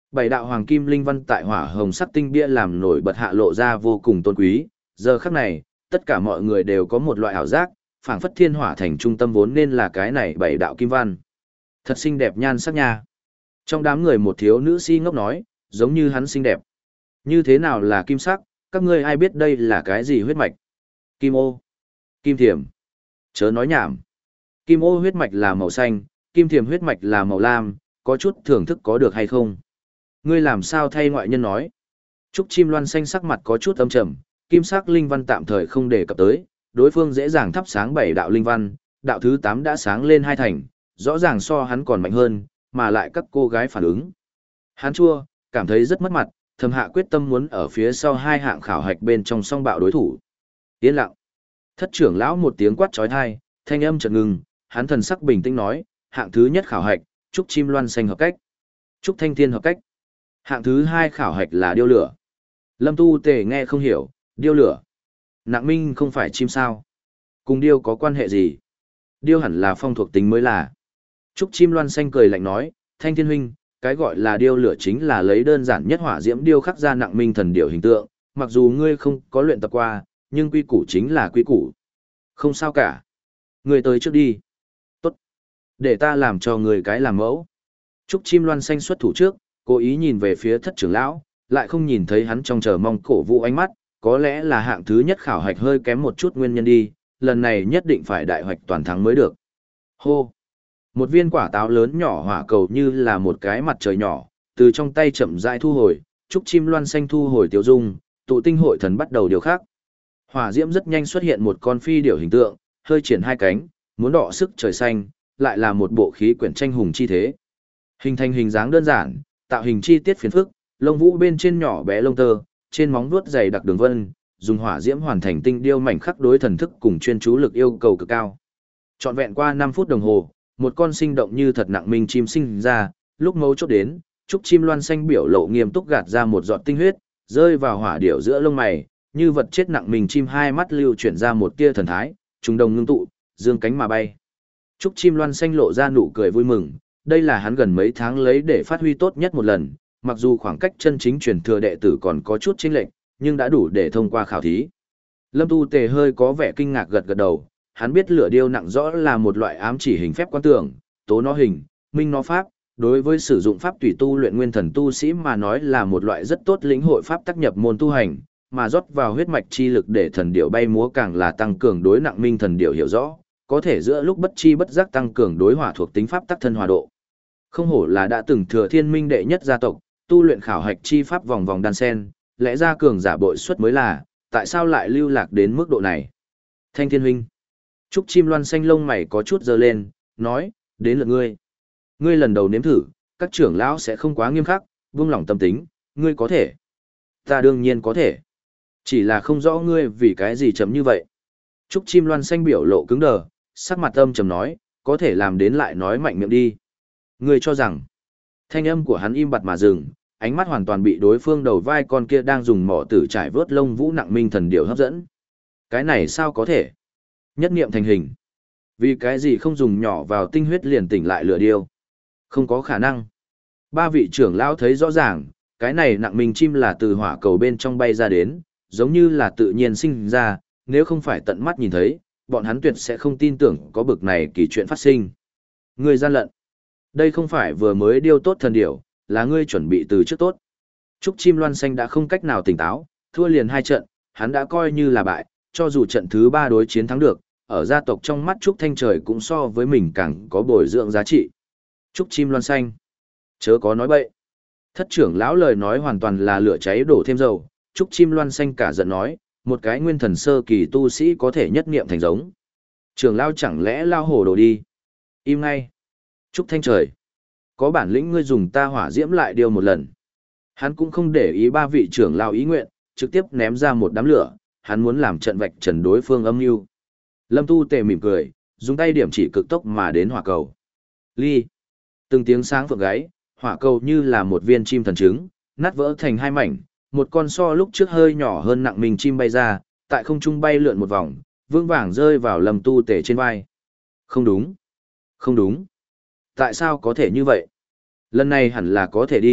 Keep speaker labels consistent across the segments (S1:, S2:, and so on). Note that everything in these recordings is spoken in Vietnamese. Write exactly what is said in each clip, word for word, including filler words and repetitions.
S1: Bảy đạo hoàng kim linh văn tại hỏa hồng sắc tinh bia làm nổi bật hạ lộ ra vô cùng tôn quý, giờ khắc này, tất cả mọi người đều có một loại ảo giác, phảng phất thiên hỏa thành trung tâm vốn nên là cái này bảy đạo kim văn. Thật xinh đẹp nhan sắc nha. Trong đám người một thiếu nữ si ngốc nói, giống như hắn xinh đẹp. Như thế nào là kim sắc, các ngươi ai biết đây là cái gì huyết mạch? Kim ô, kim thiềm. Chớ nói nhảm. Kim ô huyết mạch là màu xanh, kim thiềm huyết mạch là màu lam, có chút thưởng thức có được hay không? Ngươi làm sao thay ngoại nhân nói? Trúc Chim Loan xanh sắc mặt có chút âm trầm, kim sắc linh văn tạm thời không đề cập tới, đối phương dễ dàng thắp sáng bảy đạo linh văn, đạo thứ tám đã sáng lên hai thành, rõ ràng so hắn còn mạnh hơn, mà lại các cô gái phản ứng. Hắn chua, cảm thấy rất mất mặt, thầm hạ quyết tâm muốn ở phía sau hai hạng khảo hạch bên trong song bạo đối thủ. Yên lặng. Thất trưởng lão một tiếng quát trói thai, thanh âm chợt ngừng, hắn thần sắc bình tĩnh nói, hạng thứ nhất khảo hạch, Trúc Chim Loan xanh hợp cách. Trúc Thanh Thiên hợp cách. Hạng thứ hai khảo hạch là điêu lửa. Lâm Tu Tề nghe không hiểu, điêu lửa. Nặng minh không phải chim sao? Cùng điêu có quan hệ gì? Điêu hẳn là phong thuộc tính mới là. Trúc Chim Loan xanh cười lạnh nói, Thanh Thiên huynh, cái gọi là điêu lửa chính là lấy đơn giản nhất hỏa diễm điêu khắc ra nặng minh thần điểu hình tượng, mặc dù ngươi không có luyện tập qua, nhưng quy củ chính là quy củ. Không sao cả. Ngươi tới trước đi. Tốt. Để ta làm cho người cái làm mẫu. Trúc Chim Loan xanh xuất thủ trước, cố ý nhìn về phía thất trưởng lão, lại không nhìn thấy hắn trong chờ mong cổ vũ ánh mắt, có lẽ là hạng thứ nhất khảo hạch hơi kém một chút nguyên nhân đi, lần này nhất định phải đại hoạch toàn thắng mới được. Hô! Một viên quả táo lớn nhỏ hỏa cầu như là một cái mặt trời nhỏ, từ trong tay chậm rãi thu hồi, Trúc Chim Loan xanh thu hồi tiêu dung, tụ tinh hội thần bắt đầu điều khác. Hỏa diễm rất nhanh xuất hiện một con phi điểu hình tượng, hơi triển hai cánh, muốn đọ sức trời xanh, lại là một bộ khí quyển tranh hùng chi thế. Hình thành hình dáng đơn giản, tạo hình chi tiết phiền phức, lông vũ bên trên nhỏ bé lông tơ, trên móng vuốt dày đặc đường vân, dùng hỏa diễm hoàn thành tinh điêu mảnh khắc đối thần thức cùng chuyên chú lực yêu cầu cực cao. Trọn vẹn qua năm phút đồng hồ, một con sinh động như thật nặng minh chim sinh ra, lúc mấu chốt đến, Trúc Chim Loan xanh biểu lộ nghiêm túc gạt ra một giọt tinh huyết, rơi vào hỏa điểu giữa lông mày, như vật chết nặng minh chim hai mắt lưu chuyển ra một tia thần thái, trùng đồng ngưng tụ, dương cánh mà bay. Trúc Chim Loan xanh lộ ra nụ cười vui mừng, đây là hắn gần mấy tháng lấy để phát huy tốt nhất một lần, mặc dù khoảng cách chân chính truyền thừa đệ tử còn có chút chênh lệch, nhưng đã đủ để thông qua khảo thí. Lâm Tu Tề hơi có vẻ kinh ngạc gật gật đầu, hắn biết lửa điêu nặng rõ là một loại ám chỉ hình phép quan tưởng, tố nó hình, minh nó pháp, đối với sử dụng pháp tùy tu luyện nguyên thần tu sĩ mà nói là một loại rất tốt lĩnh hội pháp tác nhập môn tu hành, mà rót vào huyết mạch chi lực để thần điểu bay múa càng là tăng cường đối nặng minh thần điểu hiểu rõ, có thể giữa lúc bất chi bất giác tăng cường đối hỏa thuộc tính pháp tác thân hòa độ. Không hổ là đã từng thừa thiên minh đệ nhất gia tộc, tu luyện khảo hạch chi pháp vòng vòng đan sen, lẽ ra cường giả bội suất mới là, tại sao lại lưu lạc đến mức độ này? Thanh Thiên huynh. Trúc Chim Loan xanh lông mày có chút giơ lên, nói, đến lượt ngươi. Ngươi lần đầu nếm thử, các trưởng lão sẽ không quá nghiêm khắc, buông lỏng tâm tính, ngươi có thể. Ta đương nhiên có thể. Chỉ là không rõ ngươi vì cái gì chấm như vậy. Trúc Chim Loan xanh biểu lộ cứng đờ, sắc mặt âm trầm nói, có thể làm đến lại nói mạnh miệng đi. Ngươi cho rằng, thanh âm của hắn im bặt mà dừng, ánh mắt hoàn toàn bị đối phương đầu vai con kia đang dùng mỏ tử trải vớt lông vũ nặng minh thần điểu hấp dẫn. Cái này sao có thể? Nhất niệm thành hình. Vì cái gì không dùng nhỏ vào tinh huyết liền tỉnh lại lửa điêu? Không có khả năng. Ba vị trưởng lão thấy rõ ràng, cái này nặng minh chim là từ hỏa cầu bên trong bay ra đến, giống như là tự nhiên sinh ra, nếu không phải tận mắt nhìn thấy, bọn hắn tuyệt sẽ không tin tưởng có bực này kỳ chuyện phát sinh. Ngươi gian lận. Đây không phải vừa mới điêu tốt thần điểu, là ngươi chuẩn bị từ trước tốt. Trúc Chim Loan xanh đã không cách nào tỉnh táo, thua liền hai trận, hắn đã coi như là bại, cho dù trận thứ ba đối chiến thắng được, ở gia tộc trong mắt Trúc Thanh Trời cũng so với mình càng có bồi dưỡng giá trị. Trúc Chim Loan xanh, chớ có nói bậy. Thất trưởng lão lời nói hoàn toàn là lửa cháy đổ thêm dầu, Trúc Chim Loan xanh cả giận nói, một cái nguyên thần sơ kỳ tu sĩ có thể nhất niệm thành giống. Trưởng lão chẳng lẽ lao hổ đồ đi? Im ngay. Trúc Thanh Trời, có bản lĩnh ngươi dùng ta hỏa diễm lại điều một lần. Hắn cũng không để ý ba vị trưởng lão ý nguyện, trực tiếp ném ra một đám lửa, hắn muốn làm trận vạch trần đối phương âm mưu. Lâm Tu Tề mỉm cười, dùng tay điểm chỉ cực tốc mà đến hỏa cầu. Ly. Từng tiếng sáng phượng gáy, hỏa cầu như là một viên chim thần trứng, nát vỡ thành hai mảnh, một con so lúc trước hơi nhỏ hơn nặng mình chim bay ra, tại không trung bay lượn một vòng, vương vàng rơi vào Lâm Tu Tề trên vai. Không đúng. Không đúng. Tại sao có thể như vậy? Lần này hẳn là có thể đi,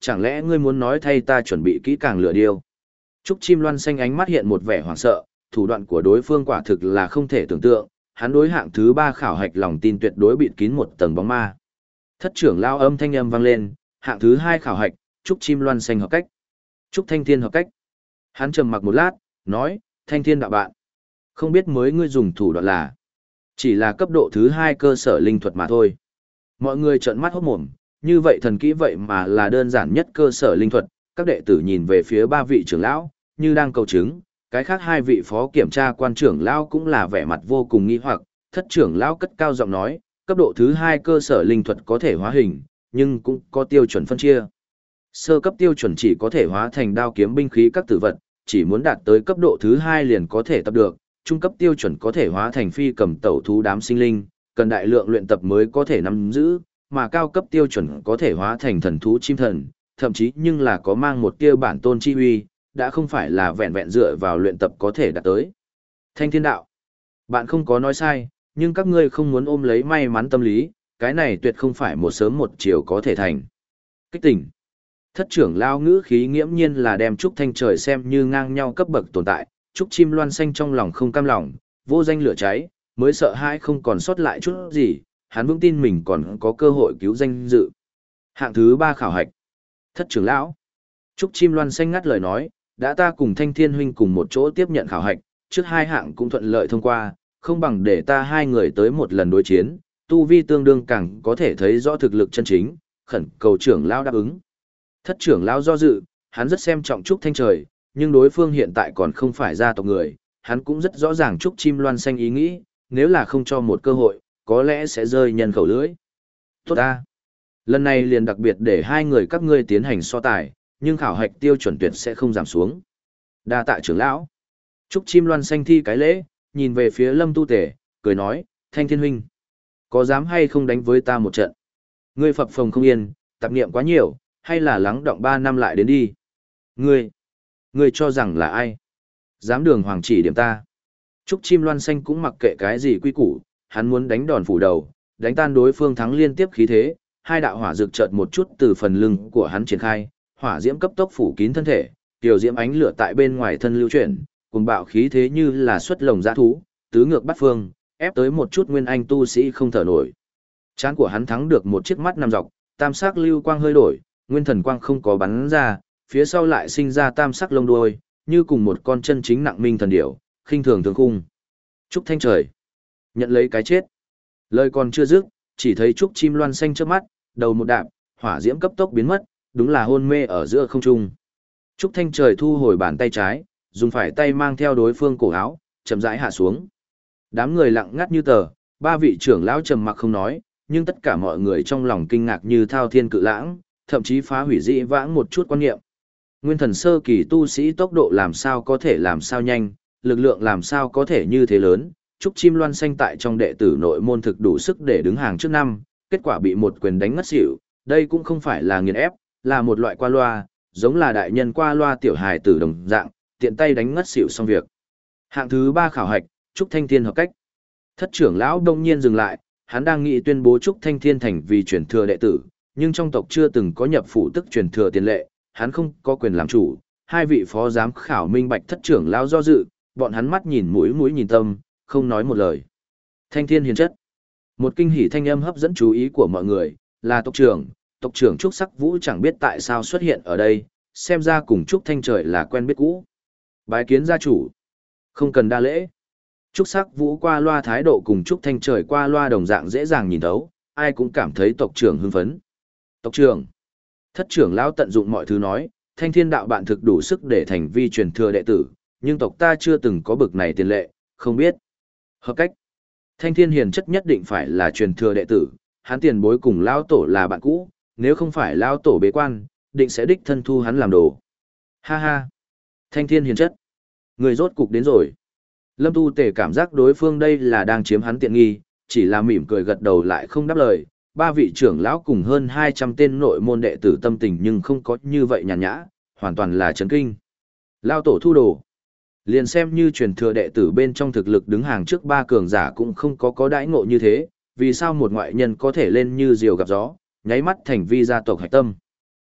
S1: chẳng lẽ ngươi muốn nói thay ta chuẩn bị kỹ càng lửa điêu? Trúc Chim Loan Xanh ánh mắt hiện một vẻ hoảng sợ, thủ đoạn của đối phương quả thực là không thể tưởng tượng, hắn đối hạng thứ ba khảo hạch lòng tin tuyệt đối bịt kín một tầng bóng ma. Thất trưởng lao âm thanh âm vang lên, hạng thứ hai khảo hạch, Trúc Chim Loan Xanh hợp cách. Trúc Thanh Thiên hợp cách. Hắn trầm mặc một lát, nói, Thanh Thiên đạo bạn. Không biết mới ngươi dùng thủ đoạn là, chỉ là cấp độ thứ hai cơ sở linh thuật mà thôi. Mọi người trợn mắt hốt mồm, như vậy thần kỹ vậy mà là đơn giản nhất cơ sở linh thuật, các đệ tử nhìn về phía ba vị trưởng lão, như đang cầu chứng, cái khác hai vị phó kiểm tra quan trưởng lão cũng là vẻ mặt vô cùng nghi hoặc, thất trưởng lão cất cao giọng nói, cấp độ thứ hai cơ sở linh thuật có thể hóa hình, nhưng cũng có tiêu chuẩn phân chia. Sơ cấp tiêu chuẩn chỉ có thể hóa thành đao kiếm binh khí các tử vật, chỉ muốn đạt tới cấp độ thứ hai liền có thể tập được, trung cấp tiêu chuẩn có thể hóa thành phi cầm tẩu thú đám sinh linh, cần đại lượng luyện tập mới có thể nắm giữ, mà cao cấp tiêu chuẩn có thể hóa thành thần thú chim thần, thậm chí nhưng là có mang một tia bản tôn chi uy, đã không phải là vẹn vẹn dựa vào luyện tập có thể đạt tới. Thanh Thiên đạo, bạn không có nói sai, nhưng các ngươi không muốn ôm lấy may mắn tâm lý, cái này tuyệt không phải một sớm một chiều có thể thành. Kích tỉnh. Thất trưởng lao ngữ khí nghiễm nhiên là đem Trúc Thanh Trời xem như ngang nhau cấp bậc tồn tại, Trúc Chim Loan Xanh trong lòng không cam lòng, vô danh lửa cháy, mới sợ hãi không còn sót lại chút gì, hắn vững tin mình còn có cơ hội cứu danh dự. Hạng thứ ba khảo hạch. Thất trưởng lão. Trúc Chim Loan Xanh ngắt lời nói, đã ta cùng Thanh Thiên huynh cùng một chỗ tiếp nhận khảo hạch, trước hai hạng cũng thuận lợi thông qua, không bằng để ta hai người tới một lần đối chiến, tu vi tương đương càng có thể thấy rõ thực lực chân chính, khẩn cầu trưởng lão đáp ứng. Thất trưởng lão do dự, hắn rất xem trọng Trúc Thanh Trời, nhưng đối phương hiện tại còn không phải gia tộc người, hắn cũng rất rõ ràng Trúc Chim Loan Xanh ý nghĩ, nếu là không cho một cơ hội, có lẽ sẽ rơi nhân khẩu lưỡi. Tốt ta. Lần này liền đặc biệt để hai người các ngươi tiến hành so tài, nhưng khảo hạch tiêu chuẩn tuyệt sẽ không giảm xuống. Đa tạ trưởng lão. Trúc Chim Loan Xanh thi cái lễ, nhìn về phía Lâm Tu Tể, cười nói, Thanh Thiên huynh, có dám hay không đánh với ta một trận? Ngươi phập phồng không yên, tạp niệm quá nhiều, hay là lắng động ba năm lại đến đi? Ngươi, ngươi cho rằng là ai? Dám đường hoàng chỉ điểm ta. Trúc Chim Loan Xanh cũng mặc kệ cái gì quy củ, hắn muốn đánh đòn phủ đầu, đánh tan đối phương thắng liên tiếp khí thế, hai đạo hỏa rực chợt một chút từ phần lưng của hắn triển khai, hỏa diễm cấp tốc phủ kín thân thể, tiểu diễm ánh lửa tại bên ngoài thân lưu chuyển, cùng bạo khí thế như là xuất lồng dã thú, tứ ngược bắt phương, ép tới một chút nguyên anh tu sĩ không thở nổi. Trán của hắn thắng được một chiếc mắt nằm dọc, tam sắc lưu quang hơi đổi, nguyên thần quang không có bắn ra, phía sau lại sinh ra tam sắc lông đuôi, như cùng một con chân chính nặng minh thần điểu, khinh thường thường khung. Trúc Thanh Trời, nhận lấy cái chết. Lời còn chưa dứt, chỉ thấy Trúc Chim Loan Xanh trước mắt, đầu một đạp, hỏa diễm cấp tốc biến mất, đúng là hôn mê ở giữa không trung. Trúc Thanh Trời thu hồi bàn tay trái, dùng phải tay mang theo đối phương cổ áo, chậm rãi hạ xuống. Đám người lặng ngắt như tờ, ba vị trưởng lão trầm mặc không nói, nhưng tất cả mọi người trong lòng kinh ngạc như thao thiên cự lãng, thậm chí phá hủy dĩ vãng một chút quan niệm. Nguyên thần sơ kỳ tu sĩ tốc độ làm sao có thể làm sao nhanh, lực lượng làm sao có thể như thế lớn, Trúc Chim Loan Xanh tại trong đệ tử nội môn thực đủ sức để đứng hàng trước năm, kết quả bị một quyền đánh ngất xỉu, đây cũng không phải là nghiền ép, là một loại qua loa, giống là đại nhân qua loa tiểu hài tử đồng dạng, tiện tay đánh ngất xỉu xong việc. Hạng thứ ba khảo hạch, Trúc Thanh Thiên hợp cách. Thất trưởng lão đông nhiên dừng lại, hắn đang nghĩ tuyên bố Trúc Thanh Thiên thành vì truyền thừa đệ tử, nhưng trong tộc chưa từng có nhập phủ tức truyền thừa tiền lệ, hắn không có quyền làm chủ. Hai vị phó giám khảo minh bạch thất trưởng lão do dự, bọn hắn mắt nhìn mũi mũi nhìn tâm, không nói một lời. Thanh Thiên hiền chất. Một kinh hỉ thanh âm hấp dẫn chú ý của mọi người, là tộc trưởng, tộc trưởng Trúc Sắc Vũ chẳng biết tại sao xuất hiện ở đây, xem ra cùng Trúc Thanh Trời là quen biết cũ. Bái kiến gia chủ. Không cần đa lễ. Trúc Sắc Vũ qua loa thái độ cùng Trúc Thanh Trời qua loa đồng dạng dễ dàng nhìn thấu, ai cũng cảm thấy tộc trưởng hưng phấn. Tộc trưởng. Thất trưởng lão tận dụng mọi thứ nói, Thanh Thiên đạo bạn thực đủ sức để thành vi truyền thừa đệ tử, nhưng tộc ta chưa từng có bực này tiền lệ, không biết. Hợp cách. Thanh Thiên hiền chất nhất định phải là truyền thừa đệ tử, hắn tiền bối cùng lão tổ là bạn cũ, nếu không phải lão tổ bế quan, định sẽ đích thân thu hắn làm đồ. Ha ha. Thanh Thiên hiền chất. Người rốt cục đến rồi. Lâm Tu Tể cảm giác đối phương đây là đang chiếm hắn tiện nghi, chỉ là mỉm cười gật đầu lại không đáp lời. Ba vị trưởng lão cùng hơn hai trăm tên nội môn đệ tử tâm tình nhưng không có như vậy nhàn nhã, hoàn toàn là chấn kinh. Lão tổ thu đồ. Liền xem như truyền thừa đệ tử bên trong thực lực đứng hàng trước ba cường giả cũng không có có đãi ngộ như thế, vì sao một ngoại nhân có thể lên như diều gặp gió, nháy mắt thành vi gia tộc hạch tâm.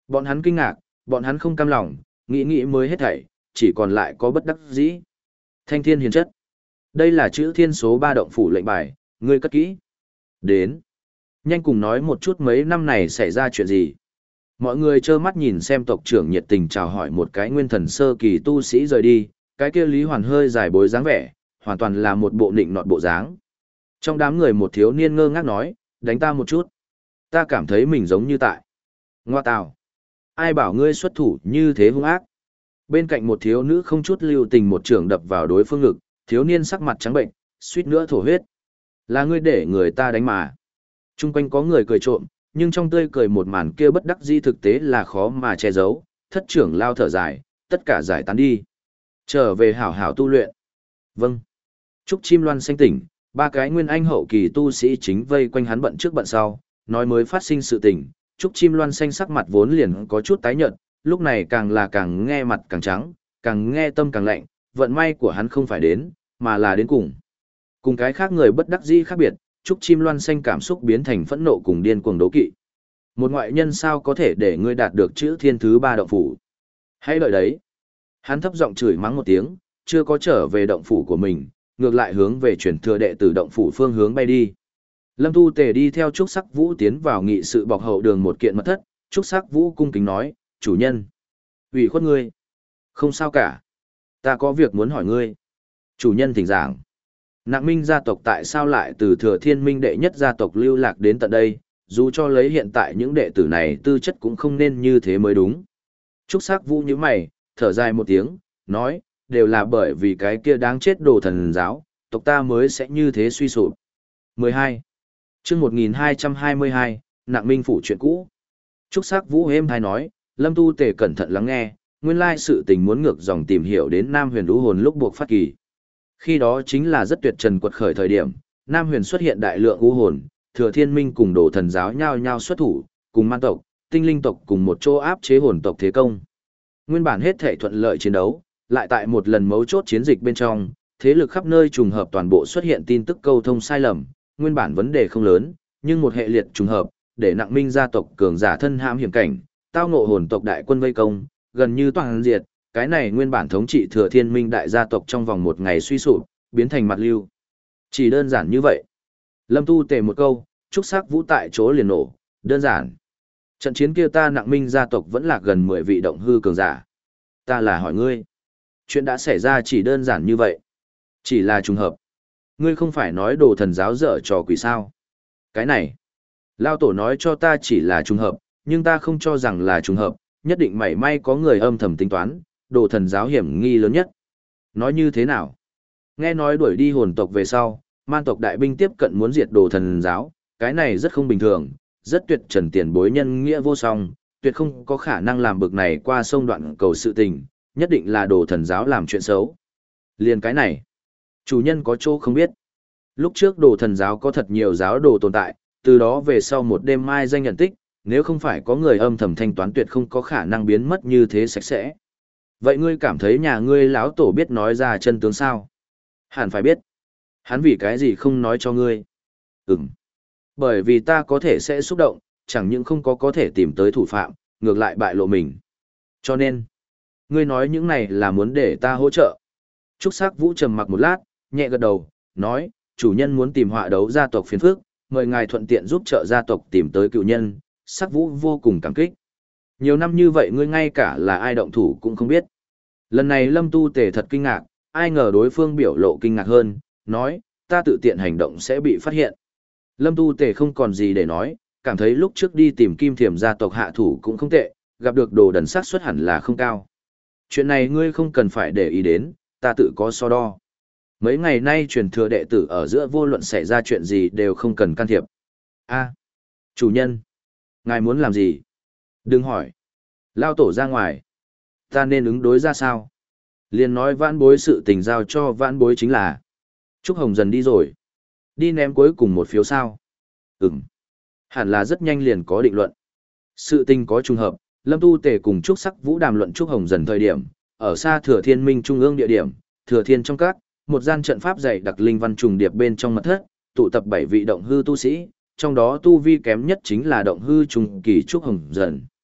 S1: Bọn hắn kinh ngạc, bọn hắn không cam lòng, nghĩ nghĩ mới hết thảy, chỉ còn lại có bất đắc dĩ. Thanh thiên hiền chất. Đây là chữ thiên số ba động phủ lệnh bài, ngươi cất kỹ. Đến. Nhanh cùng nói một chút mấy năm này xảy ra chuyện gì. Mọi người trơ mắt nhìn xem tộc trưởng nhiệt tình chào hỏi một cái nguyên thần sơ kỳ tu sĩ rời đi, cái kia Lý Hoàn hơi dài bối dáng vẻ, hoàn toàn là một bộ nịnh nọt bộ dáng. Trong đám người một thiếu niên ngơ ngác nói, đánh ta một chút. Ta cảm thấy mình giống như tại. Ngoa tào. Ai bảo ngươi xuất thủ như thế hung ác. Bên cạnh một thiếu nữ không chút lưu tình một trường đập vào đối phương ngực, thiếu niên sắc mặt trắng bệnh, suýt nữa thổ huyết. Là ngươi để người ta đánh mà. Trung quanh có người cười trộm, nhưng trong tươi cười một màn kia bất đắc dĩ thực tế là khó mà che giấu, thất trưởng lao thở dài, tất cả giải tán đi. Trở về hảo hảo tu luyện. Vâng. Trúc Chim Loan xanh tỉnh, ba cái nguyên anh hậu kỳ tu sĩ chính vây quanh hắn bận trước bận sau, nói mới phát sinh sự tình. Trúc Chim Loan xanh sắc mặt vốn liền có chút tái nhợt, lúc này càng là càng nghe mặt càng trắng, càng nghe tâm càng lạnh, vận may của hắn không phải đến, mà là đến cùng. Cùng cái khác người bất đắc dĩ khác biệt, Trúc Chim Loan xanh cảm xúc biến thành phẫn nộ cùng điên cuồng đố kỵ. Một ngoại nhân sao có thể để ngươi đạt được chữ thiên thứ ba động phủ? Hãy đợi đấy. Hắn thấp giọng chửi mắng một tiếng, chưa có trở về động phủ của mình, ngược lại hướng về chuyển thừa đệ tử động phủ phương hướng bay đi. Lâm Tu Tề đi theo Trúc Sắc Vũ tiến vào nghị sự bọc hậu đường một kiện mật thất, Trúc Sắc Vũ cung kính nói, chủ nhân. Ủy khuất ngươi. Không sao cả. Ta có việc muốn hỏi ngươi. Chủ nhân thỉnh giảng. Nặng Minh gia tộc tại sao lại từ Thừa Thiên Minh đệ nhất gia tộc lưu lạc đến tận đây, dù cho lấy hiện tại những đệ tử này tư chất cũng không nên như thế mới đúng. Trúc Sắc Vũ nhíu mày, thở dài một tiếng, nói, đều là bởi vì cái kia đáng chết đồ thần giáo, tộc ta mới sẽ như thế suy sụp. mười hai. Chương một nghìn hai trăm hai mươi hai, Nặng Minh phủ chuyện cũ. Trúc Sắc Vũ êm hai nói, Lâm Tu Tề cẩn thận lắng nghe, nguyên lai sự tình muốn ngược dòng tìm hiểu đến Nam Huyền Đũ Hồn lúc buộc phát kỳ. Khi đó chính là rất tuyệt trần quật khởi thời điểm, Nam Huyền xuất hiện đại lượng u hồn, Thừa Thiên Minh cùng Đồ Thần giáo nhau nhau xuất thủ, cùng man tộc, tinh linh tộc cùng một chỗ áp chế hồn tộc thế công. Nguyên bản hết thể thuận lợi chiến đấu, lại tại một lần mấu chốt chiến dịch bên trong, thế lực khắp nơi trùng hợp toàn bộ xuất hiện tin tức câu thông sai lầm, nguyên bản vấn đề không lớn, nhưng một hệ liệt trùng hợp, để Nặng Minh gia tộc cường giả thân hãm hiểm cảnh, tao ngộ hồn tộc đại quân vây công, gần như toàn diệt, cái này nguyên bản thống trị Thừa Thiên Minh đại gia tộc trong vòng một ngày suy sụp, biến thành mặt lưu. Chỉ đơn giản như vậy. Lâm Tu Tề một câu, Trúc Sắc Vũ tại chỗ liền nổ, đơn giản. Trận chiến kia ta Nặng Minh gia tộc vẫn là gần mười vị động hư cường giả. Ta là hỏi ngươi, chuyện đã xảy ra chỉ đơn giản như vậy. Chỉ là trùng hợp. Ngươi không phải nói Đồ Thần giáo dở trò quỷ sao? Cái này, Lao Tổ nói cho ta chỉ là trùng hợp, nhưng ta không cho rằng là trùng hợp, nhất định mảy may có người âm thầm tính toán, Đồ Thần giáo hiểm nghi lớn nhất. Nói như thế nào? Nghe nói đuổi đi hồn tộc về sau, man tộc đại binh tiếp cận muốn diệt Đồ Thần giáo, cái này rất không bình thường, rất tuyệt trần tiền bối nhân nghĩa vô song, tuyệt không có khả năng làm bực này qua sông đoạn cầu sự tình, nhất định là Đồ Thần giáo làm chuyện xấu. Liền cái này, chủ nhân có chỗ không biết. Lúc trước Đồ Thần giáo có thật nhiều giáo đồ tồn tại, từ đó về sau một đêm mai danh nhận tích, nếu không phải có người âm thầm thanh toán tuyệt không có khả năng biến mất như thế sạch sẽ. Vậy ngươi cảm thấy nhà ngươi lão tổ biết nói ra chân tướng sao? Hẳn phải biết. Hắn vì cái gì không nói cho ngươi? Ừm. Bởi vì ta có thể sẽ xúc động, chẳng những không có có thể tìm tới thủ phạm, ngược lại bại lộ mình. Cho nên, ngươi nói những này là muốn để ta hỗ trợ. Trúc Sắc Vũ trầm mặc một lát, nhẹ gật đầu, nói, chủ nhân muốn tìm họa đấu gia tộc phiền phức, mời ngài thuận tiện giúp trợ gia tộc tìm tới cựu nhân, Sắc Vũ vô cùng cảm kích. Nhiều năm như vậy ngươi ngay cả là ai động thủ cũng không biết. Lần này Lâm Tu Tề thật kinh ngạc, ai ngờ đối phương biểu lộ kinh ngạc hơn, nói, ta tự tiện hành động sẽ bị phát hiện. Lâm Tu Tề không còn gì để nói, cảm thấy lúc trước đi tìm Kim Thiểm gia tộc hạ thủ cũng không tệ, gặp được đồ đần xác suất hẳn là không cao. Chuyện này ngươi không cần phải để ý đến, ta tự có so đo. Mấy ngày nay truyền thừa đệ tử ở giữa vô luận xảy ra chuyện gì đều không cần can thiệp. A, chủ nhân, ngài muốn làm gì? Đừng hỏi. Lao tổ ra ngoài. Ta nên ứng đối ra sao? Liền nói vãn bối sự tình giao cho vãn bối chính là. Trúc Hồng dần đi rồi. Đi ném cuối cùng một phiếu sao? Ừm. Hẳn là rất nhanh liền có định luận. Sự tình có trùng hợp, Lâm Tu Tề cùng Trúc Sắc Vũ đàm luận Trúc Hồng dần thời điểm, ở xa Thừa Thiên Minh trung ương địa điểm, Thừa Thiên trong các, một gian trận pháp dày đặc linh văn trùng điệp bên trong mật thất, tụ tập bảy vị động hư tu sĩ, trong đó tu vi kém nhất chính là động hư trùng kỳ Trúc Hồng dần.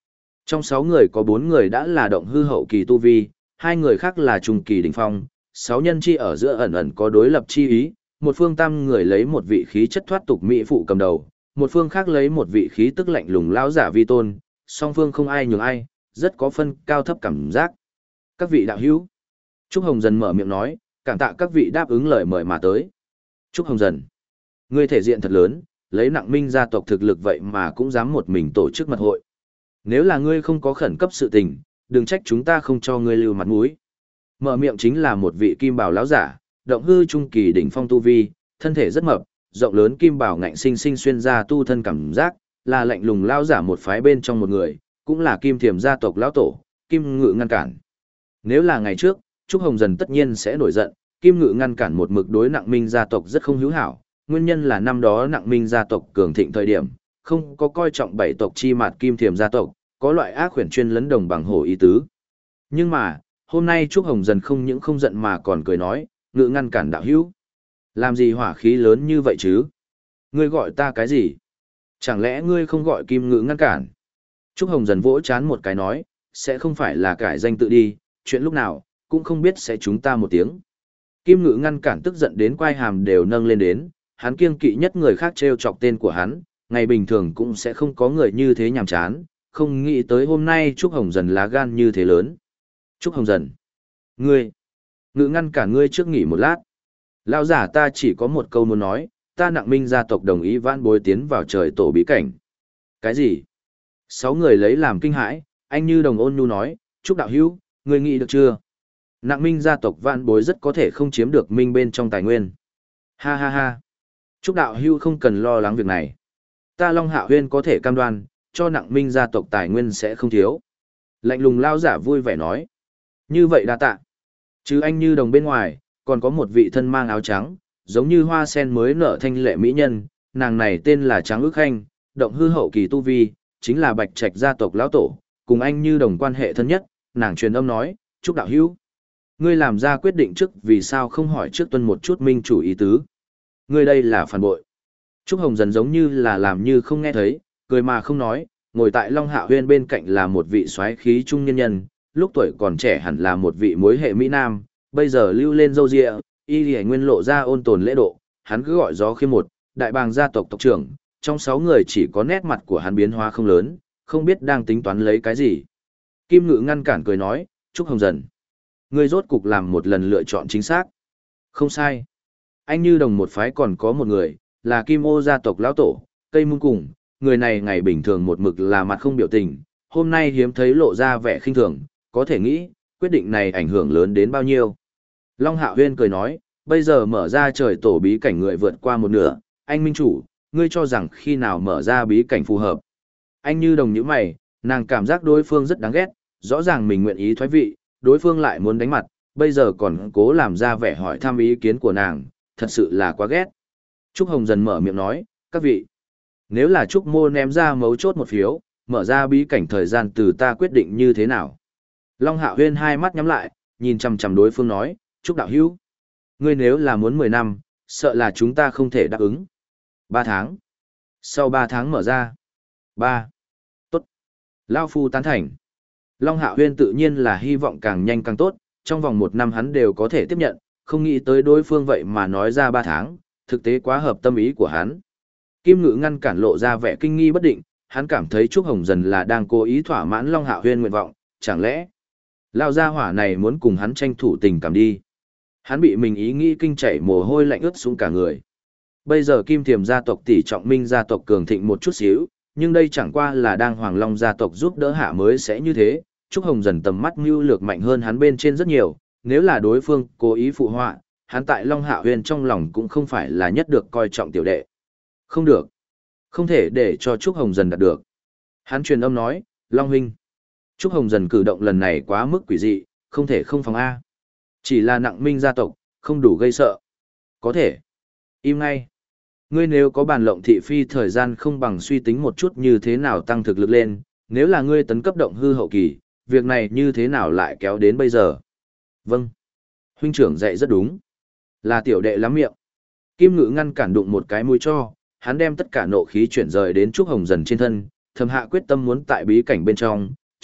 S1: Trong sáu người có bốn người đã là động hư hậu kỳ tu vi, hai người khác là trung kỳ đỉnh phong, sáu nhân chi ở giữa ẩn ẩn có đối lập chi ý, một phương tam người lấy một vị khí chất thoát tục mỹ phụ cầm đầu, một phương khác lấy một vị khí tức lạnh lùng lão giả vi tôn, song phương không ai nhường ai, rất có phân cao thấp cảm giác. Các vị đạo hữu. Trúc Hồng Dần mở miệng nói, cảm tạ các vị đáp ứng lời mời mà tới. Trúc Hồng Dần, ngươi thể diện thật lớn, lấy Nặng Minh gia tộc thực lực vậy mà cũng dám một mình tổ chức mật hội. Nếu là ngươi không có khẩn cấp sự tình, đừng trách chúng ta không cho ngươi lưu mặt mũi. Mở miệng chính là một vị kim bảo lão giả, động hư trung kỳ đỉnh phong tu vi, thân thể rất mập, rộng lớn kim bảo ngạnh sinh sinh xuyên ra tu thân cảm giác, là lạnh lùng lão giả một phái bên trong một người, cũng là Kim Thiềm gia tộc lão tổ, Kim Ngự ngăn cản. Nếu là ngày trước, Trúc Hồng Dần tất nhiên sẽ nổi giận, Kim Ngự ngăn cản một mực đối Nặng Minh gia tộc rất không hữu hảo, nguyên nhân là năm đó Nặng Minh gia tộc cường thịnh thời điểm, không có coi trọng bảy tộc chi mạt Kim Thiềm gia tộc, có loại ác khuyển chuyên lấn đồng bằng hổ ý tứ. Nhưng mà, hôm nay Trúc Hồng Dần không những không giận mà còn cười nói, Ngự ngăn cản đạo hữu. Làm gì hỏa khí lớn như vậy chứ? Ngươi gọi ta cái gì? Chẳng lẽ ngươi không gọi Kim Ngự ngăn cản? Trúc Hồng Dần vỗ chán một cái nói, sẽ không phải là cải danh tự đi, chuyện lúc nào, cũng không biết sẽ chúng ta một tiếng. Kim Ngự ngăn cản tức giận đến quai hàm đều nâng lên đến, hắn kiêng kỵ nhất người khác trêu chọc tên của hắn, ngày bình thường cũng sẽ không có người như thế nhàm chán, không nghĩ tới hôm nay Trúc Hồng Dần lá gan như thế lớn. Trúc Hồng Dần, ngươi, Ngự ngăn cản ngươi trước nghỉ một lát. Lão giả ta chỉ có một câu muốn nói, ta Nặng Minh gia tộc đồng ý vãn bối tiến vào trời tổ bí cảnh. Cái gì? Sáu người lấy làm kinh hãi, anh Như Đồng ôn nhu nói, Trúc đạo hữu, ngươi nghĩ được chưa? Nặng Minh gia tộc vãn bối rất có thể không chiếm được Minh bên trong tài nguyên. Ha ha ha. Trúc đạo hữu không cần lo lắng việc này. Ta Long Hạo Huyên có thể cam đoan, cho Nặng Minh gia tộc tài nguyên sẽ không thiếu. Lạnh lùng lao giả vui vẻ nói. Như vậy đa tạ. Chứ anh Như Đồng bên ngoài, còn có một vị thân mang áo trắng, giống như hoa sen mới nở thanh lệ mỹ nhân, nàng này tên là Tráng Ước Khanh, động hư hậu kỳ tu vi, chính là Bạch Trạch gia tộc lão tổ, cùng anh Như Đồng quan hệ thân nhất, nàng truyền âm nói, Trúc đạo hữu, ngươi làm ra quyết định trước vì sao không hỏi trước tuân một chút minh chủ ý tứ. Ngươi đây là phản bội. Trúc Hồng Dần giống như là làm như không nghe thấy, cười mà không nói, ngồi tại Long Hạ Huyên bên cạnh là một vị soái khí trung nhân nhân, lúc tuổi còn trẻ hẳn là một vị mối hệ Mỹ Nam, bây giờ lưu lên râu ria, y lì nguyên lộ ra ôn tồn lễ độ, hắn cứ gọi gió khiêm một, đại bàng gia tộc tộc trưởng, trong sáu người chỉ có nét mặt của hắn biến hóa không lớn, không biết đang tính toán lấy cái gì. Kim Ngự ngăn cản cười nói, Trúc Hồng Dần, ngươi rốt cục làm một lần lựa chọn chính xác. Không sai. Anh Như Đồng một phái còn có một người, là Kim Ô gia tộc lão tổ, cây mung cùng, người này ngày bình thường một mực là mặt không biểu tình, hôm nay hiếm thấy lộ ra vẻ khinh thường, có thể nghĩ, quyết định này ảnh hưởng lớn đến bao nhiêu. Long Hạo Huyên cười nói, bây giờ mở ra trời tổ bí cảnh người vượt qua một nửa, anh minh chủ, ngươi cho rằng khi nào mở ra bí cảnh phù hợp. Anh Như Đồng nhíu mày, nàng cảm giác đối phương rất đáng ghét, rõ ràng mình nguyện ý thoái vị, đối phương lại muốn đánh mặt, bây giờ còn cố làm ra vẻ hỏi thăm ý kiến của nàng, thật sự là quá ghét. Trúc Hồng Dần mở miệng nói, các vị, nếu là Trúc Mô ném ra mấu chốt một phiếu, mở ra bí cảnh thời gian từ ta quyết định như thế nào. Long Hạo Huyên hai mắt nhắm lại, nhìn chằm chằm đối phương nói, Trúc đạo hữu, ngươi nếu là muốn mười năm, sợ là chúng ta không thể đáp ứng. Ba tháng. Sau ba tháng mở ra. Ba. Tốt. Lao Phu tán thành. Long Hạo Huyên tự nhiên là hy vọng càng nhanh càng tốt, trong vòng một năm hắn đều có thể tiếp nhận, không nghĩ tới đối phương vậy mà nói ra ba tháng, thực tế quá hợp tâm ý của hắn. Kim Ngự ngăn cản lộ ra vẻ kinh nghi bất định, hắn cảm thấy Trúc Hồng Dần là đang cố ý thỏa mãn Long Hạo Huyên nguyện vọng, chẳng lẽ Lao gia hỏa này muốn cùng hắn tranh thủ tình cảm đi. Hắn bị mình ý nghĩ kinh chảy mồ hôi lạnh ướt xuống cả người. Bây giờ Kim Thiềm gia tộc tỷ trọng Minh gia tộc cường thịnh một chút xíu, nhưng đây chẳng qua là đang Hoàng Long gia tộc giúp đỡ hạ mới sẽ như thế. Trúc Hồng Dần tầm mắt mưu lược mạnh hơn hắn bên trên rất nhiều, nếu là đối phương cố ý phụ họa, hắn tại Long Hạ Huyền trong lòng cũng không phải là nhất được coi trọng tiểu đệ. Không được. Không thể để cho Trúc Hồng Dần đạt được. Hắn truyền âm nói, Long huynh. Trúc Hồng Dần cử động lần này quá mức quỷ dị, không thể không phòng A. Chỉ là Nặng Minh gia tộc, không đủ gây sợ. Có thể. Im ngay. Ngươi nếu có bàn lộng thị phi thời gian không bằng suy tính một chút như thế nào tăng thực lực lên, nếu là ngươi tấn cấp động hư hậu kỳ, việc này như thế nào lại kéo đến bây giờ? Vâng. Huynh trưởng dạy rất đúng. Là tiểu đệ lắm miệng. Kim Ngự ngăn cản đụng một cái mũi cho, hắn đem tất cả nộ khí chuyển rời đến Trúc Hồng Dần trên thân, thầm hạ quyết tâm muốn tại bí cảnh bên trong,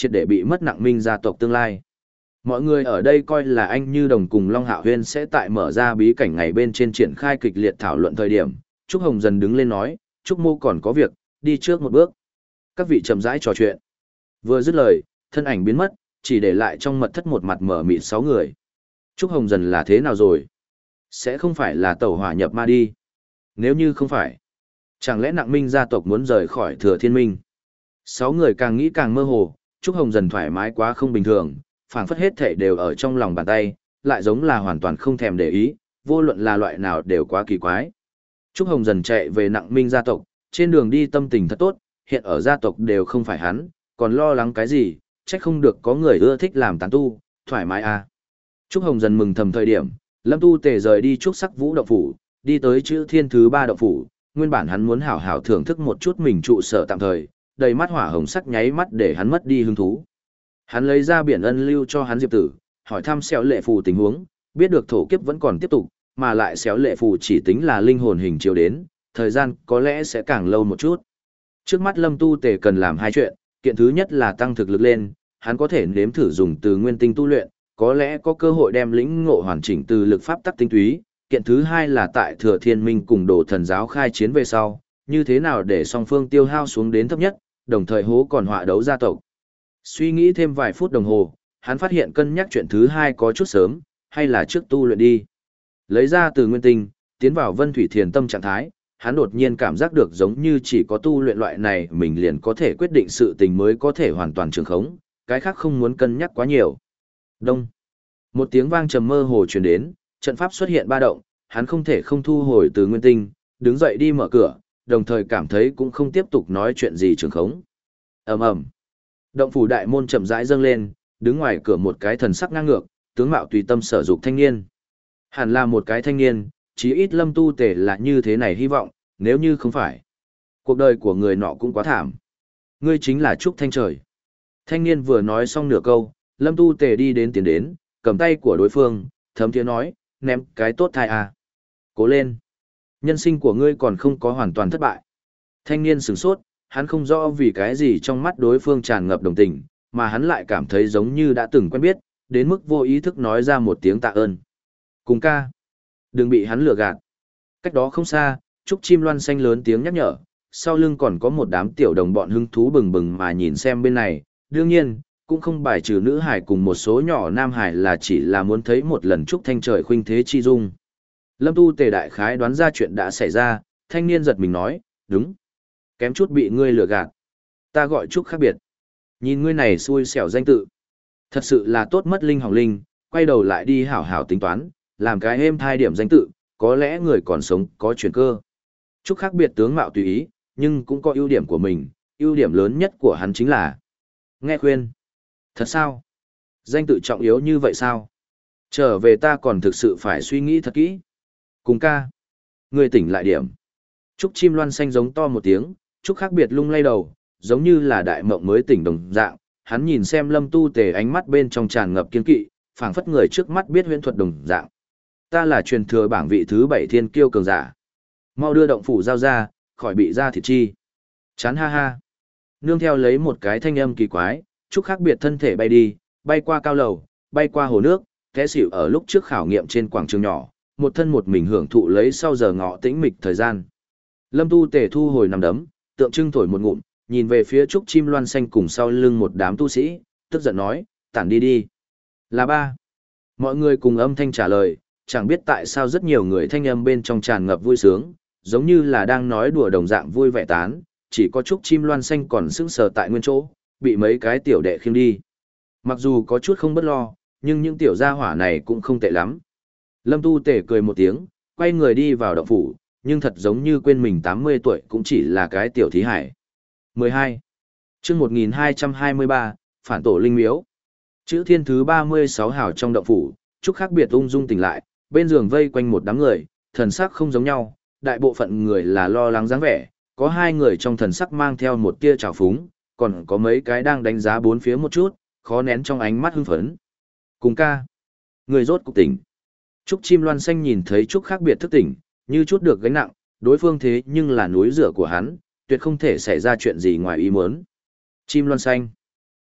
S1: triệt để bị mất nặng minh gia tộc tương lai. Mọi người ở đây coi là anh Như Đồng cùng Long Hạo Huyên sẽ tại mở ra bí cảnh ngày bên trên triển khai kịch liệt thảo luận thời điểm. Trúc Hồng dần đứng lên nói, Trúc Mô còn có việc, đi trước một bước. Các vị chậm rãi trò chuyện. Vừa dứt lời, thân ảnh biến mất, chỉ để lại trong mật thất một mặt mở mịt sáu người. Trúc Hồng dần là thế nào rồi? Sẽ không phải là tẩu hỏa nhập ma đi. Nếu như không phải, chẳng lẽ nặng minh gia tộc muốn rời khỏi Thừa Thiên Minh? Sáu người càng nghĩ càng mơ hồ, Trúc Hồng dần thoải mái quá không bình thường, phảng phất hết thể đều ở trong lòng bàn tay, lại giống là hoàn toàn không thèm để ý, vô luận là loại nào đều quá kỳ quái. Trúc Hồng dần chạy về nặng minh gia tộc, trên đường đi tâm tình thật tốt, hiện ở gia tộc đều không phải hắn, còn lo lắng cái gì, trách không được có người ưa thích làm tán tu, thoải mái à. Trúc Hồng dần mừng thầm thời điểm, Lâm Tu Tề rời đi Trúc Sắc Vũ động phủ, đi tới chữ thiên thứ ba động phủ, nguyên bản hắn muốn hảo hảo thưởng thức một chút mình trụ sở tạm thời, đầy mắt hỏa hồng sắc nháy mắt để hắn mất đi hứng thú. Hắn lấy ra biển ân lưu cho hắn Diệp Tử, hỏi thăm xéo lệ phù tình huống, biết được thổ kiếp vẫn còn tiếp tục, mà lại xéo lệ phù chỉ tính là linh hồn hình chiếu đến, thời gian có lẽ sẽ càng lâu một chút. Trước mắt Lâm Tu Tề cần làm hai chuyện, kiện thứ nhất là tăng thực lực lên, hắn có thể nếm thử dùng từ nguyên tinh tu luyện, có lẽ có cơ hội đem lĩnh ngộ hoàn chỉnh từ lực pháp tắc tinh túy. Kiện thứ hai là tại Thừa Thiên Minh cùng Đồ Thần giáo khai chiến về sau, như thế nào để song phương tiêu hao xuống đến thấp nhất, đồng thời hố còn họa đấu gia tộc. Suy nghĩ thêm vài phút đồng hồ, hắn phát hiện cân nhắc chuyện thứ hai có chút sớm, hay là trước tu luyện đi. Lấy ra từ nguyên tinh, tiến vào Vân Thủy Thiền Tâm trạng thái, hắn đột nhiên cảm giác được giống như chỉ có tu luyện loại này mình liền có thể quyết định sự tình mới có thể hoàn toàn trường khống, cái khác không muốn cân nhắc quá nhiều. Đông. Một tiếng vang trầm mơ hồ truyền đến, trận pháp xuất hiện ba động, hắn không thể không thu hồi từ nguyên tinh, đứng dậy đi mở cửa, đồng thời cảm thấy cũng không tiếp tục nói chuyện gì trường khống. Ầm ầm. Động phủ đại môn chậm rãi dâng lên, đứng ngoài cửa một cái thần sắc ngang ngược, tướng mạo tùy tâm sở dục thanh niên. Hẳn là một cái thanh niên, chí ít Lâm Tu Tề là như thế này hy vọng, nếu như không phải, cuộc đời của người nọ cũng quá thảm. Ngươi chính là Trúc Thanh Trời. Thanh niên vừa nói xong nửa câu, Lâm Tu Tề đi đến tiến đến, cầm tay của đối phương, thấm tiếng nói, ném cái tốt thai à. Cố lên. Nhân sinh của ngươi còn không có hoàn toàn thất bại. Thanh niên sửng sốt, hắn không rõ vì cái gì trong mắt đối phương tràn ngập đồng tình, mà hắn lại cảm thấy giống như đã từng quen biết, đến mức vô ý thức nói ra một tiếng tạ ơn. Cùng ca. Đừng bị hắn lừa gạt. Cách đó không xa, Trúc Chim Loan xanh lớn tiếng nhắc nhở, sau lưng còn có một đám tiểu đồng bọn hứng thú bừng bừng mà nhìn xem bên này, đương nhiên, cũng không bài trừ nữ hải cùng một số nhỏ nam hải là chỉ là muốn thấy một lần Trúc Thanh Trời khuynh thế chi dung. Lâm Tu Tề đại khái đoán ra chuyện đã xảy ra, thanh niên giật mình nói, đúng. Kém chút bị ngươi lừa gạt. Ta gọi Trúc khác biệt. Nhìn ngươi này xui xẻo danh tự. Thật sự là tốt mất linh hỏng linh, quay đầu lại đi hảo hảo tính toán, làm cái êm thai điểm danh tự, có lẽ người còn sống có chuyển cơ. Trúc khác biệt tướng mạo tùy ý, nhưng cũng có ưu điểm của mình, ưu điểm lớn nhất của hắn chính là nghe khuyên. Thật sao? Danh tự trọng yếu như vậy sao? Trở về ta còn thực sự phải suy nghĩ thật kỹ. Cùng ca. Người tỉnh lại điểm. Trúc Chim Loan xanh giống to một tiếng, Trúc khác biệt lung lay đầu, giống như là đại mộng mới tỉnh đồng dạng. Hắn nhìn xem Lâm Tu Tề ánh mắt bên trong tràn ngập kiên kỵ, phảng phất người trước mắt biết huyễn thuật đồng dạng. Ta là truyền thừa bảng vị thứ bảy thiên kiêu cường giả. Mau đưa động phủ giao ra, khỏi bị ra thịt chi. Chán ha ha. Nương theo lấy một cái thanh âm kỳ quái, Trúc khác biệt thân thể bay đi, bay qua cao lầu, bay qua hồ nước, té xỉu ở lúc trước khảo nghiệm trên quảng trường nhỏ, một thân một mình hưởng thụ lấy sau giờ ngọ tĩnh mịch thời gian. Lâm Tu Tề thu hồi nằm đấm, tượng trưng thổi một ngụm, nhìn về phía Trúc Chim Loan xanh cùng sau lưng một đám tu sĩ, tức giận nói, tản đi đi. Là ba. Mọi người cùng âm thanh trả lời, chẳng biết tại sao rất nhiều người thanh âm bên trong tràn ngập vui sướng, giống như là đang nói đùa đồng dạng vui vẻ tán, chỉ có Trúc Chim Loan xanh còn sững sờ tại nguyên chỗ, bị mấy cái tiểu đệ khiêng đi. Mặc dù có chút không bất lo, nhưng những tiểu gia hỏa này cũng không tệ lắm. Lâm Tu Tề cười một tiếng, quay người đi vào động phủ, nhưng thật giống như quên mình tám mươi tuổi cũng chỉ là cái tiểu thí hải. mười hai. Chương một nghìn hai trăm hai mươi ba, Phản tổ linh miếu. Chữ thiên thứ ba mươi sáu hào trong động phủ, Trúc khác biệt ung dung tỉnh lại, bên giường vây quanh một đám người, thần sắc không giống nhau, đại bộ phận người là lo lắng dáng vẻ, có hai người trong thần sắc mang theo một tia trào phúng, còn có mấy cái đang đánh giá bốn phía một chút, khó nén trong ánh mắt hưng phấn. Cùng ca. Người rốt cục tỉnh. Trúc Chim Loan xanh nhìn thấy Trúc khác biệt thức tỉnh, như chút được gánh nặng, đối phương thế nhưng là núi rửa của hắn, tuyệt không thể xảy ra chuyện gì ngoài ý muốn. Chim Loan xanh.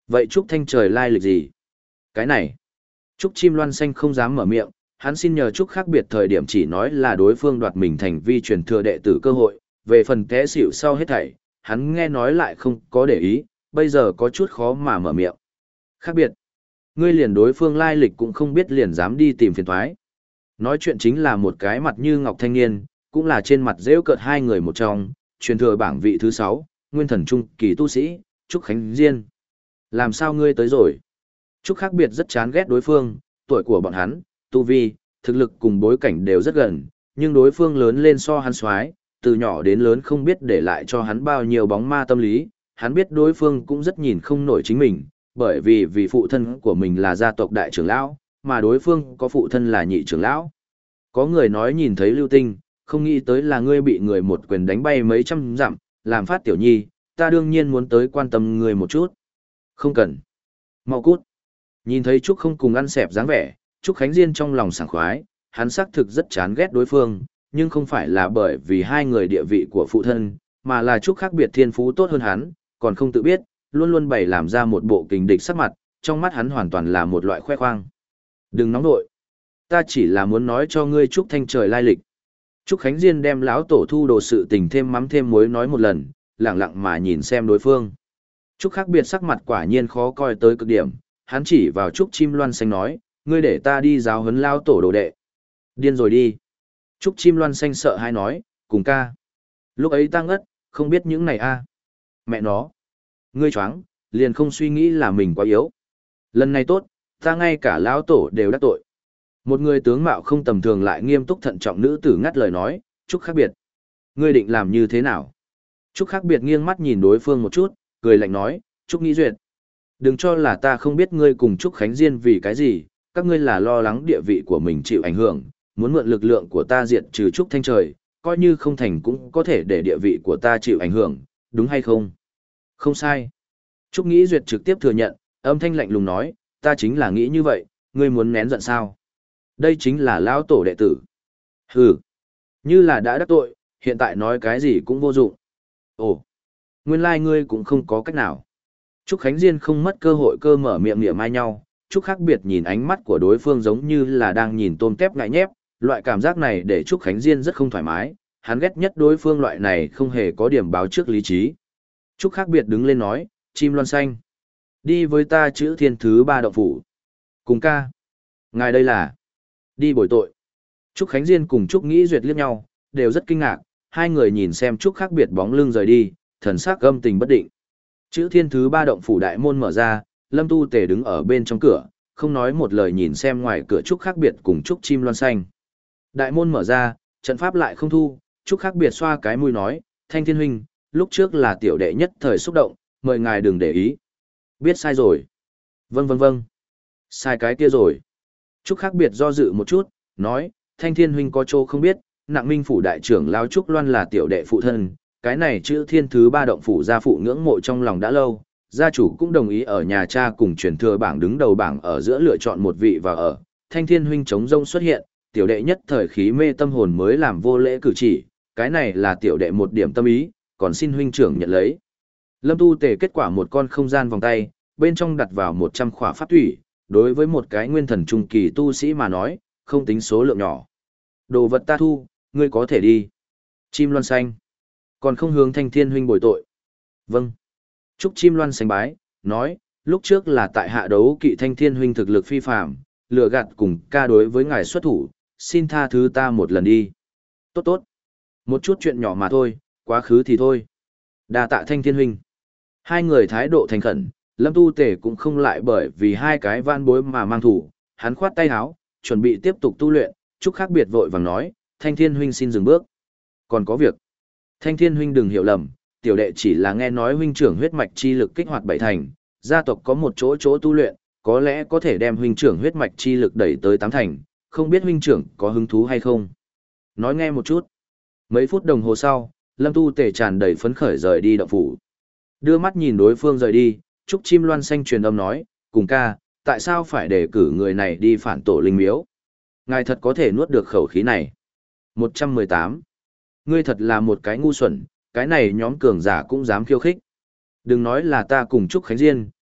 S1: Vậy Trúc Thanh Trời lai lịch gì? Cái này. Trúc Chim Loan Xanh không dám mở miệng, hắn xin nhờ Trúc khác biệt thời điểm chỉ nói là đối phương đoạt mình thành vi truyền thừa đệ tử cơ hội, về phần té xỉu sau hết thảy, hắn nghe nói lại không có để ý, bây giờ có chút khó mà mở miệng. Khác biệt. Ngươi liền đối phương lai lịch cũng không biết liền dám đi tìm phiền thoái. Nói chuyện chính là một cái mặt như ngọc thanh niên, cũng là trên mặt rêu cợt hai người một trong, truyền thừa bảng vị thứ sáu, nguyên thần trung kỳ tu sĩ, Trúc Khánh Diên. Làm sao ngươi tới rồi? Trúc khác biệt rất chán ghét đối phương, tuổi của bọn hắn, tu vi, thực lực cùng bối cảnh đều rất gần, nhưng đối phương lớn lên so hắn xoái, từ nhỏ đến lớn không biết để lại cho hắn bao nhiêu bóng ma tâm lý, hắn biết đối phương cũng rất nhìn không nổi chính mình, bởi vì vì phụ thân của mình là gia tộc đại trưởng lão, mà đối phương có phụ thân là nhị trưởng lão. Có người nói nhìn thấy lưu tinh, không nghĩ tới là ngươi bị người một quyền đánh bay mấy trăm dặm, làm phát tiểu nhi, ta đương nhiên muốn tới quan tâm ngươi một chút. Không cần. Mau cút. Nhìn thấy Trúc không cùng ăn xẹp dáng vẻ, Trúc Khánh Diên trong lòng sảng khoái, hắn xác thực rất chán ghét đối phương, nhưng không phải là bởi vì hai người địa vị của phụ thân, mà là Trúc khác biệt thiên phú tốt hơn hắn, còn không tự biết, luôn luôn bày làm ra một bộ kình địch sắc mặt, trong mắt hắn hoàn toàn là một loại khoe khoang. Đừng nóng nội. Ta chỉ là muốn nói cho ngươi Trúc Thanh Trời lai lịch. Trúc Khánh Diên đem lão tổ thu đồ sự tình thêm mắm thêm muối nói một lần, lặng lặng mà nhìn xem đối phương. Trúc khác biệt sắc mặt quả nhiên khó coi tới cực điểm, hắn chỉ vào Trúc Chim Loan Xanh nói, ngươi để ta đi giáo huấn lao tổ đồ đệ. Điên rồi đi. Trúc Chim Loan Xanh sợ hãi nói, cùng ca. Lúc ấy ta ngất, không biết những này a. Mẹ nó. Ngươi choáng, liền không suy nghĩ là mình quá yếu. Lần này tốt, ta ngay cả lão tổ đều đắc tội. Một người tướng mạo không tầm thường lại nghiêm túc thận trọng nữ tử ngắt lời nói, Trúc khác biệt. Ngươi định làm như thế nào? Trúc khác biệt nghiêng mắt nhìn đối phương một chút, cười lạnh nói, Trúc Nghĩ Duyệt. Đừng cho là ta không biết ngươi cùng Trúc Khánh Diên vì cái gì, các ngươi là lo lắng địa vị của mình chịu ảnh hưởng, muốn mượn lực lượng của ta diệt trừ Trúc Thanh Trời, coi như không thành cũng có thể để địa vị của ta chịu ảnh hưởng, đúng hay không? Không sai. Trúc Nghĩ Duyệt trực tiếp thừa nhận, âm thanh lạnh lùng nói, ta chính là nghĩ như vậy, ngươi muốn nén giận sao? Đây chính là lão tổ đệ tử. Hừ, như là đã đắc tội, hiện tại nói cái gì cũng vô dụng. Ồ, nguyên lai like ngươi cũng không có cách nào. Trúc Khánh Diên không mất cơ hội cơ mở miệng niệm mai nhau, Trúc khác biệt nhìn ánh mắt của đối phương giống như là đang nhìn tôm tép ngại nhép, loại cảm giác này để Trúc Khánh Diên rất không thoải mái, hắn ghét nhất đối phương loại này không hề có điểm báo trước lý trí. Trúc khác biệt đứng lên nói, Chim Loan Xanh. Đi với ta chữ thiên thứ ba động phủ. Cùng ca. Ngài đây là. Đi bồi tội. Trúc Khánh Diên cùng Trúc Nghĩ Duyệt liếc nhau, đều rất kinh ngạc, hai người nhìn xem Trúc khác biệt bóng lưng rời đi, thần sắc âm tình bất định. Chữ thiên thứ ba động phủ đại môn mở ra, Lâm Tu Tề đứng ở bên trong cửa, không nói một lời nhìn xem ngoài cửa Trúc khác biệt cùng Trúc Chim Loan Xanh. Đại môn mở ra, trận pháp lại không thu, Trúc khác biệt xoa cái mũi nói, Thanh Thiên Huynh, lúc trước là tiểu đệ nhất thời xúc động, mời ngài đừng để ý. Biết sai rồi. Vâng vâng vâng. Sai cái kia rồi. Trúc khác biệt do dự một chút, nói, Thanh Thiên Huynh có chỗ không biết, Nặng Minh phủ đại trưởng lao Trúc Loan là tiểu đệ phụ thân, cái này chữ thiên thứ ba động phủ gia phụ ngưỡng mộ trong lòng đã lâu, gia chủ cũng đồng ý ở nhà cha cùng truyền thừa bảng đứng đầu bảng ở giữa lựa chọn một vị và ở, Thanh Thiên Huynh chống rông xuất hiện, tiểu đệ nhất thời khí mê tâm hồn mới làm vô lễ cử chỉ, cái này là tiểu đệ một điểm tâm ý, còn xin huynh trưởng nhận lấy. Lâm Tu Tề kết quả một con không gian vòng tay, bên trong đặt vào một trăm khỏa pháp thủy, đối với một cái nguyên thần trung kỳ tu sĩ mà nói, không tính số lượng nhỏ. Đồ vật ta thu, ngươi có thể đi. Chim Loan Xanh. Còn không hướng Thanh Thiên Huynh bồi tội. Vâng. Trúc Chim Loan Xanh bái, nói, lúc trước là tại hạ đấu kỵ Thanh Thiên Huynh thực lực phi phàm, lừa gạt cùng ca đối với ngài xuất thủ, xin tha thứ ta một lần đi. Tốt tốt. Một chút chuyện nhỏ mà thôi, quá khứ thì thôi. Đa tạ Thanh Thiên Huynh. Hai người thái độ thành khẩn, Lâm Tu Tề cũng không lại bởi vì hai cái van bối mà mang thủ, hắn khoát tay áo, chuẩn bị tiếp tục tu luyện, Trúc khác biệt vội vàng nói, Thanh Thiên Huynh xin dừng bước. Còn có việc. Thanh Thiên Huynh đừng hiểu lầm, tiểu đệ chỉ là nghe nói huynh trưởng huyết mạch chi lực kích hoạt bảy thành, gia tộc có một chỗ chỗ tu luyện, có lẽ có thể đem huynh trưởng huyết mạch chi lực đẩy tới tám thành, không biết huynh trưởng có hứng thú hay không. Nói nghe một chút. Mấy phút đồng hồ sau, Lâm Tu Tề tràn đầy phấn khởi rời đi động phủ. Đưa mắt nhìn đối phương rời đi, Trúc Chim Loan Xanh truyền âm nói, cùng ca, tại sao phải để cử người này đi phản tổ linh miếu? Ngài thật có thể nuốt được khẩu khí này. một trăm mười tám. Ngươi thật là một cái ngu xuẩn, cái này nhóm cường giả cũng dám khiêu khích. Đừng nói là ta cùng Trúc Khánh Diên,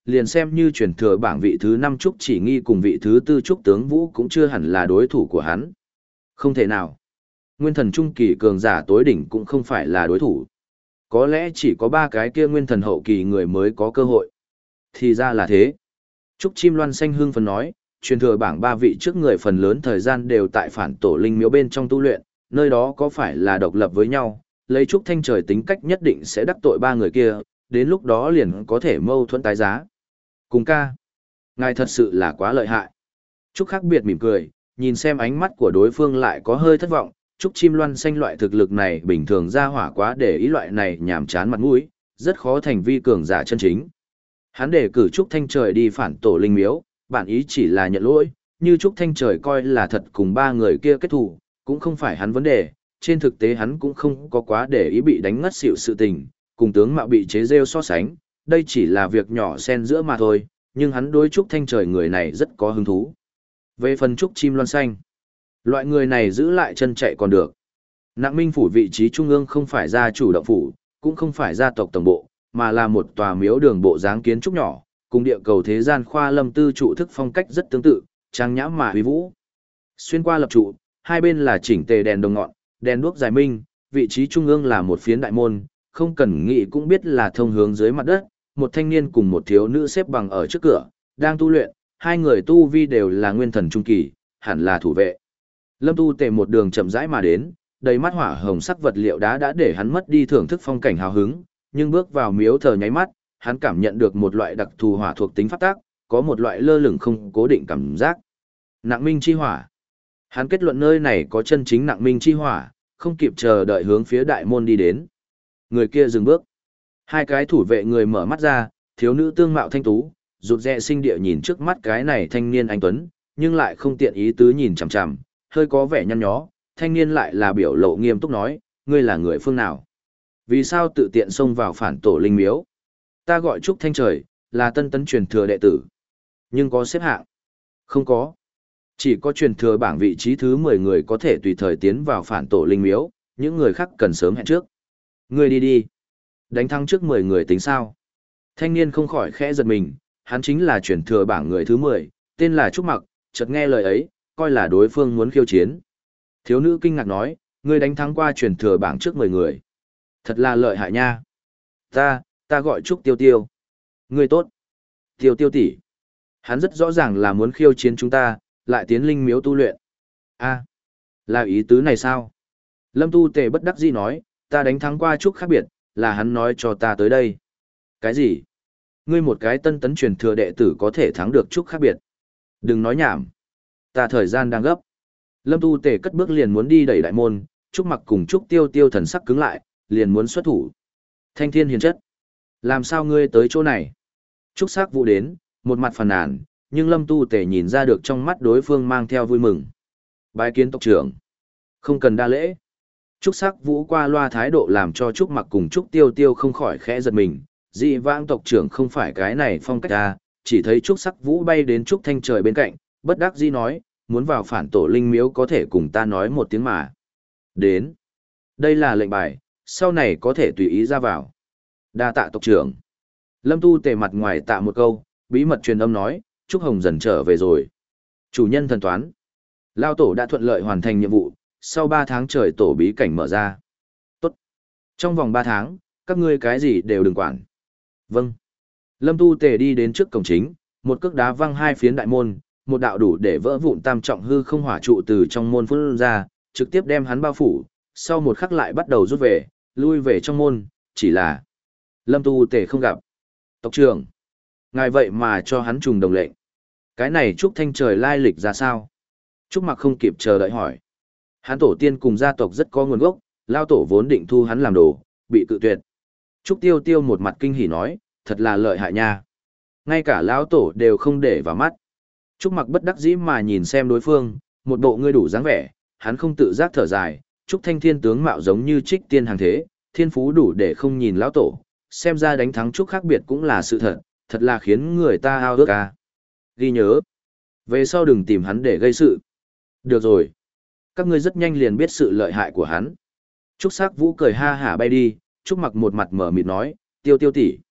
S1: liền xem như truyền thừa bảng vị thứ năm Trúc Chỉ Nghi cùng vị thứ tư Trúc Tướng Vũ cũng chưa hẳn là đối thủ của hắn. Không thể nào. Nguyên thần trung kỳ cường giả tối đỉnh cũng không phải là đối thủ. Có lẽ chỉ có ba cái kia nguyên thần hậu kỳ người mới có cơ hội. Thì ra là thế. Trúc Chim Loan Xanh hưng phấn nói, truyền thừa bảng ba vị trước người phần lớn thời gian đều tại phản tổ linh miếu bên trong tu luyện, nơi đó có phải là độc lập với nhau, lấy Trúc Thanh Trời tính cách nhất định sẽ đắc tội ba người kia, đến lúc đó liền có thể mâu thuẫn tái giá. Cùng ca. Ngài thật sự là quá lợi hại. Trúc khác biệt mỉm cười, nhìn xem ánh mắt của đối phương lại có hơi thất vọng, Trúc Chim Loan Xanh loại thực lực này bình thường ra hỏa quá để ý loại này nhảm chán mặt mũi, rất khó thành vi cường giả chân chính. Hắn để cử Trúc Thanh Trời đi phản tổ linh miếu, bản ý chỉ là nhận lỗi, như Trúc Thanh Trời coi là thật cùng ba người kia kết thù, cũng không phải hắn vấn đề, trên thực tế hắn cũng không có quá để ý bị đánh ngất xỉu sự tình, cùng tướng mạo bị chế rêu so sánh, đây chỉ là việc nhỏ xen giữa mà thôi, nhưng hắn đối Trúc Thanh Trời người này rất có hứng thú. Về phần Trúc Chim Loan Xanh, loại người này giữ lại chân chạy còn được. Nặng Minh phủ vị trí trung ương không phải gia chủ động phủ, cũng không phải gia tộc tổng bộ, mà là một tòa miếu đường bộ dáng kiến trúc nhỏ, cùng địa cầu thế gian khoa lâm tư trụ thức phong cách rất tương tự, trang nhã mà uy vũ. Xuyên qua lập trụ, hai bên là chỉnh tề đèn đồng ngọn, đèn đuốc dài minh, vị trí trung ương là một phiến đại môn, không cần nghĩ cũng biết là thông hướng dưới mặt đất, một thanh niên cùng một thiếu nữ xếp bằng ở trước cửa, đang tu luyện, hai người tu vi đều là nguyên thần trung kỳ, hẳn là thủ vệ. Lâm Tu Tề một đường chậm rãi mà đến, đầy mắt hỏa hồng sắc vật liệu đá đã để hắn mất đi thưởng thức phong cảnh hào hứng, nhưng bước vào miếu thờ nháy mắt, hắn cảm nhận được một loại đặc thù hỏa thuộc tính pháp tác, có một loại lơ lửng không cố định cảm giác. Nặng minh chi hỏa. Hắn kết luận nơi này có chân chính nặng minh chi hỏa, không kịp chờ đợi hướng phía đại môn đi đến. Người kia dừng bước. Hai cái thủ vệ người mở mắt ra, thiếu nữ tương mạo thanh tú, rụt rè sinh địa nhìn trước mắt cái này thanh niên anh tuấn, nhưng lại không tiện ý tứ nhìn chằm chằm, hơi có vẻ nhăn nhó, thanh niên lại là biểu lộ nghiêm túc nói, ngươi là người phương nào? Vì sao tự tiện xông vào phản tổ linh miếu? Ta gọi Trúc Thanh Trời, là tân tấn truyền thừa đệ tử. Nhưng có xếp hạng? Không có. Chỉ có truyền thừa bảng vị trí thứ mười người có thể tùy thời tiến vào phản tổ linh miếu, những người khác cần sớm hẹn trước. Ngươi đi đi. Đánh thắng trước mười người tính sao? Thanh niên không khỏi khẽ giật mình, hắn chính là truyền thừa bảng người thứ mười, tên là Trúc Mặc, chợt nghe lời ấy, coi là đối phương muốn khiêu chiến. Thiếu nữ kinh ngạc nói, ngươi đánh thắng qua truyền thừa bảng trước mười người. Thật là lợi hại nha. Ta, ta gọi Trúc Tiêu Tiêu. Ngươi tốt. Tiêu Tiêu tỷ. Hắn rất rõ ràng là muốn khiêu chiến chúng ta, lại tiến linh miếu tu luyện. A, là ý tứ này sao? Lâm Tu Tề bất đắc dĩ nói, ta đánh thắng qua Trúc khác biệt, là hắn nói cho ta tới đây. Cái gì? Ngươi một cái tân tấn truyền thừa đệ tử có thể thắng được Trúc khác biệt. Đừng nói nhảm. Ta thời gian đang gấp. Lâm Tu Tề cất bước liền muốn đi đẩy đại môn, Trúc Mặc cùng Trúc Tiêu Tiêu thần sắc cứng lại, liền muốn xuất thủ. Thanh thiên hiền chất. Làm sao ngươi tới chỗ này? Trúc Sắc Vũ đến, một mặt phàn nàn, nhưng Lâm Tu Tề nhìn ra được trong mắt đối phương mang theo vui mừng. Bái kiến tộc trưởng. Không cần đa lễ. Trúc Sắc Vũ qua loa thái độ làm cho Trúc Mặc cùng Trúc Tiêu Tiêu không khỏi khẽ giật mình. Dị vãng tộc trưởng không phải cái này phong cách ra, chỉ thấy Trúc Sắc Vũ bay đến Trúc Thanh Trời bên cạnh, bất đắc dĩ nói, muốn vào phản tổ linh miếu có thể cùng ta nói một tiếng mà. Đến. Đây là lệnh bài, sau này có thể tùy ý ra vào. Đa tạ tộc trưởng. Lâm Tu Tề mặt ngoài tạ một câu, bí mật truyền âm nói, Trúc Hồng dần trở về rồi. Chủ nhân thần toán. Lao tổ đã thuận lợi hoàn thành nhiệm vụ, sau ba tháng trời tổ bí cảnh mở ra. Tốt. Trong vòng ba tháng, các ngươi cái gì đều đừng quản. Vâng. Lâm Tu Tề đi đến trước cổng chính, một cước đá văng hai phiến đại môn, một đạo đủ để vỡ vụn tam trọng hư không hỏa trụ từ trong môn phun ra, trực tiếp đem hắn bao phủ, sau một khắc lại bắt đầu rút về, lui về trong môn, chỉ là Lâm Tu Tề không gặp. Tộc trưởng, ngài vậy mà cho hắn trùng đồng lệnh. Cái này Trúc Thanh Trời lai lịch ra sao? Trúc Mặc không kịp chờ đợi hỏi. Hắn tổ tiên cùng gia tộc rất có nguồn gốc, lao tổ vốn định thu hắn làm đồ, bị cự tuyệt. Trúc Tiêu Tiêu một mặt kinh hỉ nói, thật là lợi hại nha. Ngay cả lão tổ đều không để vào mắt. Trúc Mặc bất đắc dĩ mà nhìn xem đối phương, một bộ ngươi đủ dáng vẻ, hắn không tự giác thở dài, Trúc Thanh Thiên tướng mạo giống như trích tiên hàng thế, thiên phú đủ để không nhìn lão tổ, xem ra đánh thắng Trúc khác biệt cũng là sự thật, thật là khiến người ta ao ước ca. Ghi nhớ, về sau đừng tìm hắn để gây sự. Được rồi, các ngươi rất nhanh liền biết sự lợi hại của hắn. Trúc Sắc Vũ cười ha hả bay đi, Trúc Mặc một mặt mở mịt nói, Tiêu Tiêu tỷ,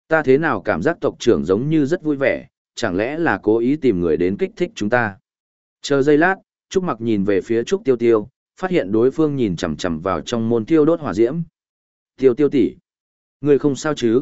S1: Ta thế nào cảm giác tộc trưởng giống như rất vui vẻ, chẳng lẽ là cố ý tìm người đến kích thích chúng ta. Chờ giây lát, Trúc Mặc nhìn về phía Trúc Tiêu Tiêu, phát hiện đối phương nhìn chằm chằm vào trong môn tiêu đốt hỏa diễm. Tiêu Tiêu tỷ, ngươi không sao chứ?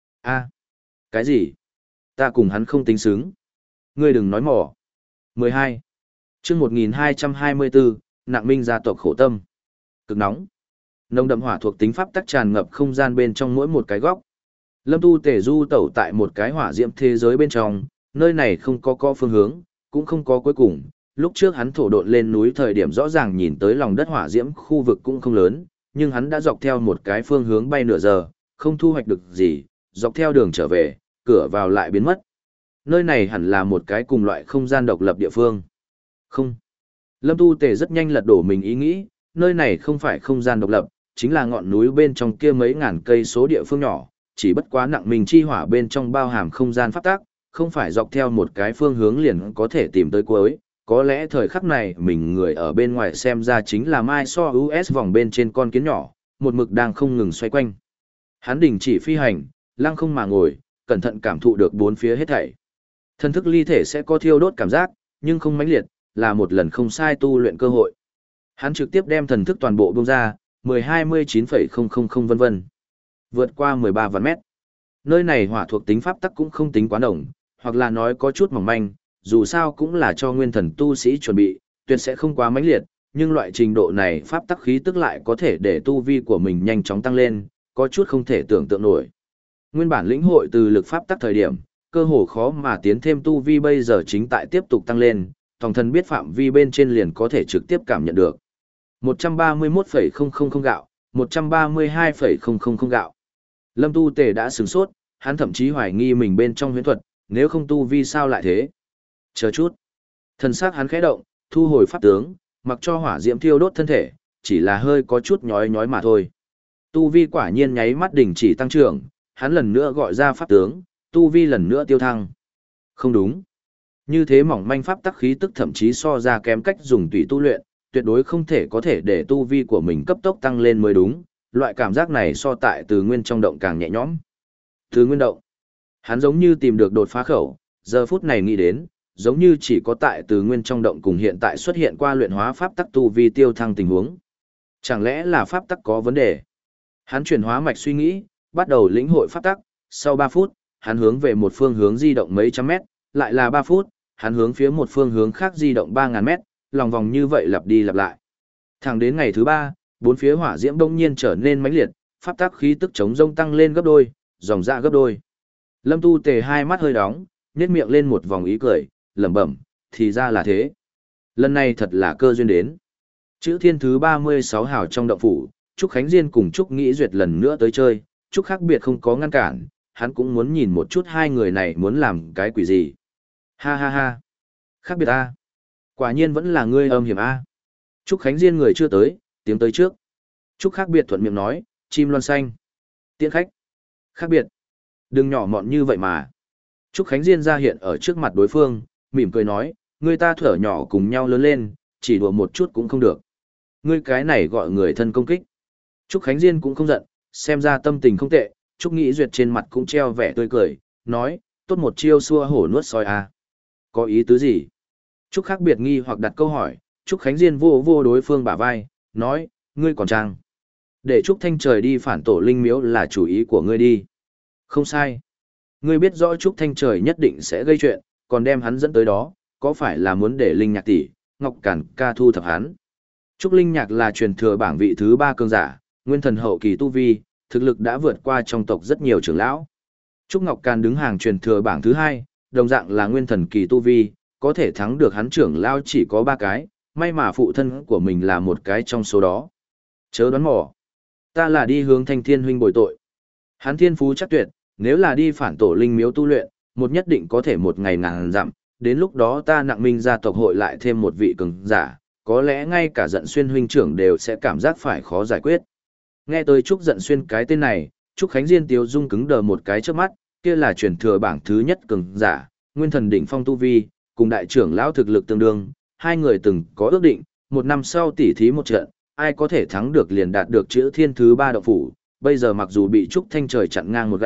S1: A, cái gì? Ta cùng hắn không tính xứng. Ngươi đừng nói mỏ. mười hai. Chương một nghìn hai trăm hai mươi bốn, Nặng Minh gia tộc khổ tâm. Cực nóng. Nồng đậm hỏa thuộc tính pháp tắc tràn ngập không gian bên trong mỗi một cái góc. Lâm Tu Tề du tẩu tại một cái hỏa diễm thế giới bên trong, nơi này không có có phương hướng, cũng không có cuối cùng. Lúc trước hắn thổ độn lên núi thời điểm rõ ràng nhìn tới lòng đất hỏa diễm khu vực cũng không lớn, nhưng hắn đã dọc theo một cái phương hướng bay nửa giờ, không thu hoạch được gì, dọc theo đường trở về, cửa vào lại biến mất. Nơi này hẳn là một cái cùng loại không gian độc lập địa phương. Không. Lâm Tu Tề rất nhanh lật đổ mình ý nghĩ, nơi này không phải không gian độc lập, chính là ngọn núi bên trong kia mấy ngàn cây số địa phương nhỏ, chỉ bất quá Nặng Minh chi hỏa bên trong bao hàm không gian pháp tắc, không phải dọc theo một cái phương hướng liền có thể tìm tới cuối. Có lẽ thời khắc này mình người ở bên ngoài xem ra chính là Mai So u ét vòng bên trên con kiến nhỏ, một mực đang không ngừng xoay quanh. Hắn đình chỉ phi hành, lăng không mà ngồi, cẩn thận cảm thụ được bốn phía hết thảy. Thân thức ly thể sẽ có thiêu đốt cảm giác, nhưng không mãnh liệt, là một lần không sai tu luyện cơ hội. Hắn trực tiếp đem thần thức toàn bộ bung ra, mười hai mươi chín phẩy không không không vân vân. Vượt qua mười ba vạn mét. Nơi này hỏa thuộc tính pháp tắc cũng không tính quá đồng, hoặc là nói có chút mỏng manh, dù sao cũng là cho nguyên thần tu sĩ chuẩn bị, tuyệt sẽ không quá mãnh liệt, nhưng loại trình độ này pháp tắc khí tức lại có thể để tu vi của mình nhanh chóng tăng lên, có chút không thể tưởng tượng nổi. Nguyên bản lĩnh hội từ lực pháp tắc thời điểm, cơ hồ khó mà tiến thêm tu vi bây giờ chính tại tiếp tục tăng lên, tổng thân biết phạm vi bên trên liền có thể trực tiếp cảm nhận được. một trăm ba mươi mốt phẩy không không không gạo, một trăm ba mươi hai phẩy không không không gạo. Lâm Tu Tề đã sửng sốt, hắn thậm chí hoài nghi mình bên trong huyễn thuật, nếu không tu vi sao lại thế? Chờ chút. Thần sắc hắn khẽ động, thu hồi pháp tướng, mặc cho hỏa diễm thiêu đốt thân thể, chỉ là hơi có chút nhói nhói mà thôi. Tu vi quả nhiên nháy mắt đình chỉ tăng trưởng, hắn lần nữa gọi ra pháp tướng, tu vi lần nữa tiêu thăng. Không đúng. Như thế mỏng manh pháp tắc khí tức thậm chí so ra kém cách dùng tùy tu luyện, tuyệt đối không thể có thể để tu vi của mình cấp tốc tăng lên mới đúng, loại cảm giác này so tại từ nguyên trong động càng nhẹ nhõm. Từ nguyên động. Hắn giống như tìm được đột phá khẩu, giờ phút này nghĩ đến, giống như chỉ có tại từ nguyên trong động cùng hiện tại xuất hiện qua luyện hóa pháp tắc tu vi tiêu thăng tình huống. Chẳng lẽ là pháp tắc có vấn đề? Hắn chuyển hóa mạch suy nghĩ, bắt đầu lĩnh hội pháp tắc, sau ba phút, hắn hướng về một phương hướng di động mấy trăm mét, lại là ba phút, hắn hướng phía một phương hướng khác di động ba ngàn mét, lòng vòng như vậy lặp đi lặp lại. Thẳng đến ngày thứ ba, bốn phía hỏa diễm đông nhiên trở nên mãnh liệt, pháp tắc khí tức chống rông tăng lên gấp đôi, dòng dạ gấp đôi. Lâm Tu Tề hai mắt hơi đóng, nhếch miệng lên một vòng ý cười, lẩm bẩm, thì ra là thế. Lần này thật là cơ duyên đến. Chữ thiên thứ ba mươi sáu hào trong động phủ, Trúc Khánh Diên cùng Trúc Nghĩ Duyệt lần nữa tới chơi, Trúc khác biệt không có ngăn cản, hắn cũng muốn nhìn một chút hai người này muốn làm cái quỷ gì. Ha ha ha. Khác biệt a. Quả nhiên vẫn là ngươi âm hiểm a. Trúc Khánh Diên người chưa tới, tiếng tới trước. Trúc khác biệt thuận miệng nói, chim loan xanh. Tiễn khách. Khác biệt. Đừng nhỏ mọn như vậy mà. Trúc Khánh Diên ra hiện ở trước mặt đối phương, mỉm cười nói, người ta thở nhỏ cùng nhau lớn lên, chỉ đùa một chút cũng không được. Ngươi cái này gọi người thân công kích. Trúc Khánh Diên cũng không giận, xem ra tâm tình không tệ, Trúc Nghĩ Duyệt trên mặt cũng treo vẻ tươi cười, nói, tốt một chiêu xua hổ nuốt sói a. Có ý tứ gì? Trúc khác biệt nghi hoặc đặt câu hỏi, Trúc Khánh Diên vô vô đối phương bả vai, nói, ngươi còn trang. Để Trúc Thanh Trời đi phản tổ linh miếu là chủ ý của ngươi đi. Không sai. Ngươi biết rõ Trúc Thanh Trời nhất định sẽ gây chuyện, còn đem hắn dẫn tới đó, có phải là muốn để Linh Nhạc tỷ, Ngọc Cản ca thu thập hắn. Trúc Linh Nhạc là truyền thừa bảng vị thứ ba cường giả, nguyên thần hậu kỳ tu vi, thực lực đã vượt qua trong tộc rất nhiều trưởng lão. Trúc Ngọc Càn đứng hàng truyền thừa bảng thứ hai, đồng dạng là nguyên thần kỳ tu vi, có thể thắng được hắn trưởng lão chỉ có ba cái, may mà phụ thân của mình là một cái trong số đó. Chớ đoán mò. Ta là đi hướng Thanh Thiên huynh bồi tội. Hắn thiên phú chắc tuyệt, nếu là đi phản tổ linh miếu tu luyện, một nhất định có thể một ngày ngàn dặm, đến lúc đó ta Nặng Minh gia tộc hội lại thêm một vị cường giả, có lẽ ngay cả Dận Xuyên huynh trưởng đều sẽ cảm giác phải khó giải quyết. Nghe tới Trúc Dận Xuyên cái tên này, Trúc Khánh Diên tiếu dung cứng đờ một cái trước mắt, kia là truyền thừa bảng thứ nhất cường giả, nguyên thần đỉnh phong tu vi, cùng đại trưởng lão thực lực tương đương, hai người từng có ước định, một năm sau tỉ thí một trận, ai có thể thắng được liền đạt được chữ thiên thứ ba động phủ, bây giờ mặc dù bị Trúc Thanh Trời chặn ngang một gạch,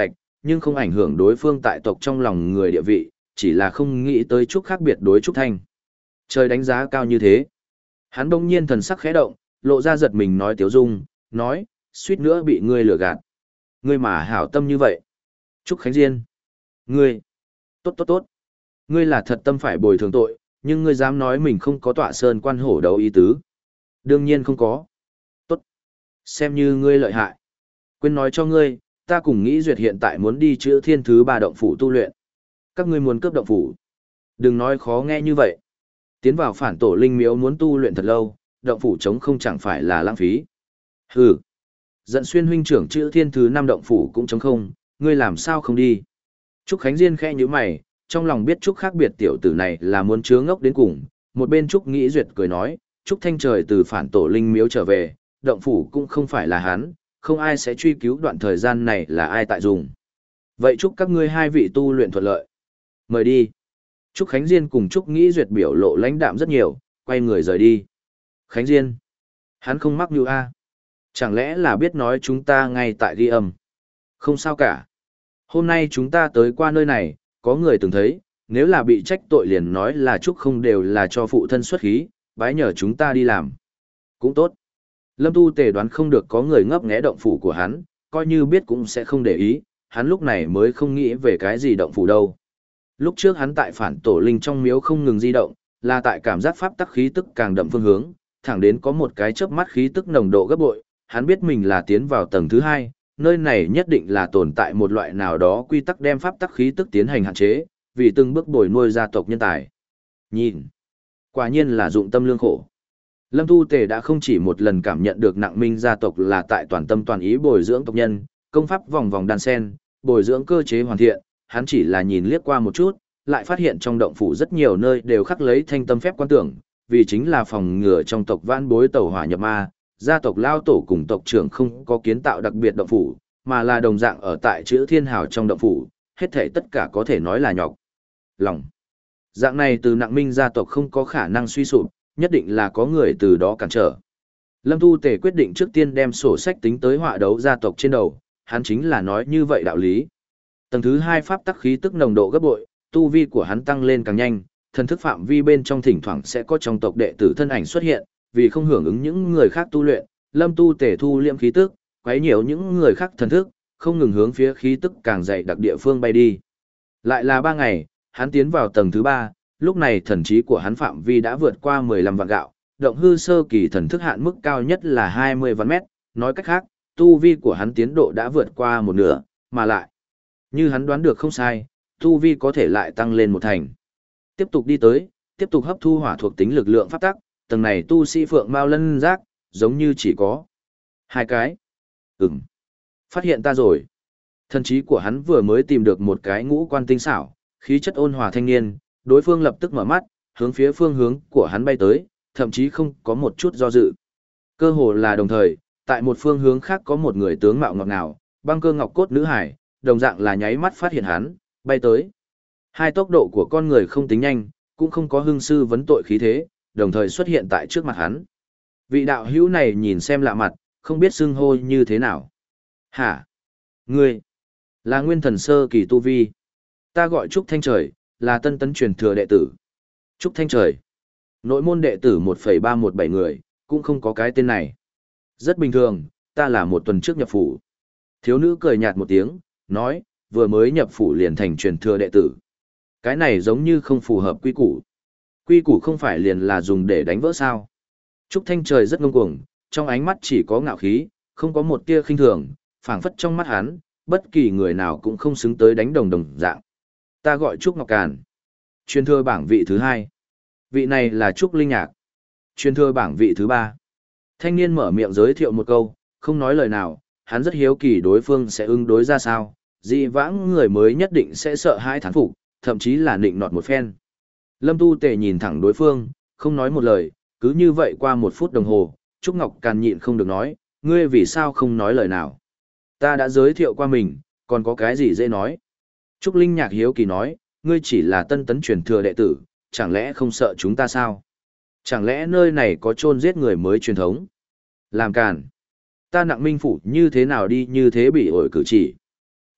S1: nhưng không ảnh hưởng đối phương tại tộc trong lòng người địa vị, chỉ là không nghĩ tới Trúc khác biệt đối Trúc Thanh. Trời đánh giá cao như thế. Hắn đông nhiên thần sắc khẽ động, lộ ra giật mình nói tiếu dung, nói, suýt nữa bị ngươi lừa gạt. Ngươi mà hảo tâm như vậy. Trúc Khánh Diên. Ngươi. Tốt tốt tốt. Ngươi là thật tâm phải bồi thường tội, nhưng ngươi dám nói mình không có tọa sơn quan hổ đấu ý tứ. Đương nhiên không có. Tốt. Xem như ngươi lợi hại. Quên nói cho ngươi, ta cùng nghĩ duyệt hiện tại muốn đi chữa thiên thứ ba động phủ tu luyện. Các ngươi muốn cướp động phủ. Đừng nói khó nghe như vậy. Tiến vào phản tổ linh miếu muốn tu luyện thật lâu, động phủ trống không chẳng phải là lãng phí. Hừ. Dẫn xuyên huynh trưởng chữa thiên thứ năm động phủ cũng trống không, ngươi làm sao không đi. Trúc Khánh Diên khẽ như mày, trong lòng biết Trúc khác biệt tiểu tử này là muốn chứa ngốc đến cùng. Một bên Trúc nghĩ duyệt cười nói, Trúc Thanh Trời từ phản tổ linh miếu trở về, động phủ cũng không phải là hắn, không ai sẽ truy cứu đoạn thời gian này là ai tại dùng. Vậy chúc các ngươi hai vị tu luyện thuận lợi. Mời đi. Trúc Khánh Diên cùng Trúc Nghĩ Duyệt biểu lộ lãnh đạm rất nhiều, quay người rời đi. Khánh Diên. Hắn không mắc như A. Chẳng lẽ là biết nói chúng ta ngay tại ghi âm. Không sao cả. Hôm nay chúng ta tới qua nơi này, có người từng thấy, nếu là bị trách tội liền nói là Trúc không đều là cho phụ thân xuất khí, bái nhờ chúng ta đi làm. Cũng tốt. Lâm Tu Tề đoán không được có người ngấp nghé động phủ của hắn, coi như biết cũng sẽ không để ý, hắn lúc này mới không nghĩ về cái gì động phủ đâu. Lúc trước hắn tại phản tổ linh trong miếu không ngừng di động, là tại cảm giác pháp tắc khí tức càng đậm phương hướng, thẳng đến có một cái chớp mắt khí tức nồng độ gấp bội, hắn biết mình là tiến vào tầng thứ hai, nơi này nhất định là tồn tại một loại nào đó quy tắc đem pháp tắc khí tức tiến hành hạn chế, vì từng bước bồi nuôi gia tộc nhân tài. Nhìn, quả nhiên là dụng tâm lương khổ. Lâm Tu Tề đã không chỉ một lần cảm nhận được nặng minh gia tộc là tại toàn tâm toàn ý bồi dưỡng tộc nhân, công pháp vòng vòng đan sen, bồi dưỡng cơ chế hoàn thiện, hắn chỉ là nhìn liếc qua một chút, lại phát hiện trong động phủ rất nhiều nơi đều khắc lấy thanh tâm phép quan tưởng, vì chính là phòng ngừa trong tộc vãn bối tẩu hỏa nhập ma, gia tộc lao tổ cùng tộc trưởng không có kiến tạo đặc biệt động phủ, mà là đồng dạng ở tại chữ thiên hào trong động phủ, hết thể tất cả có thể nói là nhọc lòng. Dạng này từ nặng minh gia tộc không có khả năng suy sụp, nhất định là có người từ đó cản trở. Lâm Tu Tề quyết định trước tiên đem sổ sách tính tới họa đấu gia tộc trên đầu, hắn chính là nói như vậy đạo lý. Tầng thứ hai pháp tắc khí tức nồng độ gấp bội, tu vi của hắn tăng lên càng nhanh, thần thức phạm vi bên trong thỉnh thoảng sẽ có trong tộc đệ tử thân ảnh xuất hiện, vì không hưởng ứng những người khác tu luyện, Lâm Tu Tề thu liệm khí tức, quấy nhiễu những người khác thần thức, không ngừng hướng phía khí tức càng dày đặc địa phương bay đi. Lại là ba ngày, hắn tiến vào tầng thứ ba, lúc này thần trí của hắn phạm vi đã vượt qua mười lăm vạn gạo, động hư sơ kỳ thần thức hạn mức cao nhất là hai mươi vạn mét, nói cách khác, tu vi của hắn tiến độ đã vượt qua một nửa, mà lại, như hắn đoán được không sai, tu vi có thể lại tăng lên một thành. Tiếp tục đi tới, tiếp tục hấp thu hỏa thuộc tính lực lượng pháp tắc, tầng này tu sĩ phượng mao lân giác, giống như chỉ có hai cái. Ừm, phát hiện ta rồi. Thần trí của hắn vừa mới tìm được một cái ngũ quan tinh xảo, khí chất ôn hòa thanh niên, đối phương lập tức mở mắt, hướng phía phương hướng của hắn bay tới, thậm chí không có một chút do dự. Cơ hồ là đồng thời, tại một phương hướng khác có một người tướng mạo ngọt ngào, băng cơ ngọc cốt nữ hải, đồng dạng là nháy mắt phát hiện hắn, bay tới. Hai tốc độ của con người không tính nhanh, cũng không có hưng sư vấn tội khí thế, đồng thời xuất hiện tại trước mặt hắn. Vị đạo hữu này nhìn xem lạ mặt, không biết xưng hô như thế nào. Hả? Ngươi? Là nguyên thần sơ kỳ tu vi. Ta gọi Trúc Thanh Trời, là tân tấn truyền thừa đệ tử. Trúc Thanh Trời. Nội môn đệ tử một phẩy ba một bảy người, cũng không có cái tên này. Rất bình thường, ta là một tuần trước nhập phủ. Thiếu nữ cười nhạt một tiếng, nói, vừa mới nhập phủ liền thành truyền thừa đệ tử. Cái này giống như không phù hợp quy củ. Quy củ không phải liền là dùng để đánh vỡ sao. Trúc Thanh Trời rất ngông cuồng, trong ánh mắt chỉ có ngạo khí, không có một tia khinh thường, phảng phất trong mắt hắn, bất kỳ người nào cũng không xứng tới đánh đồng đồng dạng. Ta gọi Trúc Ngọc Càn. Truyền thừa bảng vị thứ hai. Vị này là Trúc Linh Nhạc. Truyền thừa bảng vị thứ ba. Thanh niên mở miệng giới thiệu một câu, không nói lời nào, hắn rất hiếu kỳ đối phương sẽ ứng đối ra sao. Dị vãng người mới nhất định sẽ sợ hãi thán phục, thậm chí là nịnh nọt một phen. Lâm Tu Tề nhìn thẳng đối phương, không nói một lời, cứ như vậy qua một phút đồng hồ, Trúc Ngọc Càn nhịn không được nói, ngươi vì sao không nói lời nào. Ta đã giới thiệu qua mình, còn có cái gì dễ nói. Trúc Linh Nhạc hiếu kỳ nói, ngươi chỉ là tân tấn truyền thừa đệ tử, chẳng lẽ không sợ chúng ta sao? Chẳng lẽ nơi này có chôn giết người mới truyền thống? Làm càn. Ta nặng minh phủ như thế nào đi như thế bị ổi cử chỉ.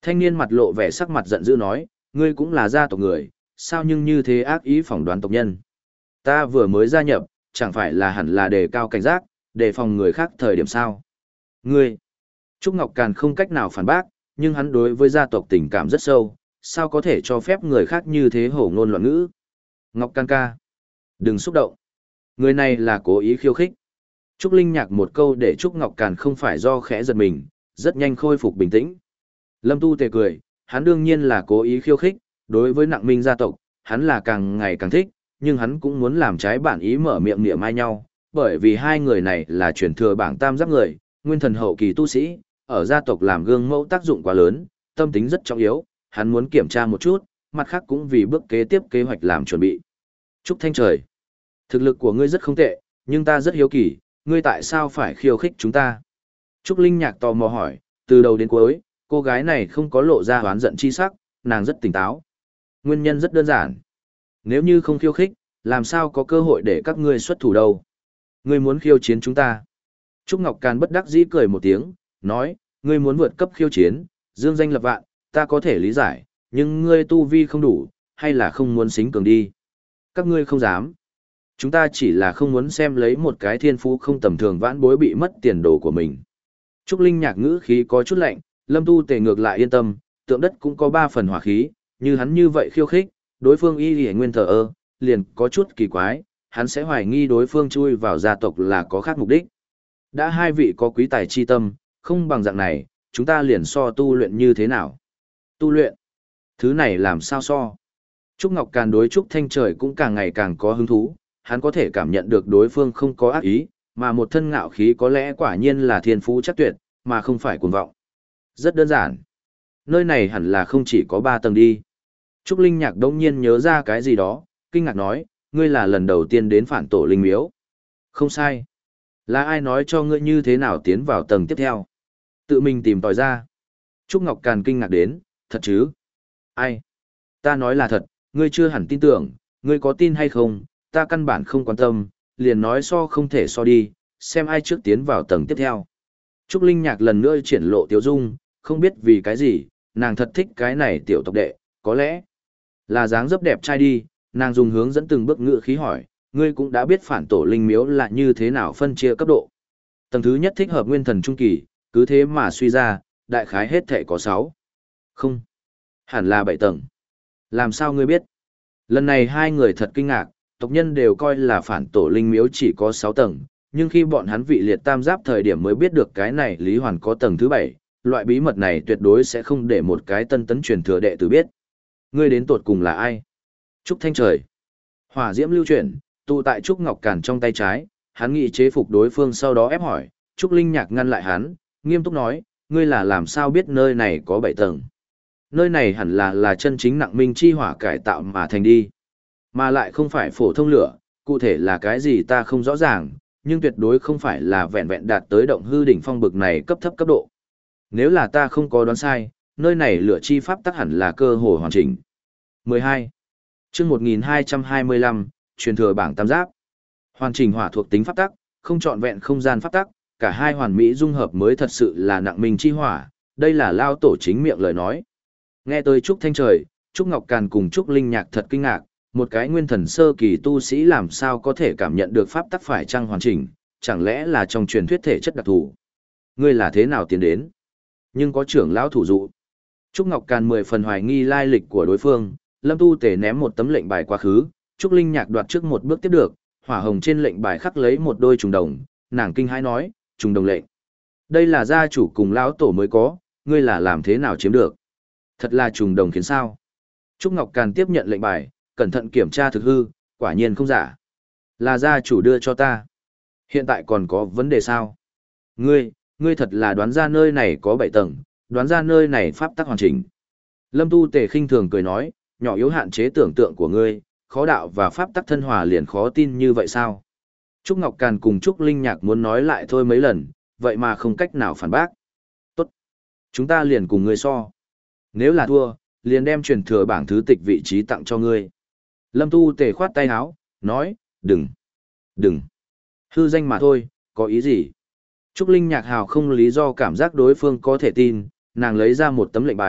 S1: Thanh niên mặt lộ vẻ sắc mặt giận dữ nói, ngươi cũng là gia tộc người, sao nhưng như thế ác ý phỏng đoán tộc nhân. Ta vừa mới gia nhập, chẳng phải là hẳn là đề cao cảnh giác, đề phòng người khác thời điểm sao. Ngươi, Trúc Ngọc Càn không cách nào phản bác, nhưng hắn đối với gia tộc tình cảm rất sâu, sao có thể cho phép người khác như thế hổ ngôn loạn ngữ. Ngọc Can ca, đừng xúc động. Người này là cố ý khiêu khích. Trúc Linh Nhạc một câu để Trúc Ngọc Càn không phải do khẽ giật mình, rất nhanh khôi phục bình tĩnh. Lâm Tu Tề cười, hắn đương nhiên là cố ý khiêu khích, đối với Nặng Minh gia tộc, hắn là càng ngày càng thích, nhưng hắn cũng muốn làm trái bản ý mở miệng niệm ai nhau, bởi vì hai người này là truyền thừa bảng tam giáp người, nguyên thần hậu kỳ tu sĩ, ở gia tộc làm gương mẫu tác dụng quá lớn, tâm tính rất trọng yếu, hắn muốn kiểm tra một chút, mặt khác cũng vì bước kế tiếp kế hoạch làm chuẩn bị. Trúc Thanh Trời, thực lực của ngươi rất không tệ, nhưng ta rất hiếu kỳ, ngươi tại sao phải khiêu khích chúng ta? Trúc Linh Nhạc tò mò hỏi, từ đầu đến cuối, cô gái này không có lộ ra oán giận chi sắc, nàng rất tỉnh táo. Nguyên nhân rất đơn giản. Nếu như không khiêu khích, làm sao có cơ hội để các ngươi xuất thủ đâu? Ngươi muốn khiêu chiến chúng ta. Trúc Ngọc Càn bất đắc dĩ cười một tiếng, nói, ngươi muốn vượt cấp khiêu chiến, dương danh lập vạn, ta có thể lý giải, nhưng ngươi tu vi không đủ, hay là không muốn xính cường đi. Các ngươi không dám. Chúng ta chỉ là không muốn xem lấy một cái thiên phú không tầm thường vãn bối bị mất tiền đồ của mình. Trúc Linh Nhạc ngữ khí có chút lạnh, Lâm Tu Tề ngược lại yên tâm, tượng đất cũng có ba phần hỏa khí, như hắn như vậy khiêu khích, đối phương y lìa nguyên thờ ơ, liền có chút kỳ quái, hắn sẽ hoài nghi đối phương chui vào gia tộc là có khác mục đích. Đã hai vị có quý tài chi tâm, không bằng dạng này, chúng ta liền so tu luyện như thế nào? Tu luyện? Thứ này làm sao so? Trúc Ngọc Càn đối Trúc Thanh Trời cũng càng ngày càng có hứng thú, hắn có thể cảm nhận được đối phương không có ác ý, mà một thân ngạo khí có lẽ quả nhiên là thiên phú chắc tuyệt, mà không phải cuồng vọng. Rất đơn giản. Nơi này hẳn là không chỉ có ba tầng đi. Trúc Linh Nhạc đông nhiên nhớ ra cái gì đó, kinh ngạc nói, ngươi là lần đầu tiên đến phản tổ linh miếu. Không sai. Là ai nói cho ngươi như thế nào tiến vào tầng tiếp theo? Tự mình tìm tòi ra. Trúc Ngọc Càn kinh ngạc đến, thật chứ? Ai? Ta nói là thật, ngươi chưa hẳn tin tưởng, ngươi có tin hay không, ta căn bản không quan tâm, liền nói so không thể so đi, xem ai trước tiến vào tầng tiếp theo. Trúc Linh Nhạc lần nữa triển lộ tiếu dung, không biết vì cái gì, nàng thật thích cái này tiểu tộc đệ, có lẽ là dáng dấp đẹp trai đi, nàng dùng hướng dẫn từng bước ngữ khí hỏi, ngươi cũng đã biết phản tổ linh miếu là như thế nào phân chia cấp độ. Tầng thứ nhất thích hợp nguyên thần trung kỳ, cứ thế mà suy ra, đại khái hết thể có sáu. Không, hẳn là bảy tầng. Làm sao ngươi biết? Lần này hai người thật kinh ngạc, tộc nhân đều coi là phản tổ linh miếu chỉ có sáu tầng, nhưng khi bọn hắn vị liệt tam giáp thời điểm mới biết được cái này Lý Hoàn có tầng thứ bảy, loại bí mật này tuyệt đối sẽ không để một cái tân tấn truyền thừa đệ tử biết. Ngươi đến tột cùng là ai? Trúc Thanh Trời. Hỏa diễm lưu chuyển, tụ tại Trúc Ngọc Càn trong tay trái, hắn nghĩ chế phục đối phương sau đó ép hỏi, Trúc Linh Nhạc ngăn lại hắn, nghiêm túc nói, ngươi là làm sao biết nơi này có bảy tầng? Nơi này hẳn là là chân chính Nặng Minh chi hỏa cải tạo mà thành đi. Mà lại không phải phổ thông lửa, cụ thể là cái gì ta không rõ ràng, nhưng tuyệt đối không phải là vẹn vẹn đạt tới động hư đỉnh phong bực này cấp thấp cấp độ. Nếu là ta không có đoán sai, nơi này lửa chi pháp tắc hẳn là cơ hồ hoàn chỉnh. mười hai. Chương một nghìn hai trăm hai mươi lăm, truyền thừa bảng tam giáp. Hoàn chỉnh hỏa thuộc tính pháp tắc, không trọn vẹn không gian pháp tắc, cả hai hoàn mỹ dung hợp mới thật sự là Nặng Minh chi hỏa, đây là lao tổ chính miệng lời nói. Nghe tới Trúc Thanh Trời, Trúc Ngọc Càn cùng Trúc Linh Nhạc thật kinh ngạc, một cái nguyên thần sơ kỳ tu sĩ làm sao có thể cảm nhận được pháp tắc phải chăng hoàn chỉnh, chẳng lẽ là trong truyền thuyết thể chất đặc thù. Ngươi là thế nào tiến đến? Nhưng có trưởng lão thủ dụ. Trúc Ngọc Càn mười phần hoài nghi lai lịch của đối phương, Lâm Tu Tề ném một tấm lệnh bài quá khứ, Trúc Linh Nhạc đoạt trước một bước tiếp được, hỏa hồng trên lệnh bài khắc lấy một đôi trùng đồng, nàng kinh hãi nói, trùng đồng lệnh. Đây là gia chủ cùng lão tổ mới có, ngươi là làm thế nào chiếm được? Thật là trùng đồng khiến sao? Trúc Ngọc Càn tiếp nhận lệnh bài, cẩn thận kiểm tra thực hư, quả nhiên không giả. Là gia chủ đưa cho ta. Hiện tại còn có vấn đề sao? Ngươi, ngươi thật là đoán ra nơi này có bảy tầng, đoán ra nơi này pháp tắc hoàn chỉnh. Lâm Tu Tề khinh thường cười nói, nhỏ yếu hạn chế tưởng tượng của ngươi, khó đạo và pháp tắc thân hòa liền khó tin như vậy sao? Trúc Ngọc Càn cùng Trúc Linh Nhạc muốn nói lại thôi mấy lần, vậy mà không cách nào phản bác. Tốt, chúng ta liền cùng ngươi so. Nếu là thua, liền đem truyền thừa bảng thứ tịch vị trí tặng cho ngươi. Lâm Tu Tề khoát tay áo, nói, đừng, đừng. Hư danh mà thôi, có ý gì? Trúc Linh Nhạc hào không lý do cảm giác đối phương có thể tin, nàng lấy ra một tấm lệnh bài,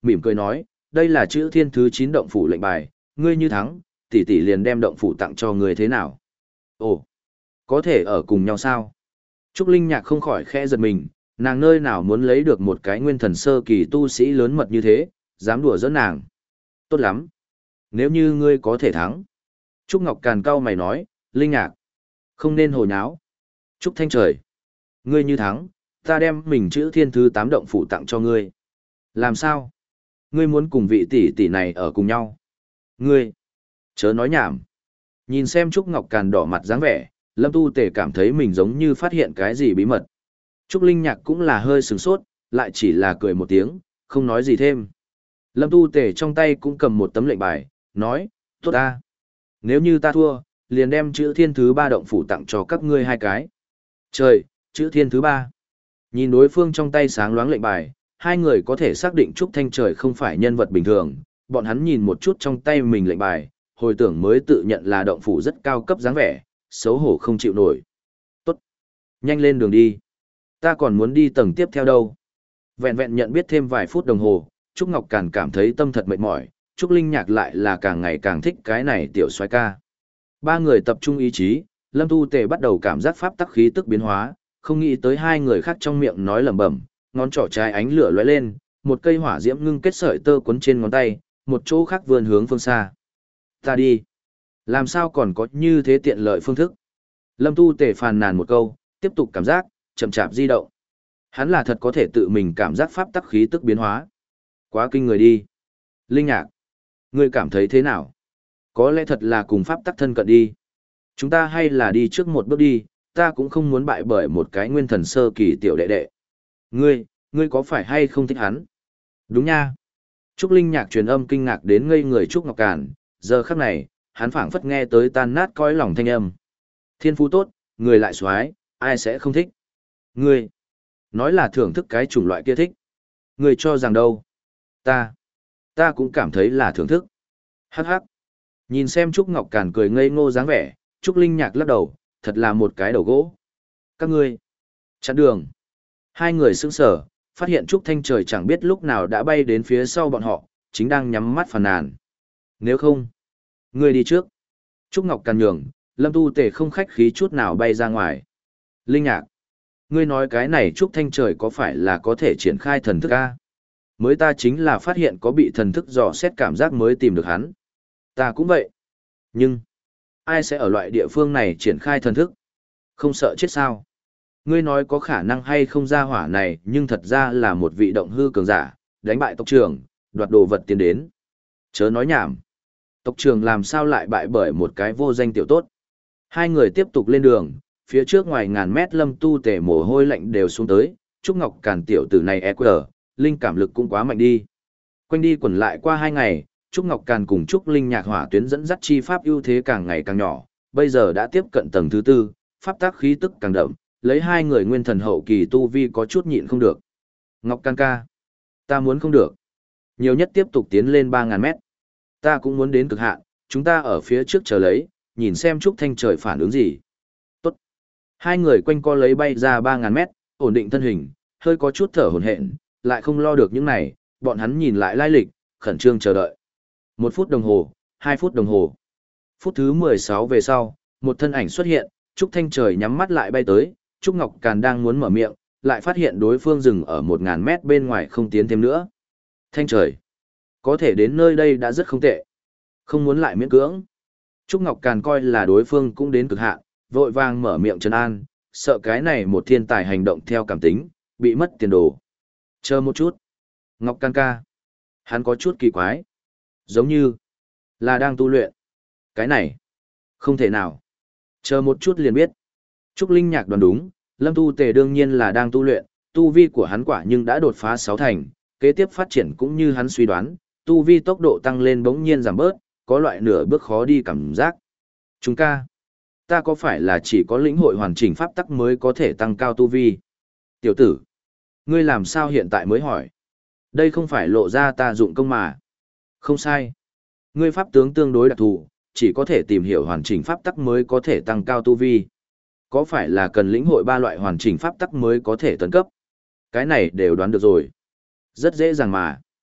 S1: mỉm cười nói, đây là chữ thiên thứ chín động phủ lệnh bài, ngươi như thắng, tỷ tỷ liền đem động phủ tặng cho ngươi thế nào? Ồ, có thể ở cùng nhau sao? Trúc Linh Nhạc không khỏi khẽ giật mình, nàng nơi nào muốn lấy được một cái nguyên thần sơ kỳ tu sĩ lớn mật như thế, dám đùa giỡn nàng. Tốt lắm. Nếu như ngươi có thể thắng. Trúc Ngọc Càn cau mày nói, Linh Nhạc, không nên hồ nháo. Trúc Thanh Trời, ngươi như thắng, ta đem mình chữ thiên thứ tám động phủ tặng cho ngươi. Làm sao? Ngươi muốn cùng vị tỷ tỷ này ở cùng nhau. Ngươi, chớ nói nhảm. Nhìn xem Trúc Ngọc Càn đỏ mặt dáng vẻ, Lâm Tu Tề cảm thấy mình giống như phát hiện cái gì bí mật. Trúc Linh Nhạc cũng là hơi sửng sốt, lại chỉ là cười một tiếng, không nói gì thêm. Lâm Tu Tề trong tay cũng cầm một tấm lệnh bài, nói, tốt ta. Nếu như ta thua, liền đem chữ thiên thứ ba động phủ tặng cho các ngươi hai cái. Trời, chữ thiên thứ ba. Nhìn đối phương trong tay sáng loáng lệnh bài, hai người có thể xác định Trúc Thanh Trời không phải nhân vật bình thường. Bọn hắn nhìn một chút trong tay mình lệnh bài, hồi tưởng mới tự nhận là động phủ rất cao cấp dáng vẻ, xấu hổ không chịu nổi. Tốt. Nhanh lên đường đi. Ta còn muốn đi tầng tiếp theo đâu. Vẹn vẹn nhận biết thêm vài phút đồng hồ, Trúc Ngọc Càn cảm thấy tâm thật mệt mỏi, Trúc Linh Nhạc lại là càng ngày càng thích cái này tiểu soái ca. Ba người tập trung ý chí, Lâm Tu Tề bắt đầu cảm giác pháp tắc khí tức biến hóa, không nghĩ tới hai người khác trong miệng nói lẩm bẩm, ngón trỏ trái ánh lửa lóe lên, một cây hỏa diễm ngưng kết sợi tơ cuốn trên ngón tay, một chỗ khác vươn hướng phương xa. Ta đi. Làm sao còn có như thế tiện lợi phương thức? Lâm Tu Tề phàn nàn một câu, tiếp tục cảm giác, chậm chạp di động. Hắn là thật có thể tự mình cảm giác pháp tắc khí tức biến hóa. Quá kinh người đi. Linh Nhạc, ngươi cảm thấy thế nào? Có lẽ thật là cùng pháp tắc thân cận đi. Chúng ta hay là đi trước một bước đi, ta cũng không muốn bại bởi một cái nguyên thần sơ kỳ tiểu đệ đệ. Ngươi, ngươi có phải hay không thích hắn? Đúng nha. Trúc Linh Nhạc truyền âm kinh ngạc đến ngây người Trúc Ngọc Càn, giờ khắc này, hắn phảng phất nghe tới tan nát cõi lòng thanh âm. Thiên phú tốt, người lại xoái, ai sẽ không thích? Ngươi, nói là thưởng thức cái chủng loại kia thích. Ngươi cho rằng đâu? Ta, ta cũng cảm thấy là thưởng thức. Hắc hắc. Nhìn xem Trúc Ngọc Càn cười ngây ngô dáng vẻ, Trúc Linh Nhạc lắc đầu, thật là một cái đầu gỗ. Các ngươi, chặn đường. Hai người sững sờ, phát hiện Trúc Thanh Trời chẳng biết lúc nào đã bay đến phía sau bọn họ, chính đang nhắm mắt phàn nàn. Nếu không, ngươi đi trước. Trúc Ngọc Càn nhường, Lâm Tu Tề không khách khí chút nào bay ra ngoài. Linh Nhạc, ngươi nói cái này Trúc Thanh Trời có phải là có thể triển khai thần thức a? Mới ta chính là phát hiện có bị thần thức dò xét cảm giác mới tìm được hắn. Ta cũng vậy. Nhưng, ai sẽ ở loại địa phương này triển khai thần thức? Không sợ chết sao? Ngươi nói có khả năng hay không ra hỏa này, nhưng thật ra là một vị động hư cường giả, đánh bại tộc trưởng, đoạt đồ vật tiến đến. Chớ nói nhảm. Tộc trưởng làm sao lại bại bởi một cái vô danh tiểu tốt? Hai người tiếp tục lên đường, phía trước ngoài ngàn mét Lâm Tu Tề mồ hôi lạnh đều xuống tới, Trúc Ngọc Càn tiểu tử này e quờ, linh cảm lực cũng quá mạnh đi. Quanh đi quẩn lại qua hai ngày, Trúc Ngọc Càn cùng Trúc Linh Nhạc hỏa tuyến dẫn dắt chi pháp ưu thế càng ngày càng nhỏ, bây giờ đã tiếp cận tầng thứ tư, pháp tác khí tức càng đậm, lấy hai người nguyên thần hậu kỳ tu vi có chút nhịn không được. Ngọc Can ca, ta muốn không được. Nhiều nhất tiếp tục tiến lên ba ngàn mét. Ta cũng muốn đến cực hạn, chúng ta ở phía trước chờ lấy, nhìn xem Trúc Thanh Trời phản ứng gì. Tốt. Hai người quanh co lấy bay ra ba ngàn mét, ổn định thân hình, hơi có chút thở hổn hển, lại không lo được những này, bọn hắn nhìn lại lai lịch, khẩn trương chờ đợi. Một phút đồng hồ, hai phút đồng hồ. Phút thứ mười sáu về sau, một thân ảnh xuất hiện, Trúc Thanh Trời nhắm mắt lại bay tới, Trúc Ngọc Càn đang muốn mở miệng, lại phát hiện đối phương dừng ở một ngàn mét bên ngoài không tiến thêm nữa. Thanh Trời, có thể đến nơi đây đã rất không tệ. Không muốn lại miễn cưỡng. Trúc Ngọc Càn coi là đối phương cũng đến cực hạn, vội vàng mở miệng trấn an, sợ cái này một thiên tài hành động theo cảm tính, bị mất tiền đồ. Chờ một chút. Ngọc Can ca. Hắn có chút kỳ quái. Giống như là đang tu luyện. Cái này, không thể nào. Chờ một chút liền biết. Trúc Linh Nhạc đoán đúng, Lâm Tu Tề đương nhiên là đang tu luyện, tu vi của hắn quả nhưng đã đột phá sáu thành, kế tiếp phát triển cũng như hắn suy đoán, tu vi tốc độ tăng lên bỗng nhiên giảm bớt, có loại nửa bước khó đi cảm giác. Chúng ca, ta có phải là chỉ có lĩnh hội hoàn chỉnh pháp tắc mới có thể tăng cao tu vi? Tiểu tử, ngươi làm sao hiện tại mới hỏi? Đây không phải lộ ra ta dụng công mà. Không sai. Ngươi pháp tướng tương đối đặc thù, chỉ có thể tìm hiểu hoàn chỉnh pháp tắc mới có thể tăng cao tu vi. Có phải là cần lĩnh hội ba loại hoàn chỉnh pháp tắc mới có thể tấn cấp? Cái này đều đoán được rồi. Rất dễ dàng mà.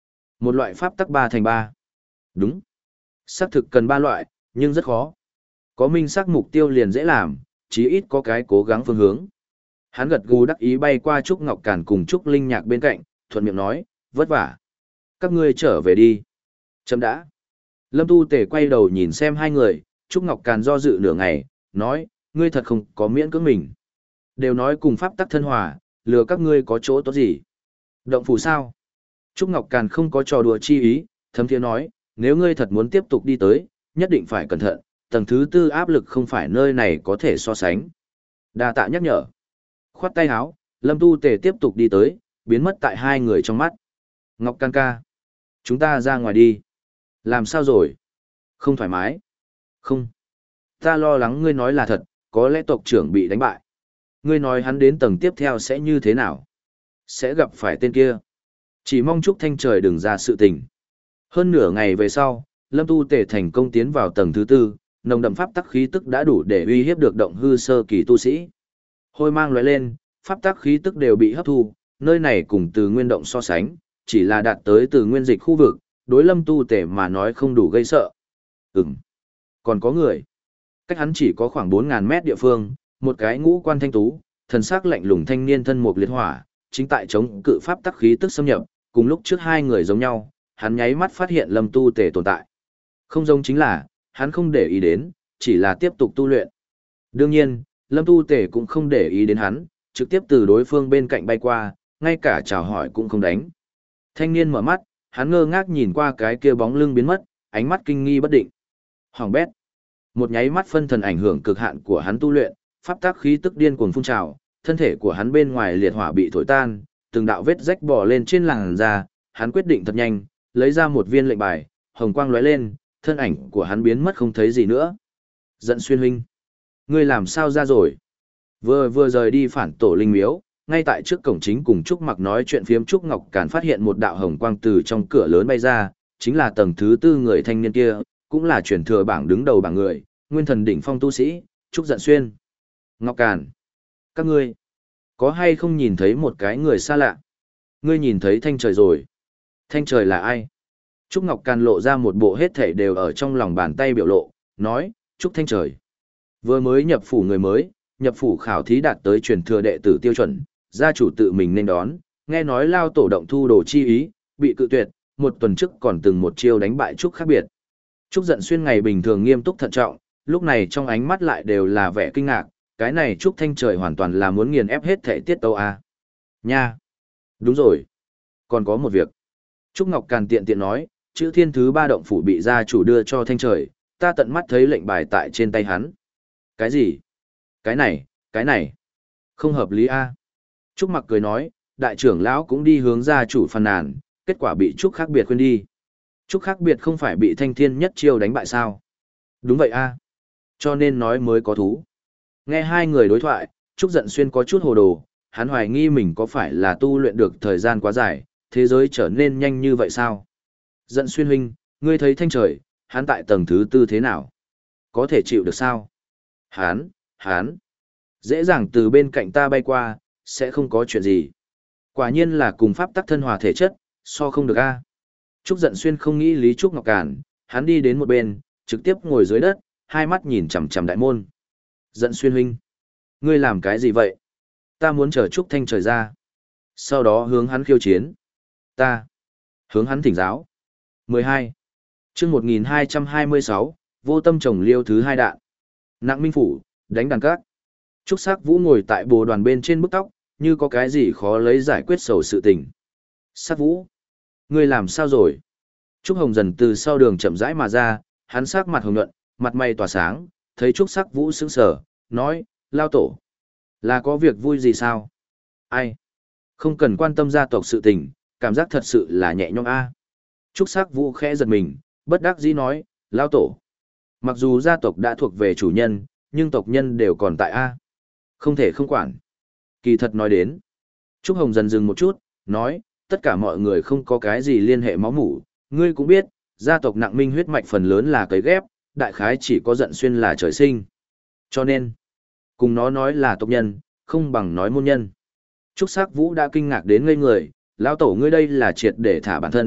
S1: Một loại pháp tắc ba thành ba. Đúng. Xác thực cần ba loại, nhưng rất khó. Có minh xác mục tiêu liền dễ làm, chí ít có cái cố gắng phương hướng. Hắn gật gù đắc ý bay qua Trúc Ngọc Càn cùng Trúc Linh Nhạc bên cạnh, thuận miệng nói, vất vả. Các ngươi trở về đi. Chấm đã. Lâm Tu Tề quay đầu nhìn xem hai người, Trúc Ngọc Càn do dự nửa ngày, nói, ngươi thật không có miễn cưỡng mình. Đều nói cùng pháp tắc thân hòa, lừa các ngươi có chỗ tốt gì. Động phủ sao? Trúc Ngọc Càn không có trò đùa chi ý, thấm thiế nói, nếu ngươi thật muốn tiếp tục đi tới, nhất định phải cẩn thận, tầng thứ tư áp lực không phải nơi này có thể so sánh. Đa tạ nhắc nhở. Khoát tay áo, Lâm Tu Tề tiếp tục đi tới, biến mất tại hai người trong mắt. Ngọc Can ca. Chúng ta ra ngoài đi. Làm sao rồi? Không thoải mái. Không. Ta lo lắng ngươi nói là thật, có lẽ tộc trưởng bị đánh bại. Ngươi nói hắn đến tầng tiếp theo sẽ như thế nào? Sẽ gặp phải tên kia. Chỉ mong Trúc Thanh Trời đừng ra sự tình. Hơn nửa ngày về sau, Lâm Tu Tề thành công tiến vào tầng thứ tư, nồng đậm pháp tắc khí tức đã đủ để uy hiếp được động hư sơ kỳ tu sĩ. Hôi mang lóe lên, pháp tắc khí tức đều bị hấp thu, nơi này cùng từ nguyên động so sánh, chỉ là đạt tới từ nguyên dịch khu vực, đối Lâm Tu Tề mà nói không đủ gây sợ. Ừm, còn có người. Cách hắn chỉ có khoảng bốn ngàn mét địa phương, một cái ngũ quan thanh tú, thần sắc lạnh lùng thanh niên thân mục liệt hỏa, chính tại chống cự pháp tắc khí tức xâm nhập, cùng lúc trước hai người giống nhau, hắn nháy mắt phát hiện Lâm Tu Tề tồn tại. Không giống chính là, hắn không để ý đến, chỉ là tiếp tục tu luyện. Đương nhiên, Lâm Tu Tề cũng không để ý đến hắn, trực tiếp từ đối phương bên cạnh bay qua, ngay cả chào hỏi cũng không đánh. Thanh niên mở mắt, hắn ngơ ngác nhìn qua cái kia bóng lưng biến mất, ánh mắt kinh nghi bất định. Hoàng bét. Một nháy mắt phân thần ảnh hưởng cực hạn của hắn tu luyện, pháp tắc khí tức điên cuồng phun trào, thân thể của hắn bên ngoài liệt hỏa bị thổi tan, từng đạo vết rách bò lên trên làn da, hắn quyết định thật nhanh, lấy ra một viên lệnh bài, hồng quang lóe lên, thân ảnh của hắn biến mất không thấy gì nữa. Giận Xuyên huynh, ngươi làm sao ra rồi? Vừa vừa rời đi phản tổ linh miếu, ngay tại trước cổng chính cùng Trúc Mặc nói chuyện phiếm Trúc Ngọc Càn phát hiện một đạo hồng quang từ trong cửa lớn bay ra, chính là tầng thứ tư người thanh niên kia, cũng là truyền thừa bảng đứng đầu bảng người, nguyên thần đỉnh phong tu sĩ, Trúc Giận Xuyên. Ngọc Càn, các ngươi, có hay không nhìn thấy một cái người xa lạ? Ngươi nhìn thấy Thanh Trời rồi. Thanh Trời là ai? Trúc Ngọc Càn lộ ra một bộ hết thảy đều ở trong lòng bàn tay biểu lộ, nói, Trúc Thanh Trời. Vừa mới nhập phủ người mới, nhập phủ khảo thí đạt tới truyền thừa đệ tử tiêu chuẩn, gia chủ tự mình nên đón, nghe nói lao tổ động thu đồ chi ý, bị cự tuyệt, một tuần trước còn từng một chiêu đánh bại Trúc khác biệt. Trúc Giận Xuyên ngày bình thường nghiêm túc thận trọng, lúc này trong ánh mắt lại đều là vẻ kinh ngạc, cái này Trúc Thanh Trời hoàn toàn là muốn nghiền ép hết thể tiết tâu a. Nha. Đúng rồi. Còn có một việc. Trúc Ngọc Càn tiện tiện nói, chữ thiên thứ ba động phủ bị gia chủ đưa cho Thanh Trời, ta tận mắt thấy lệnh bài tại trên tay hắn. Cái gì? Cái này, cái này. Không hợp lý a. Trúc Mặc cười nói, đại trưởng lão cũng đi hướng gia chủ phàn nàn, kết quả bị Trúc khác biệt khuyên đi. Trúc khác biệt không phải bị Thanh Thiên nhất chiêu đánh bại sao? Đúng vậy a. Cho nên nói mới có thú. Nghe hai người đối thoại, Trúc Giận Xuyên có chút hồ đồ, hắn hoài nghi mình có phải là tu luyện được thời gian quá dài, thế giới trở nên nhanh như vậy sao? Giận Xuyên huynh, ngươi thấy Thanh Trời, hắn tại tầng thứ tư thế nào? Có thể chịu được sao? Hắn, hắn, dễ dàng từ bên cạnh ta bay qua, sẽ không có chuyện gì. Quả nhiên là cùng pháp tắc thân hòa thể chất, so không được a. Trúc Giận Xuyên không nghĩ lý Trúc Ngọc Càn, hắn đi đến một bên, trực tiếp ngồi dưới đất, hai mắt nhìn chằm chằm đại môn. Giận Xuyên huynh, ngươi làm cái gì vậy? Ta muốn chờ Trúc Thanh Trời ra. Sau đó hướng hắn khiêu chiến. Ta hướng hắn thỉnh giáo. mười hai. Chương một nghìn hai trăm hai mươi sáu, vô tâm trồng liêu thứ hai đạn. Nặng minh phủ, đánh đàn các. Trúc Sắc Vũ ngồi tại bồ đoàn bên trên bức tóc, như có cái gì khó lấy giải quyết sầu sự tình. Sắc Vũ, ngươi làm sao rồi? Trúc Hồng dần từ sau đường chậm rãi mà ra, hắn sắc mặt hồng nhuận, mặt mày tỏa sáng, thấy Trúc Sắc Vũ sững sờ, nói, lao tổ. Là có việc vui gì sao? Ai? Không cần quan tâm gia tộc sự tình, cảm giác thật sự là nhẹ nhõm a. Trúc Sắc Vũ khẽ giật mình, bất đắc dĩ nói, lao tổ. Mặc dù gia tộc đã thuộc về chủ nhân, nhưng tộc nhân đều còn tại a. Không thể không quản. Kỳ thật nói đến. Trúc Hồng dần dừng một chút, nói, tất cả mọi người không có cái gì liên hệ máu mủ, ngươi cũng biết, gia tộc Nặng Minh huyết mạch phần lớn là cấy ghép, đại khái chỉ có Giận Xuyên là trời sinh. Cho nên, cùng nó nói là tộc nhân, không bằng nói môn nhân. Trúc Sắc Vũ đã kinh ngạc đến ngây người, lão tổ ngươi đây là triệt để thả bản thân,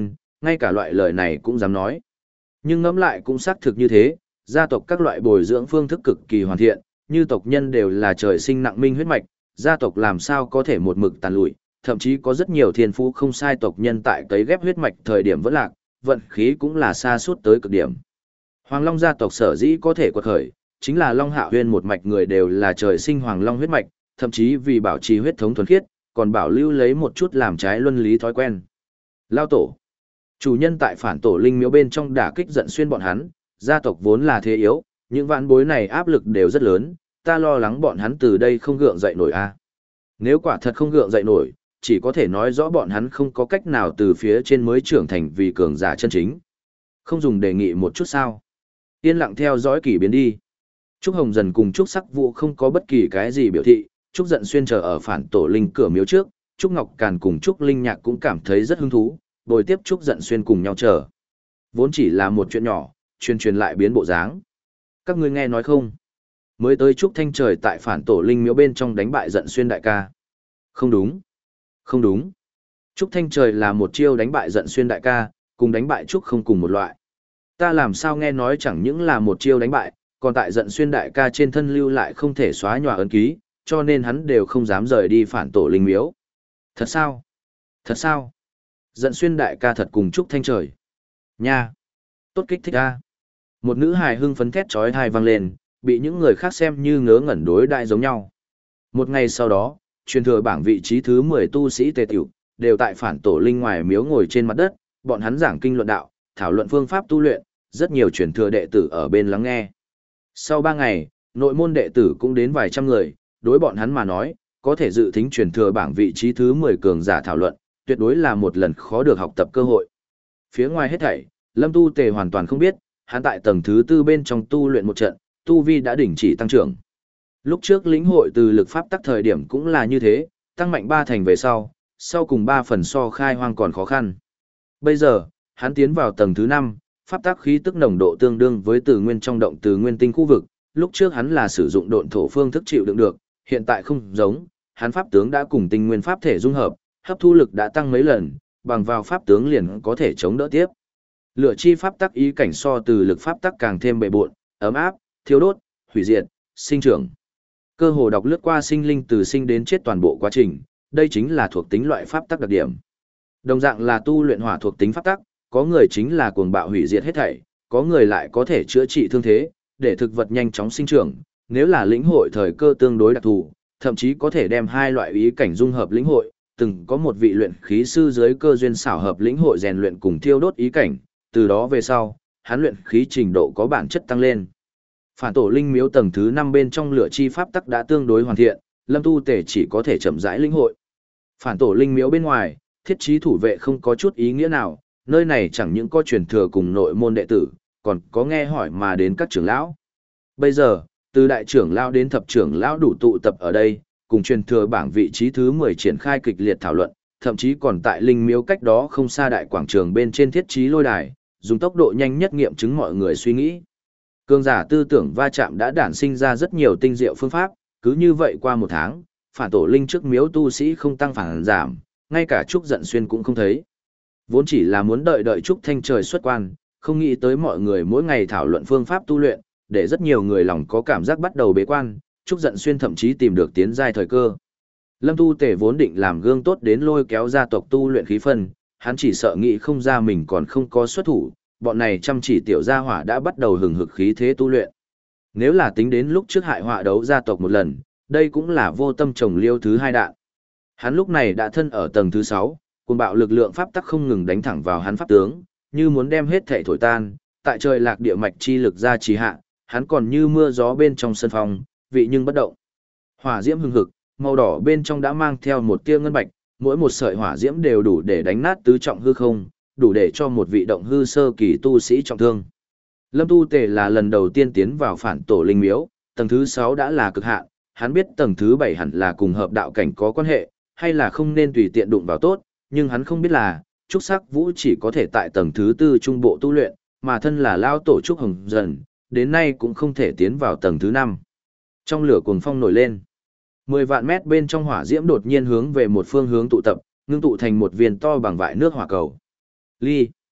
S1: ngay cả loại lời này cũng dám nói. Nhưng ngẫm lại cũng xác thực như thế, gia tộc các loại bồi dưỡng phương thức cực kỳ hoàn thiện, như tộc nhân đều là trời sinh nặng minh huyết mạch, gia tộc làm sao có thể một mực tàn lụi, thậm chí có rất nhiều thiên phú không sai tộc nhân tại cấy ghép huyết mạch thời điểm vẫn lạc, vận khí cũng là xa suốt tới cực điểm. Hoàng Long gia tộc sở dĩ có thể quật khởi, chính là Long Hạ Huyên một mạch người đều là trời sinh Hoàng Long huyết mạch, thậm chí vì bảo trì huyết thống thuần khiết, còn bảo lưu lấy một chút làm trái luân lý thói quen. Lao tổ. Chủ nhân tại phản tổ linh miếu bên trong đả kích giận xuyên bọn hắn, gia tộc vốn là thế yếu, những vạn bối này áp lực đều rất lớn, ta lo lắng bọn hắn từ đây không gượng dậy nổi a. Nếu quả thật không gượng dậy nổi, chỉ có thể nói rõ bọn hắn không có cách nào từ phía trên mới trưởng thành vì cường giả chân chính. Không dùng đề nghị một chút sao. Yên lặng theo dõi kỳ biến đi. Trúc Hồng Dần cùng Trúc Sắc Vũ không có bất kỳ cái gì biểu thị, Trúc Dận Xuyên chờ ở phản tổ linh cửa miếu trước, Trúc Ngọc Càn cùng Trúc Linh Nhạc cũng cảm thấy rất hứng thú, bồi tiếp Trúc Dận Xuyên cùng nhau chờ. Vốn chỉ là một chuyện nhỏ, truyền truyền lại biến bộ dáng. Các ngươi nghe nói không? Mới tới Trúc Thanh Trời tại phản tổ linh miếu bên trong đánh bại Dận Xuyên đại ca. Không đúng. Không đúng. Trúc Thanh Trời là một chiêu đánh bại Dận Xuyên đại ca, cùng đánh bại Trúc không cùng một loại. Ta làm sao nghe nói chẳng những là một chiêu đánh bại, còn tại Dận Xuyên đại ca trên thân lưu lại không thể xóa nhòa ấn ký, cho nên hắn đều không dám rời đi phản tổ linh miếu. Thật sao? Thật sao? Dận Xuyên đại ca thật cùng Trúc Thanh Trời. Nha! Tốt kích thích a. Một nữ hài hưng phấn thét chói tai vang lên, bị những người khác xem như ngớ ngẩn đối đại giống nhau. Một ngày sau đó, truyền thừa bảng vị trí thứ mười tu sĩ tề tiểu, đều tại phản tổ linh ngoài miếu ngồi trên mặt đất, bọn hắn giảng kinh luận đạo, thảo luận phương pháp tu luyện, rất nhiều truyền thừa đệ tử ở bên lắng nghe. Sau ba ngày, nội môn đệ tử cũng đến vài trăm người, đối bọn hắn mà nói, có thể dự thính truyền thừa bảng vị trí thứ mười cường giả thảo luận, tuyệt đối là một lần khó được học tập cơ hội. Phía ngoài hết thảy, Lâm Tu Tề hoàn toàn không biết, hắn tại tầng thứ tư bên trong tu luyện một trận, tu vi đã đỉnh chỉ tăng trưởng. Lúc trước lĩnh hội từ lực pháp tắc thời điểm cũng là như thế, tăng mạnh ba thành về sau, sau cùng ba phần so khai hoang còn khó khăn. Bây giờ, hắn tiến vào tầng thứ năm, pháp tắc khí tức nồng độ tương đương với từ nguyên trong động từ nguyên tinh khu vực, lúc trước hắn là sử dụng độn thổ phương thức chịu đựng được, hiện tại không giống, hắn pháp tướng đã cùng tinh nguyên pháp thể dung hợp, hấp thu lực đã tăng mấy lần, bằng vào pháp tướng liền có thể chống đỡ tiếp. Lửa chi pháp tắc ý cảnh so từ lực pháp tắc càng thêm bề bộn, ấm áp, thiêu đốt, hủy diệt, sinh trưởng. Cơ hồ đọc lướt qua sinh linh từ sinh đến chết toàn bộ quá trình, đây chính là thuộc tính loại pháp tắc đặc điểm. Đồng dạng là tu luyện hỏa thuộc tính pháp tắc, có người chính là cuồng bạo hủy diệt hết thảy, có người lại có thể chữa trị thương thế, để thực vật nhanh chóng sinh trưởng, nếu là lĩnh hội thời cơ tương đối đặc thù, thậm chí có thể đem hai loại ý cảnh dung hợp lĩnh hội, từng có một vị luyện khí sư dưới cơ duyên xảo hợp lĩnh hội rèn luyện cùng thiêu đốt ý cảnh, từ đó về sau, hắn luyện khí trình độ có bản chất tăng lên. Phản tổ linh miếu tầng thứ năm bên trong lửa chi pháp tắc đã tương đối hoàn thiện, Lâm Tu Tề chỉ có thể chậm rãi lĩnh hội. Phản tổ linh miếu bên ngoài, thiết trí thủ vệ không có chút ý nghĩa nào, nơi này chẳng những có truyền thừa cùng nội môn đệ tử, còn có nghe hỏi mà đến các trưởng lão. Bây giờ, từ đại trưởng lão đến thập trưởng lão đủ tụ tập ở đây, cùng truyền thừa bảng vị trí thứ mười triển khai kịch liệt thảo luận, thậm chí còn tại linh miếu cách đó không xa đại quảng trường bên trên thiết trí lôi đài, dùng tốc độ nhanh nhất nghiệm chứng mọi người suy nghĩ. Cường giả tư tưởng va chạm đã đản sinh ra rất nhiều tinh diệu phương pháp, cứ như vậy qua một tháng, phản tổ linh trước miếu tu sĩ không tăng phản giảm, ngay cả Trúc Dận Xuyên cũng không thấy. Vốn chỉ là muốn đợi đợi Trúc Thanh Trời xuất quan, không nghĩ tới mọi người mỗi ngày thảo luận phương pháp tu luyện, để rất nhiều người lòng có cảm giác bắt đầu bế quan, Trúc Dận Xuyên thậm chí tìm được tiến giai thời cơ. Lâm Tu Tề vốn định làm gương tốt đến lôi kéo gia tộc tu luyện khí phân, hắn chỉ sợ nghĩ không ra mình còn không có xuất thủ, bọn này chăm chỉ tiểu gia hỏa đã bắt đầu hừng hực khí thế tu luyện. Nếu là tính đến lúc trước hại họa đấu gia tộc một lần, đây cũng là vô tâm trồng liêu thứ hai đạn. Hắn lúc này đã thân ở tầng thứ sáu, cuồng bạo lực lượng pháp tắc không ngừng đánh thẳng vào hắn pháp tướng, như muốn đem hết thể thổi tan, tại trời lạc địa mạch chi lực ra trì hạ, hắn còn như mưa gió bên trong sân phòng, vị nhưng bất động. Hỏa diễm hừng hực, màu đỏ bên trong đã mang theo một tia ngân bạch, mỗi một sợi hỏa diễm đều đủ để đánh nát tứ trọng hư không, đủ để cho một vị động hư sơ kỳ tu sĩ trọng thương. Lâm Tu Tề là lần đầu tiên tiến vào phản tổ linh miếu, tầng thứ sáu đã là cực hạn, hắn biết tầng thứ bảy hẳn là cùng hợp đạo cảnh có quan hệ, hay là không nên tùy tiện đụng vào tốt, nhưng hắn không biết là, Trúc Sắc Vũ chỉ có thể tại tầng thứ tư trung bộ tu luyện, mà thân là lao tổ Trúc Hồng Dần, đến nay cũng không thể tiến vào tầng thứ năm. Trong lửa cuồng phong nổi lên, mười vạn mét bên trong hỏa diễm đột nhiên hướng về một phương hướng tụ tập, ngưng tụ thành một viên to bằng vại nước hỏa cầu. Ly.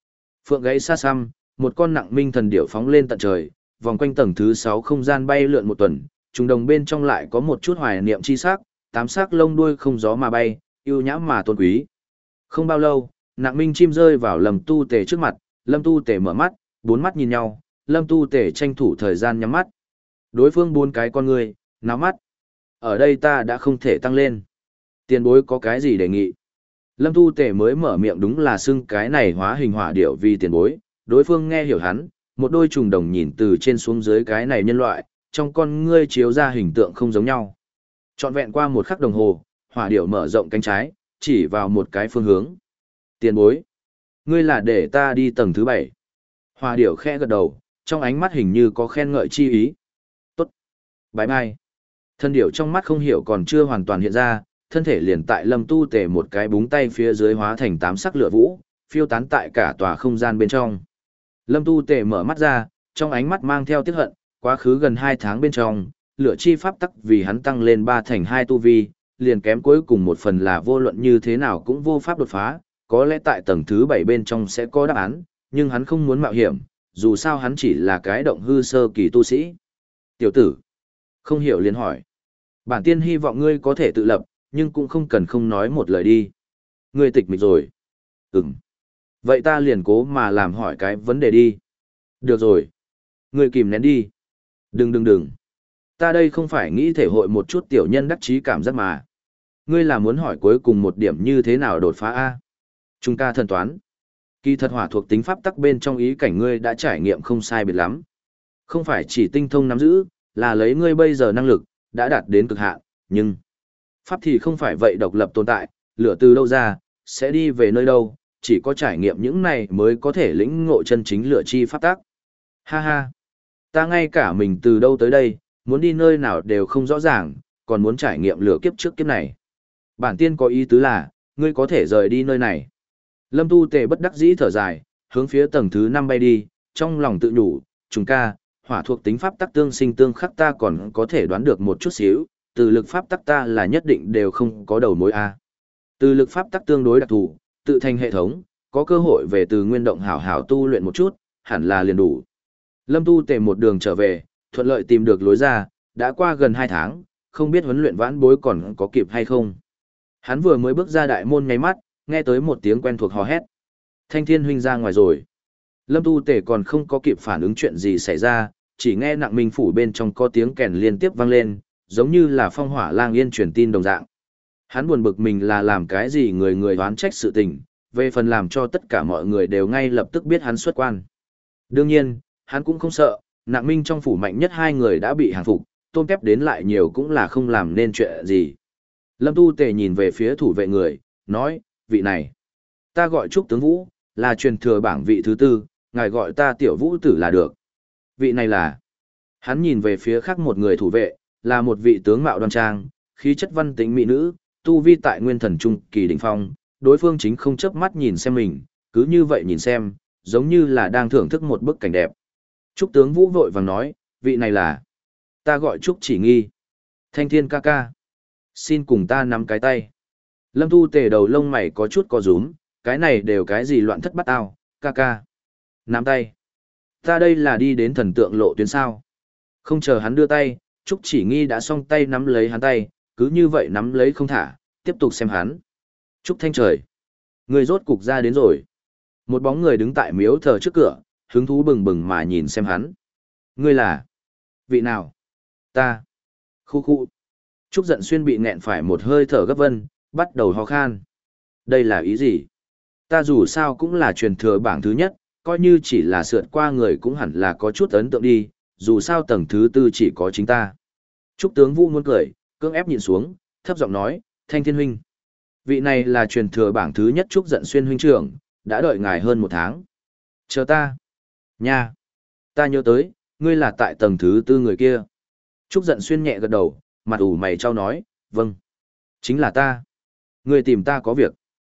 S1: Phượng gãy xa xăm, một con nặng minh thần điểu phóng lên tận trời, vòng quanh tầng thứ sáu không gian bay lượn một tuần, trùng đồng bên trong lại có một chút hoài niệm chi sắc, tám sắc lông đuôi không gió mà bay, yêu nhã mà tôn quý. Không bao lâu, nặng minh chim rơi vào Lâm Tu Tề trước mặt, Lâm Tu Tề mở mắt, bốn mắt nhìn nhau, Lâm Tu Tề tranh thủ thời gian nhắm mắt. Đối phương bốn cái con người, náo mắt. Ở đây ta đã không thể tăng lên. Tiền bối có cái gì đề nghị? Lâm Tu Tề mới mở miệng đúng là xưng cái này hóa hình hỏa điểu vì tiền bối, đối phương nghe hiểu hắn, một đôi trùng đồng nhìn từ trên xuống dưới cái này nhân loại, trong con ngươi chiếu ra hình tượng không giống nhau. Trọn vẹn qua một khắc đồng hồ, hỏa điểu mở rộng cánh trái, chỉ vào một cái phương hướng. Tiền bối, ngươi là để ta đi tầng thứ bảy. Hỏa điểu khẽ gật đầu, trong ánh mắt hình như có khen ngợi chi ý. Tốt. Bái bai. Thân điểu trong mắt không hiểu còn chưa hoàn toàn hiện ra, thân thể liền tại Lâm Tu Tề một cái búng tay phía dưới hóa thành tám sắc lửa vũ, phiêu tán tại cả tòa không gian bên trong. Lâm Tu Tề mở mắt ra, trong ánh mắt mang theo tiếc hận, quá khứ gần hai tháng bên trong, lửa chi pháp tắc vì hắn tăng lên ba thành hai tu vi, liền kém cuối cùng một phần là vô luận như thế nào cũng vô pháp đột phá, có lẽ tại tầng thứ bảy bên trong sẽ có đáp án, nhưng hắn không muốn mạo hiểm, dù sao hắn chỉ là cái động hư sơ kỳ tu sĩ. Tiểu tử, không hiểu liền hỏi. Bản tiên hy vọng ngươi có thể tự lập, nhưng cũng không cần không nói một lời đi. Ngươi tịch mịch rồi. Ừm. Vậy ta liền cố mà làm hỏi cái vấn đề đi. Được rồi. Ngươi kìm nén đi. Đừng đừng đừng. Ta đây không phải nghĩ thể hội một chút tiểu nhân đắc chí cảm giác mà. Ngươi là muốn hỏi cuối cùng một điểm như thế nào đột phá A. Trung ca thần toán. Kỳ thật hỏa thuộc tính pháp tắc bên trong ý cảnh ngươi đã trải nghiệm không sai biệt lắm. Không phải chỉ tinh thông nắm giữ, là lấy ngươi bây giờ năng lực, đã đạt đến cực hạn, nhưng pháp thì không phải vậy độc lập tồn tại, lửa từ đâu ra, sẽ đi về nơi đâu, chỉ có trải nghiệm những này mới có thể lĩnh ngộ chân chính lửa chi pháp tắc. Ha ha, ta ngay cả mình từ đâu tới đây, muốn đi nơi nào đều không rõ ràng, còn muốn trải nghiệm lửa kiếp trước kiếp này. Bản tiên có ý tứ là, ngươi có thể rời đi nơi này. Lâm Tu Tề bất đắc dĩ thở dài, hướng phía tầng thứ năm bay đi, trong lòng tự nhủ, chúng ca, hỏa thuộc tính pháp tắc tương sinh tương khắc ta còn có thể đoán được một chút xíu, từ lực pháp tắc ta là nhất định đều không có đầu mối A. Từ lực pháp tắc tương đối đặc thù, tự thành hệ thống, có cơ hội về từ nguyên động hảo hảo tu luyện một chút, hẳn là liền đủ. Lâm Tu Tề một đường trở về, thuận lợi tìm được lối ra, đã qua gần hai tháng, không biết huấn luyện vãn bối còn có kịp hay không. Hắn vừa mới bước ra đại môn nháy mắt, nghe tới một tiếng quen thuộc hò hét. Thanh Thiên huynh ra ngoài rồi. Lâm Tu Tề còn không có kịp phản ứng chuyện gì xảy ra, chỉ nghe nặng minh phủ bên trong có tiếng kèn liên tiếp vang lên, giống như là phong hỏa lang yên truyền tin đồng dạng. Hắn buồn bực mình là làm cái gì người người đoán trách sự tình, về phần làm cho tất cả mọi người đều ngay lập tức biết hắn xuất quan. Đương nhiên, hắn cũng không sợ, nặng minh trong phủ mạnh nhất hai người đã bị hàng phục, tôm kép đến lại nhiều cũng là không làm nên chuyện gì. Lâm Tu Tề nhìn về phía thủ vệ người, nói, vị này, ta gọi Trúc Tướng Vũ, là truyền thừa bảng vị thứ tư, ngài gọi ta tiểu vũ tử là được. Vị này là, hắn nhìn về phía khác một người thủ vệ, là một vị tướng mạo đoan trang, khí chất văn tĩnh mỹ nữ, tu vi tại nguyên thần trung kỳ đỉnh phong, đối phương chính không chớp mắt nhìn xem mình, cứ như vậy nhìn xem, giống như là đang thưởng thức một bức cảnh đẹp. Trúc Tướng Vũ vội vàng nói, vị này là, ta gọi Trúc Chỉ Nghi. Thanh Thiên ca ca, xin cùng ta nắm cái tay. Lâm Tu Tề đầu lông mày có chút co rúm, cái này đều cái gì loạn thất bắt ao, ca ca. Nắm tay. Ta đây là đi đến thần tượng lộ tuyến sao. Không chờ hắn đưa tay, Trúc Chỉ Nghi đã song tay nắm lấy hắn tay, cứ như vậy nắm lấy không thả, tiếp tục xem hắn. Trúc Thanh Trời. Người rốt cục ra đến rồi. Một bóng người đứng tại miếu thờ trước cửa, hứng thú bừng bừng mà nhìn xem hắn. Ngươi là? Vị nào? Ta. Khu khu. Trúc Giận Xuyên bị nghẹn phải một hơi thở gấp vân, bắt đầu ho khan. Đây là ý gì? Ta dù sao cũng là truyền thừa bảng thứ nhất, coi như chỉ là sượt qua người cũng hẳn là có chút ấn tượng đi, dù sao tầng thứ tư chỉ có chính ta. Trúc Tướng Vũ muốn cười, cưỡng ép nhìn xuống, thấp giọng nói, Thanh Thiên huynh. Vị này là truyền thừa bảng thứ nhất Trúc Giận Xuyên huynh trưởng, đã đợi ngài hơn một tháng. Chờ ta. Nha. Ta nhớ tới, ngươi là tại tầng thứ tư người kia. Trúc Giận Xuyên nhẹ gật đầu, mặt ủ mày trao nói, vâng. Chính là ta. Ngươi tìm ta có việc.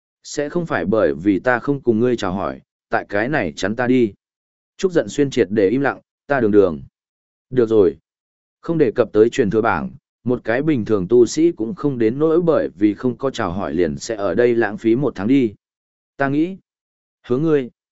S1: Sẽ không phải bởi vì ta không cùng ngươi chào hỏi, tại cái này chắn ta đi. Trúc Giận Xuyên triệt để im lặng, ta đường đường. Được rồi. Không đề cập tới truyền thừa bảng, một cái bình thường tu sĩ cũng không đến nỗi bởi vì không có chào hỏi liền sẽ ở đây lãng phí một tháng đi. Ta nghĩ. Hướng ngươi.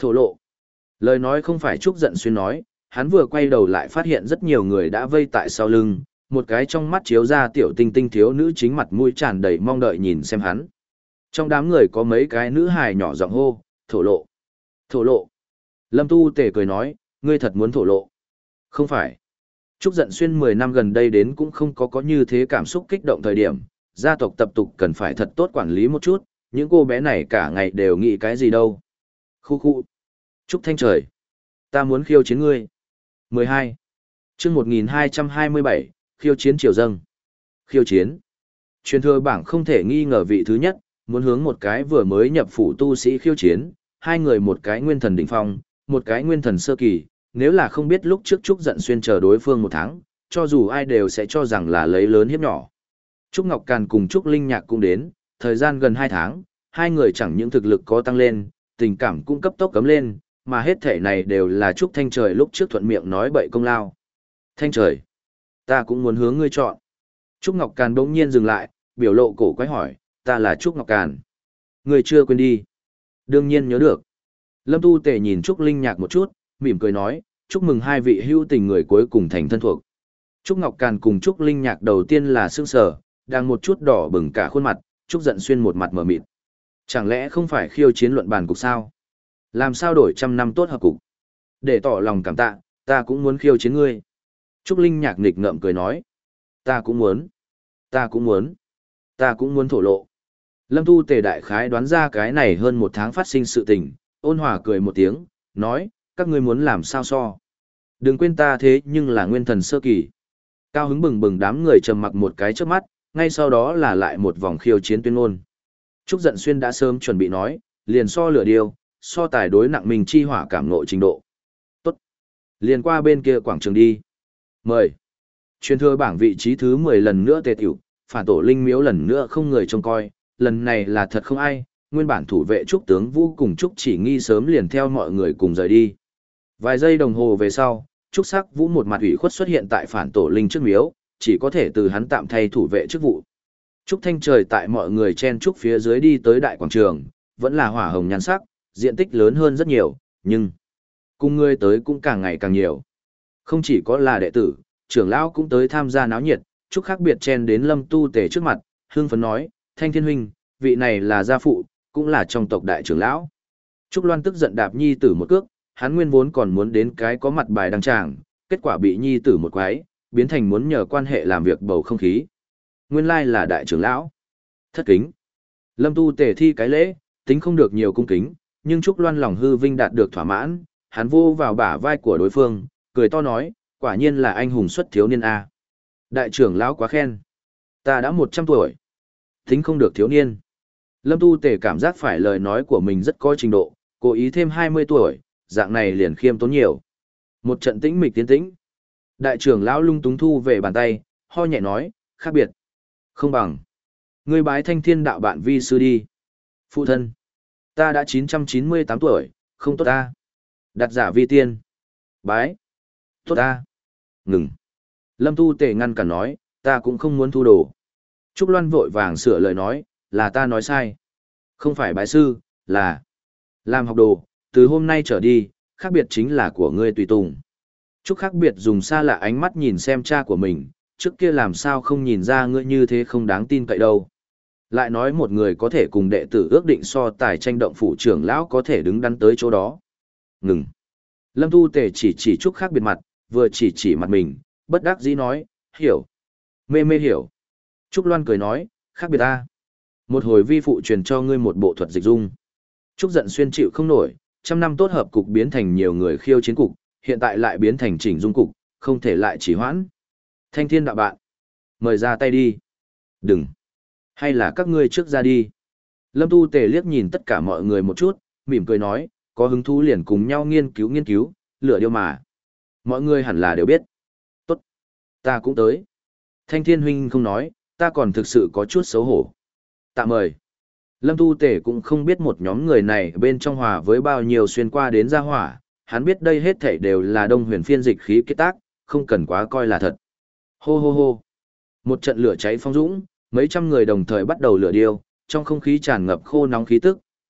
S1: Thổ lộ. Lời nói không phải Trúc Giận Xuyên nói, hắn vừa quay đầu lại phát hiện rất nhiều người đã vây tại sau lưng, một cái trong mắt chiếu ra tiểu tinh tinh thiếu nữ chính mặt mũi tràn đầy mong đợi nhìn xem hắn. Trong đám người có mấy cái nữ hài nhỏ giọng hô, thổ lộ. Thổ lộ. Lâm Tu Tề cười nói, ngươi thật muốn thổ lộ. Không phải. Trúc Giận Xuyên mười năm gần đây đến cũng không có có như thế cảm xúc kích động thời điểm, gia tộc tập tục cần phải thật tốt quản lý một chút, những cô bé này cả ngày đều nghĩ cái gì đâu. Khu khu. Trúc Thanh Trời. Ta muốn khiêu chiến ngươi. mười hai. chương một nghìn hai trăm hai mươi bảy, khiêu chiến triều dâng. Khiêu chiến. Truyền thừa bảng không thể nghi ngờ vị thứ nhất, muốn hướng một cái vừa mới nhập phủ tu sĩ khiêu chiến, hai người một cái nguyên thần đỉnh phong, một cái nguyên thần sơ kỳ, nếu là không biết lúc trước Trúc Giận Xuyên chờ đối phương một tháng, cho dù ai đều sẽ cho rằng là lấy lớn hiếp nhỏ. Trúc Ngọc Càn cùng Trúc Linh Nhạc cũng đến, thời gian gần hai tháng, hai người chẳng những thực lực có tăng lên, tình cảm cũng cấp tốc cấm lên, mà hết thể này đều là Trúc Thanh Trời lúc trước thuận miệng nói bậy công lao. Thanh Trời, ta cũng muốn hướng ngươi chọn. Trúc Ngọc Càn bỗng nhiên dừng lại, biểu lộ cổ quái hỏi, ta là Trúc Ngọc Càn. Ngươi chưa quên đi. Đương nhiên nhớ được. Lâm Tu Tề nhìn Trúc Linh Nhạc một chút, mỉm cười nói, chúc mừng hai vị hữu tình người cuối cùng thành thân thuộc. Trúc Ngọc Càn cùng Trúc Linh Nhạc đầu tiên là sương sờ, đang một chút đỏ bừng cả khuôn mặt, Trúc Giận Xuyên một mặt mở mịt. Chẳng lẽ không phải khiêu chiến luận bàn cục sao? Làm sao đổi trăm năm tốt hợp cục? Để tỏ lòng cảm tạ, ta cũng muốn khiêu chiến ngươi. Trúc Linh Nhạc nghịch ngợm cười nói, ta cũng muốn, ta cũng muốn, ta cũng muốn thổ lộ. Lâm Tu Tề đại khái đoán ra cái này hơn một tháng phát sinh sự tình, ôn hòa cười một tiếng, nói, các ngươi muốn làm sao so. Đừng quên ta thế nhưng là nguyên thần sơ kỳ. Cao hứng bừng bừng đám người trầm mặc một cái trước mắt, ngay sau đó là lại một vòng khiêu chiến tuyên ngôn. Trúc Giận Xuyên đã sớm chuẩn bị nói, liền so lửa điêu, so tài đối nặng mình chi hỏa cảm ngộ trình độ. Tốt. Liền qua bên kia quảng trường đi. Mời. Truyền thừa bảng vị trí thứ mười lần nữa tề tiểu, phản tổ linh miếu lần nữa không người trông coi, lần này là thật không ai, nguyên bản thủ vệ Trúc tướng Vũ cùng Trúc Chỉ Nghi sớm liền theo mọi người cùng rời đi. Vài giây đồng hồ về sau, Trúc Sắc Vũ một mặt ủy khuất xuất hiện tại phản tổ linh trước miếu, chỉ có thể từ hắn tạm thay thủ vệ chức vụ. Trúc Thanh Trời tại mọi người chen trúc phía dưới đi tới đại quảng trường, vẫn là hỏa hồng nhan sắc, diện tích lớn hơn rất nhiều, nhưng cùng người tới cũng càng ngày càng nhiều. Không chỉ có là đệ tử, trưởng lão cũng tới tham gia náo nhiệt, Trúc khác biệt chen đến Lâm Tu Tề trước mặt, hưng phấn nói, Thanh Thiên huynh, vị này là gia phụ, cũng là trong tộc đại trưởng lão. Trúc Loan tức giận đạp nhi tử một cước, hắn nguyên vốn còn muốn đến cái có mặt bài đăng tràng, kết quả bị nhi tử một quái, biến thành muốn nhờ quan hệ làm việc bầu không khí. Nguyên lai là đại trưởng lão. Thất kính. Lâm Tu Tề thi cái lễ, tính không được nhiều cung kính, nhưng Trúc Loan lòng hư vinh đạt được thỏa mãn, hắn vô vào bả vai của đối phương, cười to nói, quả nhiên là anh hùng xuất thiếu niên A. Đại trưởng lão quá khen. Ta đã một trăm tuổi. Tính không được thiếu niên. Lâm Tu Tề cảm giác phải lời nói của mình rất có trình độ, cố ý thêm hai mươi tuổi, dạng này liền khiêm tốn nhiều. Một trận tĩnh mịch tiến tĩnh. Đại trưởng lão lung túng thu về bàn tay, ho nhẹ nói, khác biệt. Không bằng. Ngươi bái Thanh Thiên đạo bạn vi sư đi. Phụ thân. Ta đã chín trăm chín mươi tám tuổi, không tốt ta. Đặt giả vi tiên. Bái. Tốt ta. Ngừng. Lâm Tu Tề ngăn cản nói, ta cũng không muốn thu đồ. Trúc Loan vội vàng sửa lời nói, là ta nói sai. Không phải bái sư, là làm học đồ, từ hôm nay trở đi, khác biệt chính là của ngươi tùy tùng. Trúc khác biệt dùng xa lạ ánh mắt nhìn xem cha của mình, trước kia làm sao không nhìn ra ngươi như thế không đáng tin cậy đâu. Lại nói một người có thể cùng đệ tử ước định so tài tranh động phủ trưởng lão có thể đứng đắn tới chỗ đó. Ngừng. Lâm Tu Tề chỉ chỉ Trúc khác biệt mặt, vừa chỉ chỉ mặt mình, bất đắc dĩ nói, hiểu. Mê mê hiểu. Trúc Loan cười nói, khác biệt ta. Một hồi vi phụ truyền cho ngươi một bộ thuật dịch dung. Trúc Giận Xuyên chịu không nổi, trăm năm tốt hợp cục biến thành nhiều người khiêu chiến cục, hiện tại lại biến thành chỉnh dung cục, không thể lại chỉ hoãn. Thanh Thiên đạo bạn, mời ra tay đi. Đừng. Hay là các ngươi trước ra đi. Lâm Tu Tề liếc nhìn tất cả mọi người một chút, mỉm cười nói, có hứng thú liền cùng nhau nghiên cứu nghiên cứu, lửa điêu mà. Mọi người hẳn là đều biết. Tốt. Ta cũng tới. Thanh Thiên huynh không nói, ta còn thực sự có chút xấu hổ. Tạm mời. Lâm Tu Tề cũng không biết một nhóm người này bên trong hòa với bao nhiêu xuyên qua đến gia hỏa, hắn biết đây hết thảy đều là Đông Huyền phiên dịch khí kết tác, không cần quá coi là thật. Hô hô hô. Một trận lửa cháy phong dũng, mấy trăm người đồng thời bắt đầu lửa điêu, trong không khí tràn ngập khô nóng khí tức,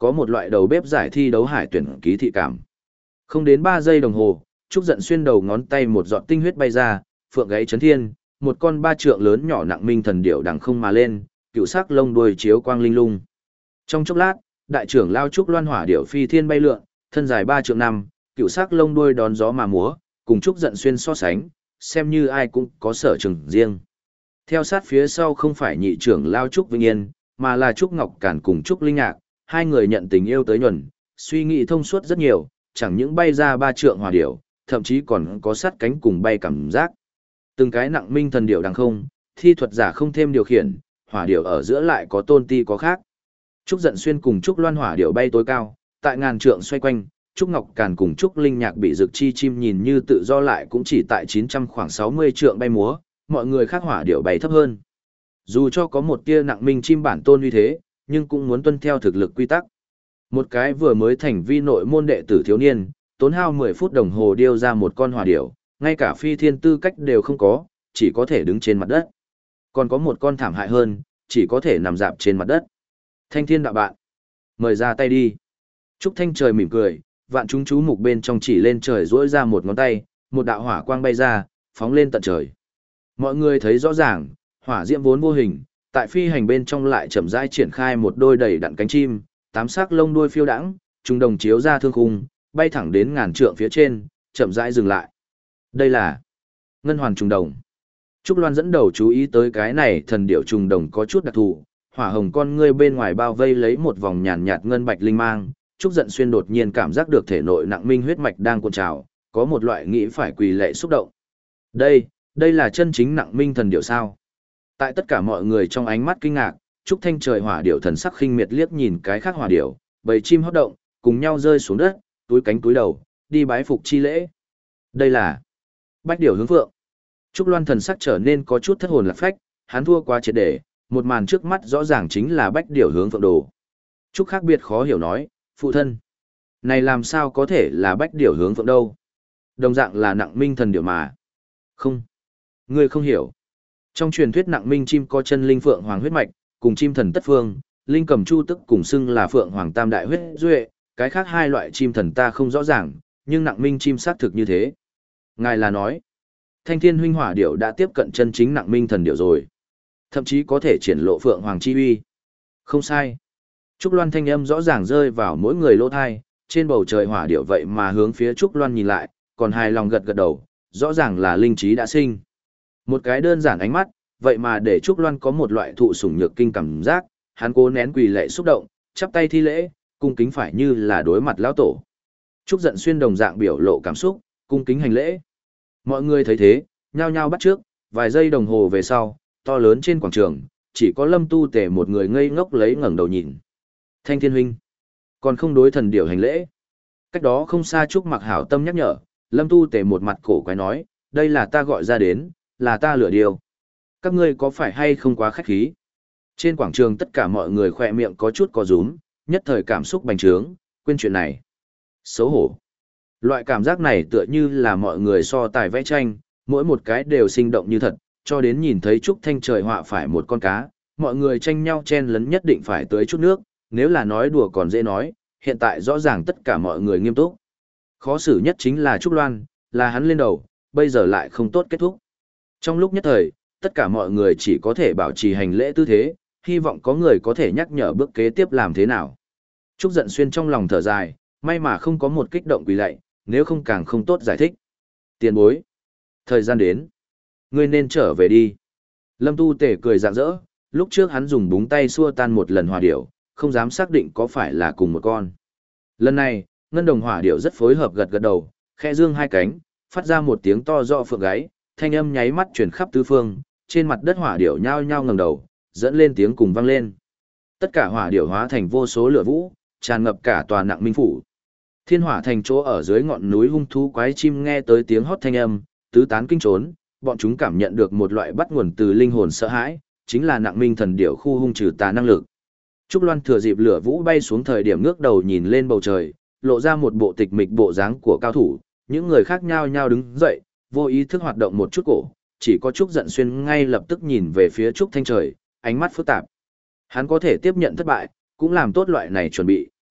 S1: có một loại đầu bếp giải thi đấu hải tuyển ký thị cảm. Không đến ba giây đồng hồ, Trúc Giận Xuyên đầu ngón tay một giọt tinh huyết bay ra, phượng gáy chấn thiên, một con ba trượng lớn nhỏ nặng minh thần điểu đằng không mà lên, cựu sắc lông đuôi chiếu quang linh lung. Trong chốc lát, đại trưởng lao Trúc Loan hỏa điểu phi thiên bay lượn, thân dài ba trượng năm, cựu sắc lông đuôi đón gió mà múa, cùng Trúc Giận Xuyên so sánh, xem như ai cũng có sở trường riêng. Theo sát phía sau không phải nhị trưởng lao Trúc Vinh Yên, mà là Trúc Ngọc Cản cùng Trúc Linh Nhạc, hai người nhận tình yêu tới nhuần, suy nghĩ thông suốt rất nhiều, chẳng những bay ra ba trượng hỏa điểu, thậm chí còn có sát cánh cùng bay cảm giác. Từng cái nặng minh thần điểu đằng không, thi thuật giả không thêm điều khiển, hỏa điểu ở giữa lại có tôn ti có khác. Trúc Giận Xuyên cùng Trúc Loan hỏa điểu bay tối cao, tại ngàn trượng xoay quanh, Trúc Ngọc Càn cùng Trúc Linh Nhạc bị rực chi chim nhìn như tự do lại cũng chỉ tại chín trăm khoảng sáu mươi trượng bay múa, mọi người khác hỏa điểu bay thấp hơn. Dù cho có một tia nặng minh chim bản tôn uy thế, nhưng cũng muốn tuân theo thực lực quy tắc. Một cái vừa mới thành vi nội môn đệ tử thiếu niên, tốn hao mười phút đồng hồ điêu ra một con hỏa điểu, ngay cả phi thiên tư cách đều không có, chỉ có thể đứng trên mặt đất. Còn có một con thảm hại hơn, chỉ có thể nằm dạp trên mặt đất. Thanh thiên đạo bạn, mời ra tay đi. Trúc Thanh Trời mỉm cười, vạn chúng chú mục bên trong chỉ lên trời duỗi ra một ngón tay, một đạo hỏa quang bay ra, phóng lên tận trời. Mọi người thấy rõ ràng, hỏa diễm vốn vô hình, tại phi hành bên trong lại chậm rãi triển khai một đôi đầy đặn cánh chim, tám sắc lông đuôi phiêu đãng, trùng đồng chiếu ra thương khung, bay thẳng đến ngàn trượng phía trên, chậm rãi dừng lại. Đây là ngân hoàn trùng đồng. Trúc Loan dẫn đầu chú ý tới cái này thần điểu trùng đồng có chút đặc thù, hỏa hồng con ngươi bên ngoài bao vây lấy một vòng nhàn nhạt ngân bạch linh mang. Trúc Giận Xuyên đột nhiên cảm giác được thể nội nặng minh huyết mạch đang cuộn trào, có một loại nghĩ phải quỳ lệ xúc động. Đây, đây là chân chính nặng minh thần điểu sao? Tại tất cả mọi người trong ánh mắt kinh ngạc, Trúc Thanh Trời hỏa điểu thần sắc khinh miệt liếc nhìn cái khác hỏa điểu, bầy chim hót động, cùng nhau rơi xuống đất, túi cánh túi đầu, đi bái phục chi lễ. Đây là Bách Điểu Hướng Phượng. Trúc Loan thần sắc trở nên có chút thất hồn lạc phách, hắn thua quá triệt để, một màn trước mắt rõ ràng chính là Bách Điểu Hướng Phượng đồ. Trúc khác biệt khó hiểu nói, phụ thân, này làm sao có thể là Bách Điểu Hướng Phượng đâu? Đồng dạng là nặng minh thần điểu mà. Không, ngươi không hiểu. Trong truyền thuyết nặng minh chim có chân linh phượng hoàng huyết mạch, cùng chim thần tất phương, linh cầm chu tức cùng xưng là phượng hoàng tam đại huyết duệ, cái khác hai loại chim thần ta không rõ ràng, nhưng nặng minh chim xác thực như thế. Ngài là nói, Thanh Thiên huynh hỏa điểu đã tiếp cận chân chính nặng minh thần điểu rồi, thậm chí có thể triển lộ phượng hoàng chi uy. Không sai. Trúc Loan thanh âm rõ ràng rơi vào mỗi người lỗ thai, trên bầu trời hỏa điểu vậy mà hướng phía Trúc Loan nhìn lại, còn hài lòng gật gật đầu, rõ ràng là linh trí đã sinh. Một cái đơn giản ánh mắt, vậy mà để Trúc Loan có một loại thụ sủng nhược kinh cảm giác, hắn cố nén quỳ lệ xúc động, chắp tay thi lễ, cung kính phải như là đối mặt lão tổ. Trúc Giận Xuyên đồng dạng biểu lộ cảm xúc, cung kính hành lễ. Mọi người thấy thế, nhao nhao bắt trước, vài giây đồng hồ về sau, to lớn trên quảng trường, chỉ có Lâm Tu Tề một người ngây ngốc lấy ngẩng đầu nhìn. Thanh Thiên huynh, còn không đối thần điểu hành lễ. Cách đó không xa Trúc Mặc hảo tâm nhắc nhở, Lâm Tu Tề một mặt cổ quái nói, đây là ta gọi ra đến, là ta lựa điều. Các ngươi có phải hay không quá khách khí? Trên quảng trường tất cả mọi người khỏe miệng có chút có rúm, nhất thời cảm xúc bành trướng, quên chuyện này. Xấu hổ. Loại cảm giác này tựa như là mọi người so tài vẽ tranh, mỗi một cái đều sinh động như thật, cho đến nhìn thấy Trúc Thanh Trời họa phải một con cá, mọi người tranh nhau chen lấn nhất định phải tới chút nước, nếu là nói đùa còn dễ nói, hiện tại rõ ràng tất cả mọi người nghiêm túc. Khó xử nhất chính là Trúc Loan, là hắn lên đầu, bây giờ lại không tốt kết thúc. Trong lúc nhất thời, tất cả mọi người chỉ có thể bảo trì hành lễ tư thế, hy vọng có người có thể nhắc nhở bước kế tiếp làm thế nào. Trúc Giận Xuyên trong lòng thở dài, may mà không có một kích động quỳ lạy, nếu không càng không tốt giải thích. Tiền bối. Thời gian đến. Ngươi nên trở về đi. Lâm Tu Tể cười rạng rỡ, lúc trước hắn dùng búng tay xua tan một lần hỏa điểu, không dám xác định có phải là cùng một con. Lần này, ngân đồng hỏa điểu rất phối hợp gật gật đầu, khẽ dương hai cánh, phát ra một tiếng to rõ phượng gáy, thanh âm nháy mắt truyền khắp tứ phương, trên mặt đất hỏa điểu nhao nhao ngẩng đầu, dẫn lên tiếng cùng vang lên. Tất cả hỏa điểu hóa thành vô số lửa vũ, tràn ngập cả tòa Nặng Minh phủ. Thiên Hỏa thành chỗ ở dưới ngọn núi hung thú quái chim nghe tới tiếng hót thanh âm, tứ tán kinh trốn, bọn chúng cảm nhận được một loại bắt nguồn từ linh hồn sợ hãi, chính là Nặng Minh thần điểu khu hung trừ tà năng lực. Trúc Loan thừa dịp lửa vũ bay xuống thời điểm ngước đầu nhìn lên bầu trời, lộ ra một bộ tịch mịch bộ dáng của cao thủ, những người khác nhao nhao đứng dậy, vô ý thức hoạt động một chút cổ, chỉ có Trúc Giận Xuyên ngay lập tức nhìn về phía Trúc Thanh Trời, ánh mắt phức tạp. Hắn có thể tiếp nhận thất bại, cũng làm tốt loại này chuẩn bị,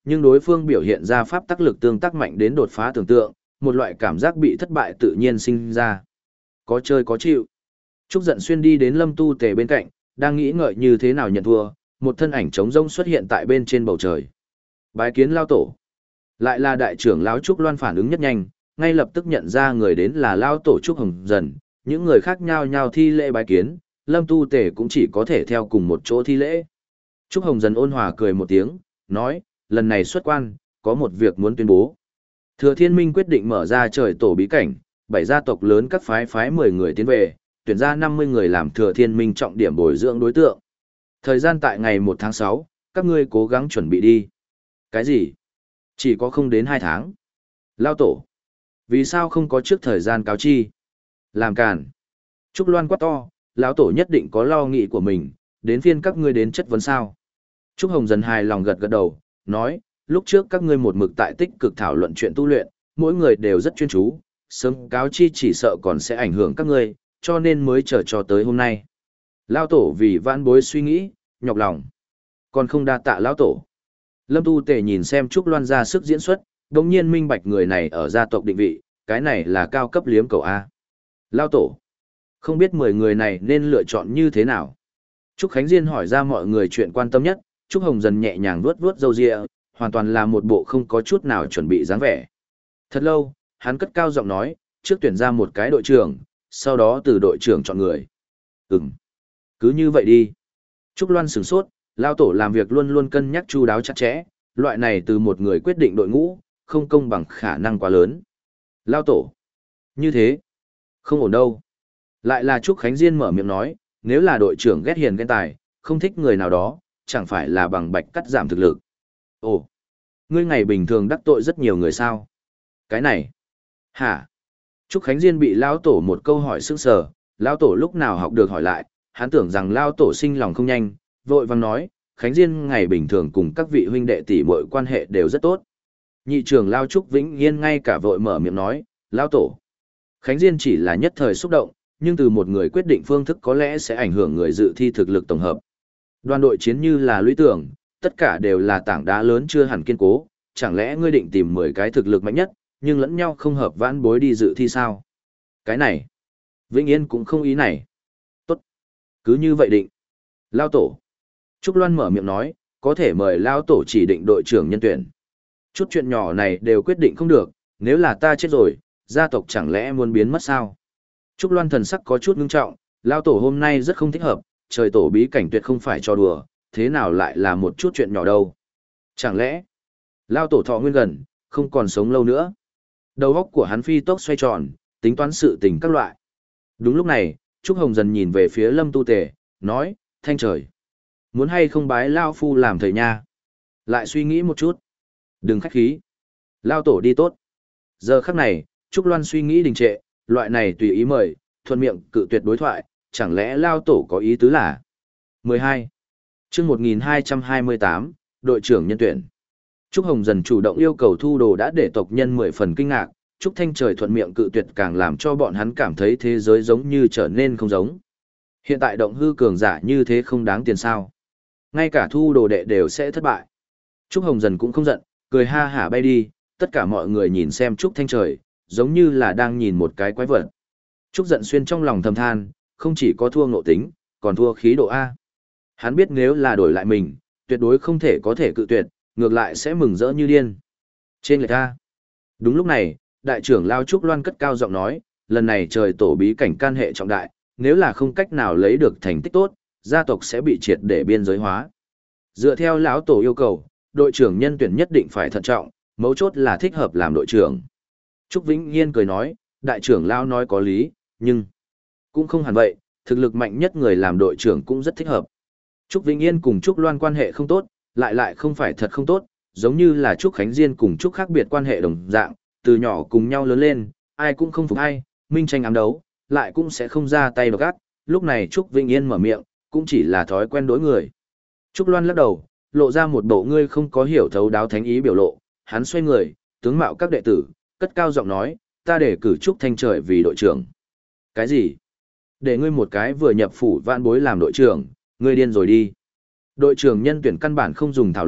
S1: nhưng đối phương biểu hiện ra pháp tắc lực tương tác mạnh đến đột phá tưởng tượng, một loại cảm giác bị thất bại tự nhiên sinh ra. Có chơi có chịu. Trúc Giận Xuyên đi đến Lâm Tu Tề bên cạnh, đang nghĩ ngợi như thế nào nhận thua, một thân ảnh trống rông xuất hiện tại bên trên bầu trời. Bái kiến lao tổ. Lại là đại trưởng lão Trúc Loan phản ứng nhất nhanh, ngay lập tức nhận ra người đến là lao tổ Trúc Hồng Dần, những người khác nhao nhao thi lễ bái kiến, Lâm Tu Tề cũng chỉ có thể theo cùng một chỗ thi lễ. Trúc Hồng Dần ôn hòa cười một tiếng, nói, lần này xuất quan, có một việc muốn tuyên bố. Thừa Thiên Minh quyết định mở ra trời tổ bí cảnh, bảy gia tộc lớn các phái phái mười người tiến về, tuyển ra năm mươi người làm Thừa Thiên Minh trọng điểm bồi dưỡng đối tượng. Thời gian tại ngày một tháng sáu, các ngươi cố gắng chuẩn bị đi. Cái gì? Chỉ có không đến hai tháng. Lao tổ. Vì sao không có trước thời gian cáo chi? Làm càn. Trúc Loan quát to, lão tổ nhất định có lo nghĩ của mình, đến phiên các ngươi đến chất vấn sao. Trúc Hồng Dần hài lòng gật gật đầu, nói, lúc trước các ngươi một mực tại tích cực thảo luận chuyện tu luyện, mỗi người đều rất chuyên chú, sớm cáo chi chỉ sợ còn sẽ ảnh hưởng các ngươi, cho nên mới chờ cho tới hôm nay. Lao tổ vì vãn bối suy nghĩ, nhọc lòng. Còn không đa tạ lão tổ. Lâm Tu Tề nhìn xem Trúc Loan ra sức diễn xuất, đồng nhiên minh bạch người này ở gia tộc định vị, cái này là cao cấp liếm cầu A. Lao tổ. Không biết mười người này nên lựa chọn như thế nào. Trúc Khánh Diên hỏi ra mọi người chuyện quan tâm nhất, Trúc Hồng Dần nhẹ nhàng vuốt vuốt râu ria, hoàn toàn là một bộ không có chút nào chuẩn bị dáng vẻ. Thật lâu, hắn cất cao giọng nói, trước tuyển ra một cái đội trưởng, sau đó từ đội trưởng chọn người. Ừm. Cứ như vậy đi. Trúc Loan sửng sốt, lao tổ làm việc luôn luôn cân nhắc chu đáo chặt chẽ, loại này từ một người quyết định đội ngũ, không công bằng khả năng quá lớn. Lao tổ. Như thế. Không ổn đâu. Lại là Trúc Khánh Diên mở miệng nói, nếu là đội trưởng ghét hiền ghen tài, không thích người nào đó, chẳng phải là bằng bạch cắt giảm thực lực. Ồ. Ngươi ngày bình thường đắc tội rất nhiều người sao? Cái này. Hả? Trúc Khánh Diên bị lao tổ một câu hỏi sững sờ, lao tổ lúc nào học được hỏi lại, hắn tưởng rằng lao tổ sinh lòng không nhanh, vội vàng nói, Khánh Diên ngày bình thường cùng các vị huynh đệ tỷ muội quan hệ đều rất tốt. Nhị trưởng lao Trúc Vĩnh Yên ngay cả vội mở miệng nói, lao tổ. Khánh Diên chỉ là nhất thời xúc động, nhưng từ một người quyết định phương thức có lẽ sẽ ảnh hưởng người dự thi thực lực tổng hợp. Đoàn đội chiến như là lũy tưởng, tất cả đều là tảng đá lớn chưa hẳn kiên cố, chẳng lẽ ngươi định tìm mười cái thực lực mạnh nhất, nhưng lẫn nhau không hợp vãn bối đi dự thi sao? Cái này, Vĩnh Yên cũng không ý này. Tốt, cứ như vậy định. Lao tổ. Trúc Loan mở miệng nói, có thể mời Lao tổ chỉ định đội trưởng nhân tuyển. Chút chuyện nhỏ này đều quyết định không được, nếu là ta chết rồi, gia tộc chẳng lẽ muốn biến mất sao? Trúc Loan thần sắc có chút ngưng trọng, Lao tổ hôm nay rất không thích hợp, trời tổ bí cảnh tuyệt không phải cho đùa, thế nào lại là một chút chuyện nhỏ đâu. Chẳng lẽ, Lao tổ thọ nguyên gần, không còn sống lâu nữa. Đầu óc của hắn phi tốc xoay tròn, tính toán sự tình các loại. Đúng lúc này, Trúc Hồng dần nhìn về phía Lâm Tu Tề, nói, thanh trời. Muốn hay không bái Lao Phu làm thầy nha? Lại suy nghĩ một chút. Đừng khách khí. Lao tổ đi tốt. Giờ khắc này, Trúc Loan suy nghĩ đình trệ, loại này tùy ý mời, thuận miệng cự tuyệt đối thoại, chẳng lẽ Lao tổ có ý tứ là? mười hai. Chương một nghìn hai trăm hai mươi tám, đội trưởng nhân tuyển. Trúc Hồng dần chủ động yêu cầu thu đồ đã để tộc nhân mười phần kinh ngạc, Trúc Thanh Trời thuận miệng cự tuyệt càng làm cho bọn hắn cảm thấy thế giới giống như trở nên không giống. Hiện tại động hư cường giả như thế không đáng tiền sao. Ngay cả thu đồ đệ đều sẽ thất bại. Trúc Hồng dần cũng không giận, cười ha hả bay đi, tất cả mọi người nhìn xem Trúc Thanh Trời, giống như là đang nhìn một cái quái vật. Trúc Giận Xuyên trong lòng thầm than, không chỉ có thua ngộ tính, còn thua khí độ A. Hắn biết nếu là đổi lại mình, tuyệt đối không thể có thể cự tuyệt, ngược lại sẽ mừng rỡ như điên. Trên lệch A. Đúng lúc này, đại trưởng Lao Trúc Loan cất cao giọng nói, lần này trời tổ bí cảnh can hệ trọng đại, nếu là không cách nào lấy được thành tích tốt, gia tộc sẽ bị triệt để biên giới hóa. Dựa theo lão tổ yêu cầu, đội trưởng nhân tuyển nhất định phải thận trọng, mấu chốt là thích hợp làm đội trưởng. Trúc Vĩnh Yên cười nói, đại trưởng Lao nói có lý, nhưng cũng không hẳn vậy, thực lực mạnh nhất người làm đội trưởng cũng rất thích hợp. Trúc Vĩnh Yên cùng Trúc Loan quan hệ không tốt, lại lại không phải thật không tốt, giống như là Trúc Khánh Diên cùng Trúc khác biệt quan hệ đồng dạng, từ nhỏ cùng nhau lớn lên, ai cũng không phục ai, minh tranh ám đấu, lại cũng sẽ không ra tay độc ác. Lúc này Trúc Vĩnh Yên mở miệng, cũng chỉ là thói quen đối người. Trúc Loan lắc đầu, lộ ra một bộ ngươi không có hiểu thấu đáo thánh ý biểu lộ, hắn xoay người, tướng mạo các đệ tử, cất cao giọng nói, ta để cử Trúc Thanh Trời vì đội trưởng. Cái gì? Để ngươi một cái vừa nhập phủ vạn bối làm đội trưởng, ngươi điên rồi đi. Đội trưởng nhân tuyển căn bản không dùng thảo luận,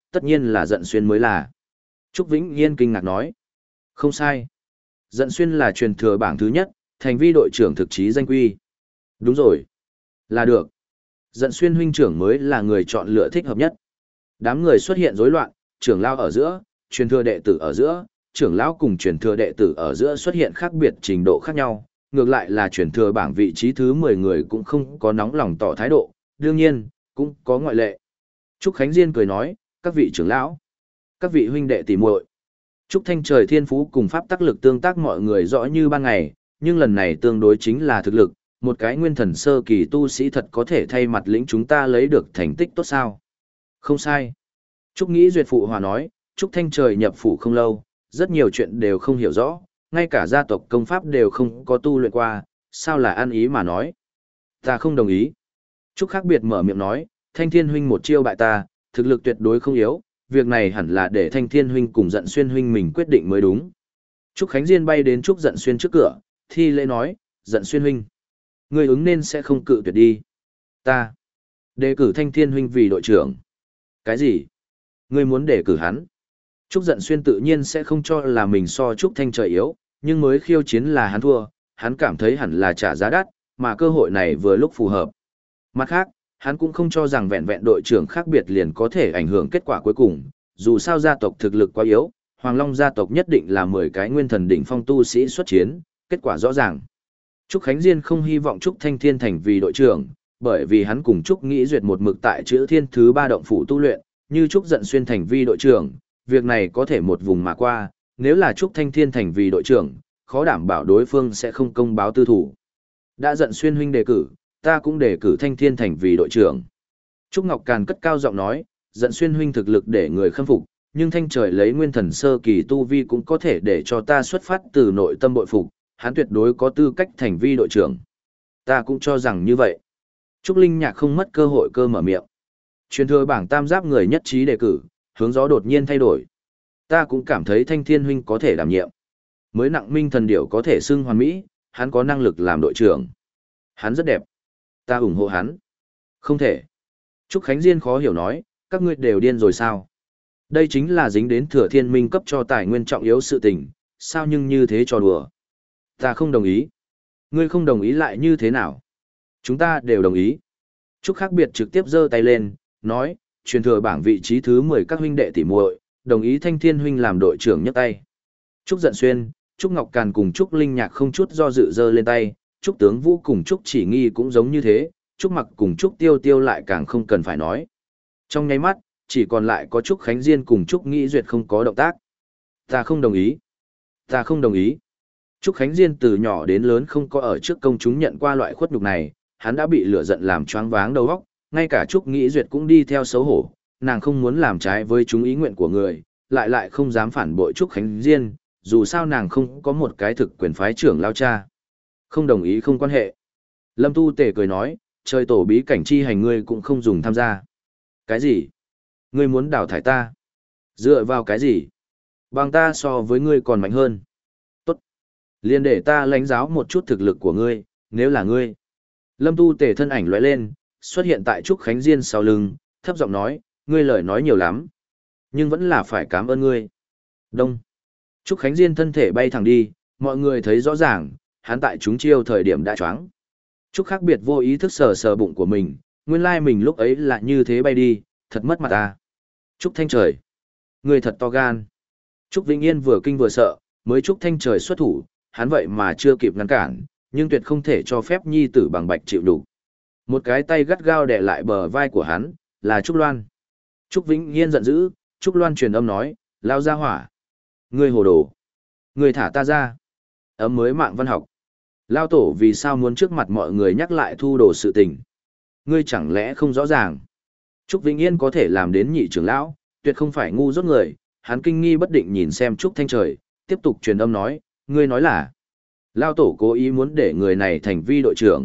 S1: tất nhiên là Dận Xuyên mới là. Trúc Vĩnh Yên kinh ngạc nói. Không sai. Dận Xuyên là truyền thừa bảng thứ nhất, thành vi đội trưởng thực chí danh quy. Đúng rồi. Là được. Dận Xuyên huynh trưởng mới là người chọn lựa thích hợp nhất. Đám người xuất hiện rối loạn, trưởng lao ở giữa, truyền thừa đệ tử ở giữa, trưởng lão cùng truyền thừa đệ tử ở giữa xuất hiện khác biệt trình độ khác nhau, ngược lại là truyền thừa bảng vị trí thứ mười người cũng không có nóng lòng tỏ thái độ, đương nhiên, cũng có ngoại lệ. Trúc Khánh Diên cười nói, các vị trưởng lão, các vị huynh đệ tỉ muội. Trúc Thanh Trời thiên phú cùng pháp tác lực tương tác mọi người rõ như ban ngày, nhưng lần này tương đối chính là thực lực, một cái nguyên thần sơ kỳ tu sĩ thật có thể thay mặt lĩnh chúng ta lấy được thành tích tốt sao? Không sai. Trúc Nghĩ Duyệt phụ hòa nói, Trúc Thanh Trời nhập phủ không lâu, rất nhiều chuyện đều không hiểu rõ, ngay cả gia tộc công pháp đều không có tu luyện qua, sao là ăn ý mà nói. Ta không đồng ý. Trúc Khác Biệt mở miệng nói, Thanh Thiên huynh một chiêu bại ta, thực lực tuyệt đối không yếu, việc này hẳn là để Thanh Thiên huynh cùng Dận Xuyên huynh mình quyết định mới đúng. Trúc Khánh Diên bay đến Trúc Dận Xuyên trước cửa, thi lễ nói, Dận Xuyên huynh, người ứng nên sẽ không cự tuyệt đi. Ta đề cử Thanh Thiên huynh vì đội trưởng. Cái gì? Ngươi muốn đề cử hắn? Trúc Dận Xuyên tự nhiên sẽ không cho là mình so Trúc Thanh Trời yếu, nhưng mới khiêu chiến là hắn thua, hắn cảm thấy hẳn là trả giá đắt, mà cơ hội này vừa lúc phù hợp. Mặt khác, hắn cũng không cho rằng vẹn vẹn đội trưởng khác biệt liền có thể ảnh hưởng kết quả cuối cùng, dù sao gia tộc thực lực quá yếu, Hoàng Long gia tộc nhất định là mười cái nguyên thần đỉnh phong tu sĩ xuất chiến, kết quả rõ ràng. Trúc Khánh Diên không hy vọng Trúc Thanh Thiên thành vì đội trưởng, bởi vì hắn cùng Trúc Nghĩ Duyệt một mực tại chữ thiên thứ ba động phủ tu luyện, như Trúc Dận Xuyên thành vi đội trưởng, việc này có thể một vùng mà qua, nếu là Trúc Thanh Thiên thành vì đội trưởng, khó đảm bảo đối phương sẽ không công báo tư thủ. Đã Dận Xuyên huynh đề cử, ta cũng đề cử Thanh Thiên thành vì đội trưởng. Trúc Ngọc Càn cất cao giọng nói, Dận Xuyên huynh thực lực để người khâm phục, nhưng Thanh Trời lấy nguyên thần sơ kỳ tu vi cũng có thể để cho ta xuất phát từ nội tâm bội phục, hắn tuyệt đối có tư cách thành vi đội trưởng. Ta cũng cho rằng như vậy. Trúc Linh Nhạc không mất cơ hội cơ mở miệng. Truyền thừa bảng tam giáp người nhất trí đề cử, hướng gió đột nhiên thay đổi. Ta cũng cảm thấy Thanh Thiên huynh có thể đảm nhiệm. Mới nặng minh thần điểu có thể xưng hoàn mỹ, hắn có năng lực làm đội trưởng. Hắn rất đẹp. Ta ủng hộ hắn. Không thể. Trúc Khánh Diên khó hiểu nói, các ngươi đều điên rồi sao? Đây chính là dính đến Thừa Thiên Minh cấp cho tài nguyên trọng yếu sự tình, sao nhưng như thế cho đùa? Ta không đồng ý. Ngươi không đồng ý lại như thế nào? Chúng ta đều đồng ý. Trúc Khác Biệt trực tiếp giơ tay lên, nói, truyền thừa bảng vị trí thứ mười các huynh đệ tỉ muội, đồng ý Thanh Thiên huynh làm đội trưởng nhấc tay. Trúc Dận Xuyên, Trúc Ngọc Càn cùng Trúc Linh Nhạc không chút do dự giơ lên tay, Trúc Tướng Vũ cùng Trúc Chỉ Nghi cũng giống như thế, Trúc Mặc cùng Trúc Tiêu Tiêu lại càng không cần phải nói. Trong nháy mắt, chỉ còn lại có Trúc Khánh Diên cùng Trúc Nghĩ Duyệt không có động tác. Ta không đồng ý. Ta không đồng ý. Trúc Khánh Diên từ nhỏ đến lớn không có ở trước công chúng nhận qua loại khuất nhục này, hắn đã bị lửa giận làm choáng váng đầu óc, ngay cả Trúc Nghĩ Duyệt cũng đi theo xấu hổ, nàng không muốn làm trái với chúng ý nguyện của người, lại lại không dám phản bội Trúc Khánh Diên, dù sao nàng không có một cái thực quyền phái trưởng lao cha. Không đồng ý không quan hệ. Lâm Tu Tề cười nói, trời tổ bí cảnh chi hành ngươi cũng không dùng tham gia. Cái gì? Ngươi muốn đào thải ta? Dựa vào cái gì? Bằng ta so với ngươi còn mạnh hơn. Tốt. Liên để ta lãnh giáo một chút thực lực của ngươi, nếu là ngươi. Lâm Tu Tề thân ảnh lóe lên, xuất hiện tại Trúc Khánh Diên sau lưng, thấp giọng nói, ngươi lời nói nhiều lắm. Nhưng vẫn là phải cảm ơn ngươi. Đông. Trúc Khánh Diên thân thể bay thẳng đi, mọi người thấy rõ ràng, hắn tại chúng chiêu thời điểm đã choáng. Trúc Khác Biệt vô ý thức sờ sờ bụng của mình, nguyên lai mình lúc ấy là như thế bay đi, thật mất mặt ta. Trúc Thanh Trời. Ngươi thật to gan. Trúc Vĩnh Yên vừa kinh vừa sợ, mới Trúc Thanh Trời xuất thủ, hắn vậy mà chưa kịp ngăn cản, nhưng tuyệt không thể cho phép nhi tử bằng bạch chịu đủ. Một cái tay gắt gao đè lại bờ vai của hắn, là Trúc Loan. Trúc Vĩnh Yên giận dữ, Trúc Loan truyền âm nói, lao ra hỏa. Ngươi hồ đồ. Ngươi thả ta ra. Ấm mới mạng văn học. Lao tổ vì sao muốn trước mặt mọi người nhắc lại thu đồ sự tình. Ngươi chẳng lẽ không rõ ràng. Trúc Vĩnh Yên có thể làm đến nhị trưởng lão, tuyệt không phải ngu dốt người, hắn kinh nghi bất định nhìn xem Trúc Thanh Trời, tiếp tục truyền âm nói, ngươi nói là. Lao tổ cố ý muốn để người này thành vi đội trưởng.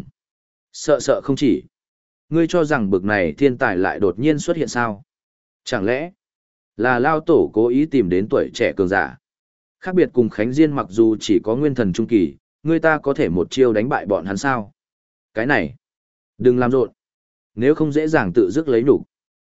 S1: Sợ sợ không chỉ. Ngươi cho rằng bực này thiên tài lại đột nhiên xuất hiện sao? Chẳng lẽ là Lao tổ cố ý tìm đến tuổi trẻ cường giả? Khác biệt cùng Khánh Diên mặc dù chỉ có nguyên thần trung kỳ, người ta có thể một chiêu đánh bại bọn hắn sao? Cái này, đừng làm rộn. Nếu không dễ dàng tự dứt lấy nhục.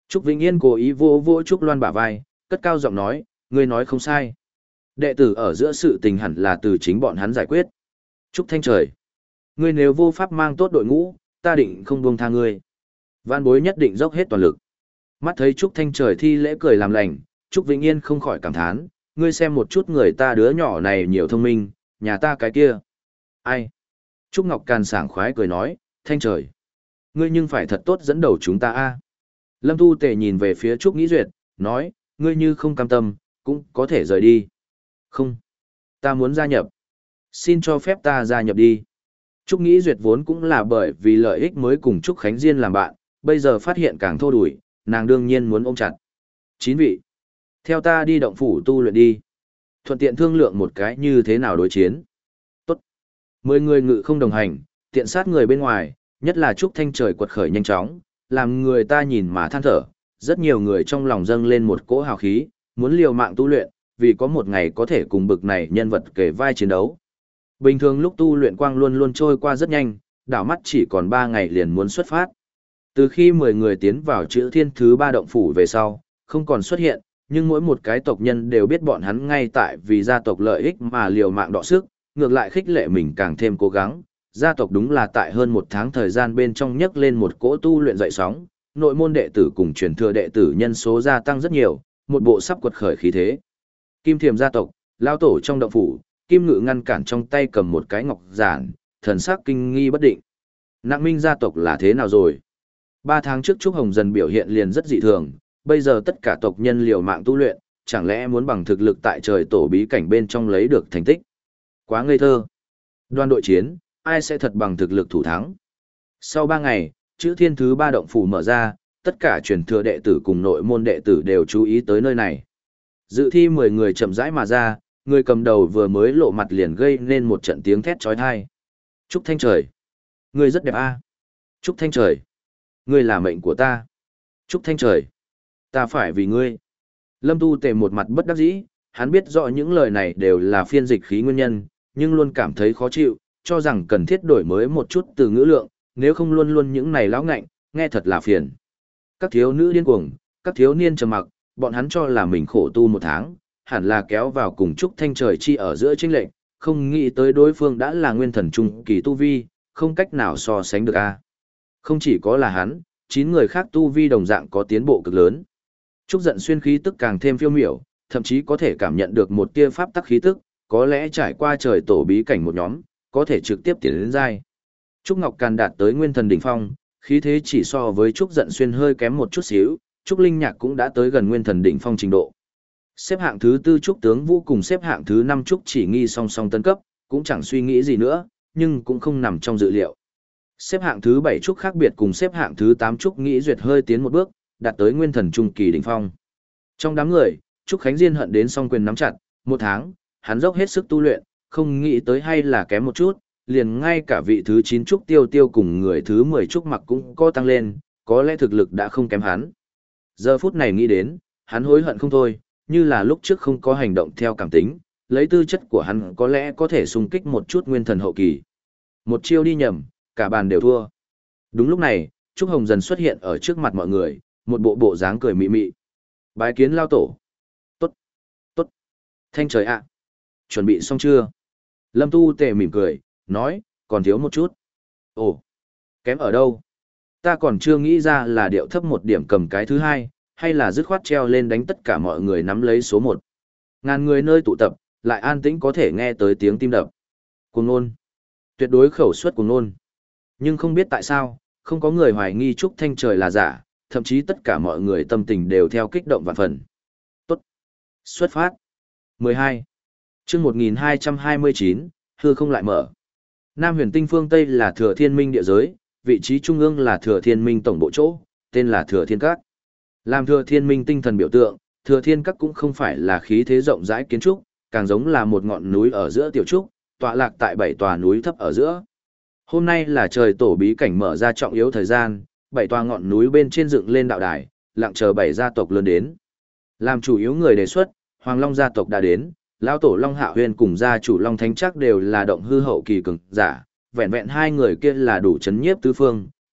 S1: Trúc Vĩnh Yên cố ý vô vô Trúc Loan bả vai, cất cao giọng nói, ngươi nói không sai. Đệ tử ở giữa sự tình hẳn là từ chính bọn hắn giải quyết. Trúc Thanh Trời, ngươi nếu vô pháp mang tốt đội ngũ, ta định không buông tha ngươi. Vạn bối nhất định dốc hết toàn lực. Mắt thấy Trúc Thanh Trời thi lễ cười làm lành, Trúc Vĩnh Yên không khỏi cảm thán, ngươi xem một chút người ta đứa nhỏ này nhiều thông minh, nhà ta cái kia. Ai? Trúc Ngọc Càn sảng khoái cười nói, Thanh Trời, ngươi nhưng phải thật tốt dẫn đầu chúng ta a. Lâm Tu Tề nhìn về phía Trúc Nghĩ Duyệt, nói, ngươi như không cam tâm, cũng có thể rời đi. Không, ta muốn gia nhập. Xin cho phép ta gia nhập đi. Trúc Nghĩ Duyệt vốn cũng là bởi vì lợi ích mới cùng Trúc Khánh Diên làm bạn, bây giờ phát hiện càng thô đuổi, nàng đương nhiên muốn ôm chặt. Chín vị. Theo ta đi động phủ tu luyện đi. Thuận tiện thương lượng một cái như thế nào đối chiến. Tốt. Mười người ngự không đồng hành, tiện sát người bên ngoài, nhất là Trúc Thanh Trời quật khởi nhanh chóng, làm người ta nhìn mà than thở. Rất nhiều người trong lòng dâng lên một cỗ hào khí, muốn liều mạng tu luyện, vì có một ngày có thể cùng bực này nhân vật kể vai chiến đấu. Bình thường lúc tu luyện quang luôn luôn trôi qua rất nhanh, đảo mắt chỉ còn ba ngày liền muốn xuất phát. Từ khi mười người tiến vào chữ thiên thứ ba động phủ về sau, không còn xuất hiện, nhưng mỗi một cái tộc nhân đều biết bọn hắn ngay tại vì gia tộc lợi ích mà liều mạng đọ sức, ngược lại khích lệ mình càng thêm cố gắng. Gia tộc đúng là tại hơn một tháng thời gian bên trong nhấc lên một cỗ tu luyện dậy sóng, nội môn đệ tử cùng truyền thừa đệ tử nhân số gia tăng rất nhiều, một bộ sắp quật khởi khí thế. Kim Thiềm gia tộc, lao tổ trong động phủ, Kim Ngự ngăn cản trong tay cầm một cái ngọc giản, thần sắc kinh nghi bất định. Nặng Minh gia tộc là thế nào rồi? Ba tháng trước Trúc Hồng Dần biểu hiện liền rất dị thường, bây giờ tất cả tộc nhân liều mạng tu luyện, chẳng lẽ muốn bằng thực lực tại trời tổ bí cảnh bên trong lấy được thành tích? Quá ngây thơ. Đoàn đội chiến, ai sẽ thật bằng thực lực thủ thắng? Sau ba ngày, chữ thiên thứ ba động phủ mở ra, tất cả truyền thừa đệ tử cùng nội môn đệ tử đều chú ý tới nơi này. Dự thi mười người chậm rãi mà ra, người cầm đầu vừa mới lộ mặt liền gây nên một trận tiếng thét chói tai. Trúc Thanh Trời, ngươi rất đẹp a. Trúc Thanh Trời, ngươi là mệnh của ta. Trúc Thanh Trời, ta phải vì ngươi. Lâm Tu Tề một mặt bất đắc dĩ, hắn biết rõ những lời này đều là phiên dịch khí nguyên nhân, nhưng luôn cảm thấy khó chịu, cho rằng cần thiết đổi mới một chút từ ngữ lượng, nếu không luôn luôn những này lão ngạnh, nghe thật là phiền. Các thiếu nữ điên cuồng, các thiếu niên trầm mặc, bọn hắn cho là mình khổ tu một tháng, hẳn là kéo vào cùng Trúc Thanh Trời chi ở giữa chênh lệnh, không nghĩ tới đối phương đã là nguyên thần trung kỳ tu vi, không cách nào so sánh được a. Không chỉ có là hắn, chín người khác tu vi đồng dạng có tiến bộ cực lớn. Trúc Giận Xuyên khí tức càng thêm phiêu miểu, thậm chí có thể cảm nhận được một tia pháp tắc khí tức, có lẽ trải qua trời tổ bí cảnh một nhóm, có thể trực tiếp tiến đến giai. Trúc Ngọc Càn đạt tới nguyên thần đỉnh phong, khí thế chỉ so với Trúc Giận Xuyên hơi kém một chút xíu, Trúc Linh Nhạc cũng đã tới gần nguyên thần đỉnh phong trình độ. Xếp hạng thứ tư Trúc Tướng Vũ cùng xếp hạng thứ năm Trúc Chỉ Nghi song song tân cấp, cũng chẳng suy nghĩ gì nữa, nhưng cũng không nằm trong dự liệu. Xếp hạng thứ bảy Trúc khác biệt cùng xếp hạng thứ tám Trúc Nghĩ Duyệt hơi tiến một bước, đạt tới nguyên thần trung kỳ đỉnh phong. Trong đám người, Trúc Khánh Diên hận đến song quyền nắm chặt, một tháng, hắn dốc hết sức tu luyện, không nghĩ tới hay là kém một chút, liền ngay cả vị thứ chín Trúc Tiêu Tiêu cùng người thứ mười Trúc Mặc cũng có tăng lên, có lẽ thực lực đã không kém hắn. Giờ phút này nghĩ đến, hắn hối hận không thôi, như là lúc trước không có hành động theo cảm tính, lấy tư chất của hắn có lẽ có thể xung kích một chút nguyên thần hậu kỳ. Một chiêu đi nhầm, cả bàn đều thua. Đúng lúc này, Trúc Hồng Dần xuất hiện ở trước mặt mọi người, một bộ bộ dáng cười mị mị. Bái kiến lao tổ. Tốt, tốt. Thanh Trời ạ. Chuẩn bị xong chưa? Lâm Tu Tề mỉm cười, nói, còn thiếu một chút. Ồ, kém ở đâu? Ta còn chưa nghĩ ra là điệu thấp một điểm cầm cái thứ hai, hay là dứt khoát treo lên đánh tất cả mọi người nắm lấy số một. Ngàn người nơi tụ tập, lại an tĩnh có thể nghe tới tiếng tim đập. Cuồng ngôn. Tuyệt đối khẩu suất cuồng ngôn. Nhưng không biết tại sao, không có người hoài nghi Trúc Thanh Trời là giả, thậm chí tất cả mọi người tâm tình đều theo kích động vạn phần. Tốt. Xuất phát. mười hai. Chương một nghìn hai trăm hai mươi chín, hư không lại mở. Nam Huyền Tinh phương Tây là Thừa Thiên Minh địa giới, vị trí trung ương là Thừa Thiên Minh tổng bộ chỗ, tên là Thừa Thiên Các. Làm Thừa Thiên Minh tinh thần biểu tượng, Thừa Thiên Các cũng không phải là khí thế rộng rãi kiến trúc, càng giống là một ngọn núi ở giữa tiểu trúc, tọa lạc tại bảy tòa núi thấp ở giữa. Hôm nay là trời tổ bí cảnh mở ra trọng yếu thời gian, bảy tòa ngọn núi bên trên dựng lên đạo đài, lặng chờ bảy gia tộc lớn đến. Làm chủ yếu người đề xuất, Hoàng Long gia tộc đã đến, lão tổ Long Hạ Huyền cùng gia chủ Long Thánh chắc đều là động hư hậu kỳ cường giả, vẹn vẹn hai người kia là đủ chấn nhiếp tứ phương,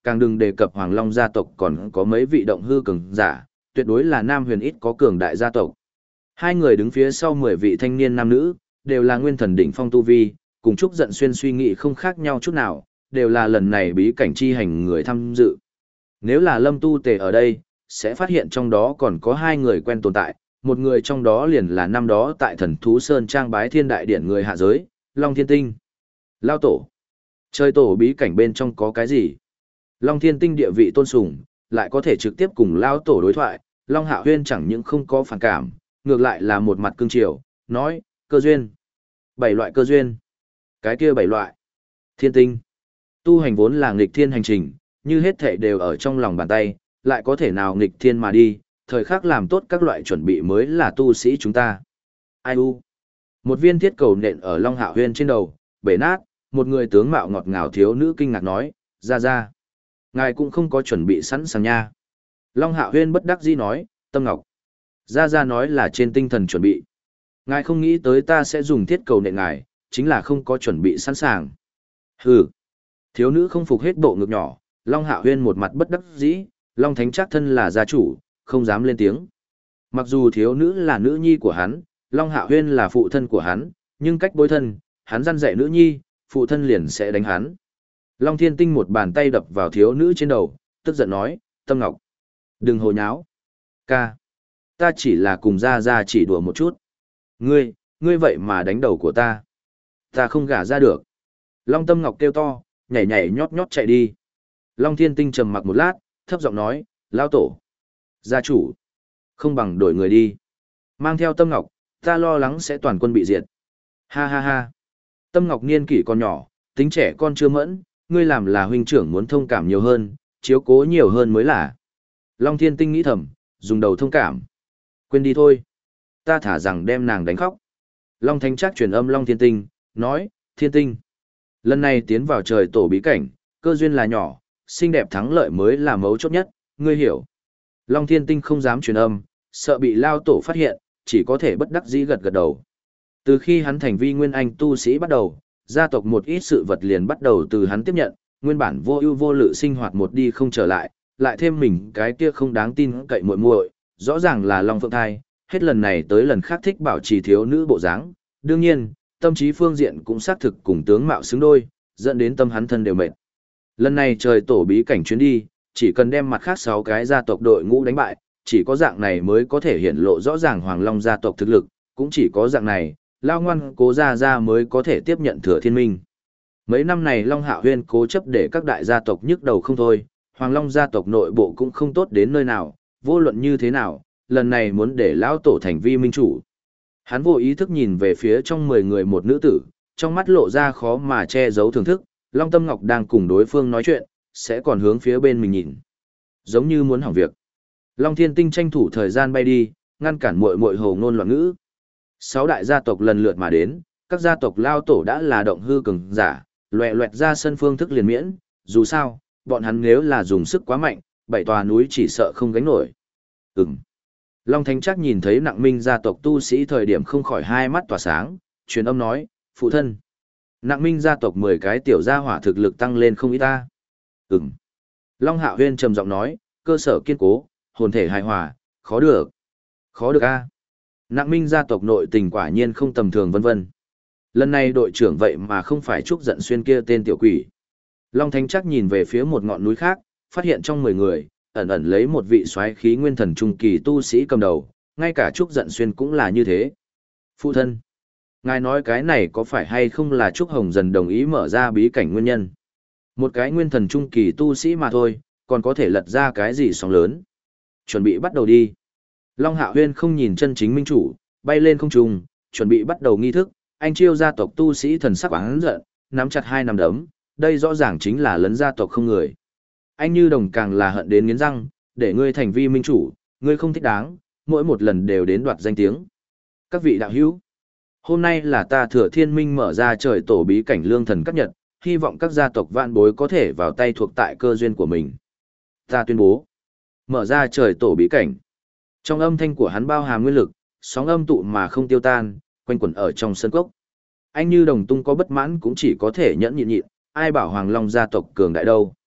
S1: càng đừng đề cập Hoàng Long gia tộc còn có mấy vị động hư cường giả, tuyệt đối là Nam Huyền ít có cường đại gia tộc. Hai người đứng phía sau mười vị thanh niên nam nữ, đều là nguyên thần đỉnh phong tu vi, cùng Trúc Giận Xuyên suy nghĩ không khác nhau chút nào, đều là lần này bí cảnh chi hành người tham dự. Nếu là Lâm Tu Tề ở đây, sẽ phát hiện trong đó còn có hai người quen tồn tại, một người trong đó liền là năm đó tại Thần Thú Sơn trang bái thiên đại điển người hạ giới, Long Thiên Tinh. Lao tổ. Chơi tổ bí cảnh bên trong có cái gì? Long Thiên Tinh địa vị tôn sùng, lại có thể trực tiếp cùng Lao tổ đối thoại, Long Hạ Huyên chẳng những không có phản cảm, ngược lại là một mặt cương triều, nói, cơ duyên. Bảy loại cơ duyên. Cái kia bảy loại. Thiên tinh. Tu hành vốn là nghịch thiên hành trình, như hết thể đều ở trong lòng bàn tay, lại có thể nào nghịch thiên mà đi, thời khắc làm tốt các loại chuẩn bị mới là tu sĩ chúng ta. Ai u. Một viên thiết cầu nện ở Long Hạ Huyên trên đầu, bể nát, một người tướng mạo ngọt ngào thiếu nữ kinh ngạc nói, ra ra. Ngài cũng không có chuẩn bị sẵn sàng nha. Long Hạ Huyên bất đắc dĩ nói, Tâm Ngọc. Ra ra nói là trên tinh thần chuẩn bị. Ngài không nghĩ tới ta sẽ dùng thiết cầu nện ngài, chính là không có chuẩn bị sẵn sàng. Hừ. Thiếu nữ không phục hết bộ ngực nhỏ, Long Hạ Huyên một mặt bất đắc dĩ, Long Thánh chắc thân là gia chủ, không dám lên tiếng. Mặc dù thiếu nữ là nữ nhi của hắn, Long Hạ Huyên là phụ thân của hắn, nhưng cách bối thân, hắn răn dạy nữ nhi, phụ thân liền sẽ đánh hắn. Long Thiên Tinh một bàn tay đập vào thiếu nữ trên đầu, tức giận nói, Tâm Ngọc. Đừng hồ nháo. Ca. Ta chỉ là cùng ra ra chỉ đùa một chút. Ngươi, ngươi vậy mà đánh đầu của ta. Ta không gả ra được. Long Tâm Ngọc kêu to, nhảy nhảy nhót nhót chạy đi. Long Thiên Tinh trầm mặc một lát, thấp giọng nói, Lão tổ. Gia chủ. Không bằng đổi người đi. Mang theo Tâm Ngọc, ta lo lắng sẽ toàn quân bị diệt. Ha ha ha. Tâm Ngọc niên kỷ còn nhỏ, tính trẻ con chưa mẫn, ngươi làm là huynh trưởng muốn thông cảm nhiều hơn, chiếu cố nhiều hơn mới là. Long Thiên Tinh nghĩ thầm, dùng đầu thông cảm. Quên đi thôi. Ta thả rằng đem nàng đánh khóc. Long Thánh Trác truyền âm Long Thiên Tinh, nói, Thiên Tinh. Lần này tiến vào trời tổ bí cảnh, cơ duyên là nhỏ, xinh đẹp thắng lợi mới là mấu chốt nhất, ngươi hiểu. Long Thiên Tinh không dám truyền âm, sợ bị Lao tổ phát hiện, chỉ có thể bất đắc dĩ gật gật đầu. Từ khi hắn thành vi nguyên anh tu sĩ bắt đầu, gia tộc một ít sự vật liền bắt đầu từ hắn tiếp nhận, nguyên bản vô ưu vô lự sinh hoạt một đi không trở lại, lại thêm mình cái kia không đáng tin cậy muội muội, rõ ràng là Long Phượng Thai, hết lần này tới lần khác thích bảo trì thiếu nữ bộ dáng, đương nhiên, tâm trí phương diện cũng xác thực cùng tướng mạo xứng đôi, dẫn đến tâm hắn thân đều mệt. Lần này trời tổ bí cảnh chuyến đi, chỉ cần đem mặt khác sáu cái gia tộc đội ngũ đánh bại, chỉ có dạng này mới có thể hiện lộ rõ ràng Hoàng Long gia tộc thực lực, cũng chỉ có dạng này, Lao Ngoan Cố gia gia mới có thể tiếp nhận Thừa Thiên Minh. Mấy năm này Long Hạ Huyên cố chấp để các đại gia tộc nhức đầu không thôi, Hoàng Long gia tộc nội bộ cũng không tốt đến nơi nào, vô luận như thế nào, lần này muốn để lão tổ thành vi minh chủ. Hắn vô ý thức nhìn về phía trong mười người một nữ tử, trong mắt lộ ra khó mà che giấu thưởng thức, Long Tâm Ngọc đang cùng đối phương nói chuyện, sẽ còn hướng phía bên mình nhìn. Giống như muốn hỏng việc. Long Thiên Tinh tranh thủ thời gian bay đi, ngăn cản muội muội hồ ngôn loạn ngữ. Sáu đại gia tộc lần lượt mà đến, các gia tộc lao tổ đã là động hư cường giả, loẹ loẹt ra sân phương thức liền miễn, dù sao, bọn hắn nếu là dùng sức quá mạnh, bảy tòa núi chỉ sợ không gánh nổi. Ừm. Long Thánh Trác nhìn thấy Nặng Minh gia tộc tu sĩ thời điểm không khỏi hai mắt tỏa sáng, truyền âm nói, phụ thân. Nặng Minh gia tộc mười cái tiểu gia hỏa thực lực tăng lên không ít ta. Ừm. Long Hạ Huyên trầm giọng nói, cơ sở kiên cố, hồn thể hài hòa, khó được. Khó được a. Nặng Minh gia tộc nội tình quả nhiên không tầm thường vân vân. Lần này đội trưởng vậy mà không phải Trúc Giận Xuyên kia tên tiểu quỷ. Long Thánh Trác nhìn về phía một ngọn núi khác, phát hiện trong mười người, ẩn ẩn lấy một vị soái khí nguyên thần trung kỳ tu sĩ cầm đầu, ngay cả Trúc Giận Xuyên cũng là như thế. Phụ thân, ngài nói cái này có phải hay không là Trúc Hồng dần đồng ý mở ra bí cảnh nguyên nhân? Một cái nguyên thần trung kỳ tu sĩ mà thôi, còn có thể lật ra cái gì sóng lớn? Chuẩn bị bắt đầu đi. Long Hạ Huyên không nhìn chân chính minh chủ, bay lên không trung, chuẩn bị bắt đầu nghi thức, anh chiêu gia tộc tu sĩ thần sắc oán giận, nắm chặt hai nắm đấm, đây rõ ràng chính là lấn gia tộc không người. Anh Như Đồng càng là hận đến nghiến răng, để ngươi thành vi minh chủ, ngươi không thích đáng, mỗi một lần đều đến đoạt danh tiếng. Các vị đạo hữu, hôm nay là ta Thừa Thiên Minh mở ra trời tổ bí cảnh lương thần cấp nhật, hy vọng các gia tộc vạn bối có thể vào tay thuộc tại cơ duyên của mình. Ta tuyên bố, mở ra trời tổ bí cảnh. Trong âm thanh của hắn bao hàm nguyên lực, sóng âm tụ mà không tiêu tan, quanh quẩn ở trong sân cốc. Anh Như Đồng tung có bất mãn cũng chỉ có thể nhẫn nhịn nhịn, ai bảo Hoàng Long gia tộc cường đại đâu.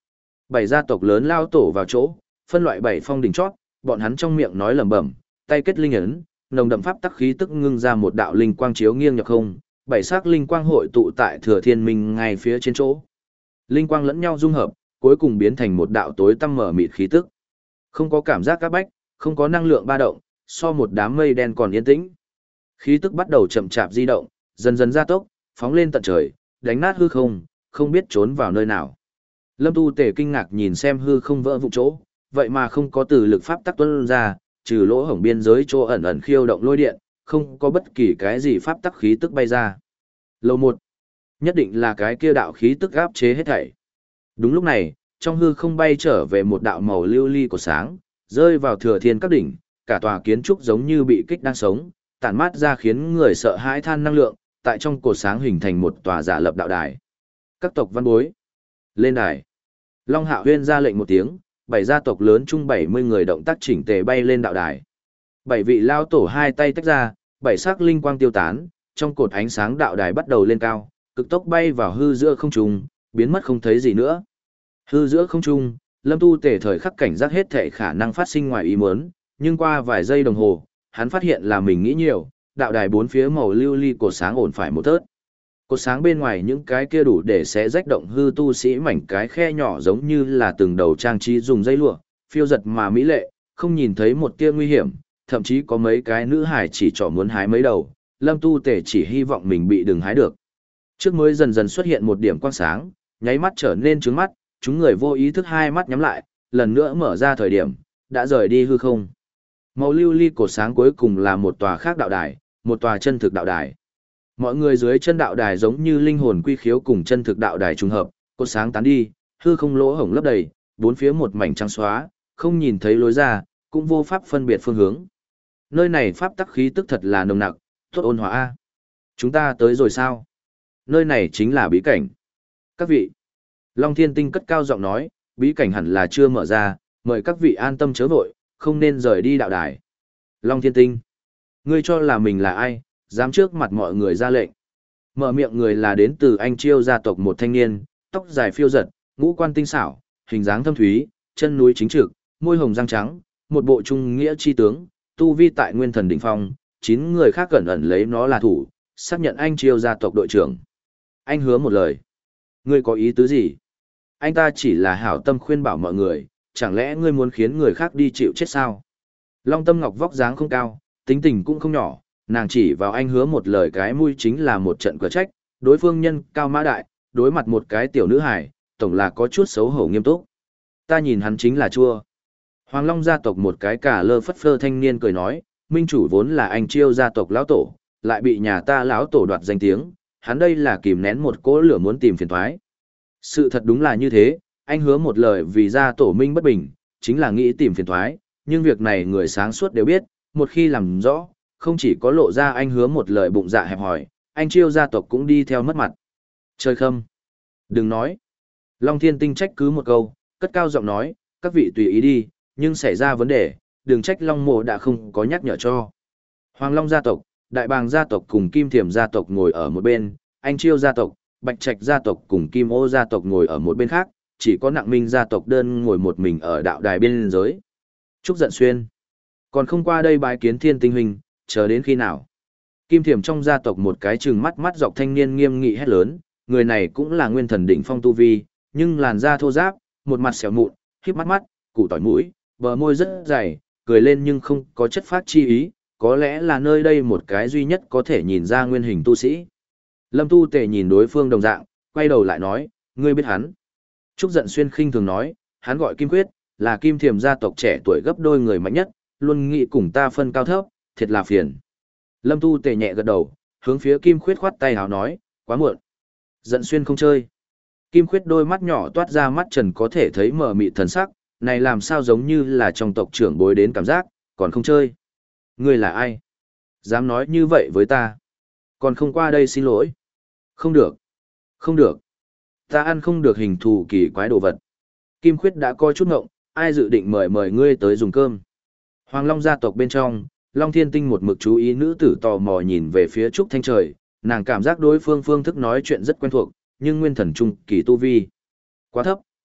S1: Bảy gia tộc lớn lao tổ vào chỗ, phân loại bảy phong đỉnh chót, bọn hắn trong miệng nói lẩm bẩm, tay kết linh ấn, nồng đậm pháp tắc khí tức ngưng ra một đạo linh quang chiếu nghiêng nhập không, bảy sắc linh quang hội tụ tại Thừa Thiên Minh ngay phía trên chỗ. Linh quang lẫn nhau dung hợp, cuối cùng biến thành một đạo tối tăm mở mịt khí tức. Không có cảm giác các bách, không có năng lượng ba động, so một đám mây đen còn yên tĩnh. Khí tức bắt đầu chậm chạp di động, dần dần gia tốc, phóng lên tận trời, đánh nát hư không, không biết trốn vào nơi nào. Lâm Tu Tể kinh ngạc nhìn xem hư không vỡ vụn chỗ, vậy mà không có từ lực pháp tắc tuôn ra, trừ lỗ hổng biên giới chỗ ẩn ẩn khiêu động lôi điện, không có bất kỳ cái gì pháp tắc khí tức bay ra. Lầu một, nhất định là cái kia đạo khí tức áp chế hết thảy. Đúng lúc này, trong hư không bay trở về một đạo màu lưu ly của sáng, rơi vào Thừa Thiên các đỉnh, cả tòa kiến trúc giống như bị kích đang sống, tản mát ra khiến người sợ hãi than năng lượng, tại trong cột sáng hình thành một tòa giả lập đạo đài. Các tộc văn bối, lên đài. Long Hạo Huyên ra lệnh một tiếng, bảy gia tộc lớn chung bảy mươi người động tác chỉnh tề bay lên đạo đài. Bảy vị lao tổ hai tay tách ra, bảy sắc linh quang tiêu tán, trong cột ánh sáng đạo đài bắt đầu lên cao, cực tốc bay vào hư giữa không trung, biến mất không thấy gì nữa. Hư giữa không trung, Lâm Tu Tể thời khắc cảnh giác hết thể khả năng phát sinh ngoài ý muốn, nhưng qua vài giây đồng hồ, hắn phát hiện là mình nghĩ nhiều, đạo đài bốn phía màu lưu ly cột sáng ổn phải một tớt. Cột sáng bên ngoài những cái kia đủ để sẽ rách động hư tu sĩ mảnh cái khe nhỏ giống như là từng đầu trang trí dùng dây lụa, phiêu giật mà mỹ lệ, không nhìn thấy một tia nguy hiểm, thậm chí có mấy cái nữ hải chỉ trỏ muốn hái mấy đầu, Lâm Tu Tể chỉ hy vọng mình bị đừng hái được. Trước mới dần dần xuất hiện một điểm quang sáng, nháy mắt trở nên trướng mắt, chúng người vô ý thức hai mắt nhắm lại, lần nữa mở ra thời điểm, đã rời đi hư không. Màu lưu ly cột sáng cuối cùng là một tòa khác đạo đài, một tòa chân thực đạo đài. Mọi người dưới chân đạo đài giống như linh hồn quy khiếu cùng chân thực đạo đài trùng hợp, cột sáng tán đi, hư không lỗ hổng lấp đầy, bốn phía một mảnh trắng xóa, không nhìn thấy lối ra, cũng vô pháp phân biệt phương hướng. Nơi này pháp tắc khí tức thật là nồng nặc, tốt ôn hòa a. Chúng ta tới rồi sao? Nơi này chính là bí cảnh. Các vị, Long Thiên Tinh cất cao giọng nói, bí cảnh hẳn là chưa mở ra, mời các vị an tâm chớ vội, không nên rời đi đạo đài. Long Thiên Tinh, ngươi cho là mình là ai, dám trước mặt mọi người ra lệnh. Mở miệng người là đến từ Anh Chiêu gia tộc một thanh niên, tóc dài phiêu giật, ngũ quan tinh xảo, hình dáng thâm thúy, chân núi chính trực, môi hồng răng trắng, một bộ trung nghĩa chi tướng, tu vi tại nguyên thần đỉnh phong, chín người khác cẩn ẩn lấy nó là thủ, xác nhận Anh Chiêu gia tộc đội trưởng. Anh hứa một lời. Ngươi có ý tứ gì? Anh ta chỉ là hảo tâm khuyên bảo mọi người, chẳng lẽ ngươi muốn khiến người khác đi chịu chết sao? Long Tâm Ngọc vóc dáng không cao, tính tình cũng không nhỏ, nàng chỉ vào anh hứa một lời cái mũi chính là một trận cửa trách, đối phương nhân cao mã đại, đối mặt một cái tiểu nữ hài, tổng là có chút xấu hổ nghiêm túc. Ta nhìn hắn chính là chua. Hoàng Long gia tộc một cái cả lơ phất phơ thanh niên cười nói, minh chủ vốn là Anh Chiêu gia tộc lão tổ, lại bị nhà ta lão tổ đoạt danh tiếng, hắn đây là kìm nén một cỗ lửa muốn tìm phiền toái. Sự thật đúng là như thế, anh hứa một lời vì gia tổ minh bất bình, chính là nghĩ tìm phiền toái, nhưng việc này người sáng suốt đều biết, một khi làm rõ, không chỉ có lộ ra anh hứa một lời bụng dạ hẹp hòi, Anh Chiêu gia tộc cũng đi theo mất mặt. Chơi khâm. Đừng nói. Long Thiên Tinh trách cứ một câu, cất cao giọng nói, các vị tùy ý đi, nhưng xảy ra vấn đề, đừng trách Long Mộ đã không có nhắc nhở cho. Hoàng Long gia tộc, Đại Bàng gia tộc cùng Kim Thiểm gia tộc ngồi ở một bên, Anh Chiêu gia tộc, Bạch Trạch gia tộc cùng Kim Ô gia tộc ngồi ở một bên khác, chỉ có Nặng Minh gia tộc đơn ngồi một mình ở đạo đài biên giới. Trúc Dận Xuyên, còn không qua đây bái kiến Thiên Tinh huynh, chờ đến khi nào? Kim Thiểm trong gia tộc một cái trừng mắt mắt dọc thanh niên nghiêm nghị hét lớn, người này cũng là nguyên thần đỉnh phong tu vi, nhưng làn da thô ráp, một mặt xẻo mụn, khép mắt mắt, củ tỏi mũi, bờ môi rất dày, cười lên nhưng không có chất phát chi ý, có lẽ là nơi đây một cái duy nhất có thể nhìn ra nguyên hình tu sĩ. Lâm Tu Tề nhìn đối phương đồng dạng, quay đầu lại nói, ngươi biết hắn. Trúc Dận Xuyên khinh thường nói, hắn gọi Kim Quyết, là Kim Thiểm gia tộc trẻ tuổi gấp đôi người mạnh nhất, luôn nghĩ cùng ta phân cao thấp, thiệt là phiền. Lâm Tu Tề nhẹ gật đầu, hướng phía Kim Khuyết khoát tay hào nói, quá muộn. Dận Xuyên không chơi. Kim Khuyết đôi mắt nhỏ toát ra mắt trần có thể thấy mờ mịt thần sắc, này làm sao giống như là trong tộc trưởng bối đến cảm giác, còn không chơi. Ngươi là ai? Dám nói như vậy với ta? Còn không qua đây xin lỗi. Không được. Không được. Ta ăn không được hình thù kỳ quái đồ vật. Kim Khuyết đã coi chút ngộng, ai dự định mời mời ngươi tới dùng cơm. Hoàng Long gia tộc bên trong, Long Thiên Tinh một mực chú ý nữ tử tò mò nhìn về phía Trúc Thanh Trời, nàng cảm giác đối phương phương thức nói chuyện rất quen thuộc, nhưng nguyên thần trung kỳ tu vi quá thấp,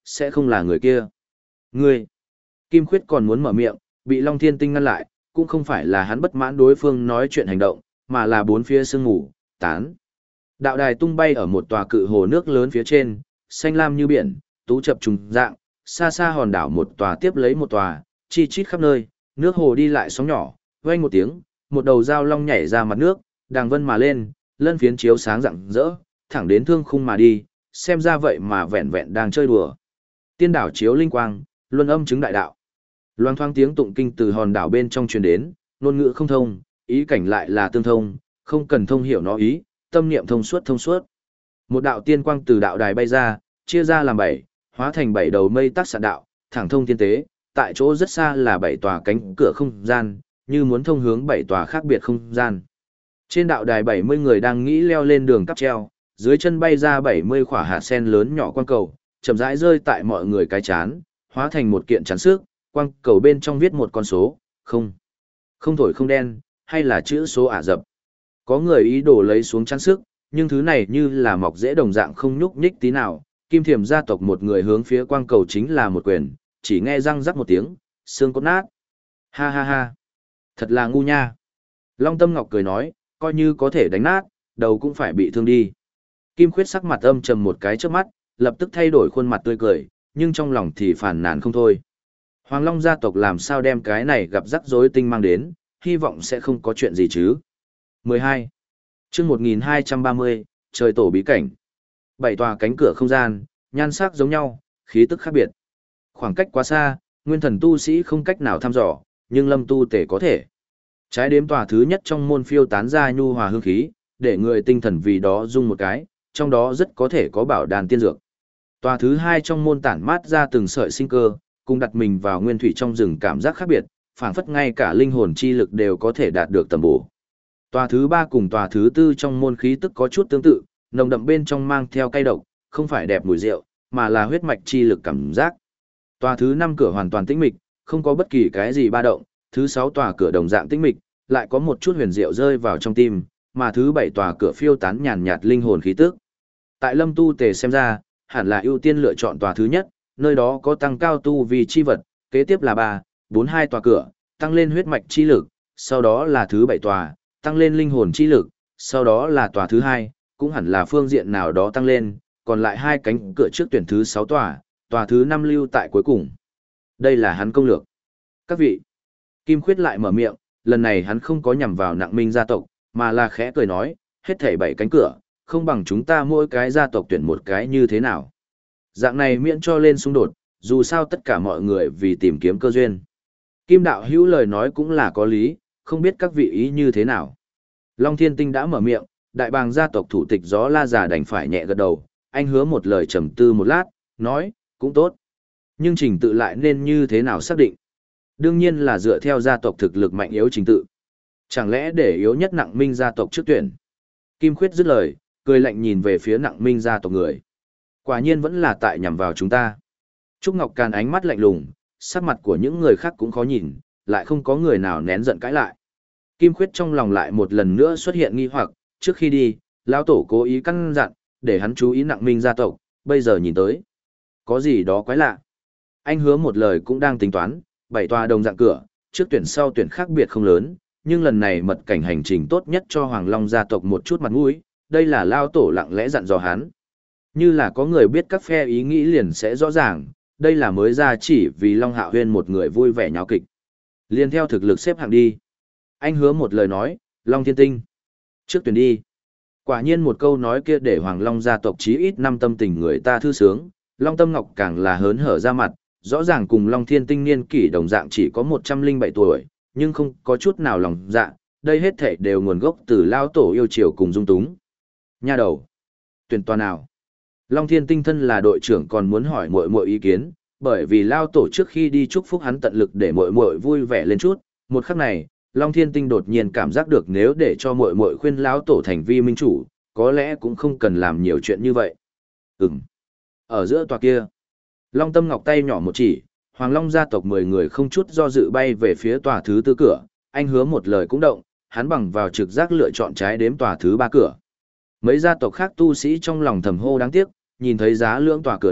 S1: sẽ không là người kia. Ngươi! Kim Khuyết còn muốn mở miệng, bị Long Thiên Tinh ngăn lại, cũng không phải là hắn bất mãn đối phương nói chuyện hành động, mà là bốn phía sương mù, tán. Đạo đài tung bay ở một tòa cự hồ nước lớn phía trên, xanh lam như biển, tú chập trùng dạng, xa xa hòn đảo một tòa tiếp lấy một tòa, chi chít khắp nơi, nước hồ đi lại sóng nhỏ, vang một tiếng, một đầu dao long nhảy ra mặt nước, đàng vân mà lên, lân phiến chiếu sáng rạng rỡ, thẳng đến thương khung mà đi, xem ra vậy mà vẹn vẹn đang chơi đùa. Tiên đảo chiếu linh quang, luân âm chứng đại đạo. Loang thoáng tiếng tụng kinh từ hòn đảo bên trong truyền đến, ngôn ngữ không thông, ý cảnh lại là tương thông, không cần thông hiểu nó ý, tâm niệm thông suốt thông suốt. Một đạo tiên quang từ đạo đài bay ra, chia ra làm bảy, hóa thành bảy đầu mây tắc sạn đạo, thẳng thông thiên tế, tại chỗ rất xa là bảy tòa cánh cửa không gian, như muốn thông hướng bảy tòa khác biệt không gian. Trên đạo đài bảy mươi người đang nghĩ leo lên đường cáp treo, dưới chân bay ra bảy mươi quả hạt sen lớn nhỏ quang cầu, chậm rãi rơi tại mọi người cái chán, hóa thành một kiện chắn sức, quang cầu bên trong viết một con số, không. Không thổi không đen, hay là chữ số ả rập. Có người ý đồ lấy xuống chắn sức, nhưng thứ này như là mọc dễ đồng dạng không nhúc nhích tí nào. Kim Thiềm gia tộc một người hướng phía quang cầu chính là một quyền, chỉ nghe răng rắc một tiếng, xương cốt nát. Ha ha ha, thật là ngu nha. Long Tâm Ngọc cười nói, coi như có thể đánh nát, đầu cũng phải bị thương đi. Kim Khuyết sắc mặt âm trầm một cái trước mắt, lập tức thay đổi khuôn mặt tươi cười, nhưng trong lòng thì phản nàn không thôi. Hoàng Long gia tộc làm sao đem cái này gặp rắc rối tinh mang đến, hy vọng sẽ không có chuyện gì chứ. mười hai. Chương một nghìn hai trăm ba mươi, trời tổ bí cảnh. Bảy tòa cánh cửa không gian, nhan sắc giống nhau, khí tức khác biệt. Khoảng cách quá xa, nguyên thần tu sĩ không cách nào thăm dò, nhưng lâm tu tể có thể. Trái đếm tòa thứ nhất trong môn phiêu tán ra nhu hòa hương khí, để người tinh thần vì đó rung một cái, trong đó rất có thể có bảo đàn tiên dược. Tòa thứ hai trong môn tản mát ra từng sợi sinh cơ, cùng đặt mình vào nguyên thủy trong rừng cảm giác khác biệt, phảng phất ngay cả linh hồn chi lực đều có thể đạt được tầm bổ. Tòa thứ ba cùng tòa thứ tư trong môn khí tức có chút tương tự, nồng đậm bên trong mang theo cay độc, không phải đẹp mùi rượu, mà là huyết mạch chi lực cảm giác. Tòa thứ năm cửa hoàn toàn tĩnh mịch, không có bất kỳ cái gì ba động, thứ sáu tòa cửa đồng dạng tĩnh mịch, lại có một chút huyền diệu rơi vào trong tim, mà thứ bảy tòa cửa phiêu tán nhàn nhạt linh hồn khí tức. Tại Lâm Tu Tề xem ra, hẳn là ưu tiên lựa chọn tòa thứ nhất, nơi đó có tăng cao tu vì chi vật, kế tiếp là ba, bốn hai tòa cửa, tăng lên huyết mạch chi lực, sau đó là thứ bảy tòa, tăng lên linh hồn chi lực, sau đó là tòa thứ hai, cũng hẳn là phương diện nào đó tăng lên, còn lại hai cánh cửa trước tuyển thứ sáu tòa, tòa thứ năm lưu tại cuối cùng. Đây là hắn công lược. Các vị, Kim Khuyết lại mở miệng, lần này hắn không có nhằm vào Nặng Minh gia tộc, mà là khẽ cười nói, hết thảy bảy cánh cửa, không bằng chúng ta mỗi cái gia tộc tuyển một cái như thế nào. Dạng này miễn cho lên xung đột, dù sao tất cả mọi người vì tìm kiếm cơ duyên. Kim đạo hữu lời nói cũng là có lý, không biết các vị ý như thế nào. Long Thiên Tinh đã mở miệng, đại bàng gia tộc thủ tịch Gió La Già đành phải nhẹ gật đầu, anh hứa một lời trầm tư một lát, nói, cũng tốt. Nhưng trình tự lại nên như thế nào xác định? Đương nhiên là dựa theo gia tộc thực lực mạnh yếu trình tự. Chẳng lẽ để yếu nhất Nặng Minh gia tộc trước tuyển? Kim Khuyết dứt lời, cười lạnh nhìn về phía Nặng Minh gia tộc người. Quả nhiên vẫn là tại nhằm vào chúng ta. Trúc Ngọc Càn ánh mắt lạnh lùng, sắc mặt của những người khác cũng khó nhìn, lại không có người nào nén giận cãi lại. Kim Khuyết trong lòng lại một lần nữa xuất hiện nghi hoặc, trước khi đi, lão tổ cố ý căn dặn, để hắn chú ý Nặng Minh gia tộc, bây giờ nhìn tới. Có gì đó quái lạ. Anh hứa một lời cũng đang tính toán, bảy tòa đồng dạng cửa, trước tuyển sau tuyển khác biệt không lớn, nhưng lần này mật cảnh hành trình tốt nhất cho Hoàng Long gia tộc một chút mặt mũi, đây là lão tổ lặng lẽ dặn dò hắn. Như là có người biết các phe ý nghĩ liền sẽ rõ ràng, đây là mới ra chỉ vì Long Hạo Huyên một người vui vẻ nháo kịch. Liên theo thực lực xếp hạng đi. Anh hứa một lời nói, Long Thiên Tinh. Trước tuyển đi. Quả nhiên một câu nói kia để Hoàng Long gia tộc chí ít năm tâm tình người ta thư sướng, Long Tâm Ngọc càng là hớn hở ra mặt, rõ ràng cùng Long Thiên Tinh niên kỷ đồng dạng chỉ có một trăm lẻ bảy tuổi, nhưng không có chút nào lòng dạ, đây hết thảy đều nguồn gốc từ lao tổ yêu chiều cùng dung túng. Nha đầu. Tuyển toàn nào? Long Thiên Tinh thân là đội trưởng còn muốn hỏi muội muội ý kiến, bởi vì lao tổ trước khi đi chúc phúc hắn tận lực để muội muội vui vẻ lên chút, một khắc này, Long Thiên Tinh đột nhiên cảm giác được nếu để cho muội muội khuyên lão tổ thành vi minh chủ, có lẽ cũng không cần làm nhiều chuyện như vậy. Ừm. Ở giữa tòa kia, Long Tâm Ngọc tay nhỏ một chỉ, Hoàng Long gia tộc mười người không chút do dự bay về phía tòa thứ tư cửa, anh hứa một lời cũng động, hắn bằng vào trực giác lựa chọn trái đếm tòa thứ ba cửa. Mấy gia tộc khác tu sĩ trong lòng thầm hô đáng tiếc, nhìn thấy giá lưỡng tòa cửa lúc,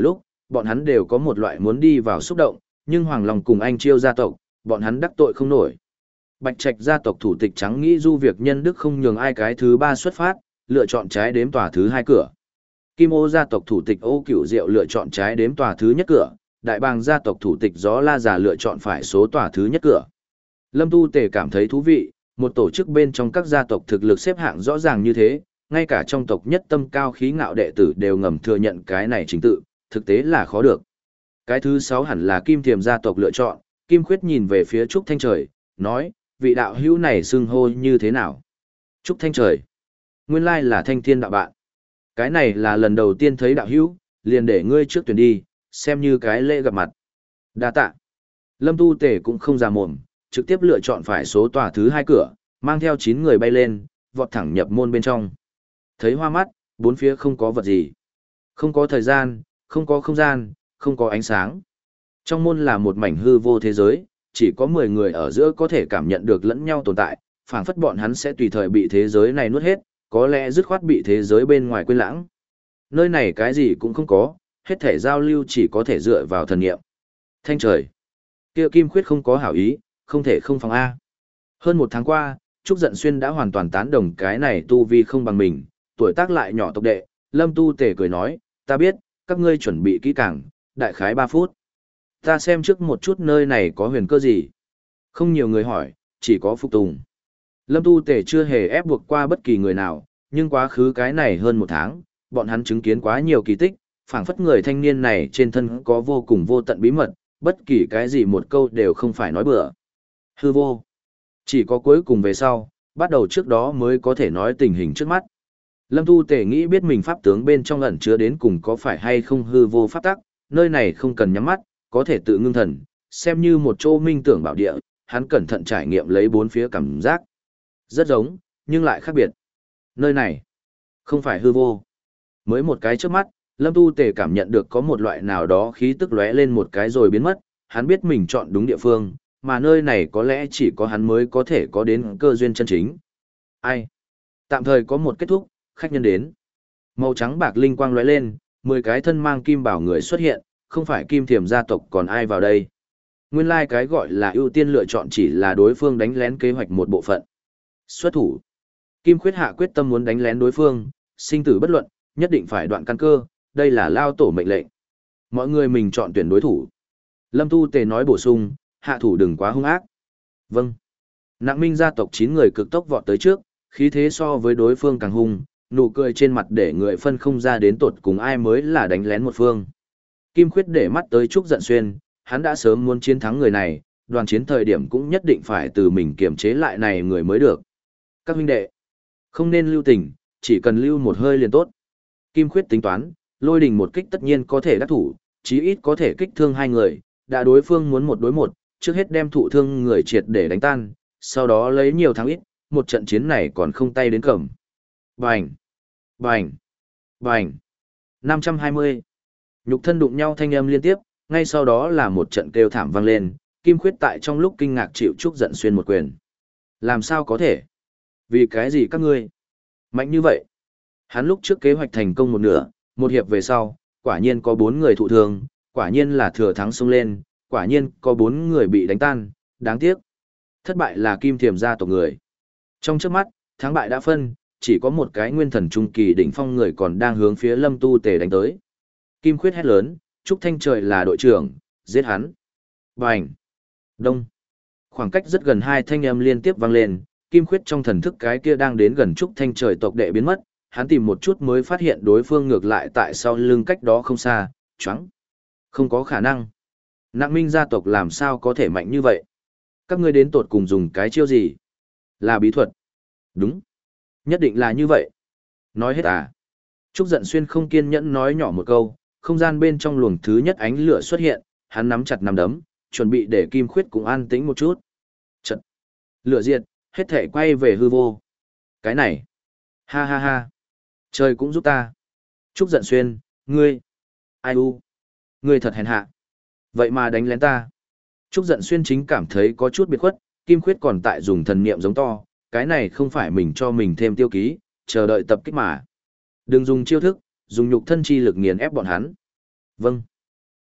S1: bọn hắn đều có một loại muốn đi vào xúc động, nhưng Hoàng Long cùng anh Chiêu gia tộc, bọn hắn đắc tội không nổi. Bạch Trạch gia tộc thủ tịch trắng nghĩ du việc nhân đức không nhường ai cái thứ ba xuất phát, lựa chọn trái đếm tòa thứ hai cửa. Kim Ô gia tộc thủ tịch Ô Cửu Diệu lựa chọn trái đếm tòa thứ nhất cửa, Đại Bàng gia tộc thủ tịch Gió La Già lựa chọn phải số tòa thứ nhất cửa. Lâm Tu Tề cảm thấy thú vị, một tổ chức bên trong các gia tộc thực lực xếp hạng rõ ràng như thế, ngay cả trong tộc nhất tâm cao khí ngạo đệ tử đều ngầm thừa nhận cái này chính tự, thực tế là khó được. Cái thứ sáu hẳn là Kim Thiềm gia tộc lựa chọn, Kim Khuyết nhìn về phía Trúc Thanh Trời, nói, vị đạo hữu này xưng hô như thế nào? Trúc Thanh Trời, nguyên lai là Thanh Thiên đạo bạn. Cái này là lần đầu tiên thấy đạo hữu, liền để ngươi trước tuyển đi, xem như cái lễ gặp mặt. Đa tạ. Lâm Tu Tề cũng không già mồm, trực tiếp lựa chọn phải số tòa thứ hai cửa, mang theo chín người bay lên, vọt thẳng nhập môn bên trong. Thấy hoa mắt, bốn phía không có vật gì. Không có thời gian, không có không gian, không có ánh sáng. Trong môn là một mảnh hư vô thế giới, chỉ có mười người ở giữa có thể cảm nhận được lẫn nhau tồn tại, phảng phất bọn hắn sẽ tùy thời bị thế giới này nuốt hết, có lẽ dứt khoát bị thế giới bên ngoài quên lãng. Nơi này cái gì cũng không có, hết thể giao lưu chỉ có thể dựa vào thần nghiệm. Thanh trời. Kia Kim Khuyết không có hảo ý, không thể không phòng A. Hơn một tháng qua, Trúc Dận Xuyên đã hoàn toàn tán đồng cái này tu vi không bằng mình, tuổi tác lại nhỏ tộc đệ, Lâm Tu Tề cười nói, ta biết, các ngươi chuẩn bị kỹ càng, đại khái ba phút. Ta xem trước một chút nơi này có huyền cơ gì. Không nhiều người hỏi, chỉ có phục tùng. Lâm Tu Tề chưa hề ép buộc qua bất kỳ người nào, nhưng quá khứ cái này hơn một tháng, bọn hắn chứng kiến quá nhiều kỳ tích, phảng phất người thanh niên này trên thân có vô cùng vô tận bí mật, bất kỳ cái gì một câu đều không phải nói bừa. Hư vô. Chỉ có cuối cùng về sau, bắt đầu trước đó mới có thể nói tình hình trước mắt. Lâm Tu Tề nghĩ biết mình pháp tướng bên trong ẩn chứa đến cùng có phải hay không hư vô pháp tắc, nơi này không cần nhắm mắt, có thể tự ngưng thần, xem như một chỗ minh tưởng bảo địa, hắn cẩn thận trải nghiệm lấy bốn phía cảm giác. Rất giống, nhưng lại khác biệt. Nơi này, không phải hư vô. Mới một cái trước mắt, Lâm Tu Tề cảm nhận được có một loại nào đó khí tức lóe lên một cái rồi biến mất, hắn biết mình chọn đúng địa phương, mà nơi này có lẽ chỉ có hắn mới có thể có đến cơ duyên chân chính. Ai? Tạm thời có một kết thúc, khách nhân đến. Màu trắng bạc linh quang lóe lên, mười cái thân mang kim bảo người xuất hiện, không phải Kim Thiềm gia tộc còn ai vào đây. Nguyên lai like cái gọi là ưu tiên lựa chọn chỉ là đối phương đánh lén kế hoạch một bộ phận. Xuất thủ. Kim Khuyết hạ quyết tâm muốn đánh lén đối phương, sinh tử bất luận, nhất định phải đoạn căn cơ, đây là lao tổ mệnh lệnh. Mọi người mình chọn tuyển đối thủ. Lâm Tu Tề nói bổ sung, hạ thủ đừng quá hung ác. Vâng. Nặng Minh gia tộc chín người cực tốc vọt tới trước, khí thế so với đối phương càng hung, nụ cười trên mặt để người phân không ra đến tột cùng ai mới là đánh lén một phương. Kim Khuyết để mắt tới Trúc Dận Xuyên, hắn đã sớm muốn chiến thắng người này, đoàn chiến thời điểm cũng nhất định phải từ mình kiềm chế lại này người mới được. Các huynh đệ, không nên lưu tình, chỉ cần lưu một hơi liền tốt. Kim Khuyết tính toán, Lôi Đình một kích tất nhiên có thể đắc thủ, chí ít có thể kích thương hai người, đã đối phương muốn một đối một, trước hết đem thụ thương người triệt để đánh tan, sau đó lấy nhiều thắng ít, một trận chiến này còn không tay đến cầm. Bành! Bành! Bành! năm trăm hai mươi. Nhục thân đụng nhau thanh âm liên tiếp, ngay sau đó là một trận kêu thảm vang lên, Kim Khuyết tại trong lúc kinh ngạc chịu Trúc Dận Xuyên một quyền. Làm sao có thể? Vì cái gì các ngươi? Mạnh như vậy? Hắn lúc trước kế hoạch thành công một nửa, một hiệp về sau, quả nhiên có bốn người thụ thương, quả nhiên là thừa thắng xông lên, quả nhiên có bốn người bị đánh tan, đáng tiếc. Thất bại là Kim Thiềm gia tộc người. Trong chớp mắt, thắng bại đã phân, chỉ có một cái nguyên thần trung kỳ đỉnh phong người còn đang hướng phía Lâm Tu Tề đánh tới. Kim Khuyết hét lớn, Trúc Thanh Trời là đội trưởng, giết hắn. Bành! Đông! Khoảng cách rất gần hai thanh âm liên tiếp vang lên, Kim Khuyết trong thần thức cái kia đang đến gần Trúc Thanh Trời tộc đệ biến mất, hắn tìm một chút mới phát hiện đối phương ngược lại tại sau lưng cách đó không xa, choáng. Không có khả năng. Nặng Minh gia tộc làm sao có thể mạnh như vậy? Các ngươi đến tột cùng dùng cái chiêu gì? Là bí thuật. Đúng. Nhất định là như vậy. Nói hết à? Trúc Dận Xuyên không kiên nhẫn nói nhỏ một câu, không gian bên trong luồng thứ nhất ánh lửa xuất hiện, hắn nắm chặt nắm đấm, chuẩn bị để Kim Khuyết cũng an tĩnh một chút. Trận. Lửa diệt, hết thể quay về hư vô. Cái này. Ha ha ha. Trời cũng giúp ta. Trúc Dận Xuyên, ngươi. Ai u. Ngươi thật hèn hạ. Vậy mà đánh lén ta. Trúc Dận Xuyên chính cảm thấy có chút biệt khuất, Kim Khuyết còn tại dùng thần niệm giống to, cái này không phải mình cho mình thêm tiêu ký, chờ đợi tập kích mà. Đừng dùng chiêu thức, dùng nhục thân chi lực nghiền ép bọn hắn. Vâng.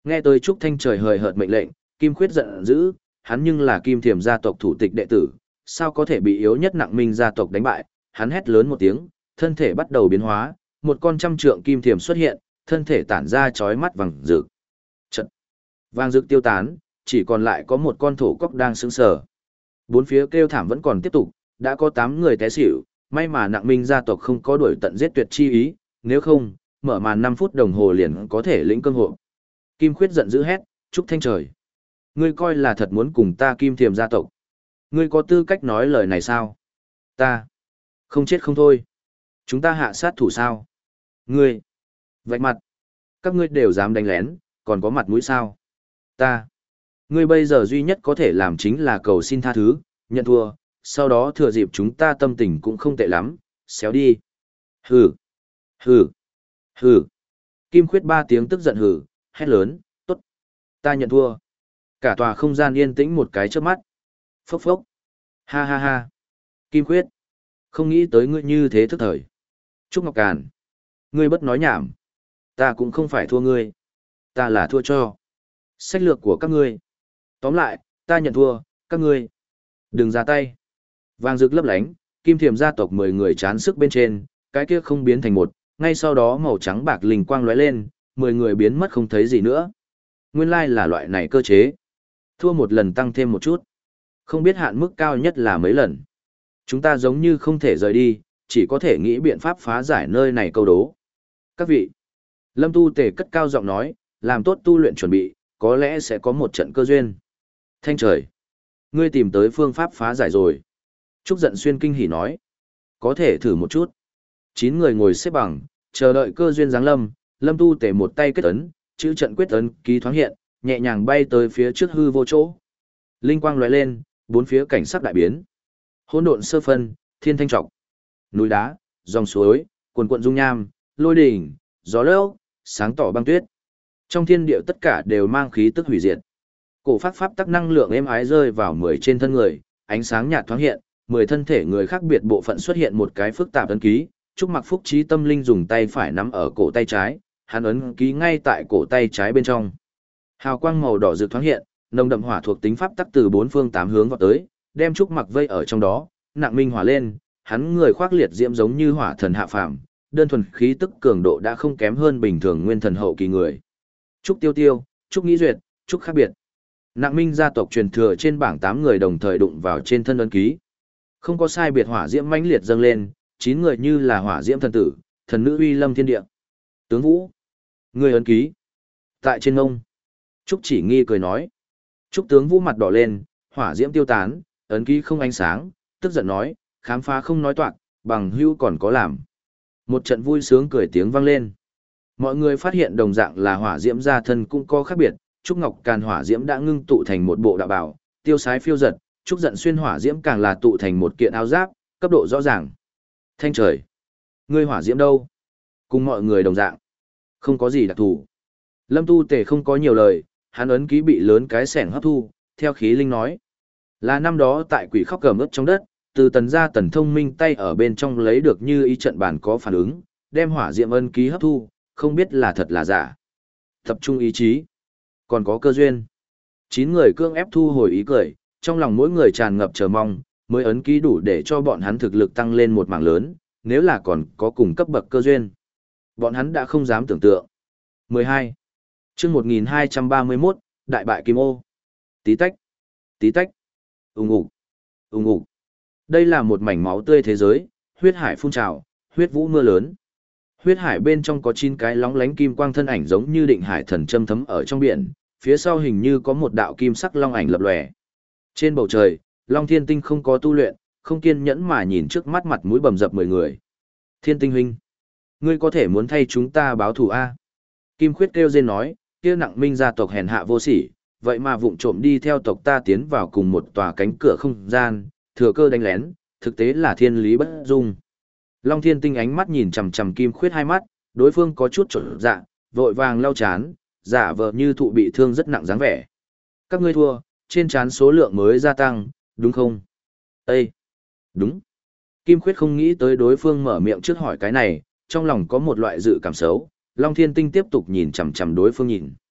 S1: Nghe tới Trúc Thanh Trời hời hợt mệnh lệnh, Kim Khuyết giận dữ, hắn nhưng là Kim Thiềm gia tộc thủ tịch đệ tử, sao có thể bị yếu nhất Nặng Minh gia tộc đánh bại, hắn hét lớn một tiếng, thân thể bắt đầu biến hóa, một con trăm trượng kim thiềm xuất hiện, thân thể tản ra chói mắt vàng rực. Chợt, vàng rực tiêu tán, chỉ còn lại có một con thổ cóc đang sững sờ. Bốn phía kêu thảm vẫn còn tiếp tục, đã có tám người té xỉu, may mà Nặng Minh gia tộc không có đuổi tận giết tuyệt chi ý, nếu không, mở màn năm phút đồng hồ liền có thể lĩnh cương hộ. Kim Khuyết giận dữ hét, Trúc Thanh Trời, ngươi coi là thật muốn cùng ta Kim Thiềm gia tộc? Ngươi có tư cách nói lời này sao? Ta không chết không thôi. Chúng ta hạ sát thủ sao? Ngươi vạch mặt, các ngươi đều dám đánh lén, còn có mặt mũi sao? Ta, ngươi bây giờ duy nhất có thể làm chính là cầu xin tha thứ, nhận thua, sau đó thừa dịp chúng ta tâm tình cũng không tệ lắm, xéo đi. Hừ, hừ, hừ. Kim Khuyết ba tiếng tức giận hừ, hét lớn, tốt, ta nhận thua. Cả tòa không gian yên tĩnh một cái chớp mắt. Phốc phốc. Ha ha ha. Kim Khuyết, không nghĩ tới ngươi như thế thức thời. Trúc Ngọc Càn, ngươi bất nói nhảm. Ta cũng không phải thua ngươi. Ta là thua cho sách lược của các ngươi. Tóm lại, ta nhận thua, các ngươi đừng ra tay. Vàng rực lấp lánh, Kim Thiềm gia tộc mười người chán sức bên trên, cái kia không biến thành một, ngay sau đó màu trắng bạc linh quang lóe lên, mười người biến mất không thấy gì nữa. Nguyên lai là loại này cơ chế. Thua một lần tăng thêm một chút. Không biết hạn mức cao nhất là mấy lần. Chúng ta giống như không thể rời đi, chỉ có thể nghĩ biện pháp phá giải nơi này câu đố. Các vị, Lâm Tu Tề cất cao giọng nói, làm tốt tu luyện chuẩn bị, có lẽ sẽ có một trận cơ duyên. Thanh Trời, ngươi tìm tới phương pháp phá giải rồi. Trúc Giận Xuyên kinh hỉ nói, có thể thử một chút. Chín người ngồi xếp bằng, chờ đợi cơ duyên giáng lâm. Lâm Tu Tề một tay kết ấn, chữ trận quyết ấn ký thoáng hiện, nhẹ nhàng bay tới phía trước hư vô chỗ. Linh quang lóe lên, bốn phía cảnh sắc đại biến. Hỗn độn sơ phân, thiên thanh trọc, núi đá, dòng suối, cuồn cuộn dung nham, lôi đỉnh, gió lốc, sáng tỏ băng tuyết. Trong thiên địa tất cả đều mang khí tức hủy diệt. Cổ pháp pháp tắc năng lượng êm ái rơi vào mười trên thân người, ánh sáng nhạt thoáng hiện, mười thân thể người khác biệt bộ phận xuất hiện một cái phức tạp ấn ký. Trúc Mặc Phúc Trí Tâm Linh dùng tay phải nắm ở cổ tay trái, hắn ấn ký ngay tại cổ tay trái bên trong. Hào quang màu đỏ rực thoáng hiện, nồng đậm hỏa thuộc tính pháp tắc từ bốn phương tám hướng vào tới, đem Trúc Mặc vây ở trong đó, Nặng Minh hỏa lên, hắn người khoác liệt diễm giống như hỏa thần hạ phàm, đơn thuần khí tức cường độ đã không kém hơn bình thường nguyên thần hậu kỳ người. Trúc Tiêu Tiêu, Trúc Nghĩ Duyệt, Trúc khác biệt. Nặng Minh gia tộc truyền thừa trên bảng tám người đồng thời đụng vào trên thân ấn ký. Không có sai biệt, hỏa diễm mãnh liệt dâng lên, chín người như là hỏa diễm thần tử, thần nữ uy lâm thiên địa. Tướng Vũ, người ấn ký tại trên ngông. Trúc Chỉ Nghi cười nói. Trúc Tướng Vũ mặt đỏ lên, hỏa diễm tiêu tán, ấn ký không ánh sáng, tức giận nói, khám phá không nói toạc, bằng hữu còn có làm. Một trận vui sướng cười tiếng vang lên. Mọi người phát hiện đồng dạng là hỏa diễm gia thân cũng có khác biệt, Trúc Ngọc Càn hỏa diễm đã ngưng tụ thành một bộ đạo bào, tiêu sái phiêu giật, Trúc Giận Xuyên hỏa diễm càng là tụ thành một kiện áo giáp, cấp độ rõ ràng. Thanh Trời, ngươi hỏa diễm đâu? Cùng mọi người đồng dạng, không có gì đặc thù. Lâm Tu Tề không có nhiều lời, hắn ấn ký bị lớn cái sẻng hấp thu, theo khí linh nói. Là năm đó tại quỷ khóc cờm ướt trong đất, từ tần gia Tần Thông Minh tay ở bên trong lấy được như ý trận bản có phản ứng, đem hỏa diệm ấn ký hấp thu, không biết là thật là giả. Tập trung ý chí, còn có cơ duyên. Chín người cương ép thu hồi ý cười, trong lòng mỗi người tràn ngập chờ mong, mới ấn ký đủ để cho bọn hắn thực lực tăng lên một mảng lớn, nếu là còn có cùng cấp bậc cơ duyên. Bọn hắn đã không dám tưởng tượng. mười hai. Chương một nghìn hai trăm ba mươi mốt, Đại bại Kim Ô. Tí tách, tí tách, ùng ục, ùng ục. Đây là một mảnh máu tươi thế giới, huyết hải phun trào, huyết vũ mưa lớn. Huyết hải bên trong có chín cái lóng lánh kim quang thân ảnh giống như định hải thần châm thấm ở trong biển, phía sau hình như có một đạo kim sắc long ảnh lập lòe. Trên bầu trời, Long Thiên Tinh không có tu luyện, không kiên nhẫn mà nhìn trước mắt mặt mũi bầm dập mười người. Thiên Tinh huynh, ngươi có thể muốn thay chúng ta báo thù a? Kim Khuyết kêu rên nói, kia Nặng Minh gia tộc hèn hạ vô sỉ, vậy mà vụng trộm đi theo tộc ta tiến vào cùng một tòa cánh cửa không gian, thừa cơ đánh lén, thực tế là thiên lý bất dung. Long Thiên Tinh ánh mắt nhìn chằm chằm Kim Khuyết hai mắt, đối phương có chút trộn dạ, vội vàng lau chán, giả vờ như thụ bị thương rất nặng dáng vẻ. Các ngươi thua, trên trán số lượng mới gia tăng, đúng không? Ê! Đúng. Kim Khuyết không nghĩ tới đối phương mở miệng trước hỏi cái này, trong lòng có một loại dự cảm xấu. Long Thiên Tinh tiếp tục nhìn chằm chằm đối phương nhìn.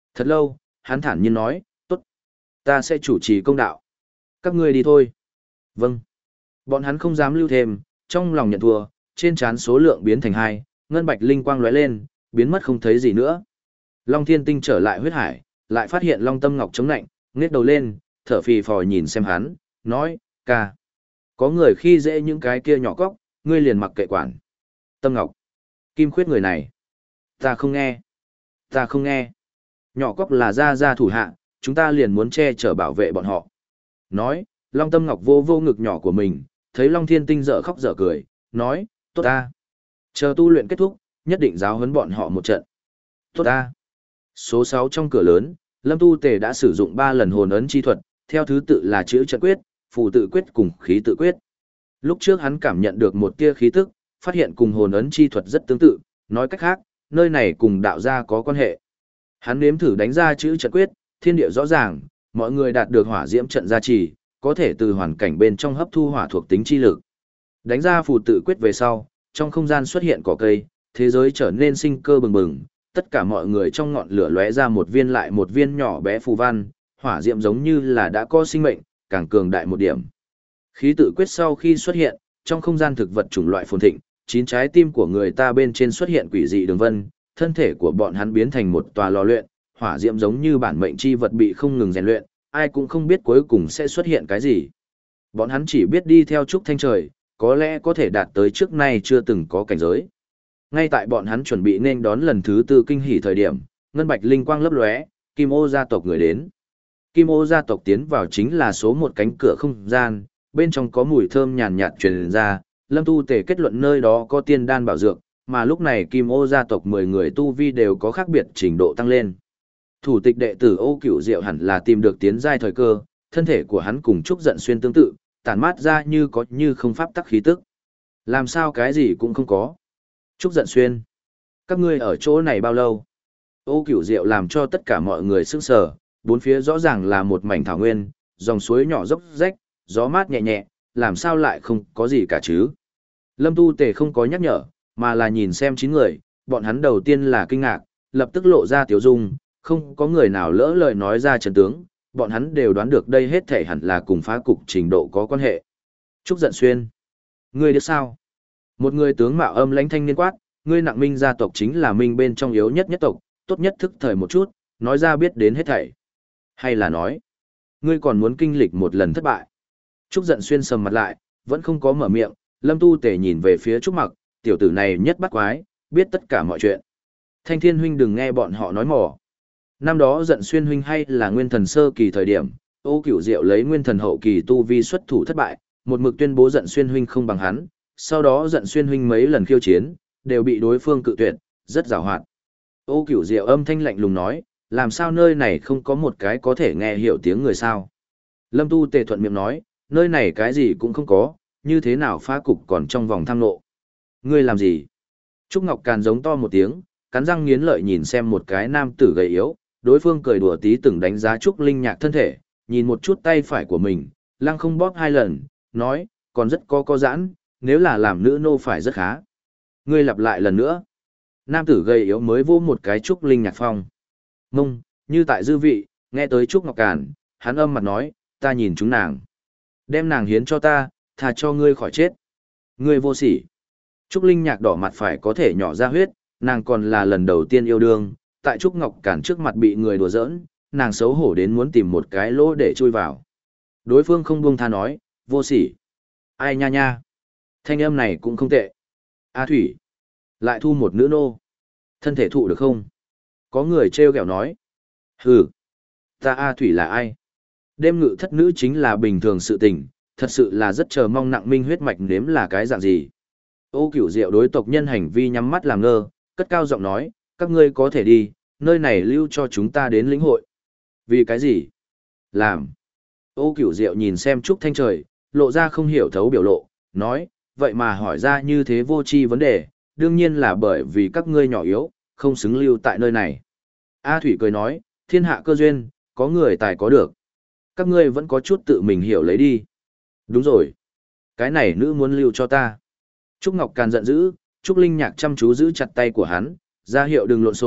S1: Thật lâu, hắn thản nhiên nói, tốt, ta sẽ chủ trì công đạo. Các ngươi đi thôi. Vâng. Bọn hắn không dám lưu thêm, trong lòng nhận thua, trên trán số lượng biến thành hai, ngân bạch linh quang lóe lên, biến mất không thấy gì nữa. Long Thiên Tinh trở lại huyết hải, lại phát hiện Long Tâm Ngọc chống nạnh, ngước đầu lên, thở phì phò nhìn xem hắn, nói, ca. Có người khi dễ những cái kia nhỏ cóc, ngươi liền mặc kệ quản. Tâm Ngọc. Kim khuyết người này. Ta không nghe. Ta không nghe. Nhỏ cóc là gia gia thủ hạ, chúng ta liền muốn che chở bảo vệ bọn họ. Nói, Long Tâm Ngọc vô vô ngực nhỏ của mình, thấy Long Thiên Tinh dở khóc dở cười, nói, tốt ta. Chờ tu luyện kết thúc, nhất định giáo huấn bọn họ một trận. Tốt ta. Số sáu trong cửa lớn, Lâm Tu Tề đã sử dụng ba lần hồn ấn chi thuật, theo thứ tự là chữ trận quyết, phù tự quyết cùng khí tự quyết. Lúc trước hắn cảm nhận được một tia khí tức, phát hiện cùng hồn ấn chi thuật rất tương tự, nói cách khác, nơi này cùng đạo gia có quan hệ. Hắn nếm thử đánh ra chữ trận quyết, thiên địa rõ ràng, mọi người đạt được hỏa diễm trận gia trì, có thể từ hoàn cảnh bên trong hấp thu hỏa thuộc tính chi lực. Đánh ra phù tự quyết về sau, trong không gian xuất hiện cỏ cây, thế giới trở nên sinh cơ bừng bừng, tất cả mọi người trong ngọn lửa lóe ra một viên lại một viên nhỏ bé phù văn, hỏa diễm giống như là đã có sinh mệnh, càng cường đại một điểm. Khí tự quyết sau khi xuất hiện, trong không gian thực vật chủng loại phồn thịnh, chín trái tim của người ta bên trên xuất hiện quỷ dị đường vân, thân thể của bọn hắn biến thành một tòa lò luyện, hỏa diễm giống như bản mệnh chi vật bị không ngừng rèn luyện, ai cũng không biết cuối cùng sẽ xuất hiện cái gì. Bọn hắn chỉ biết đi theo trúc thanh trời, có lẽ có thể đạt tới trước nay chưa từng có cảnh giới. Ngay tại bọn hắn chuẩn bị nên đón lần thứ tư kinh hỉ thời điểm, ngân bạch linh quang lấp lóe, Kim Ô gia tộc người đến. Kim Ô gia tộc tiến vào chính là số một cánh cửa không gian, bên trong có mùi thơm nhàn nhạt truyền ra, Lâm Tu Tề kết luận nơi đó có tiên đan bảo dược, mà lúc này Kim Ô gia tộc mười người tu vi đều có khác biệt trình độ tăng lên. Thủ tịch đệ tử Ô Cửu Diệu hẳn là tìm được tiến giai thời cơ, thân thể của hắn cùng Trúc Giận Xuyên tương tự, tản mát ra như có như không pháp tắc khí tức. Làm sao cái gì cũng không có. Trúc Giận Xuyên, các ngươi ở chỗ này bao lâu? Ô Cửu Diệu làm cho tất cả mọi người sững sờ, bốn phía rõ ràng là một mảnh thảo nguyên, dòng suối nhỏ dốc rách, gió mát nhẹ nhẹ, làm sao lại không có gì cả chứ? Lâm Tu Tề không có nhắc nhở, mà là nhìn xem chín người, bọn hắn đầu tiên là kinh ngạc, lập tức lộ ra tiếu dung, không có người nào lỡ lời nói ra trận tướng, bọn hắn đều đoán được đây hết thể hẳn là cùng phá cục trình độ có quan hệ. Trúc Giận Xuyên, ngươi được sao? Một người tướng mạo âm lãnh thanh niên quát, ngươi Nặng Minh gia tộc chính là Minh bên trong yếu nhất nhất tộc, tốt nhất thức thời một chút, nói ra biết đến hết thảy. Hay là nói, ngươi còn muốn kinh lịch một lần thất bại? Trúc Giận Xuyên sầm mặt lại, vẫn không có mở miệng, Lâm Tu Tề nhìn về phía Trúc Mặc, tiểu tử này nhất bắt quái, biết tất cả mọi chuyện. Thanh Thiên huynh đừng nghe bọn họ nói mỏ. Năm đó Giận Xuyên huynh hay là nguyên thần sơ kỳ thời điểm, Ô Cửu Diệu lấy nguyên thần hậu kỳ tu vi xuất thủ thất bại, một mực tuyên bố Giận Xuyên huynh không bằng hắn, sau đó Giận Xuyên huynh mấy lần khiêu chiến, đều bị đối phương cự tuyệt, rất giàu hoạt. Ô Cửu Diệu âm thanh lạnh lùng nói, làm sao nơi này không có một cái có thể nghe hiểu tiếng người sao? Lâm Tu Tề thuận miệng nói, nơi này cái gì cũng không có, như thế nào phá cục còn trong vòng tham nộ. Ngươi làm gì? Trúc Ngọc Càn giống to một tiếng, cắn răng nghiến lợi nhìn xem một cái nam tử gầy yếu, đối phương cười đùa tí từng đánh giá Trúc Linh Nhạc thân thể, nhìn một chút tay phải của mình, lăng không bóp hai lần, nói, còn rất có có giãn, nếu là làm nữ nô phải rất khá. Ngươi lặp lại lần nữa. Nam tử gầy yếu mới vô một cái Trúc Linh Nhạc phong. Mông, như tại dư vị, nghe tới Trúc Ngọc Càn, hắn âm mặt nói, ta nhìn chúng nàng. Đem nàng hiến cho ta, thà cho ngươi khỏi chết. Ngươi vô sỉ. Trúc Linh Nhạc đỏ mặt phải có thể nhỏ ra huyết, nàng còn là lần đầu tiên yêu đương, tại Trúc Ngọc Cản trước mặt bị người đùa giỡn, nàng xấu hổ đến muốn tìm một cái lỗ để chui vào. Đối phương không buông tha nói, vô sỉ. Ai nha nha. Thanh âm này cũng không tệ. A Thủy. Lại thu một nữ nô. Thân thể thụ được không? Có người trêu ghẹo nói. Hừ. Ta A Thủy là ai? Đêm ngự thất nữ chính là bình thường sự tình, thật sự là rất chờ mong Nặng Minh huyết mạch nếm là cái dạng gì. Ô Cửu Diệu đối tộc nhân hành vi nhắm mắt làm ngơ, cất cao giọng nói, các ngươi có thể đi, nơi này lưu cho chúng ta đến lĩnh hội. Vì cái gì? Làm. Ô Cửu Diệu nhìn xem Trúc Thanh Trời, lộ ra không hiểu thấu biểu lộ, nói, vậy mà hỏi ra như thế vô tri vấn đề, đương nhiên là bởi vì các ngươi nhỏ yếu, không xứng lưu tại nơi này. A Thủy cười nói, thiên hạ cơ duyên, có người tài có được. Các ngươi vẫn có chút tự mình hiểu lấy đi. Đúng rồi. Cái này nữ muốn lưu cho ta. Trúc Ngọc Càn giận dữ, Trúc Linh Nhạc chăm chú giữ chặt tay của hắn, ra hiệu đừng lộn xộn,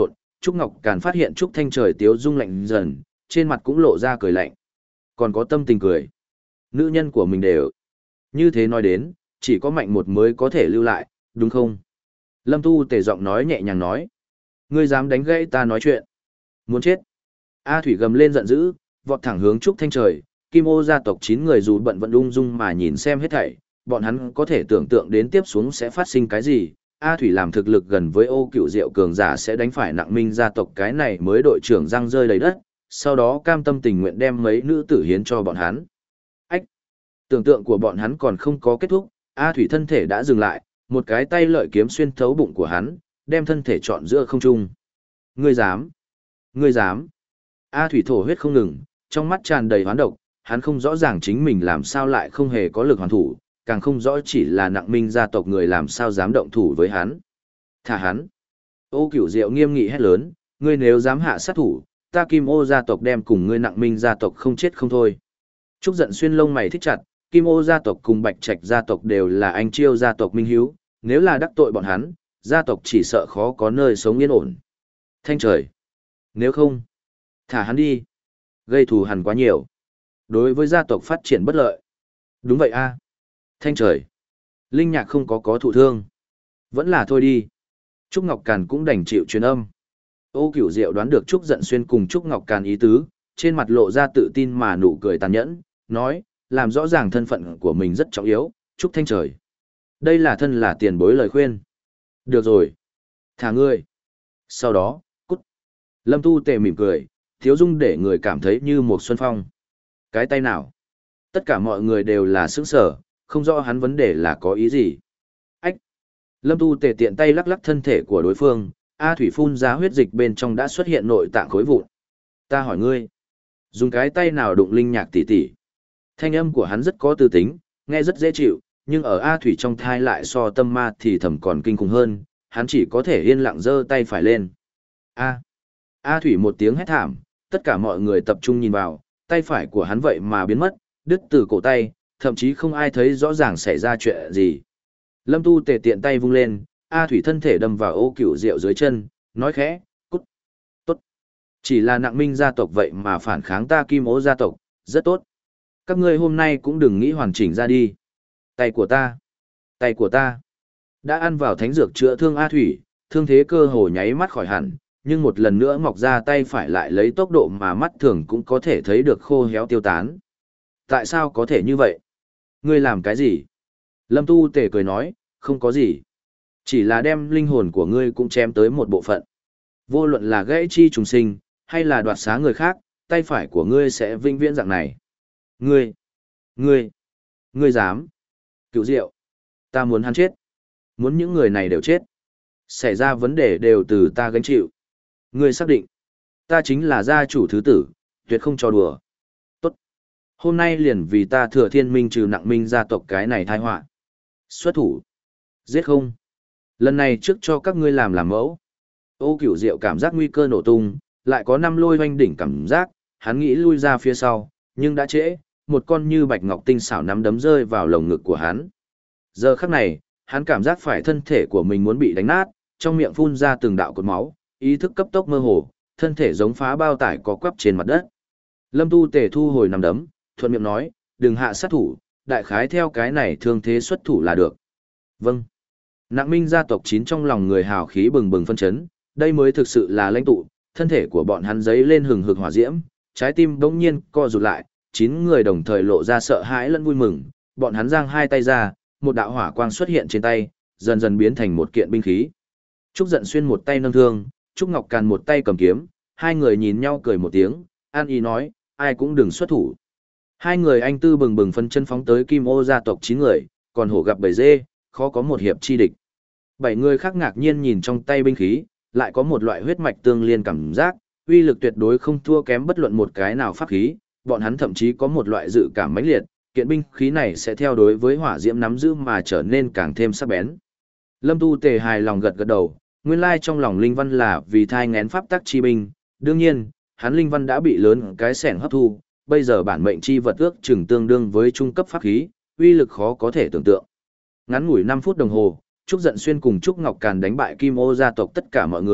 S1: Trúc Ngọc Càn phát hiện Trúc Thanh Trời tiếu dung lạnh dần, trên mặt cũng lộ ra cười lạnh. Còn có tâm tình cười. Nữ nhân của mình đều. Như thế nói đến, chỉ có mạnh một mới có thể lưu lại, đúng không? Lâm Tu Tề giọng nói nhẹ nhàng nói. Ngươi dám đánh gãy ta nói chuyện. Muốn chết. A Thủy gầm lên giận dữ, vọt thẳng hướng Trúc Thanh Trời. Kim Ô gia tộc chín người dù bận vận ung dung mà nhìn xem hết thảy, bọn hắn có thể tưởng tượng đến tiếp xuống sẽ phát sinh cái gì. A Thủy làm thực lực gần với Ô Cựu Diệu cường giả sẽ đánh phải Nặng Minh gia tộc, cái này mới đội trưởng răng rơi đầy đất, sau đó cam tâm tình nguyện đem mấy nữ tử hiến cho bọn hắn. Ách! Tưởng tượng của bọn hắn còn không có kết thúc, A Thủy thân thể đã dừng lại, một cái tay lợi kiếm xuyên thấu bụng của hắn, đem thân thể trọn giữa không trung. Ngươi dám! Ngươi dám! A Thủy thổ huyết không ngừng, trong mắt tràn đầy hoán độc, hắn không rõ ràng chính mình làm sao lại không hề có lực hoàn thủ, càng không rõ chỉ là Nặng Minh gia tộc người làm sao dám động thủ với hắn. Thả hắn! Ô Cửu Diệu nghiêm nghị hét lớn, ngươi nếu dám hạ sát thủ, ta Kim Ô gia tộc đem cùng ngươi Nặng Minh gia tộc không chết không thôi. Trúc Giận Xuyên lông mày thích chặt, Kim Ô gia tộc cùng Bạch Trạch gia tộc đều là anh chiêu gia tộc minh hiếu, nếu là đắc tội bọn hắn, gia tộc chỉ sợ khó có nơi sống yên ổn. Thanh Trời! Nếu không, thả hắn đi. Gây thù hằn quá nhiều. Đối với gia tộc phát triển bất lợi. Đúng vậy a. Thanh Trời! Linh Nhạc không có có thụ thương. Vẫn là thôi đi. Trúc Ngọc Càn cũng đành chịu truyền âm. Ô Cửu Diệu đoán được Trúc Giận Xuyên cùng Trúc Ngọc Càn ý tứ, trên mặt lộ ra tự tin mà nụ cười tàn nhẫn, nói, làm rõ ràng thân phận của mình rất trọng yếu, Trúc Thanh Trời. Đây là thân là tiền bối lời khuyên. Được rồi. Thả ngươi. Sau đó, cút. Lâm Tu Tề mỉm cười, thiếu dung để người cảm thấy như một xuân phong. Cái tay nào? Tất cả mọi người đều là sững sở, không rõ hắn vấn đề là có ý gì. Ách! Lâm Tu Tề tiện tay lắc lắc thân thể của đối phương, A Thủy phun ra huyết dịch bên trong đã xuất hiện nội tạng khối vụn. Ta hỏi ngươi, dùng cái tay nào đụng Linh Nhạc tỷ tỷ? Thanh âm của hắn rất có tư tính, nghe rất dễ chịu, nhưng ở A Thủy trong thai lại so tâm ma thì thầm còn kinh khủng hơn, hắn chỉ có thể yên lặng giơ tay phải lên. A! A Thủy một tiếng hét thảm, tất cả mọi người tập trung nhìn vào, tay phải của hắn vậy mà biến mất, đứt từ cổ tay, thậm chí không ai thấy rõ ràng xảy ra chuyện gì. Lâm Tu Tề tiện tay vung lên, A Thủy thân thể đâm vào Ô Cửu Diệu dưới chân, nói khẽ, cút. Tốt. Chỉ là Nặng Minh gia tộc vậy mà phản kháng ta Kim Ô gia tộc, rất tốt. Các ngươi hôm nay cũng đừng nghĩ hoàn chỉnh ra đi. Tay của ta. Tay của ta. Đã ăn vào thánh dược chữa thương A Thủy, thương thế cơ hồ nháy mắt khỏi hẳn, nhưng một lần nữa mọc ra tay phải lại lấy tốc độ mà mắt thường cũng có thể thấy được khô héo tiêu tán. Tại sao có thể như vậy? Ngươi làm cái gì? Lâm Tu Tề cười nói, không có gì. Chỉ là đem linh hồn của ngươi cũng chém tới một bộ phận. Vô luận là gãy chi trùng sinh, hay là đoạt xá người khác, tay phải của ngươi sẽ vinh viễn dạng này. Ngươi! Ngươi! Ngươi dám! Cựu Diệu! Ta muốn hắn chết! Muốn những người này đều chết! Xảy ra vấn đề đều từ ta gánh chịu. Ngươi xác định, ta chính là gia chủ thứ tử, tuyệt không cho đùa. Tốt. Hôm nay liền vì ta Thừa Thiên Minh trừ Nặng Minh gia tộc cái này tai họa. Xuất thủ. Giết không. Lần này trước cho các ngươi làm làm mẫu. Ô Cửu Diệu cảm giác nguy cơ nổ tung, lại có năm lôi hoanh đỉnh cảm giác, hắn nghĩ lui ra phía sau, nhưng đã trễ, một con như bạch ngọc tinh xảo nắm đấm rơi vào lồng ngực của hắn. Giờ khắc này, hắn cảm giác phải thân thể của mình muốn bị đánh nát, trong miệng phun ra từng đạo cột máu, ý thức cấp tốc mơ hồ, thân thể giống phá bao tải có quắp trên mặt đất. Lâm Tu Tề thu hồi nắm đấm, thuận miệng nói, đừng hạ sát thủ, đại khái theo cái này thương thế xuất thủ là được. Vâng. Nặng Minh gia tộc chín trong lòng người hào khí bừng bừng phân chấn, đây mới thực sự là lãnh tụ, thân thể của bọn hắn giấy lên hừng hực hỏa diễm, trái tim bỗng nhiên co rụt lại, chín người đồng thời lộ ra sợ hãi lẫn vui mừng, bọn hắn giang hai tay ra, một đạo hỏa quang xuất hiện trên tay, dần dần biến thành một kiện binh khí. Trúc Giận Xuyên một tay nâng thương, Trúc Ngọc Càn một tay cầm kiếm, hai người nhìn nhau cười một tiếng, an ý nói, ai cũng đừng xuất thủ. Hai người anh tư bừng bừng phân chân phóng tới Kim Ô gia tộc chín người, còn hổ gặp bầy dê, khó có một hiệp chi địch. Bảy người khác ngạc nhiên nhìn trong tay binh khí, lại có một loại huyết mạch tương liên cảm giác, uy lực tuyệt đối không thua kém bất luận một cái nào pháp khí, bọn hắn thậm chí có một loại dự cảm mãnh liệt, kiện binh khí này sẽ theo đối với hỏa diễm nắm giữ mà trở nên càng thêm sắc bén. Lâm Tu Tề hài lòng gật gật đầu, nguyên lai trong lòng Linh Văn là vì thai ngén pháp tắc chi binh, đương nhiên, hắn Linh Văn đã bị lớn cái sẻng hấp thu, bây giờ bản mệnh chi vật ước chừng tương đương với trung cấp pháp khí, uy lực khó có thể tưởng tượng. Ngắn ngủi năm phút đồng hồ, Trúc Giận Xuyên cùng Trúc Ngọc Càn đánh bại Kim Ô gia tộc tất cả mọi người,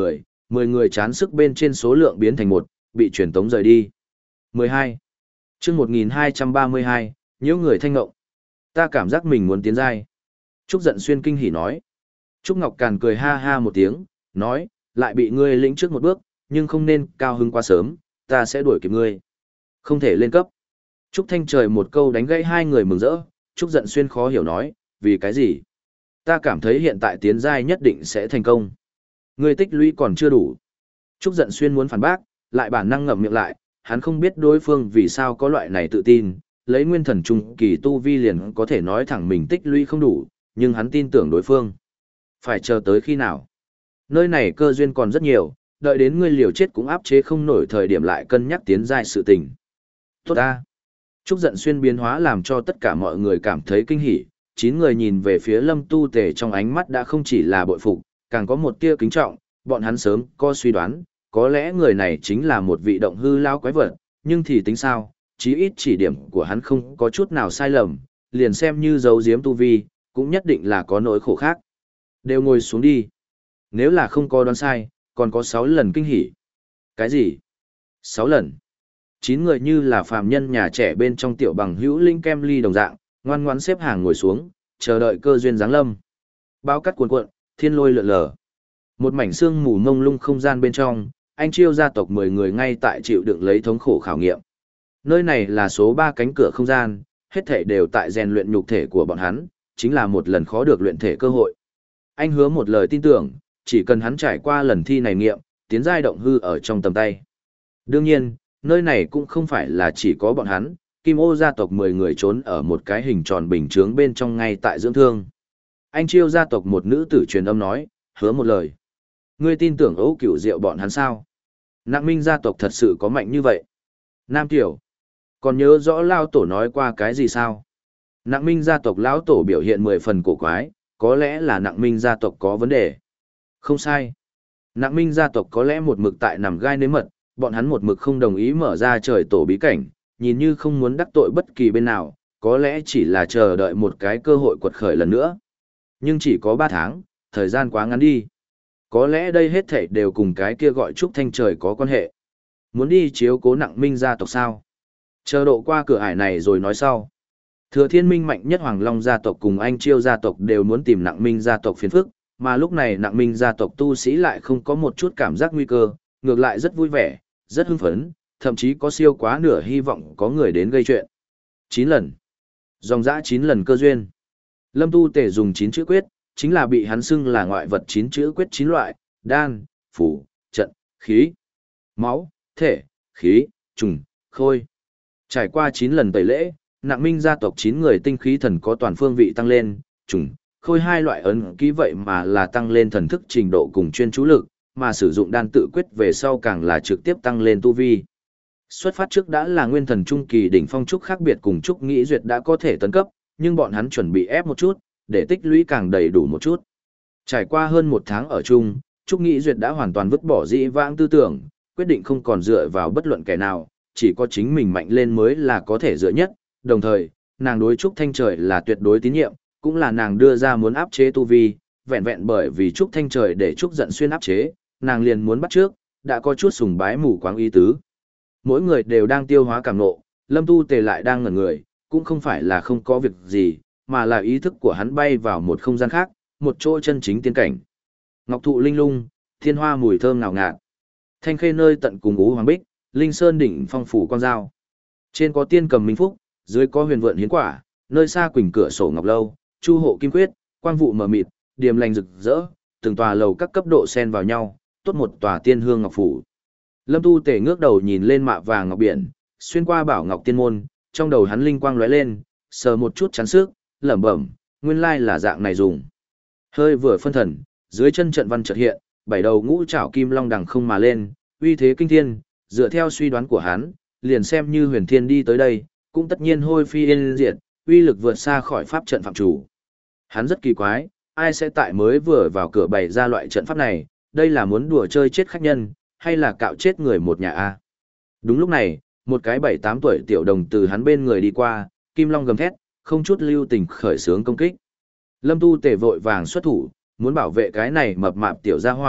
S1: mười người chán sức bên trên số lượng biến thành một, bị truyền tống rời đi. mười hai. Chương một nghìn hai trăm ba mươi hai, nhiễu người thanh ngộng. Ta cảm giác mình muốn tiến giai. Trúc Giận Xuyên kinh hỉ nói. Trúc Ngọc Càn cười ha ha một tiếng, nói, lại bị ngươi lĩnh trước một bước, nhưng không nên cao hứng quá sớm, ta sẽ đuổi kịp ngươi. Không thể lên cấp. Trúc Thanh Trời một câu đánh gãy hai người mừng rỡ, Trúc Giận Xuyên khó hiểu nói, vì cái gì? Ta cảm thấy hiện tại tiến giai nhất định sẽ thành công. Ngươi tích lũy còn chưa đủ. Trúc Giận Xuyên muốn phản bác, lại bản năng ngậm miệng lại, hắn không biết đối phương vì sao có loại này tự tin, lấy nguyên thần trung kỳ tu vi liền có thể nói thẳng mình tích lũy không đủ, nhưng hắn tin tưởng đối phương. Phải chờ tới khi nào? Nơi này cơ duyên còn rất nhiều, đợi đến ngươi liều chết cũng áp chế không nổi thời điểm lại cân nhắc tiến giai sự tình. Tốt ta. Trúc Giận Xuyên biến hóa làm cho tất cả mọi người cảm thấy kinh hỉ, chín người nhìn về phía Lâm Tu Tề trong ánh mắt đã không chỉ là bội phục, càng có một tia kính trọng, bọn hắn sớm có suy đoán, có lẽ người này chính là một vị động hư lao quái vật, nhưng thì tính sao, chí ít chỉ điểm của hắn không có chút nào sai lầm, liền xem như giấu giếm tu vi, cũng nhất định là có nỗi khổ khác. Đều ngồi xuống đi. Nếu là không có đoán sai, còn có sáu lần kinh hỉ. Cái gì? sáu lần. Chín người như là phàm nhân nhà trẻ bên trong tiểu bằng hữu linh kem ly đồng dạng, ngoan ngoãn xếp hàng ngồi xuống, chờ đợi cơ duyên giáng lâm. Bao cắt cuồn cuộn, thiên lôi lượn lờ. Một mảnh xương mù mông lung không gian bên trong, anh Chiêu gia tộc mười người ngay tại chịu đựng lấy thống khổ khảo nghiệm. Nơi này là số ba cánh cửa không gian, hết thể đều tại rèn luyện nhục thể của bọn hắn, chính là một lần khó được luyện thể cơ hội. Anh hứa một lời tin tưởng, chỉ cần hắn trải qua lần thi này nghiệm, tiến giai động hư ở trong tầm tay. Đương nhiên, nơi này cũng không phải là chỉ có bọn hắn, Kim Ô gia tộc mười người trốn ở một cái hình tròn bình chướng bên trong ngay tại dưỡng thương. Anh Chiêu gia tộc một nữ tử truyền âm nói, hứa một lời. Ngươi tin tưởng Âu Cửu Diệu bọn hắn sao? Nặng Minh gia tộc thật sự có mạnh như vậy? Nam Tiểu, còn nhớ rõ Lao Tổ nói qua cái gì sao? Nặng Minh gia tộc Lão Tổ biểu hiện mười phần cổ quái, có lẽ là Nặng Minh gia tộc có vấn đề. Không sai. Nặng Minh gia tộc có lẽ một mực tại nằm gai nếm mật, bọn hắn một mực không đồng ý mở ra trời tổ bí cảnh, nhìn như không muốn đắc tội bất kỳ bên nào, có lẽ chỉ là chờ đợi một cái cơ hội quật khởi lần nữa. Nhưng chỉ có ba tháng, thời gian quá ngắn đi. Có lẽ đây hết thảy đều cùng cái kia gọi Trúc Thanh Trời có quan hệ. Muốn đi chiếu cố Nặng Minh gia tộc sao? Chờ độ qua cửa ải này rồi nói sau. Thừa Thiên Minh mạnh nhất Hoàng Long gia tộc cùng Anh Chiêu gia tộc đều muốn tìm Nặng Minh gia tộc phiền phức, mà lúc này Nặng Minh gia tộc tu sĩ lại không có một chút cảm giác nguy cơ, ngược lại rất vui vẻ, rất hưng phấn, thậm chí có siêu quá nửa hy vọng có người đến gây chuyện. Chín lần. Dòng dã chín lần cơ duyên. Lâm Tu Tề dùng chín chữ quyết, chính là bị hắn xưng là ngoại vật chín chữ quyết chín loại, đan, phủ, trận, khí, máu, thể, khí, trùng, khôi. Trải qua chín lần tẩy lễ, Nặng Minh gia tộc chín người tinh khí thần có toàn phương vị tăng lên, trùng, khôi hai loại ấn ký vậy mà là tăng lên thần thức trình độ cùng chuyên chú lực, mà sử dụng đan tự quyết về sau càng là trực tiếp tăng lên tu vi. Xuất phát trước đã là nguyên thần trung kỳ đỉnh phong trúc khác biệt cùng trúc nghĩ duyệt đã có thể tấn cấp, nhưng bọn hắn chuẩn bị ép một chút, để tích lũy càng đầy đủ một chút. Trải qua hơn một tháng ở chung, trúc nghĩ duyệt đã hoàn toàn vứt bỏ dĩ vãng tư tưởng, quyết định không còn dựa vào bất luận kẻ nào, chỉ có chính mình mạnh lên mới là có thể dựa nhất, đồng thời, nàng đối Trúc Thanh Trời là tuyệt đối tín nhiệm, cũng là nàng đưa ra muốn áp chế tu vi, vẹn vẹn bởi vì Trúc Thanh Trời để Trúc Giận Xuyên áp chế, nàng liền muốn bắt trước, đã có chút sùng bái mù quáng ý tứ. Mỗi người đều đang tiêu hóa cảm nộ, Lâm Tu Tề lại đang ngẩn người, cũng không phải là không có việc gì, mà là ý thức của hắn bay vào một không gian khác, một chỗ chân chính tiên cảnh. Ngọc thụ linh lung, thiên hoa mùi thơm ngào ngạt. Thanh khê nơi tận cùng ú hoàng bích, linh sơn đỉnh phong phủ con dao. Trên có tiên cầm minh phúc, dưới có huyền vượn hiến quả, nơi xa quỳnh cửa sổ ngọc lâu, chu hộ kim quyết, quang vụ mờ mịt, điềm lành rực rỡ, từng tòa lầu các cấp độ xen vào nhau, tốt một tòa tiên hương ngọc phủ. Lâm Tu Tề ngước đầu nhìn lên mạ vàng ngọc biển, xuyên qua bảo ngọc tiên môn, trong đầu hắn linh quang lóe lên, sờ một chút chán sức, lẩm bẩm, nguyên lai là dạng này dùng. Hơi vừa phân thần, dưới chân trận văn chợt hiện, bảy đầu ngũ trảo kim long đằng không mà lên, uy thế kinh thiên, dựa theo suy đoán của hắn, liền xem như Huyền Thiên đi tới đây, cũng tất nhiên hôi phi yên diệt, uy lực vượt xa khỏi pháp trận phạm chủ. Hắn rất kỳ quái, ai sẽ tại mới vừa vào cửa bày ra loại trận pháp này, đây là muốn đùa chơi chết khách nhân, hay là cạo chết người một nhà a? Đúng lúc này, một cái bảy tám tuổi tiểu đồng từ hắn bên người đi qua, kim long gầm thét, không chút lưu tình khởi xướng công kích. Lâm Tu Tề vội vàng xuất thủ, muốn bảo vệ cái này mập mạp tiểu gia hỏa,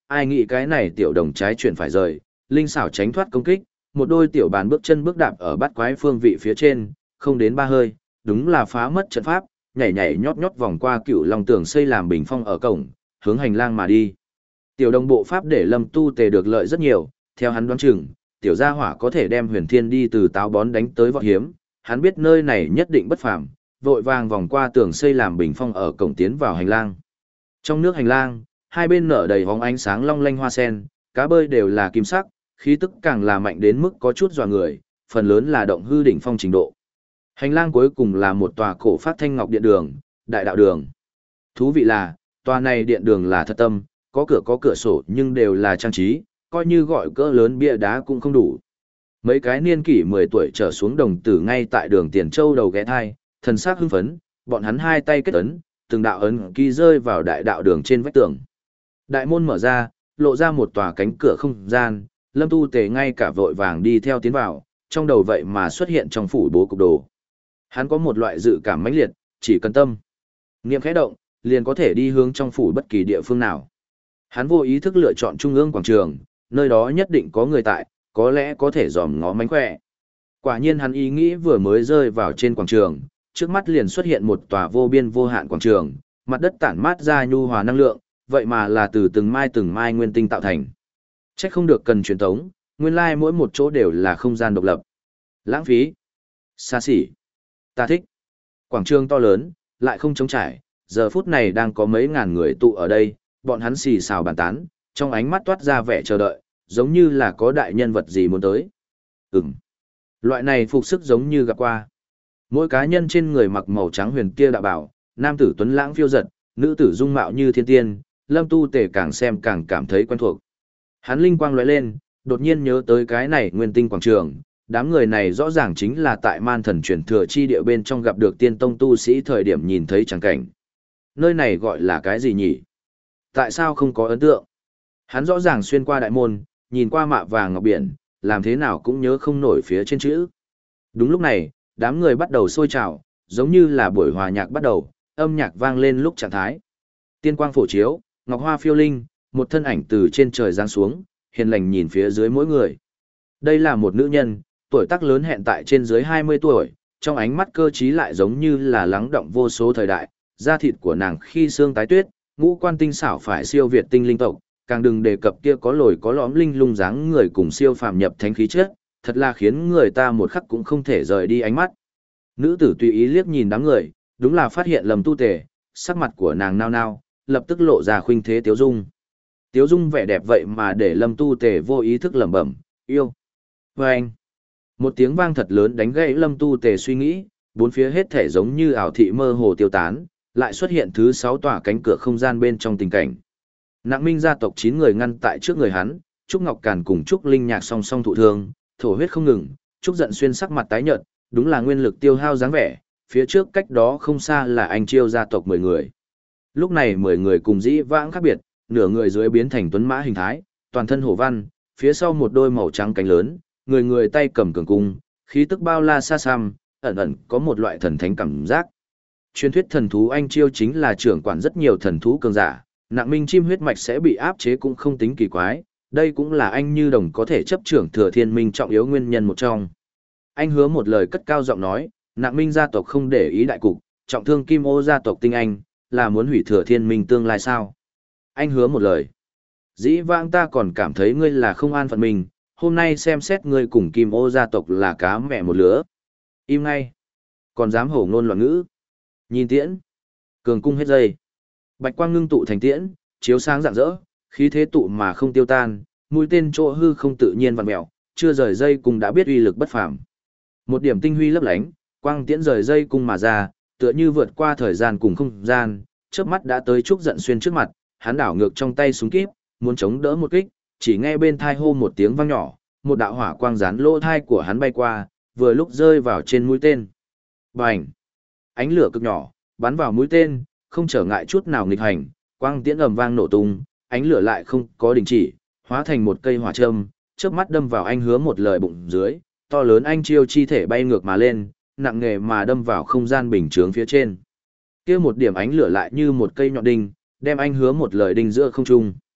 S1: ai nghĩ cái này tiểu đồng trái chuyển phải rời, linh xảo tránh thoát công kích, một đôi tiểu bàn bước chân bước đạp ở bát quái phương vị phía trên, không đến ba hơi, đúng là phá mất trận pháp, nhảy nhảy nhót nhót vòng qua cựu long tường xây làm bình phong ở cổng, hướng hành lang mà đi. Tiểu đồng bộ pháp để Lâm Tu Tề được lợi rất nhiều, theo hắn đoán chừng, tiểu gia hỏa có thể đem Huyền Thiên đi từ táo bón đánh tới vọt hiếm, hắn biết nơi này nhất định bất phàm, vội vàng vòng qua tường xây làm bình phong ở cổng tiến vào hành lang. Trong nước hành lang, hai bên nở đầy bóng ánh sáng long lanh hoa sen, cá bơi đều là kim sắc, khí tức càng là mạnh đến mức có chút dọa người, phần lớn là động hư đỉnh phong trình độ. Hành lang cuối cùng là một tòa cổ phát thanh ngọc điện đường, đại đạo đường. Thú vị là, tòa này điện đường là thật tâm, có cửa có cửa sổ nhưng đều là trang trí, coi như gọi cỡ lớn bia đá cũng không đủ. Mấy cái niên kỷ mười tuổi trở xuống đồng tử ngay tại đường Tiền Châu đầu ghé thai, thần sắc hưng phấn, bọn hắn hai tay kết ấn, từng đạo ấn ký rơi vào đại đạo đường trên vách tường. Đại môn mở ra, lộ ra một tòa cánh cửa không gian, Lâm Tu Tề ngay cả vội vàng đi theo tiến vào, trong đầu vậy mà xuất hiện trong phủ bố cục đồ. Hắn có một loại dự cảm mãnh liệt, chỉ cần tâm niệm khẽ động, liền có thể đi hướng trong phủ bất kỳ địa phương nào. Hắn vô ý thức lựa chọn trung ương quảng trường, nơi đó nhất định có người tại, có lẽ có thể dòm ngó mánh khỏe. Quả nhiên hắn ý nghĩ vừa mới rơi vào trên quảng trường, trước mắt liền xuất hiện một tòa vô biên vô hạn quảng trường, mặt đất tản mát ra nhu hòa năng lượng, vậy mà là từ từng mai từng mai nguyên tinh tạo thành. Chắc không được cần truyền thống, nguyên lai mỗi một chỗ đều là không gian độc lập. Lãng phí, xa xỉ, ta thích. Quảng trường to lớn, lại không trống trải, giờ phút này đang có mấy ngàn người tụ ở đây, bọn hắn xì xào bàn tán, trong ánh mắt toát ra vẻ chờ đợi, giống như là có đại nhân vật gì muốn tới. Ừm, loại này phục sức giống như gặp qua. Mỗi cá nhân trên người mặc màu trắng huyền kia đạo bảo, nam tử tuấn lãng phiêu giật, nữ tử dung mạo như thiên tiên, Lâm Tu Tề càng xem càng cảm thấy quen thuộc. Hắn linh quang lóe lên, đột nhiên nhớ tới cái này nguyên tinh quảng trường, đám người này rõ ràng chính là tại man thần truyền thừa chi địa bên trong gặp được tiên tông tu sĩ thời điểm nhìn thấy chẳng cảnh. Nơi này gọi là cái gì nhỉ? Tại sao không có ấn tượng? Hắn rõ ràng xuyên qua đại môn, nhìn qua mạ vàng ngọc biển, làm thế nào cũng nhớ không nổi phía trên chữ. Đúng lúc này, đám người bắt đầu sôi trào, giống như là buổi hòa nhạc bắt đầu, âm nhạc vang lên lúc trạng thái. Tiên quang phổ chiếu, ngọc hoa phiêu linh, một thân ảnh từ trên trời giáng xuống, hiền lành nhìn phía dưới mỗi người. Đây là một nữ nhân, tuổi tác lớn hẹn tại trên dưới hai mươi tuổi, trong ánh mắt cơ trí lại giống như là lắng động vô số thời đại, da thịt của nàng khi xương tái tuyết, ngũ quan tinh xảo phải siêu việt tinh linh tộc, càng đừng đề cập kia có lồi có lõm linh lung dáng người cùng siêu phàm nhập thánh khí chất, thật là khiến người ta một khắc cũng không thể rời đi ánh mắt. Nữ tử tùy ý liếc nhìn đám người, đúng là phát hiện Lâm Tu Tề, sắc mặt của nàng nao nao, lập tức lộ ra khuynh thế tiếu dung. Tiếu dung vẻ đẹp vậy mà để Lâm Tu Tề vô ý thức lẩm bẩm, yêu. Và anh, một tiếng vang thật lớn đánh gãy Lâm Tu Tề suy nghĩ, bốn phía hết thể giống như ảo thị mơ hồ tiêu tán, lại xuất hiện thứ sáu tòa cánh cửa không gian bên trong tình cảnh. Nặng Minh gia tộc chín người ngăn tại trước người hắn, Trúc Ngọc Càn cùng Trúc Linh Nhạc song song thụ thương, thổ huyết không ngừng, Trúc Giận Xuyên sắc mặt tái nhợt, đúng là nguyên lực tiêu hao dáng vẻ, phía trước cách đó không xa là anh Chiêu gia tộc mười người. Lúc này mười người cùng dĩ vãng khác biệt, nửa người dưới biến thành tuấn mã hình thái, toàn thân hổ văn, phía sau một đôi màu trắng cánh lớn, người người tay cầm cường cung, khí tức bao la xa xăm, ẩn ẩn có một loại thần thánh cảm giác. Truyền thuyết thần thú anh Chiêu chính là trưởng quản rất nhiều thần thú cường giả, Nặng Minh chim huyết mạch sẽ bị áp chế cũng không tính kỳ quái, đây cũng là anh Như Đồng có thể chấp trưởng Thừa Thiên Minh trọng yếu nguyên nhân một trong. Anh hứa một lời cất cao giọng nói, Nặng Minh gia tộc không để ý đại cục, trọng thương Kim Ô gia tộc tinh anh, là muốn hủy Thừa Thiên Minh tương lai sao? Anh hứa một lời. Dĩ vãng ta còn cảm thấy ngươi là không an phận mình, hôm nay xem xét ngươi cùng Kim Ô gia tộc là cá mẹ một lứa. Im ngay. Còn dám hổ ngôn loạn ngữ. Nhìn tiễn. Cường cung hết dây. Bạch quang ngưng tụ thành tiễn, chiếu sáng rạng rỡ, khí thế tụ mà không tiêu tan, mũi tên chỗ hư không tự nhiên vặn mèo, chưa rời dây cung đã biết uy lực bất phàm. Một điểm tinh huy lấp lánh, quang tiễn rời dây cung mà ra, tựa như vượt qua thời gian cùng không gian, chớp mắt đã tới Trúc Giận Xuyên trước mặt, hắn đảo ngược trong tay súng kíp, muốn chống đỡ một kích, chỉ nghe bên thai hô một tiếng vang nhỏ, một đạo hỏa quang dán lỗ thai của hắn bay qua, vừa lúc rơi vào trên mũi tên. Bành! Ánh lửa cực nhỏ, bắn vào mũi tên, không trở ngại chút nào nghịch hành, quang tiễn ầm vang nổ tung, ánh lửa lại không có đình chỉ, hóa thành một cây hỏa châm, chớp mắt đâm vào anh hứa một lời bụng dưới, to lớn anh Chiêu chi thể bay ngược mà lên, nặng nề mà đâm vào không gian bình chướng phía trên. Kia một điểm ánh lửa lại như một cây nhọn đinh, đem anh hứa một lời đinh giữa không trung.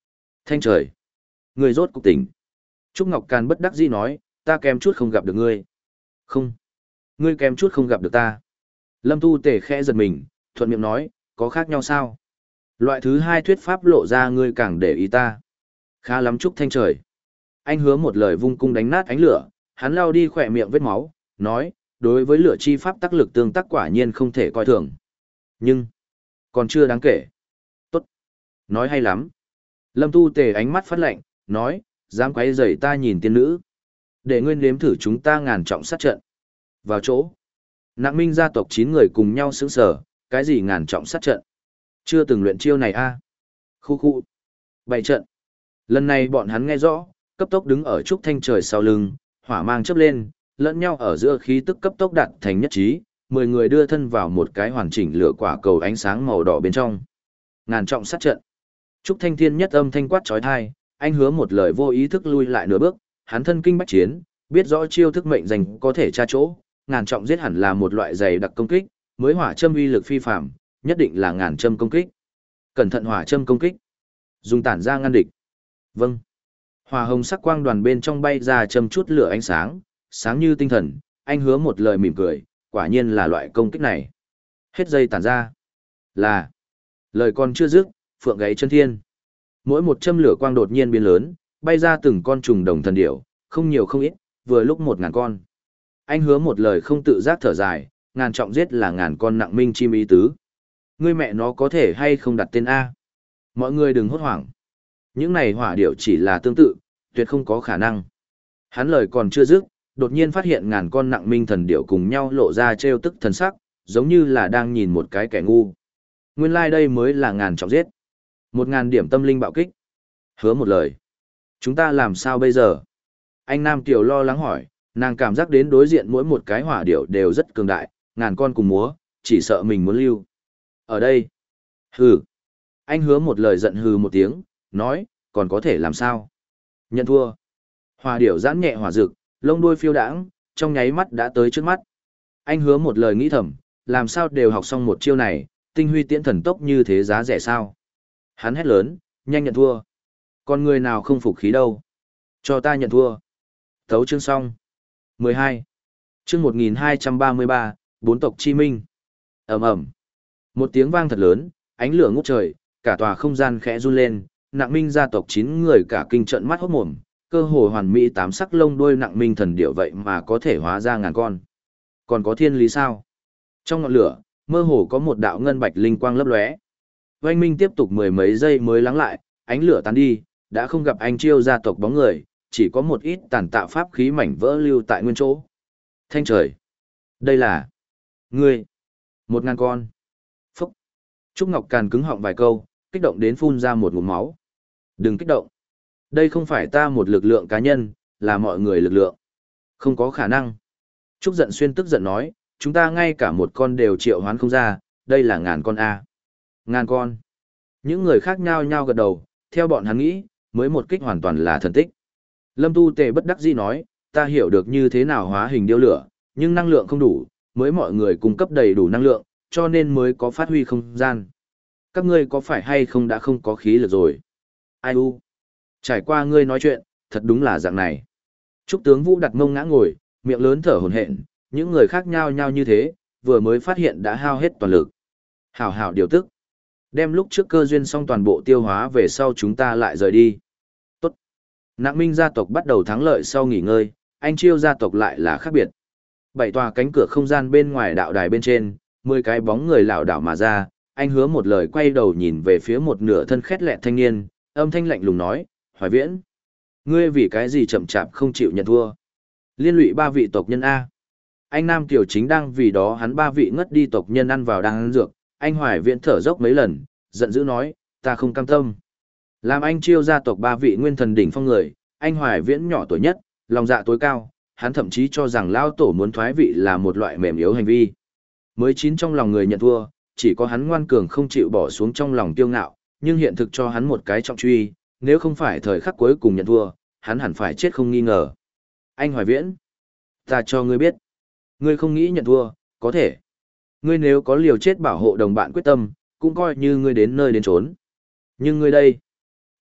S1: Thanh trời. Ngươi rốt cục tỉnh. Trúc Ngọc Càn bất đắc dĩ nói, ta kém chút không gặp được ngươi. Không. Ngươi kém chút không gặp được ta. Lâm Tu Tề khẽ giật mình, thuận miệng nói, có khác nhau sao? Loại thứ hai thuyết pháp lộ ra ngươi càng để ý ta. Khá lắm Trúc Thanh trời. Anh hứa một lời vung cung đánh nát ánh lửa, hắn lao đi khỏe miệng vết máu, nói, đối với lửa chi pháp tác lực tương tác quả nhiên không thể coi thường. Nhưng, còn chưa đáng kể. Tốt. Nói hay lắm. Lâm Tu Tề ánh mắt phát lạnh, nói, dám quấy rầy ta nhìn tiên nữ. Để nguyên nếm thử chúng ta ngàn trọng sát trận. Vào chỗ. Nặng Minh gia tộc chín người cùng nhau sững sờ, cái gì ngàn trọng sát trận? Chưa từng luyện chiêu này a? À? Khu khu. Bảy trận. Lần này bọn hắn nghe rõ, cấp tốc đứng ở trúc thanh trời sau lưng, hỏa mang chớp lên, lẫn nhau ở giữa khí tức cấp tốc đạt thành nhất trí, mười người đưa thân vào một cái hoàn chỉnh lửa quả cầu ánh sáng màu đỏ bên trong. Ngàn trọng sát trận. Trúc Thanh Thiên nhất âm thanh quát chói tai, anh hứa một lời vô ý thức lui lại nửa bước, hắn thân kinh bách chiến, biết rõ chiêu thức mệnh danh có thể tra chỗ, ngàn trọng giết hẳn là một loại dày đặc công kích, mới hỏa châm uy lực phi phàm, nhất định là ngàn châm công kích. Cẩn thận hỏa châm công kích. Dùng tản ra ngăn địch. Vâng. Hỏa hồng sắc quang đoàn bên trong bay ra châm chút lửa ánh sáng, sáng như tinh thần, anh hứa một lời mỉm cười, quả nhiên là loại công kích này. Hết dây tản ra. Là. Lời còn chưa dứt, phượng gáy chân thiên. Mỗi một châm lửa quang đột nhiên biến lớn, bay ra từng con trùng đồng thần điểu, không nhiều không ít, vừa lúc một ngàn con. Anh hứa một lời không tự giác thở dài, ngàn trọng giết là ngàn con nặng minh chim ý tứ. Ngươi mẹ nó có thể hay không đặt tên A. Mọi người đừng hốt hoảng. Những này hỏa điểu chỉ là tương tự, tuyệt không có khả năng. Hắn lời còn chưa dứt, đột nhiên phát hiện ngàn con nặng minh thần điểu cùng nhau lộ ra trêu tức thần sắc, giống như là đang nhìn một cái kẻ ngu. Nguyên lai like đây mới là ngàn trọng giết. Một ngàn điểm tâm linh bạo kích. Hứa một lời. Chúng ta làm sao bây giờ? Anh Nam Kiều lo lắng hỏi, nàng cảm giác đến đối diện mỗi một cái hỏa điểu đều rất cường đại, ngàn con cùng múa, chỉ sợ mình muốn lưu. Ở đây. Hừ. Anh hứa một lời giận hừ một tiếng, nói, còn có thể làm sao? Nhận thua. Hỏa điểu giãn nhẹ hỏa rực, lông đuôi phiêu đãng, trong nháy mắt đã tới trước mắt. Anh hứa một lời nghĩ thầm, làm sao đều học xong một chiêu này, tinh huy tiễn thần tốc như thế giá rẻ sao? Hắn hét lớn, nhanh nhận thua. Còn người nào không phục khí đâu? Cho ta nhận thua. Thấu chương xong. mười hai. Chương một nghìn hai trăm ba mươi ba, bốn tộc chi minh. Ầm ầm. Một tiếng vang thật lớn, ánh lửa ngút trời, cả tòa không gian khẽ run lên, Nặng Minh gia tộc chín người cả kinh trận mắt hốt mồm, cơ hồ hoàn mỹ tám sắc lông đuôi Nặng Minh thần điểu vậy mà có thể hóa ra ngàn con. Còn có thiên lý sao? Trong ngọn lửa, mơ hồ có một đạo ngân bạch linh quang lấp lóe. Oanh minh tiếp tục mười mấy giây mới lắng lại, ánh lửa tán đi, đã không gặp anh Chiêu gia tộc bóng người, chỉ có một ít tàn tạ pháp khí mảnh vỡ lưu tại nguyên chỗ. Thanh trời! Đây là... Ngươi! Một ngàn con! Phúc! Trúc Ngọc Càn cứng họng vài câu, kích động đến phun ra một ngụm máu. Đừng kích động! Đây không phải ta một lực lượng cá nhân, là mọi người lực lượng. Không có khả năng. Trúc Giận Xuyên tức giận nói, chúng ta ngay cả một con đều triệu hoán không ra, đây là ngàn con A. Ngàn con. Những người khác nhao nhao gật đầu, theo bọn hắn nghĩ, mới một kích hoàn toàn là thần tích. Lâm Tu Tề bất đắc dĩ nói, ta hiểu được như thế nào hóa hình điêu lửa, nhưng năng lượng không đủ, mới mọi người cung cấp đầy đủ năng lượng, cho nên mới có phát huy không gian. Các ngươi có phải hay không đã không có khí lực rồi? Ai u? Trải qua ngươi nói chuyện, thật đúng là dạng này. Trúc tướng Vũ đặt mông ngã ngồi, miệng lớn thở hổn hển, những người khác nhao nhao như thế, vừa mới phát hiện đã hao hết toàn lực. Hảo hảo điều tức. Đem lúc trước cơ duyên xong toàn bộ tiêu hóa về sau chúng ta lại rời đi. Tốt. Nặng Minh gia tộc bắt đầu thắng lợi sau nghỉ ngơi, anh Chiêu gia tộc lại là khác biệt. Bảy tòa cánh cửa không gian bên ngoài đạo đài bên trên, mười cái bóng người lảo đảo mà ra, anh hứa một lời quay đầu nhìn về phía một nửa thân khét lẹt thanh niên, âm thanh lạnh lùng nói, Hoài Viễn. Ngươi vì cái gì chậm chạp không chịu nhận thua? Liên lụy ba vị tộc nhân A. Anh Nam Kiều chính đang vì đó hắn ba vị ngất đi tộc nhân ăn vào đang ăn dược, anh Hoài Viễn thở dốc mấy lần, giận dữ nói, ta không cam tâm. Làm anh Chiêu gia tộc ba vị nguyên thần đỉnh phong người, anh Hoài Viễn nhỏ tuổi nhất, lòng dạ tối cao, hắn thậm chí cho rằng lao tổ muốn thoái vị là một loại mềm yếu hành vi. Mới chín trong lòng người nhận thua, chỉ có hắn ngoan cường không chịu bỏ xuống trong lòng kiêu ngạo, nhưng hiện thực cho hắn một cái trọng truy, nếu không phải thời khắc cuối cùng nhận thua, hắn hẳn phải chết không nghi ngờ. Anh Hoài Viễn, ta cho ngươi biết, ngươi không nghĩ nhận thua, có thể. Ngươi nếu có liều chết bảo hộ đồng bạn quyết tâm, cũng coi như ngươi đến nơi đến chốn. Nhưng ngươi đây,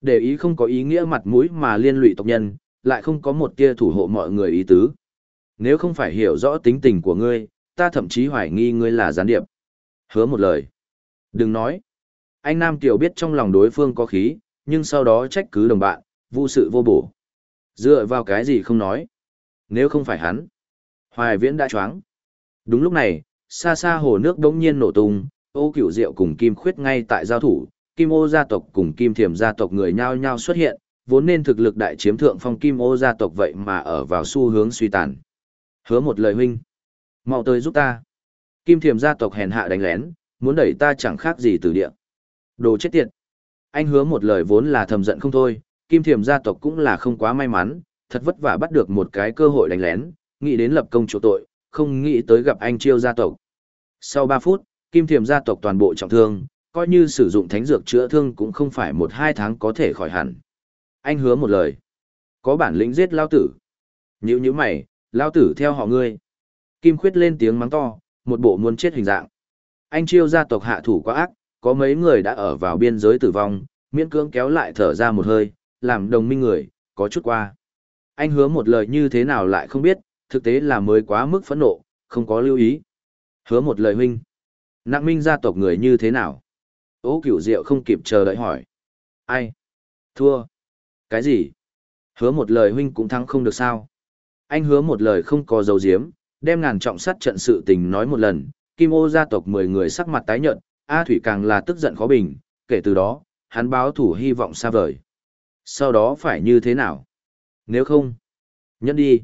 S1: Để ý không có ý nghĩa mặt mũi mà liên lụy tộc nhân, lại không có một tia thủ hộ mọi người ý tứ. Nếu không phải hiểu rõ tính tình của ngươi, ta thậm chí hoài nghi ngươi là gián điệp. Hứa một lời. Đừng nói. Anh Nam Kiều biết trong lòng đối phương có khí, nhưng sau đó trách cứ đồng bạn, vô sự vô bổ. Dựa vào cái gì không nói. Nếu không phải hắn. Hoài Viễn đã choáng. Đúng lúc này, xa xa hồ nước đống nhiên nổ tung, Ô Cửu Diệu cùng Kim Khuyết ngay tại giao thủ, Kim Ô gia tộc cùng Kim Thiểm gia tộc người nhao nhao xuất hiện, vốn nên thực lực đại chiếm thượng phong Kim Ô gia tộc vậy mà ở vào xu hướng suy tàn. Hứa một lời huynh, mau tới giúp ta. Kim Thiểm gia tộc hèn hạ đánh lén, muốn đẩy ta chẳng khác gì từ địa. Đồ chết tiệt. Anh Hứa một lời vốn là thầm giận không thôi, Kim Thiểm gia tộc cũng là không quá may mắn, thật vất vả bắt được một cái cơ hội đánh lén, nghĩ đến lập công chỗ tội, không nghĩ tới gặp anh Chiêu gia tộc. Sau ba phút, Kim Thiểm gia tộc toàn bộ trọng thương, coi như sử dụng thánh dược chữa thương cũng không phải một hai tháng có thể khỏi hẳn. Anh Hứa một lời. Có bản lĩnh giết lao tử. Nhữ như mày, lao tử theo họ ngươi. Kim Khuyết lên tiếng mắng to, một bộ muốn chết hình dạng. Anh Chiêu gia tộc hạ thủ quá ác, có mấy người đã ở vào biên giới tử vong, miễn cưỡng kéo lại thở ra một hơi, làm đồng minh người, có chút qua. Anh Hứa một lời như thế nào lại không biết, thực tế là mới quá mức phẫn nộ, không có lưu ý. Hứa một lời huynh. Nặng Minh gia tộc người như thế nào? Ô Cửu Diệu không kịp chờ đợi hỏi. Ai? Thua. Cái gì? Hứa một lời huynh cũng thắng không được sao? Anh Hứa một lời không có dấu diếm, đem ngàn trọng sát trận sự tình nói một lần, Kim Ô gia tộc mười người sắc mặt tái nhợt, A Thủy càng là tức giận khó bình, kể từ đó, hắn báo thủ hy vọng xa vời. Sau đó phải như thế nào? Nếu không, nhẫn đi.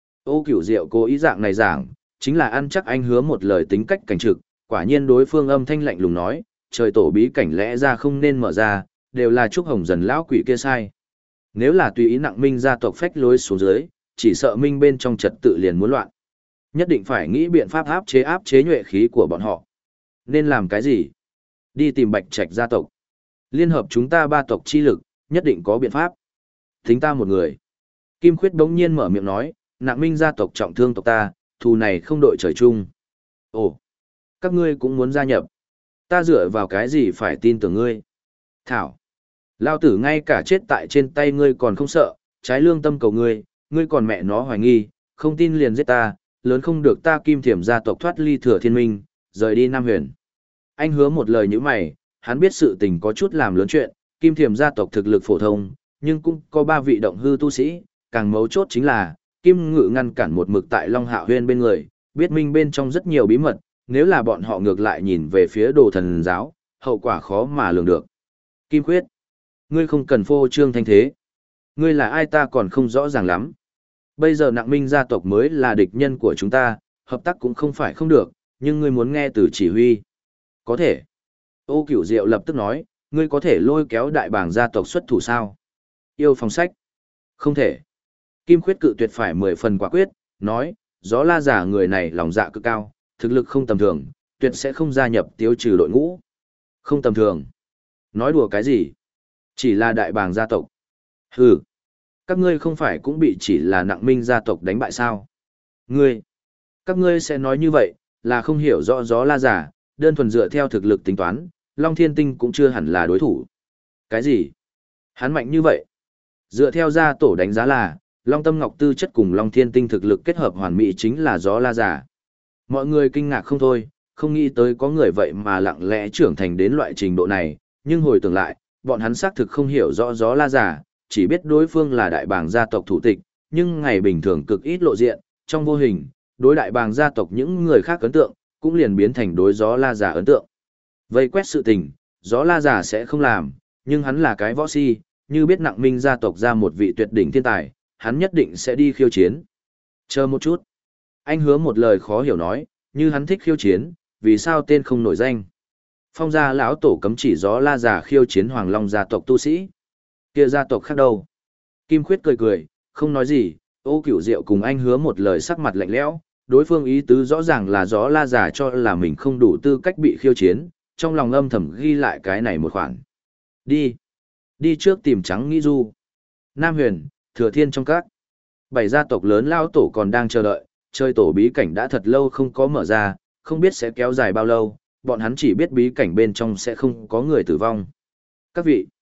S1: Ô Cửu Diệu cố ý dạng này giảng, chính là ăn chắc anh Hứa một lời tính cách cảnh trực, quả nhiên đối phương âm thanh lạnh lùng nói, trời tổ bí cảnh lẽ ra không nên mở ra, đều là Trúc Hồng dần lão quỷ kia sai. Nếu là tùy ý Nặng Minh gia tộc phách lối xuống dưới, chỉ sợ Minh bên trong trật tự liền muốn loạn. Nhất định phải nghĩ biện pháp áp chế áp chế nhuệ khí của bọn họ. Nên làm cái gì? Đi tìm Bạch Trạch gia tộc. Liên hợp chúng ta ba tộc chi lực, nhất định có biện pháp. Thính ta một người. Kim Khuyết đống nhiên mở miệng nói, Nặng Minh gia tộc trọng thương tộc ta, thù này không đội trời chung. Ồ, các ngươi cũng muốn gia nhập. Ta dựa vào cái gì phải tin tưởng ngươi? Thảo, lao tử ngay cả chết tại trên tay ngươi còn không sợ, trái lương tâm cầu ngươi, ngươi còn mẹ nó hoài nghi, không tin liền giết ta, lớn không được ta Kim Thiểm gia tộc thoát ly Thừa Thiên Minh, rời đi Nam Huyền. Anh Hứa một lời như mày, hắn biết sự tình có chút làm lớn chuyện, Kim Thiểm gia tộc thực lực phổ thông, nhưng cũng có ba vị động hư tu sĩ, càng mấu chốt chính là, Kim Ngự ngăn cản một mực tại Long Hạo Huyên bên người, biết Minh bên trong rất nhiều bí mật, nếu là bọn họ ngược lại nhìn về phía Đồ Thần giáo, hậu quả khó mà lường được. Kim Khuyết, ngươi không cần phô trương thanh thế. Ngươi là ai ta còn không rõ ràng lắm. Bây giờ Nặng Minh gia tộc mới là địch nhân của chúng ta, hợp tác cũng không phải không được, nhưng ngươi muốn nghe từ chỉ huy. Có thể. Ô Cửu Diệu lập tức nói, ngươi có thể lôi kéo đại bàng gia tộc xuất thủ sao? Yêu phòng sách. Không thể. Kim Khuyết cự tuyệt phải mười phần quả quyết, nói, gió la giả người này lòng dạ cực cao, thực lực không tầm thường, tuyệt sẽ không gia nhập tiêu trừ đội ngũ. Không tầm thường. Nói đùa cái gì? Chỉ là đại bàng gia tộc. Hừ. Các ngươi không phải cũng bị chỉ là Nặng Minh gia tộc đánh bại sao? Ngươi. Các ngươi sẽ nói như vậy, là không hiểu rõ gió la giả, đơn thuần dựa theo thực lực tính toán, Long Thiên Tinh cũng chưa hẳn là đối thủ. Cái gì? Hắn mạnh như vậy? Dựa theo gia tổ đánh giá là, Long Tâm Ngọc tư chất cùng Long Thiên Tinh thực lực kết hợp hoàn mỹ chính là gió la giả. Mọi người kinh ngạc không thôi, không nghĩ tới có người vậy mà lặng lẽ trưởng thành đến loại trình độ này, nhưng hồi tưởng lại, bọn hắn xác thực không hiểu rõ gió la giả, chỉ biết đối phương là đại bàng gia tộc thủ tịch, nhưng ngày bình thường cực ít lộ diện, trong vô hình, đối đại bàng gia tộc những người khác ấn tượng, cũng liền biến thành đối gió la giả ấn tượng. Vây quét sự tình, gió la giả sẽ không làm, nhưng hắn là cái võ si, như biết Nặng Minh gia tộc ra một vị tuyệt đỉnh thiên tài, hắn nhất định sẽ đi khiêu chiến. Chờ một chút. Anh Hứa một lời khó hiểu nói, như hắn thích khiêu chiến, vì sao tên không nổi danh? Phong gia lão tổ cấm chỉ gió la giả khiêu chiến Hoàng Long gia tộc tu sĩ. Kia gia tộc khác đâu? Kim Khuyết cười cười, không nói gì, Ô Cửu Diệu cùng anh Hứa một lời sắc mặt lạnh lẽo, đối phương ý tứ rõ ràng là gió la giả cho là mình không đủ tư cách bị khiêu chiến, trong lòng âm thầm ghi lại cái này một khoản. Đi. Đi trước tìm Trắng Nghĩ Du. Nam Huyền, Thừa Thiên trong các. Bảy gia tộc lớn lao tổ còn đang chờ đợi, chơi tổ bí cảnh đã thật lâu không có mở ra, không biết sẽ kéo dài bao lâu, bọn hắn chỉ biết bí cảnh bên trong sẽ không có người tử vong. Các vị,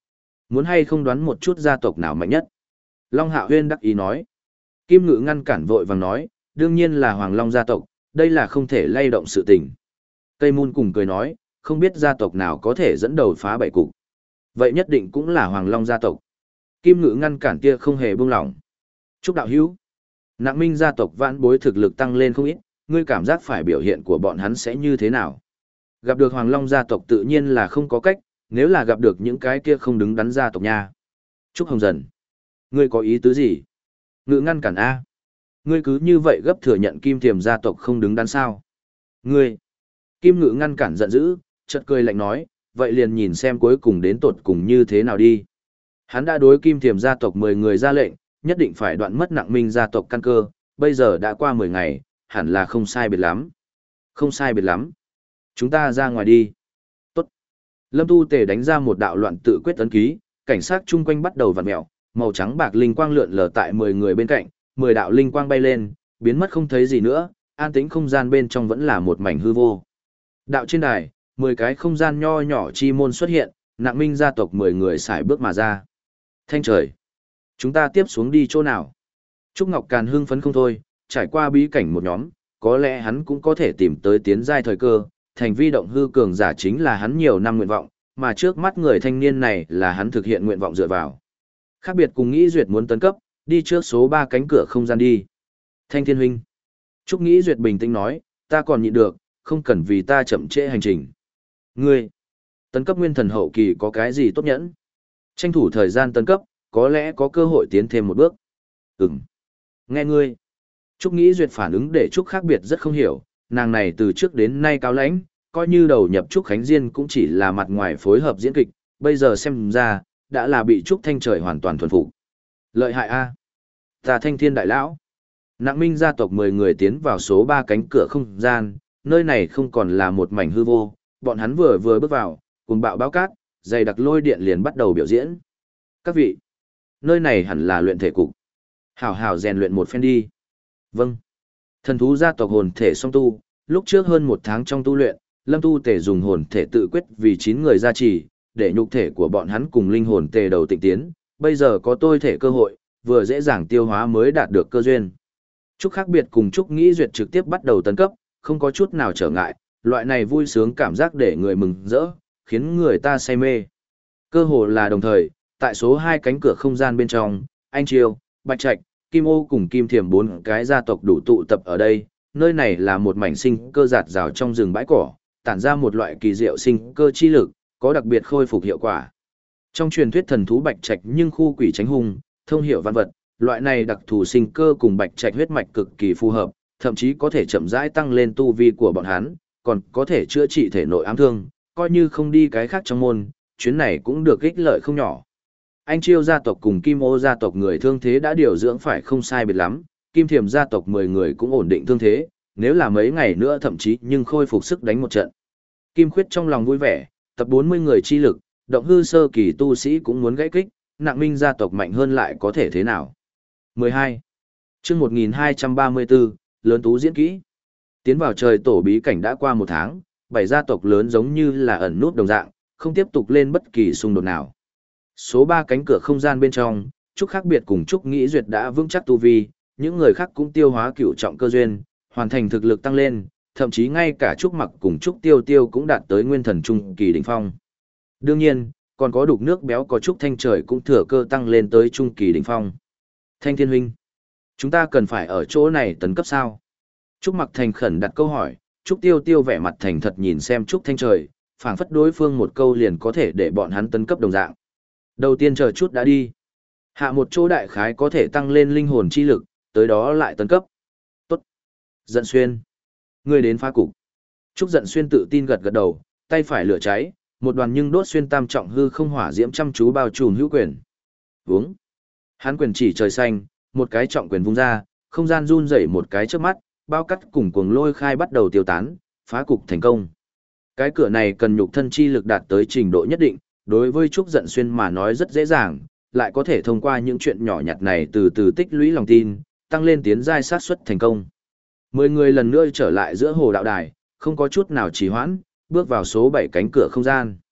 S1: Muốn hay không đoán một chút gia tộc nào mạnh nhất? Long Hạo Huyên đắc ý nói. Kim Ngự ngăn cản vội vàng nói, đương nhiên là Hoàng Long gia tộc, đây là không thể lay động sự tình. Cây Mun cùng cười nói, không biết gia tộc nào có thể dẫn đầu phá bảy cục. Vậy nhất định cũng là Hoàng Long gia tộc. Kim Ngự ngăn cản kia không hề buông lỏng. Chúc đạo hữu. Nặng Minh gia tộc vãn bối thực lực tăng lên không ít, ngươi cảm giác phải biểu hiện của bọn hắn sẽ như thế nào? Gặp được Hoàng Long gia tộc tự nhiên là không có cách, nếu là gặp được những cái kia không đứng đắn gia tộc nha. Trúc Hồng Dần. Ngươi có ý tứ gì? Ngự ngăn cản A. Ngươi cứ như vậy gấp thừa nhận Kim Thiềm gia tộc không đứng đắn sao? Ngươi. Kim Ngự ngăn cản giận dữ, chợt cười lạnh nói, vậy liền nhìn xem cuối cùng đến tột cùng như thế nào đi. Hắn đã đối Kim Thiềm gia tộc mười người ra lệnh, nhất định phải đoạn mất Nặng Minh gia tộc căn cơ, bây giờ đã qua mười ngày, hẳn là không sai biệt lắm. Không sai biệt lắm. Chúng ta ra ngoài đi. Tốt. Lâm Tu Tề đánh ra một đạo loạn tự quyết ấn ký, cảnh sát chung quanh bắt đầu vặn mèo, màu trắng bạc linh quang lượn lờ tại mười người bên cạnh, mười đạo linh quang bay lên, biến mất không thấy gì nữa, an tĩnh không gian bên trong vẫn là một mảnh hư vô. Đạo trên đài, mười cái không gian nho nhỏ chi môn xuất hiện, Nặng Minh gia tộc mười người xài bước mà ra. Thanh trời. Chúng ta tiếp xuống đi chỗ nào? Trúc Ngọc Càn hưng phấn không thôi, trải qua bí cảnh một nhóm, có lẽ hắn cũng có thể tìm tới tiến giai thời cơ, thành vi động hư cường giả chính là hắn nhiều năm nguyện vọng, mà trước mắt người thanh niên này là hắn thực hiện nguyện vọng dựa vào. Khác biệt cùng Nghĩ Duyệt muốn tấn cấp, đi trước số ba cánh cửa không gian đi. Thanh Thiên huynh. Trúc Nghĩ Duyệt bình tĩnh nói, ta còn nhịn được, không cần vì ta chậm trễ hành trình. Ngươi, tấn cấp nguyên thần hậu kỳ có cái gì tốt nhẫn? Tranh thủ thời gian tấn cấp, có lẽ có cơ hội tiến thêm một bước. Ừm. Nghe ngươi. Trúc Nghĩ Duyệt phản ứng để Trúc khác biệt rất không hiểu, nàng này từ trước đến nay cao lãnh, coi như đầu nhập Trúc Khánh Diên cũng chỉ là mặt ngoài phối hợp diễn kịch, bây giờ xem ra, đã là bị Trúc Thanh Trời hoàn toàn thuần phục. Lợi hại a. Ta Thanh Thiên đại lão. Nặng Minh gia tộc mười người tiến vào số ba cánh cửa không gian, nơi này không còn là một mảnh hư vô, bọn hắn vừa vừa bước vào, cùng bạo báo cát, dày đặc lôi điện liền bắt đầu biểu diễn. Các vị, nơi này hẳn là luyện thể cục. Hảo hảo rèn luyện một phen đi. Vâng. Thần thú gia tộc hồn thể song tu, lúc trước hơn một tháng trong tu luyện, Lâm Tu Tề dùng hồn thể tự quyết vì chín người gia trì, để nhục thể của bọn hắn cùng linh hồn tề đầu tịnh tiến, bây giờ có tôi thể cơ hội, vừa dễ dàng tiêu hóa mới đạt được cơ duyên. Trúc khác biệt cùng Trúc Nghĩ Duyệt trực tiếp bắt đầu tấn cấp, không có chút nào trở ngại, loại này vui sướng cảm giác để người mừng rỡ, khiến người ta say mê. Cơ hồ là đồng thời, tại số hai cánh cửa không gian bên trong, Anh Triều, Bạch Trạch, Kim Ô cùng Kim Thiềm bốn cái gia tộc đủ tụ tập ở đây, nơi này là một mảnh sinh cơ giạt rào trong rừng bãi cỏ, tản ra một loại kỳ diệu sinh cơ chi lực, có đặc biệt khôi phục hiệu quả. Trong truyền thuyết thần thú Bạch Trạch nhưng khu quỷ tránh hung, thông hiểu văn vật, loại này đặc thù sinh cơ cùng Bạch Trạch huyết mạch cực kỳ phù hợp, thậm chí có thể chậm rãi tăng lên tu vi của bọn hắn, còn có thể chữa trị thể nội ám thương, coi như không đi cái khác trong môn, chuyến này cũng được ích lợi không nhỏ. Anh Chiêu gia tộc cùng Kim Ô gia tộc người thương thế đã điều dưỡng phải không sai biệt lắm, Kim Thiềm gia tộc mười người cũng ổn định thương thế, nếu là mấy ngày nữa thậm chí nhưng khôi phục sức đánh một trận. Kim Khuyết trong lòng vui vẻ, tập bốn mươi người chi lực, động hư sơ kỳ tu sĩ cũng muốn gãy kích, Nặng Minh gia tộc mạnh hơn lại có thể thế nào. mười hai. Chương một nghìn hai trăm ba mươi tư, lớn tú diễn kỹ. Tiến vào trời tổ bí cảnh đã qua một tháng, bảy gia tộc lớn giống như là ẩn nút đồng dạng, không tiếp tục lên bất kỳ xung đột nào. Số ba cánh cửa không gian bên trong, Trúc khác biệt cùng Trúc Nghĩ Duyệt đã vững chắc tu vi, những người khác cũng tiêu hóa cửu trọng cơ duyên, hoàn thành thực lực tăng lên, thậm chí ngay cả Trúc Mặc cùng Trúc Tiêu Tiêu cũng đạt tới nguyên thần trung kỳ đỉnh phong. Đương nhiên, còn có đục nước béo có Trúc Thanh Trời cũng thừa cơ tăng lên tới trung kỳ đỉnh phong. Thanh Thiên huynh, chúng ta cần phải ở chỗ này tấn cấp sao? Trúc Mặc thành khẩn đặt câu hỏi, Trúc Tiêu Tiêu vẻ mặt thành thật nhìn xem Trúc Thanh Trời, phảng phất đối phương một câu liền có thể để bọn hắn tấn cấp đồng dạng. Đầu tiên chờ chút đã đi. Hạ một chỗ đại khái có thể tăng lên linh hồn chi lực, tới đó lại tấn cấp. Tốt. Dận Xuyên. Ngươi đến phá cục. Trúc Dận Xuyên tự tin gật gật đầu, tay phải lửa cháy, một đoàn nhưng đốt xuyên tam trọng hư không hỏa diễm chăm chú bao trùm hữu quyền. Uống. Hắn quyền chỉ trời xanh, một cái trọng quyền vung ra, không gian run rẩy một cái trước mắt, bao cắt cùng cuồng lôi khai bắt đầu tiêu tán, phá cục thành công. Cái cửa này cần nhục thân chi lực đạt tới trình độ nhất định, đối với Trúc Dận Xuyên mà nói rất dễ dàng, lại có thể thông qua những chuyện nhỏ nhặt này từ từ tích lũy lòng tin, tăng lên tiến giai sát suất thành công. Mười người lần nữa trở lại giữa hồ đạo đài, không có chút nào trì hoãn, bước vào số bảy cánh cửa không gian.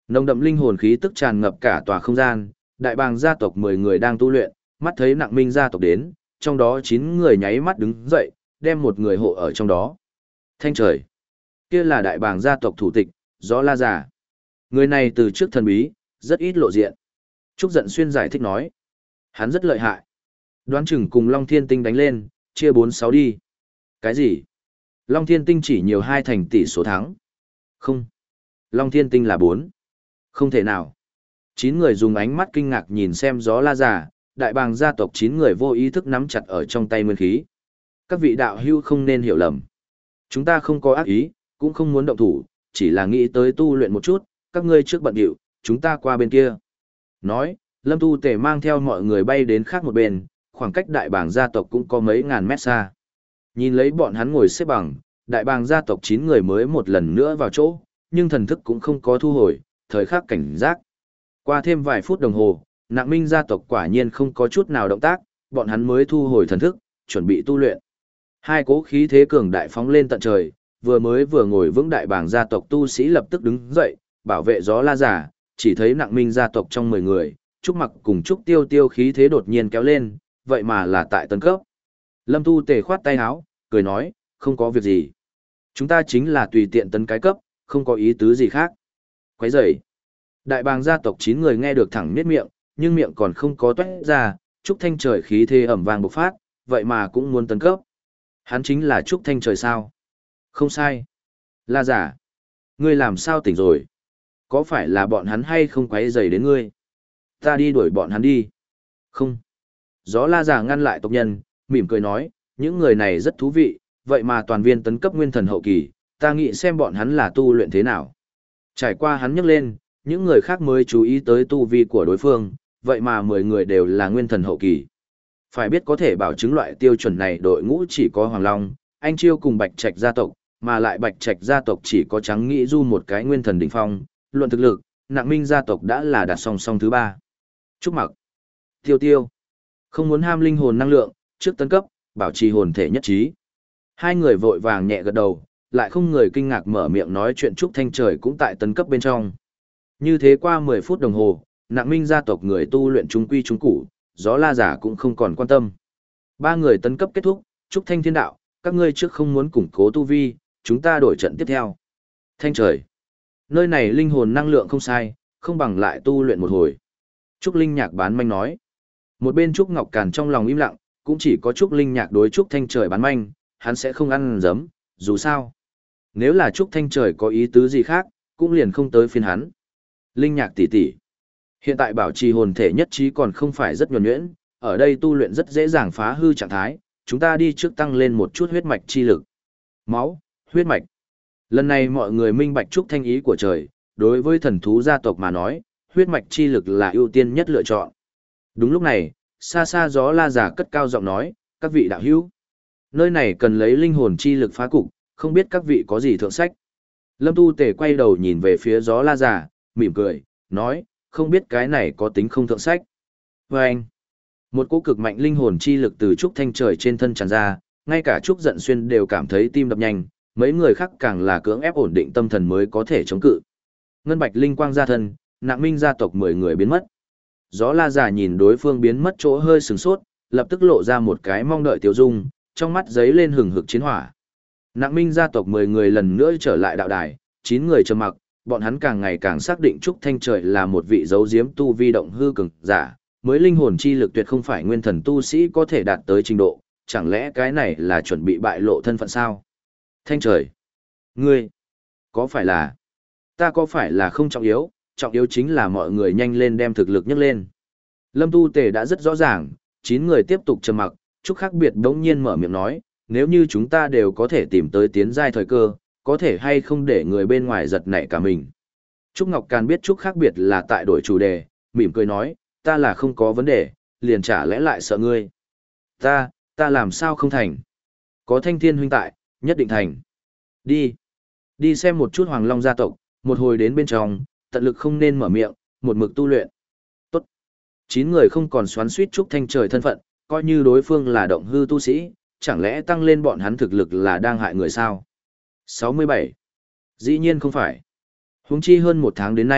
S1: Nồng đậm linh hồn khí tức tràn ngập cả tòa không gian, đại bàng gia tộc mười người đang tu luyện, mắt thấy Nặng Minh gia tộc đến, trong đó chín người nháy mắt đứng dậy, đem một người hộ ở trong đó. Thanh trời, kia là đại bàng gia tộc thủ tịch, Gió La Già. Người này từ trước thần bí, rất ít lộ diện. Trúc Giận Xuyên giải thích nói, hắn rất lợi hại. Đoán chừng cùng Long Thiên Tinh đánh lên, chia bốn sáu đi. Cái gì? Long Thiên Tinh chỉ nhiều hai thành tỷ số thắng. Không. Long Thiên Tinh là bốn. Không thể nào. Chín người dùng ánh mắt kinh ngạc nhìn xem Gió La Già, đại bàng gia tộc chín người vô ý thức nắm chặt ở trong tay nguyên khí. Các vị đạo hữu không nên hiểu lầm. Chúng ta không có ác ý, cũng không muốn động thủ, chỉ là nghĩ tới tu luyện một chút, các ngươi trước bận điệu, chúng ta qua bên kia. Nói, Lâm Tu Tề mang theo mọi người bay đến khác một bên, khoảng cách đại bàng gia tộc cũng có mấy ngàn mét xa. Nhìn lấy bọn hắn ngồi xếp bằng, đại bàng gia tộc chín người mới một lần nữa vào chỗ, nhưng thần thức cũng không có thu hồi, thời khắc cảnh giác. Qua thêm vài phút đồng hồ, Nặng Minh gia tộc quả nhiên không có chút nào động tác, bọn hắn mới thu hồi thần thức, chuẩn bị tu luyện. Hai cố khí thế cường đại phóng lên tận trời, vừa mới vừa ngồi vững đại bàng gia tộc tu sĩ lập tức đứng dậy, bảo vệ Gió La Già, chỉ thấy Nặng Minh gia tộc trong mười người, Trúc Mặc cùng Trúc Tiêu Tiêu khí thế đột nhiên kéo lên, vậy mà là tại tấn cấp. Lâm Tu Tề khoát tay áo, cười nói, không có việc gì. Chúng ta chính là tùy tiện tấn cái cấp, không có ý tứ gì khác. Quấy rầy. Đại bàng gia tộc chín người nghe được thẳng miết miệng, nhưng miệng còn không có toét ra, Trúc Thanh Trời khí thế ẩm vang bộc phát, vậy mà cũng muốn tấn cấp. Hắn chính là Trúc Thanh Trời sao? Không sai. La giả. Ngươi làm sao tỉnh rồi? Có phải là bọn hắn hay không quấy rầy đến ngươi? Ta đi đuổi bọn hắn đi. Không. Gió La giả ngăn lại tộc nhân, mỉm cười nói, những người này rất thú vị, vậy mà toàn viên tấn cấp nguyên thần hậu kỳ, ta nghĩ xem bọn hắn là tu luyện thế nào. Trải qua hắn nhấc lên, những người khác mới chú ý tới tu vi của đối phương, vậy mà mười người đều là nguyên thần hậu kỳ. Phải biết có thể bảo chứng loại tiêu chuẩn này đội ngũ chỉ có Hoàng Long, Anh Chiêu cùng Bạch Trạch gia tộc, mà lại Bạch Trạch gia tộc chỉ có Trắng Nghĩ Du một cái nguyên thần đỉnh phong, luận thực lực, Nặng Minh gia tộc đã là đạt song song thứ ba. Trúc Mặc, Tiêu Tiêu, không muốn ham linh hồn năng lượng, trước tấn cấp, bảo trì hồn thể nhất trí. Hai người vội vàng nhẹ gật đầu, lại không người kinh ngạc mở miệng nói chuyện Trúc Thanh Trời cũng tại tấn cấp bên trong. Như thế qua mười phút đồng hồ, Nặng Minh gia tộc người tu luyện trung quy trung củ, Gió La giả cũng không còn quan tâm. Ba người tấn cấp kết thúc, Trúc Thanh Thiên đạo, các ngươi trước không muốn củng cố tu vi, chúng ta đổi trận tiếp theo. Thanh Trời, nơi này linh hồn năng lượng không sai, không bằng lại tu luyện một hồi. Trúc Linh Nhạc bán manh nói. Một bên Trúc Ngọc Càn trong lòng im lặng, cũng chỉ có Trúc Linh Nhạc đối Trúc Thanh Trời bán manh, hắn sẽ không ăn dấm, dù sao. Nếu là Trúc Thanh Trời có ý tứ gì khác, cũng liền không tới phiên hắn. Linh Nhạc tỷ tỷ, hiện tại bảo trì hồn thể nhất trí còn không phải rất nhuần nhuyễn, ở đây tu luyện rất dễ dàng phá hư trạng thái, chúng ta đi trước tăng lên một chút huyết mạch chi lực. Máu, huyết mạch. Lần này mọi người minh bạch Trúc Thanh ý của trời, đối với thần thú gia tộc mà nói, huyết mạch chi lực là ưu tiên nhất lựa chọn. Đúng lúc này, xa xa Gió La giả cất cao giọng nói, các vị đạo hữu, nơi này cần lấy linh hồn chi lực phá cục, không biết các vị có gì thượng sách. Lâm Tu Tề quay đầu nhìn về phía Gió La giả, mỉm cười, nói, không biết cái này có tính không thượng sách. Và anh, một cỗ cực mạnh linh hồn chi lực từ Trúc Thanh Trời trên thân tràn ra, ngay cả Trúc Giận Xuyên đều cảm thấy tim đập nhanh, mấy người khác càng là cưỡng ép ổn định tâm thần mới có thể chống cự. Ngân bạch linh quang ra thân, Nặng Minh gia tộc mười người biến mất. Gió La giả nhìn đối phương biến mất chỗ hơi sừng sốt, lập tức lộ ra một cái mong đợi tiêu dung, trong mắt giấy lên hừng hực chiến hỏa. Nặng Minh gia tộc mười người lần nữa trở lại đạo đài, chín người trầm mặc, bọn hắn càng ngày càng xác định Trúc Thanh Trời là một vị dấu diếm tu vi động hư cường giả, mới linh hồn chi lực tuyệt không phải nguyên thần tu sĩ có thể đạt tới trình độ, chẳng lẽ cái này là chuẩn bị bại lộ thân phận sao? Thanh Trời, ngươi, có phải là, ta có phải là không trọng yếu, trọng yếu chính là mọi người nhanh lên đem thực lực nhấc lên. Lâm Tu Tề đã rất rõ ràng, chín người tiếp tục trầm mặc, Trúc khác biệt đống nhiên mở miệng nói, nếu như chúng ta đều có thể tìm tới tiến giai thời cơ, có thể hay không để người bên ngoài giật nảy cả mình. Trúc Ngọc Càn biết Trúc khác biệt là tại đổi chủ đề, mỉm cười nói, ta là không có vấn đề, liền chả lẽ lại sợ ngươi. Ta, ta làm sao không thành. Có Thanh Thiên huynh tại, nhất định thành. Đi. Đi xem một chút Hoàng Long gia tộc, một hồi đến bên trong, tận lực không nên mở miệng, một mực tu luyện. Tốt. Chín người không còn xoắn suýt Trúc Thanh Trời thân phận, coi như đối phương là động hư tu sĩ, chẳng lẽ tăng lên bọn hắn thực lực là đang hại người sao? sáu mươi bảy. Dĩ nhiên không phải. Huống chi hơn một tháng đến nay,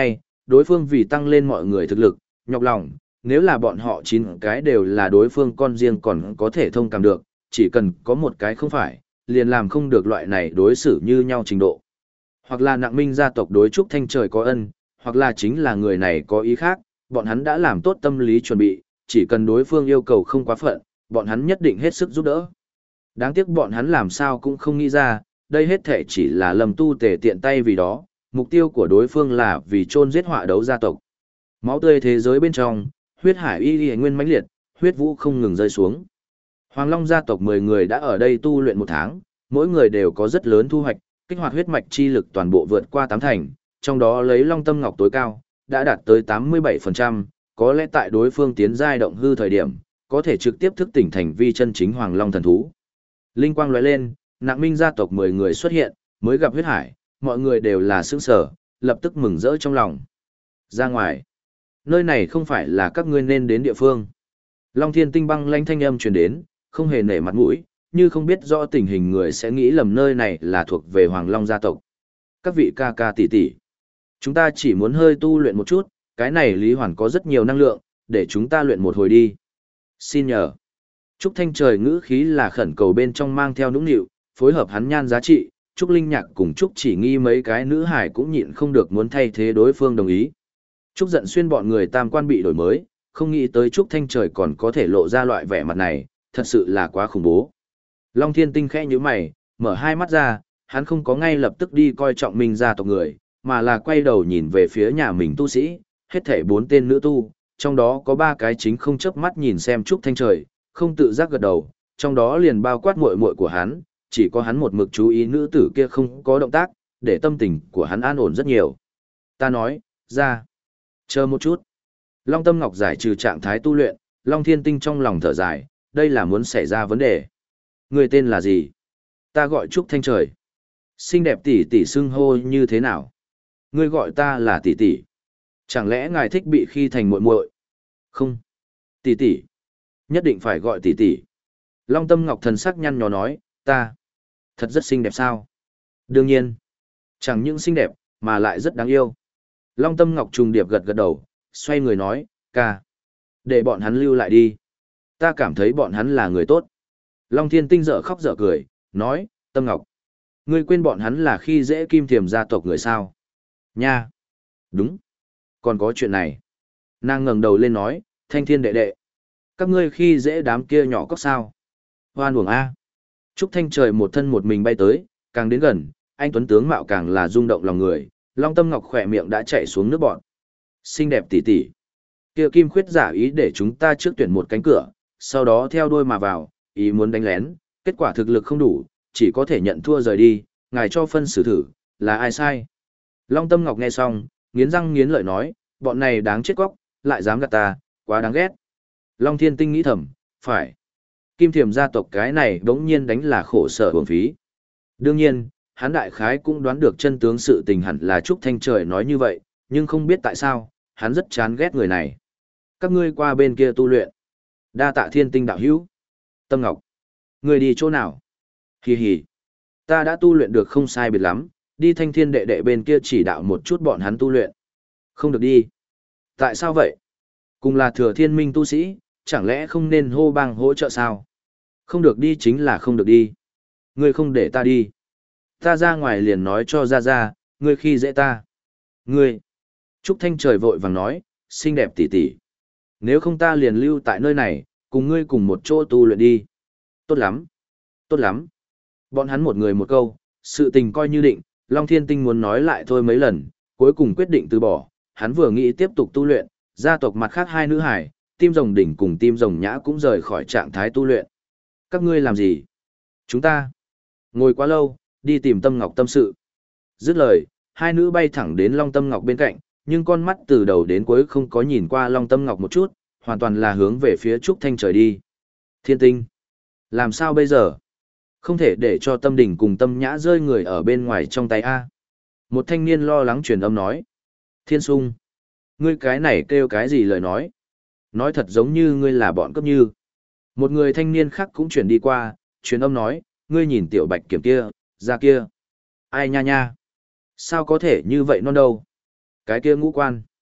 S1: đối phương vì tăng lên mọi người thực lực, nhọc lòng, nếu là bọn họ chín cái đều là đối phương con riêng còn có thể thông cảm được, chỉ cần có một cái không phải, liền làm không được loại này đối xử như nhau trình độ. Hoặc là Nặng Minh gia tộc đối Trúc Thanh Trời có ân, hoặc là chính là người này có ý khác, bọn hắn đã làm tốt tâm lý chuẩn bị, chỉ cần đối phương yêu cầu không quá phận, bọn hắn nhất định hết sức giúp đỡ. Đáng tiếc bọn hắn làm sao cũng không nghĩ ra, đây hết thể chỉ là Lâm Tu Tề tiện tay vì đó, mục tiêu của đối phương là vì chôn giết họa đấu gia tộc. Máu tươi thế giới bên trong, huyết hải y y nguyên mãnh liệt, huyết vũ không ngừng rơi xuống. Hoàng Long gia tộc mười người đã ở đây tu luyện một tháng, mỗi người đều có rất lớn thu hoạch, kích hoạt huyết mạch chi lực toàn bộ vượt qua tám thành, trong đó lấy Long Tâm Ngọc tối cao, đã đạt tới tám mươi bảy phần trăm, có lẽ tại đối phương tiến giai động hư thời điểm, có thể trực tiếp thức tỉnh thành vi chân chính Hoàng Long thần thú. Linh quang lóe lên, Nặng Minh gia tộc mười người xuất hiện, mới gặp huyết hải, mọi người đều là sững sờ, lập tức mừng rỡ trong lòng. Ra ngoài, nơi này không phải là các ngươi nên đến địa phương. Long Thiên Tinh băng lãnh thanh âm truyền đến, không hề nể mặt mũi, như không biết rõ tình hình người sẽ nghĩ lầm nơi này là thuộc về Hoàng Long gia tộc. Các vị ca ca tỷ tỷ, chúng ta chỉ muốn hơi tu luyện một chút, cái này Lý Hoàn có rất nhiều năng lượng, để chúng ta luyện một hồi đi. Xin nhờ. Trúc Thanh Trời ngữ khí là khẩn cầu bên trong mang theo nũng nịu, phối hợp hắn nhan giá trị, Trúc Linh Nhạc cùng Trúc Chỉ Nghi mấy cái nữ hải cũng nhịn không được muốn thay thế đối phương đồng ý. Trúc Giận Xuyên bọn người tam quan bị đổi mới, không nghĩ tới Trúc Thanh Trời còn có thể lộ ra loại vẻ mặt này, thật sự là quá khủng bố. Long Thiên Tinh khẽ nhíu mày, mở hai mắt ra, hắn không có ngay lập tức đi coi trọng mình gia tộc người, mà là quay đầu nhìn về phía nhà mình tu sĩ, hết thảy bốn tên nữ tu, trong đó có ba cái chính không chớp mắt nhìn xem Trúc Thanh Trời, không tự giác gật đầu, trong đó liền bao quát muội muội của hắn, chỉ có hắn một mực chú ý nữ tử kia không có động tác, để tâm tình của hắn an ổn rất nhiều. Ta nói, ra, chờ một chút. Long Tâm Ngọc giải trừ trạng thái tu luyện, Long Thiên Tinh trong lòng thở dài, đây là muốn xảy ra vấn đề. Người tên là gì? Ta gọi Trúc Thanh Trời. Xinh đẹp tỷ tỷ xưng hô như thế nào? Ngươi gọi ta là tỷ tỷ. Chẳng lẽ ngài thích bị khi thành muội muội? Không. Tỷ tỷ. Nhất định phải gọi tỷ tỷ. Long Tâm Ngọc thần sắc nhăn nhó nói, ta. Thật rất xinh đẹp sao? Đương nhiên. Chẳng những xinh đẹp, mà lại rất đáng yêu. Long Tâm Ngọc trùng điệp gật gật đầu, xoay người nói, ca. Để bọn hắn lưu lại đi. Ta cảm thấy bọn hắn là người tốt. Long Thiên Tinh dở khóc dở cười, nói, Tâm Ngọc. Ngươi quên bọn hắn là khi dễ Kim Thiềm gia tộc người sao? Nha. Đúng. Còn có chuyện này. Nàng ngẩng đầu lên nói, Thanh Thiên đệ đệ. Các ngươi khi dễ đám kia nhỏ cóc sao? Hoan uổng A. Trúc Thanh Trời một thân một mình bay tới, càng đến gần, anh tuấn tướng mạo càng là rung động lòng người, Long Tâm Ngọc khỏe miệng đã chạy xuống nước bọt. Xinh đẹp tỷ tỷ. Kia Kim Khuyết giả ý để chúng ta trước tuyển một cánh cửa, sau đó theo đuôi mà vào, ý muốn đánh lén, kết quả thực lực không đủ, chỉ có thể nhận thua rời đi, ngài cho phân xử thử, là ai sai? Long Tâm Ngọc nghe xong, nghiến răng nghiến lợi nói, bọn này đáng chết quóc, lại dám gạt ta, quá đáng ghét. Long Thiên Tinh nghĩ thầm, phải. Kim Thiềm gia tộc cái này đống nhiên đánh là khổ sở uổng phí. Đương nhiên, hắn đại khái cũng đoán được chân tướng sự tình hẳn là Trúc Thanh Trời nói như vậy, nhưng không biết tại sao, hắn rất chán ghét người này. Các ngươi qua bên kia tu luyện. Đa tạ Thiên Tinh đạo hữu. Tâm Ngọc. Ngươi đi chỗ nào? Hì hì. Ta đã tu luyện được không sai biệt lắm, đi Thanh Thiên đệ đệ bên kia chỉ đạo một chút bọn hắn tu luyện. Không được đi. Tại sao vậy? Cùng là thừa thiên minh tu sĩ, chẳng lẽ không nên hô bang hỗ trợ sao? Không được đi chính là không được đi. Ngươi không để ta đi. Ta ra ngoài liền nói cho ra ra, ngươi khi dễ ta. Ngươi. Trúc Thanh Trời vội vàng nói, xinh đẹp tỷ tỷ. Nếu không ta liền lưu tại nơi này, cùng ngươi cùng một chỗ tu luyện đi. Tốt lắm. Tốt lắm. Bọn hắn một người một câu, sự tình coi như định, Long Thiên Tinh muốn nói lại thôi mấy lần, cuối cùng quyết định từ bỏ. Hắn vừa nghĩ tiếp tục tu luyện, gia tộc mặt khác hai nữ hải, Tim Rồng Đỉnh cùng Tim Rồng Nhã cũng rời khỏi trạng thái tu luyện. Các ngươi làm gì? Chúng ta. Ngồi quá lâu, đi tìm Tâm Ngọc tâm sự. Dứt lời, hai nữ bay thẳng đến Long Tâm Ngọc bên cạnh, nhưng con mắt từ đầu đến cuối không có nhìn qua Long Tâm Ngọc một chút, hoàn toàn là hướng về phía Trúc Thanh Trời đi. Thiên Tinh. Làm sao bây giờ? Không thể để cho Tâm Đỉnh cùng Tâm Nhã rơi người ở bên ngoài trong tay A. Một thanh niên lo lắng truyền âm nói. Thiên Sung. Ngươi cái này kêu cái gì lời nói? Nói thật giống như ngươi là bọn cấp như. Một người thanh niên khác cũng chuyển đi qua, truyền âm nói, ngươi nhìn tiểu bạch kiểm kia, ra kia. Ai nha nha? Sao có thể như vậy non đâu? Cái kia ngũ quan.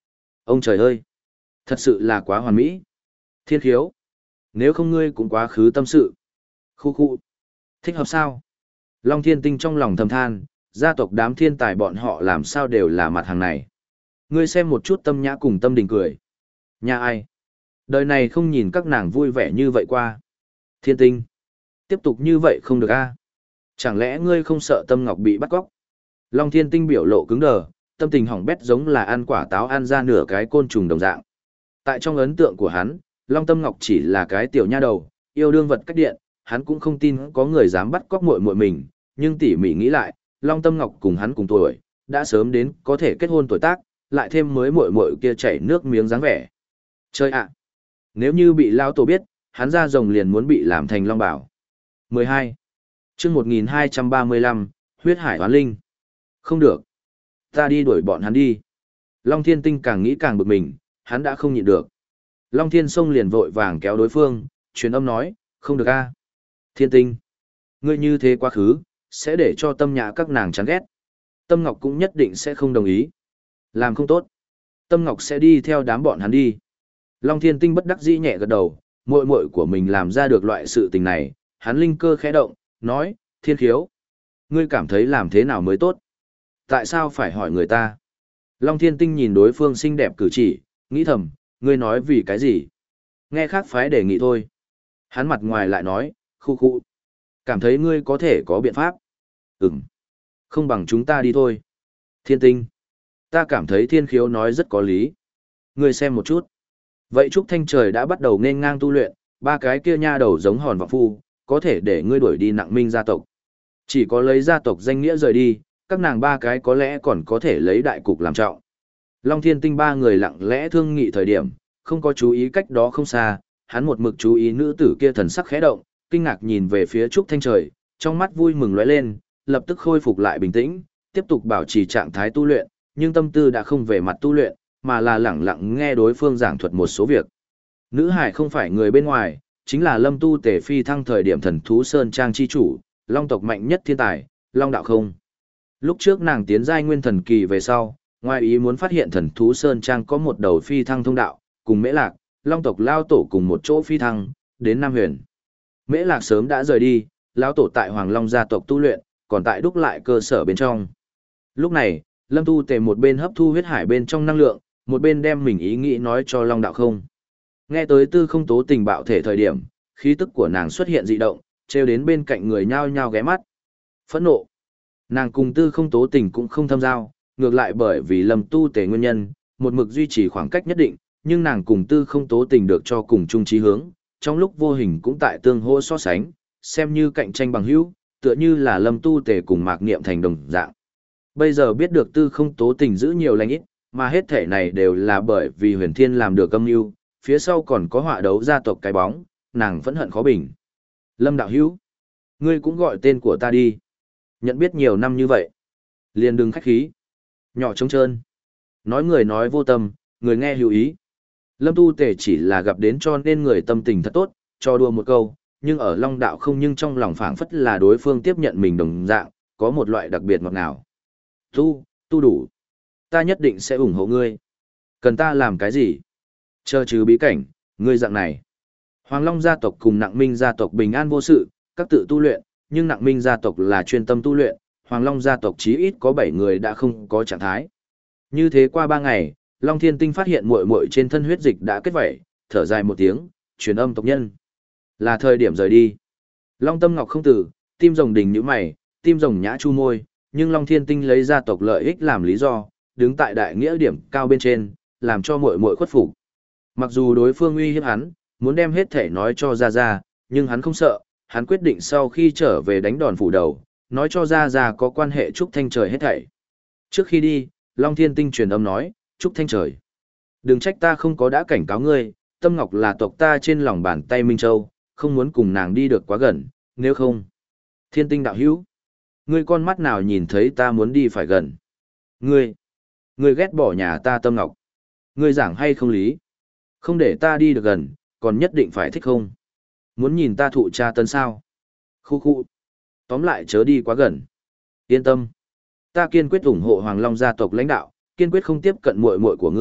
S1: Ông trời ơi! Thật sự là quá hoàn mỹ. Thiên khiếu! Nếu không ngươi cũng quá khứ tâm sự. Khu khu! Thích hợp sao? Long Thiên Tinh trong lòng thầm than, gia tộc đám thiên tài bọn họ làm sao đều là mặt hàng này. Ngươi xem một chút Tâm Nhã cùng Tâm Đình cười. Nhà ai? Đời này không nhìn các nàng vui vẻ như vậy qua. Thiên Tinh! Tiếp tục như vậy không được a? Chẳng lẽ ngươi không sợ Tâm Ngọc bị bắt cóc? Long Thiên Tinh biểu lộ cứng đờ, tâm tình hỏng bét giống là ăn quả táo ăn ra nửa cái côn trùng đồng dạng. Tại trong ấn tượng của hắn, Long Tâm Ngọc chỉ là cái tiểu nha đầu, yêu đương vật cách điện, hắn cũng không tin có người dám bắt cóc muội muội mình, nhưng tỉ mỉ nghĩ lại, Long Tâm Ngọc cùng hắn cùng tuổi, đã sớm đến có thể kết hôn tuổi tác, lại thêm mới muội muội kia chảy nước miếng dáng vẻ. Chơi ạ! Nếu như bị lao tổ biết, hắn ra rồng liền muốn bị làm thành long bảo. mười hai. Chương một nghìn hai trăm ba mươi lăm, huyết hải hoán linh. Không được. Ta đi đuổi bọn hắn đi. Long Thiên Tinh càng nghĩ càng bực mình, hắn đã không nhịn được. Long Thiên Sông liền vội vàng kéo đối phương, truyền âm nói, không được a. Thiên Tinh. Ngươi như thế quá khứ, sẽ để cho Tâm Nhã các nàng chán ghét. Tâm Ngọc cũng nhất định sẽ không đồng ý. Làm không tốt. Tâm Ngọc sẽ đi theo đám bọn hắn đi. Long Thiên Tinh bất đắc dĩ nhẹ gật đầu, muội muội của mình làm ra được loại sự tình này, hắn linh cơ khẽ động, nói, Thiên Khiếu. Ngươi cảm thấy làm thế nào mới tốt? Tại sao phải hỏi người ta? Long Thiên Tinh nhìn đối phương xinh đẹp cử chỉ, nghĩ thầm, ngươi nói vì cái gì? Nghe khác phái đề nghị thôi. Hắn mặt ngoài lại nói, khu khu. Cảm thấy ngươi có thể có biện pháp. Ừm. Không bằng chúng ta đi thôi. Thiên Tinh. Ta cảm thấy Thiên Khiếu nói rất có lý. Ngươi xem một chút. Vậy Trúc Thanh Trời đã bắt đầu nên ngang tu luyện, ba cái kia nha đầu giống hòn vọng phu, có thể để ngươi đuổi đi Nặng Minh gia tộc. Chỉ có lấy gia tộc danh nghĩa rời đi, các nàng ba cái có lẽ còn có thể lấy đại cục làm trọng. Long Thiên Tinh ba người lặng lẽ thương nghị thời điểm, không có chú ý cách đó không xa, hắn một mực chú ý nữ tử kia thần sắc khẽ động, kinh ngạc nhìn về phía Trúc Thanh Trời, trong mắt vui mừng lóe lên, lập tức khôi phục lại bình tĩnh, tiếp tục bảo trì trạng thái tu luyện, nhưng tâm tư đã không về mặt tu luyện, mà là lẳng lặng nghe đối phương giảng thuật một số việc. Nữ hải không phải người bên ngoài, chính là Lâm Tu Tề phi thăng thời điểm thần thú Sơn Trang chi chủ, Long tộc mạnh nhất thiên tài, Long đạo không. Lúc trước nàng tiến giai nguyên thần kỳ về sau, ngoài ý muốn phát hiện thần thú Sơn Trang có một đầu phi thăng thông đạo, cùng Mễ Lạc, Long tộc lao tổ cùng một chỗ phi thăng, đến Nam Huyền. Mễ Lạc sớm đã rời đi, lao tổ tại Hoàng Long gia tộc tu luyện, còn tại đúc lại cơ sở bên trong. Lúc này, Lâm Tu Tề một bên hấp thu huyết hải bên trong năng lượng, một bên đem mình ý nghĩ nói cho Long đạo không. Nghe tới Tư Không Tố tình bạo thể thời điểm, khí tức của nàng xuất hiện dị động, treo đến bên cạnh người nhao nhao ghé mắt. Phẫn nộ. Nàng cùng Tư Không Tố tình cũng không thâm giao, ngược lại bởi vì Lâm Tu Tề nguyên nhân, một mực duy trì khoảng cách nhất định, nhưng nàng cùng Tư Không Tố tình được cho cùng chung chí hướng, trong lúc vô hình cũng tại tương hô so sánh, xem như cạnh tranh bằng hữu, tựa như là Lâm Tu Tề cùng Mạc Niệm thành đồng dạng. Bây giờ biết được Tư Không Tố tình giữ nhiều lành ít, mà hết thể này đều là bởi vì Huyền Thiên làm được âm mưu, phía sau còn có họa đấu gia tộc cái bóng, nàng vẫn hận khó bình. Lâm đạo hữu, ngươi cũng gọi tên của ta đi. Nhận biết nhiều năm như vậy, liền đừng khách khí. Nhỏ trống trơn. Nói người nói vô tâm, người nghe hữu ý. Lâm Tu Tề chỉ là gặp đến cho nên người tâm tình thật tốt, cho đùa một câu, nhưng ở Long đạo không nhưng trong lòng phảng phất là đối phương tiếp nhận mình đồng dạng, có một loại đặc biệt ngọt ngào. Tu, tu đủ. Ta nhất định sẽ ủng hộ ngươi. Cần ta làm cái gì? Chờ trừ bí cảnh, ngươi dạng này. Hoàng Long gia tộc cùng Nặng Minh gia tộc bình an vô sự, các tự tu luyện, nhưng Nặng Minh gia tộc là chuyên tâm tu luyện, Hoàng Long gia tộc chí ít có bảy người đã không có trạng thái. Như thế qua ba ngày, Long Thiên Tinh phát hiện muội muội trên thân huyết dịch đã kết vảy, thở dài một tiếng, truyền âm tộc nhân. Là thời điểm rời đi. Long Tâm Ngọc không tử, tim rồng đình nhíu mày, tim rồng nhã chu môi, nhưng Long Thiên Tinh lấy gia tộc lợi ích làm lý do, đứng tại đại nghĩa điểm cao bên trên, làm cho muội muội khuất phục. Mặc dù đối phương uy hiếp hắn, muốn đem hết thể nói cho Gia Gia, nhưng hắn không sợ, hắn quyết định sau khi trở về đánh đòn phủ đầu, nói cho Gia Gia có quan hệ Trúc Thanh Trời hết thảy. Trước khi đi, Long Thiên Tinh truyền âm nói, Trúc Thanh Trời, đừng trách ta không có đã cảnh cáo ngươi, Tâm Ngọc là tộc ta trên lòng bàn tay Minh Châu, không muốn cùng nàng đi được quá gần, nếu không. Thiên Tinh đạo hữu, ngươi con mắt nào nhìn thấy ta muốn đi phải gần. Ngươi, ngươi ghét bỏ nhà ta Tâm Ngọc. Ngươi giảng hay không lý. Không để ta đi được gần, còn nhất định phải thích không? Muốn nhìn ta thụ cha tân sao? Khu khu. Tóm lại chớ đi quá gần. Yên tâm. Ta kiên quyết ủng hộ Hoàng Long gia tộc lãnh đạo, kiên quyết không tiếp cận muội muội của ngươi,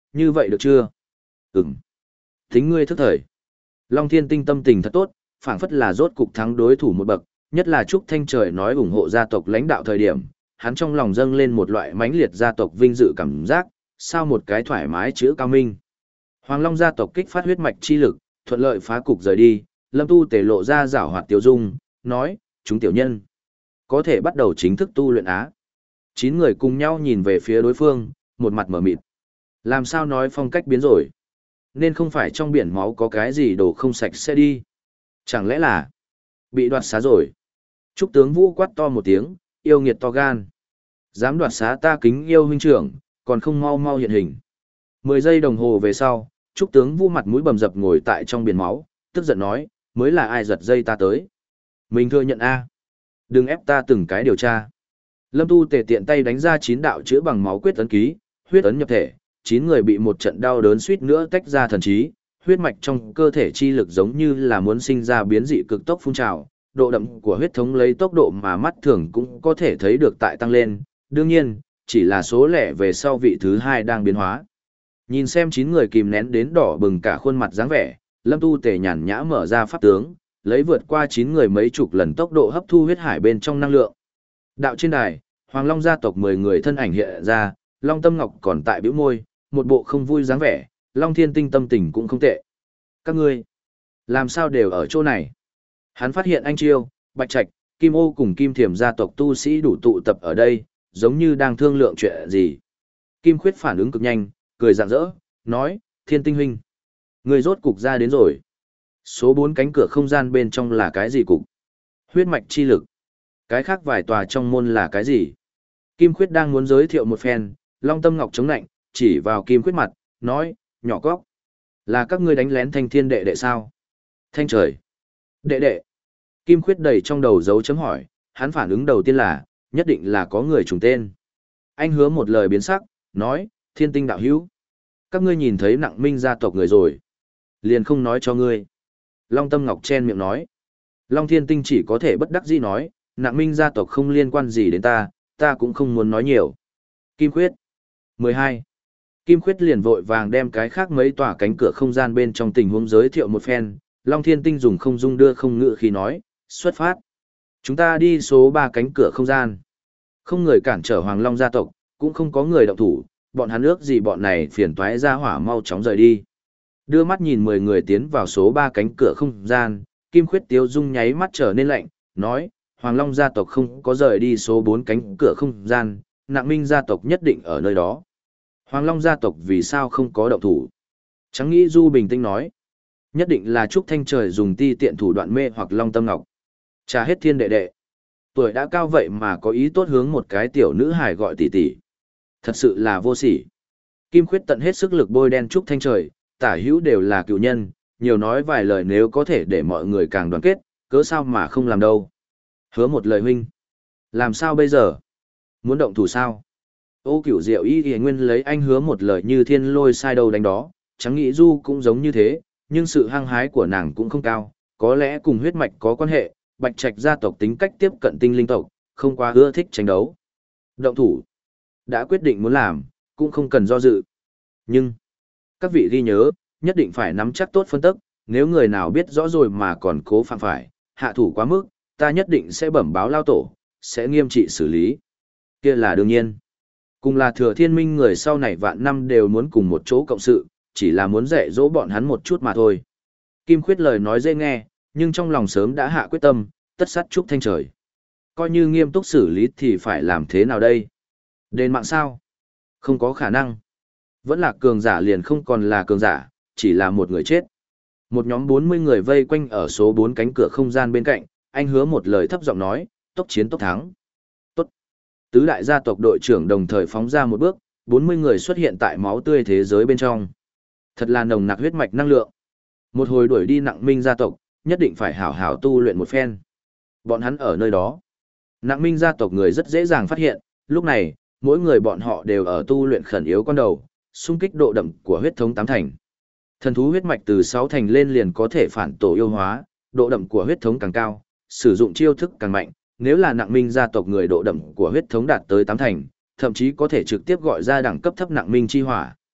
S1: như vậy được chưa? Ừm. Thính ngươi thức thời. Long Thiên Tinh tâm tình thật tốt, phảng phất là rốt cục thắng đối thủ một bậc, nhất là Trúc Thanh Trời nói ủng hộ gia tộc lãnh đạo thời điểm, hắn trong lòng dâng lên một loại mãnh liệt gia tộc vinh dự cảm giác, sao một cái thoải mái chữ cao minh. Hoàng Long gia tộc kích phát huyết mạch chi lực, thuận lợi phá cục rời đi, Lâm Tu Tề lộ ra giảo hoạt tiêu dung, nói, chúng tiểu nhân, có thể bắt đầu chính thức tu luyện á. Chín người cùng nhau nhìn về phía đối phương, một mặt mở mịt. Làm sao nói phong cách biến rồi? Nên không phải trong biển máu có cái gì đồ không sạch sẽ đi. Chẳng lẽ là bị đoạt xá rồi? Trúc tướng Vũ quát to một tiếng, yêu nghiệt to gan. Dám đoạt xá ta kính yêu huynh trưởng, còn không mau mau hiện hình. Mười giây đồng hồ về sau, Trúc tướng Vũ mặt mũi bầm dập ngồi tại trong biển máu, tức giận nói, mới là ai giật dây ta tới. Mình thừa nhận A. Đừng ép ta từng cái điều tra. Lâm Tu Tề tiện tay đánh ra chín đạo chữa bằng máu quyết ấn ký, huyết ấn nhập thể, chín người bị một trận đau đớn suýt nữa tách ra thần trí, huyết mạch trong cơ thể chi lực giống như là muốn sinh ra biến dị cực tốc phun trào, độ đậm của huyết thống lấy tốc độ mà mắt thường cũng có thể thấy được tại tăng lên, đương nhiên, chỉ là số lẻ về sau vị thứ hai đang biến hóa. Nhìn xem chín người kìm nén đến đỏ bừng cả khuôn mặt dáng vẻ, Lâm Tu Tề nhàn nhã mở ra pháp tướng, lấy vượt qua chín người mấy chục lần tốc độ hấp thu huyết hải bên trong năng lượng. Đạo trên đài, Hoàng Long gia tộc mười người thân ảnh hiện ra, Long Tâm Ngọc còn tại bĩu môi, một bộ không vui dáng vẻ, Long Thiên Tinh tâm tình cũng không tệ. Các ngươi, làm sao đều ở chỗ này? Hắn phát hiện anh Chiêu, Bạch Trạch, Kim Ô cùng Kim Thiểm gia tộc tu sĩ đủ tụ tập ở đây, giống như đang thương lượng chuyện gì. Kim Khuyết phản ứng cực nhanh, cười rạng rỡ, nói, Thiên Tinh huynh, người rốt cục ra đến rồi. Số bốn cánh cửa không gian bên trong là cái gì cục? Huyết mạch chi lực. Cái khác vài tòa trong môn là cái gì? Kim Khuyết đang muốn giới thiệu một phen, Long Tâm Ngọc chống nạnh, chỉ vào Kim Khuyết mặt, nói, nhỏ cóc. Là các ngươi đánh lén Thanh Thiên đệ đệ sao? Thanh trời. Đệ đệ. Kim Khuyết đầy trong đầu dấu chấm hỏi, hắn phản ứng đầu tiên là, nhất định là có người trùng tên. Anh hứa một lời biến sắc, nói, Thiên Tinh đạo hữu. Các ngươi nhìn thấy Nặng Minh gia tộc người rồi. Liền không nói cho ngươi. Long Tâm Ngọc chen miệng nói. Long Thiên Tinh chỉ có thể bất đắc dĩ nói, Nặng Minh gia tộc không liên quan gì đến ta, ta cũng không muốn nói nhiều. Kim Khuyết. mười hai. Kim Khuyết liền vội vàng đem cái khác mấy tòa cánh cửa không gian bên trong tình huống giới thiệu một phen, Long Thiên Tinh dùng không dung đưa không ngự khi nói, xuất phát. Chúng ta đi số ba cánh cửa không gian. Không người cản trở Hoàng Long gia tộc, cũng không có người động thủ, bọn hắn ước gì bọn này phiền toái ra hỏa mau chóng rời đi. Đưa mắt nhìn mười người tiến vào số ba cánh cửa không gian, Kim Khuyết Tiêu Dung nháy mắt trở nên lạnh, nói, Hoàng Long gia tộc không có rời đi số bốn cánh cửa không gian, Nặng Minh gia tộc nhất định ở nơi đó. Hoàng Long gia tộc vì sao không có động thủ? Trắng nghĩ Du bình tĩnh nói, nhất định là Trúc Thanh Trời dùng ti tiện thủ đoạn mê hoặc Long Tâm Ngọc. Trả hết thiên đệ đệ. Tuổi đã cao vậy mà có ý tốt hướng một cái tiểu nữ hài gọi tỷ tỷ. Thật sự là vô sỉ. Kim Khuyết tận hết sức lực bôi đen Trúc Thanh Trời, tả hữu đều là cựu nhân, nhiều nói vài lời nếu có thể để mọi người càng đoàn kết, cớ sao mà không làm đâu. Hứa một lời huynh. Làm sao bây giờ? Muốn động thủ sao? Ô Cửu Diệu y y nguyên lấy anh hứa một lời như thiên lôi sai đầu đánh đó, chẳng nghĩ Du cũng giống như thế, nhưng sự hăng hái của nàng cũng không cao, có lẽ cùng huyết mạch có quan hệ, Bạch Trạch gia tộc tính cách tiếp cận tinh linh tộc, không quá ưa thích tranh đấu. Động thủ. Đã quyết định muốn làm, cũng không cần do dự. Nhưng, các vị ghi nhớ, nhất định phải nắm chắc tốt phân tức, nếu người nào biết rõ rồi mà còn cố phạm phải, hạ thủ quá mức, ta nhất định sẽ bẩm báo lao tổ, sẽ nghiêm trị xử lý. Kia là đương nhiên. Cùng là Thừa Thiên Minh người sau này vạn năm đều muốn cùng một chỗ cộng sự, chỉ là muốn dạy dỗ bọn hắn một chút mà thôi. Kim Khuyết lời nói dễ nghe, nhưng trong lòng sớm đã hạ quyết tâm, tất sát Trúc Thanh Trời. Coi như nghiêm túc xử lý thì phải làm thế nào đây? Đền mạng sao? Không có khả năng. Vẫn là cường giả liền không còn là cường giả, chỉ là một người chết. Một nhóm bốn mươi người vây quanh ở số bốn cánh cửa không gian bên cạnh, anh hứa một lời thấp giọng nói, tốc chiến tốc thắng. Tốt. Tứ đại gia tộc đội trưởng đồng thời phóng ra một bước, bốn mươi người xuất hiện tại máu tươi thế giới bên trong. Thật là nồng nặc huyết mạch năng lượng. Một hồi đuổi đi Nặng Minh gia tộc, nhất định phải hảo hảo tu luyện một phen. Bọn hắn ở nơi đó. Nặng Minh gia tộc người rất dễ dàng phát hiện, lúc này, mỗi người bọn họ đều ở tu luyện khẩn yếu con đầu, xung kích độ đậm của huyết thống tám thành. Thần thú huyết mạch từ sáu thành lên liền có thể phản tổ yêu hóa, độ đậm của huyết thống càng cao, sử dụng chiêu thức càng mạnh, nếu là Nặng Minh gia tộc người độ đậm của huyết thống đạt tới tám thành, thậm chí có thể trực tiếp gọi ra đẳng cấp thấp Nặng Minh chi hỏa.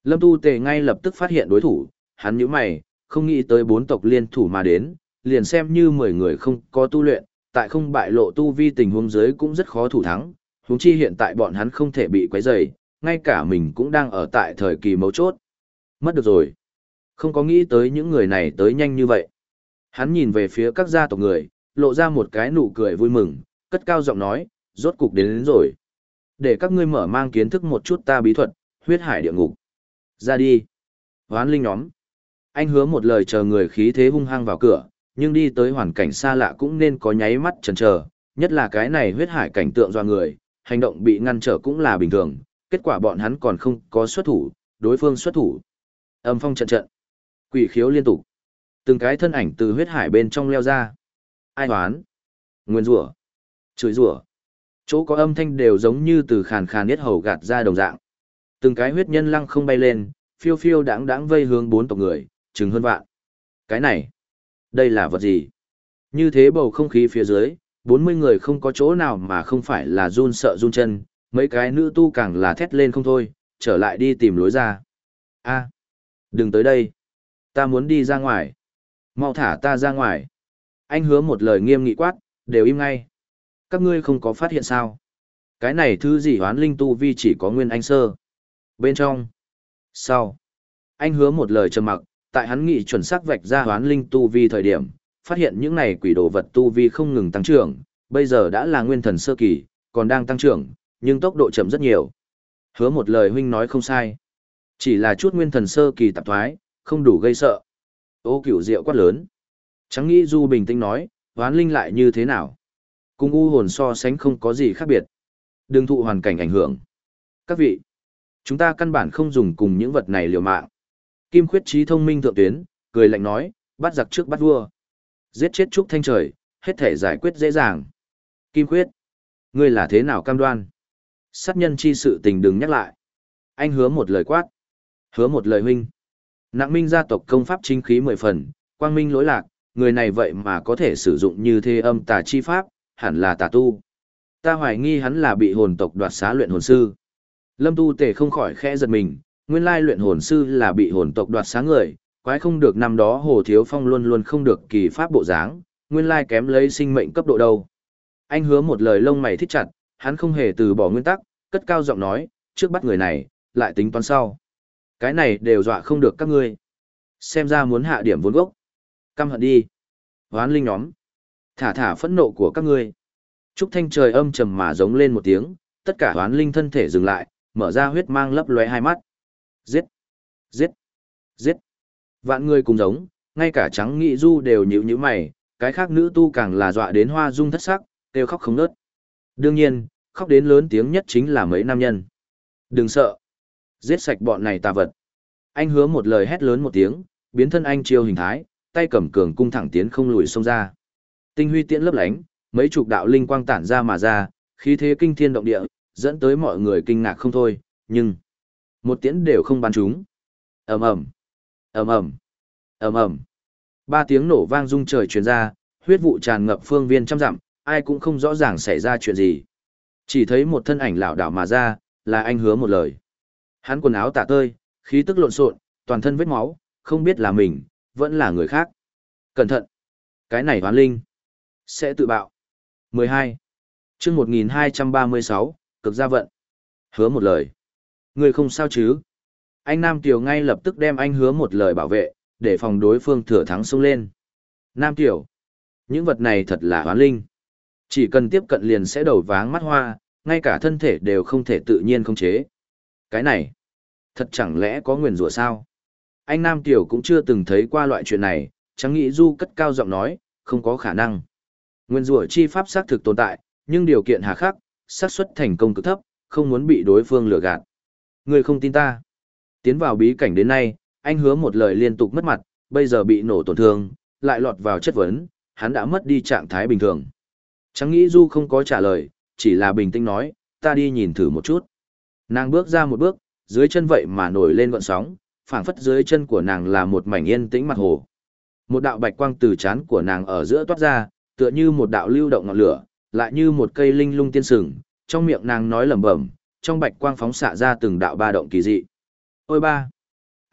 S1: Lâm Tu Tề ngay lập tức phát hiện đối thủ, hắn nhíu mày, không nghĩ tới bốn tộc liên thủ mà đến, liền xem như mười người không có tu luyện, tại không bại lộ tu vi tình huống dưới cũng rất khó thủ thắng, huống chi hiện tại bọn hắn không thể bị quấy rầy, ngay cả mình cũng đang ở tại thời kỳ mấu chốt. Mất được rồi. Không có nghĩ tới những người này tới nhanh như vậy. Hắn nhìn về phía các gia tộc người, lộ ra một cái nụ cười vui mừng, cất cao giọng nói, rốt cục đến, đến rồi. Để các ngươi mở mang kiến thức một chút ta bí thuật, huyết hải địa ngục. Ra đi. Hoán linh nhóm. Anh hứa một lời chờ người khí thế hung hăng vào cửa, nhưng đi tới hoàn cảnh xa lạ cũng nên có nháy mắt chần chờ, nhất là cái này huyết hải cảnh tượng do người, hành động bị ngăn trở cũng là bình thường, kết quả bọn hắn còn không có xuất thủ, đối phương xuất thủ. Âm phong trận trận, quỷ khiếu liên tục, từng cái thân ảnh từ huyết hải bên trong leo ra. Ai hoán, nguyên rủa, chửi rủa, chỗ có âm thanh đều giống như từ khàn khàn nhất hầu gạt ra đồng dạng. Từng cái huyết nhân lăng không bay lên, phiêu phiêu đãng đãng vây hướng bốn tộc người, chừng hơn vạn. Cái này, đây là vật gì? Như thế bầu không khí phía dưới, bốn mươi người không có chỗ nào mà không phải là run sợ run chân, mấy cái nữ tu càng là thét lên không thôi, trở lại đi tìm lối ra. A, đừng tới đây. Ta muốn đi ra ngoài. Mau thả ta ra ngoài. Anh hứa một lời nghiêm nghị quát, đều im ngay. Các ngươi không có phát hiện sao? Cái này thứ gì hoán linh tu vi chỉ có nguyên anh sơ. Bên trong. Sau. Anh hứa một lời trầm mặc, tại hắn nghị chuẩn xác vạch ra hoán linh tu vi thời điểm, phát hiện những này quỷ đồ vật tu vi không ngừng tăng trưởng, bây giờ đã là nguyên thần sơ kỳ, còn đang tăng trưởng, nhưng tốc độ chậm rất nhiều. Hứa một lời huynh nói không sai. Chỉ là chút nguyên thần sơ kỳ tạp thoái, không đủ gây sợ. Ô cửu diệu quát lớn. Chẳng nghĩ Du bình tĩnh nói, hoán linh lại như thế nào? Cùng u hồn so sánh không có gì khác biệt. Đừng thụ hoàn cảnh ảnh hưởng. Các vị, chúng ta căn bản không dùng cùng những vật này liều mạng. Kim khuyết trí thông minh thượng tuyến, cười lạnh nói, bắt giặc trước bắt vua. Giết chết Trúc Thanh Trời, hết thể giải quyết dễ dàng. Kim khuyết, ngươi là thế nào cam đoan? Sát nhân chi sự tình đừng nhắc lại. Anh hứa một lời quát. Hứa một lời huynh. Nặng minh gia tộc công pháp chính khí mười phần, quang minh lỗi lạc, người này vậy mà có thể sử dụng như thế âm tà chi pháp, hẳn là tà tu. Ta hoài nghi hắn là bị hồn tộc đoạt xá luyện hồn sư. Lâm Tu Tề không khỏi khẽ giật mình, nguyên lai luyện hồn sư là bị hồn tộc đoạt xá người, quái không được năm đó Hồ Thiếu Phong luôn luôn không được kỳ pháp bộ dáng, nguyên lai kém lấy sinh mệnh cấp độ đâu. Anh hứa một lời lông mày thích chặt, hắn không hề từ bỏ nguyên tắc, cất cao giọng nói, trước bắt người này, lại tính toán sau. Cái này đều dọa không được các ngươi. Xem ra muốn hạ điểm vốn gốc. Căm hận đi. Hoán linh nhóm. Thả thả phẫn nộ của các ngươi. Trúc Thanh Trời âm trầm mà giống lên một tiếng, tất cả hoán linh thân thể dừng lại, mở ra huyết mang lấp lóe hai mắt. Giết! Giết! Giết! Vạn người cùng giống, ngay cả Trắng Nghị Du đều nhíu nhíu mày, cái khác nữ tu càng là dọa đến hoa dung thất sắc, kêu khóc không ngớt. Đương nhiên, khóc đến lớn tiếng nhất chính là mấy nam nhân. Đừng sợ! Giết sạch bọn này tà vật. Anh hứa một lời hét lớn một tiếng, biến thân anh chiêu hình thái, tay cầm cường cung thẳng tiến không lùi xông ra. Tinh huy tiễn lấp lánh, mấy chục đạo linh quang tản ra mà ra, khí thế kinh thiên động địa, dẫn tới mọi người kinh ngạc không thôi, nhưng một tiễn đều không bắn trúng. Ầm ầm, ầm ầm, ầm ầm. Ba tiếng nổ vang rung trời truyền ra, huyết vụ tràn ngập phương viên trăm dặm, ai cũng không rõ ràng xảy ra chuyện gì. Chỉ thấy một thân ảnh lảo đảo mà ra, là anh hứa một lời. Hắn quần áo tả tơi, khí tức lộn xộn, toàn thân vết máu, không biết là mình, vẫn là người khác. Cẩn thận! Cái này hoán linh sẽ tự bạo. mười hai chương một nghìn hai trăm ba mươi sáu, cực gia vận. Hứa một lời. Người không sao chứ? Anh Nam Tiểu ngay lập tức đem anh hứa một lời bảo vệ, để phòng đối phương thừa thắng xông lên. Nam Tiểu. Những vật này thật là hoán linh. Chỉ cần tiếp cận liền sẽ đầu váng mắt hoa, ngay cả thân thể đều không thể tự nhiên khống chế. Cái này, thật chẳng lẽ có nguyền rủa sao? Anh Nam Tiểu cũng chưa từng thấy qua loại chuyện này, chẳng nghĩ Du cất cao giọng nói, không có khả năng. Nguyên rủa chi pháp xác thực tồn tại, nhưng điều kiện hà khắc, xác suất thành công cực thấp, không muốn bị đối phương lừa gạt. Người không tin ta. Tiến vào bí cảnh đến nay, anh hứa một lời liên tục mất mặt, bây giờ bị nổ tổn thương, lại lọt vào chất vấn, hắn đã mất đi trạng thái bình thường. Chẳng nghĩ Du không có trả lời, chỉ là bình tĩnh nói, ta đi nhìn thử một chút. Nàng bước ra một bước, dưới chân vậy mà nổi lên gọn sóng, phảng phất dưới chân của nàng là một mảnh yên tĩnh mặt hồ. Một đạo bạch quang từ trán của nàng ở giữa toát ra, tựa như một đạo lưu động ngọn lửa, lại như một cây linh lung tiên sừng, trong miệng nàng nói lẩm bẩm, trong bạch quang phóng xạ ra từng đạo ba động kỳ dị. Ôi ba!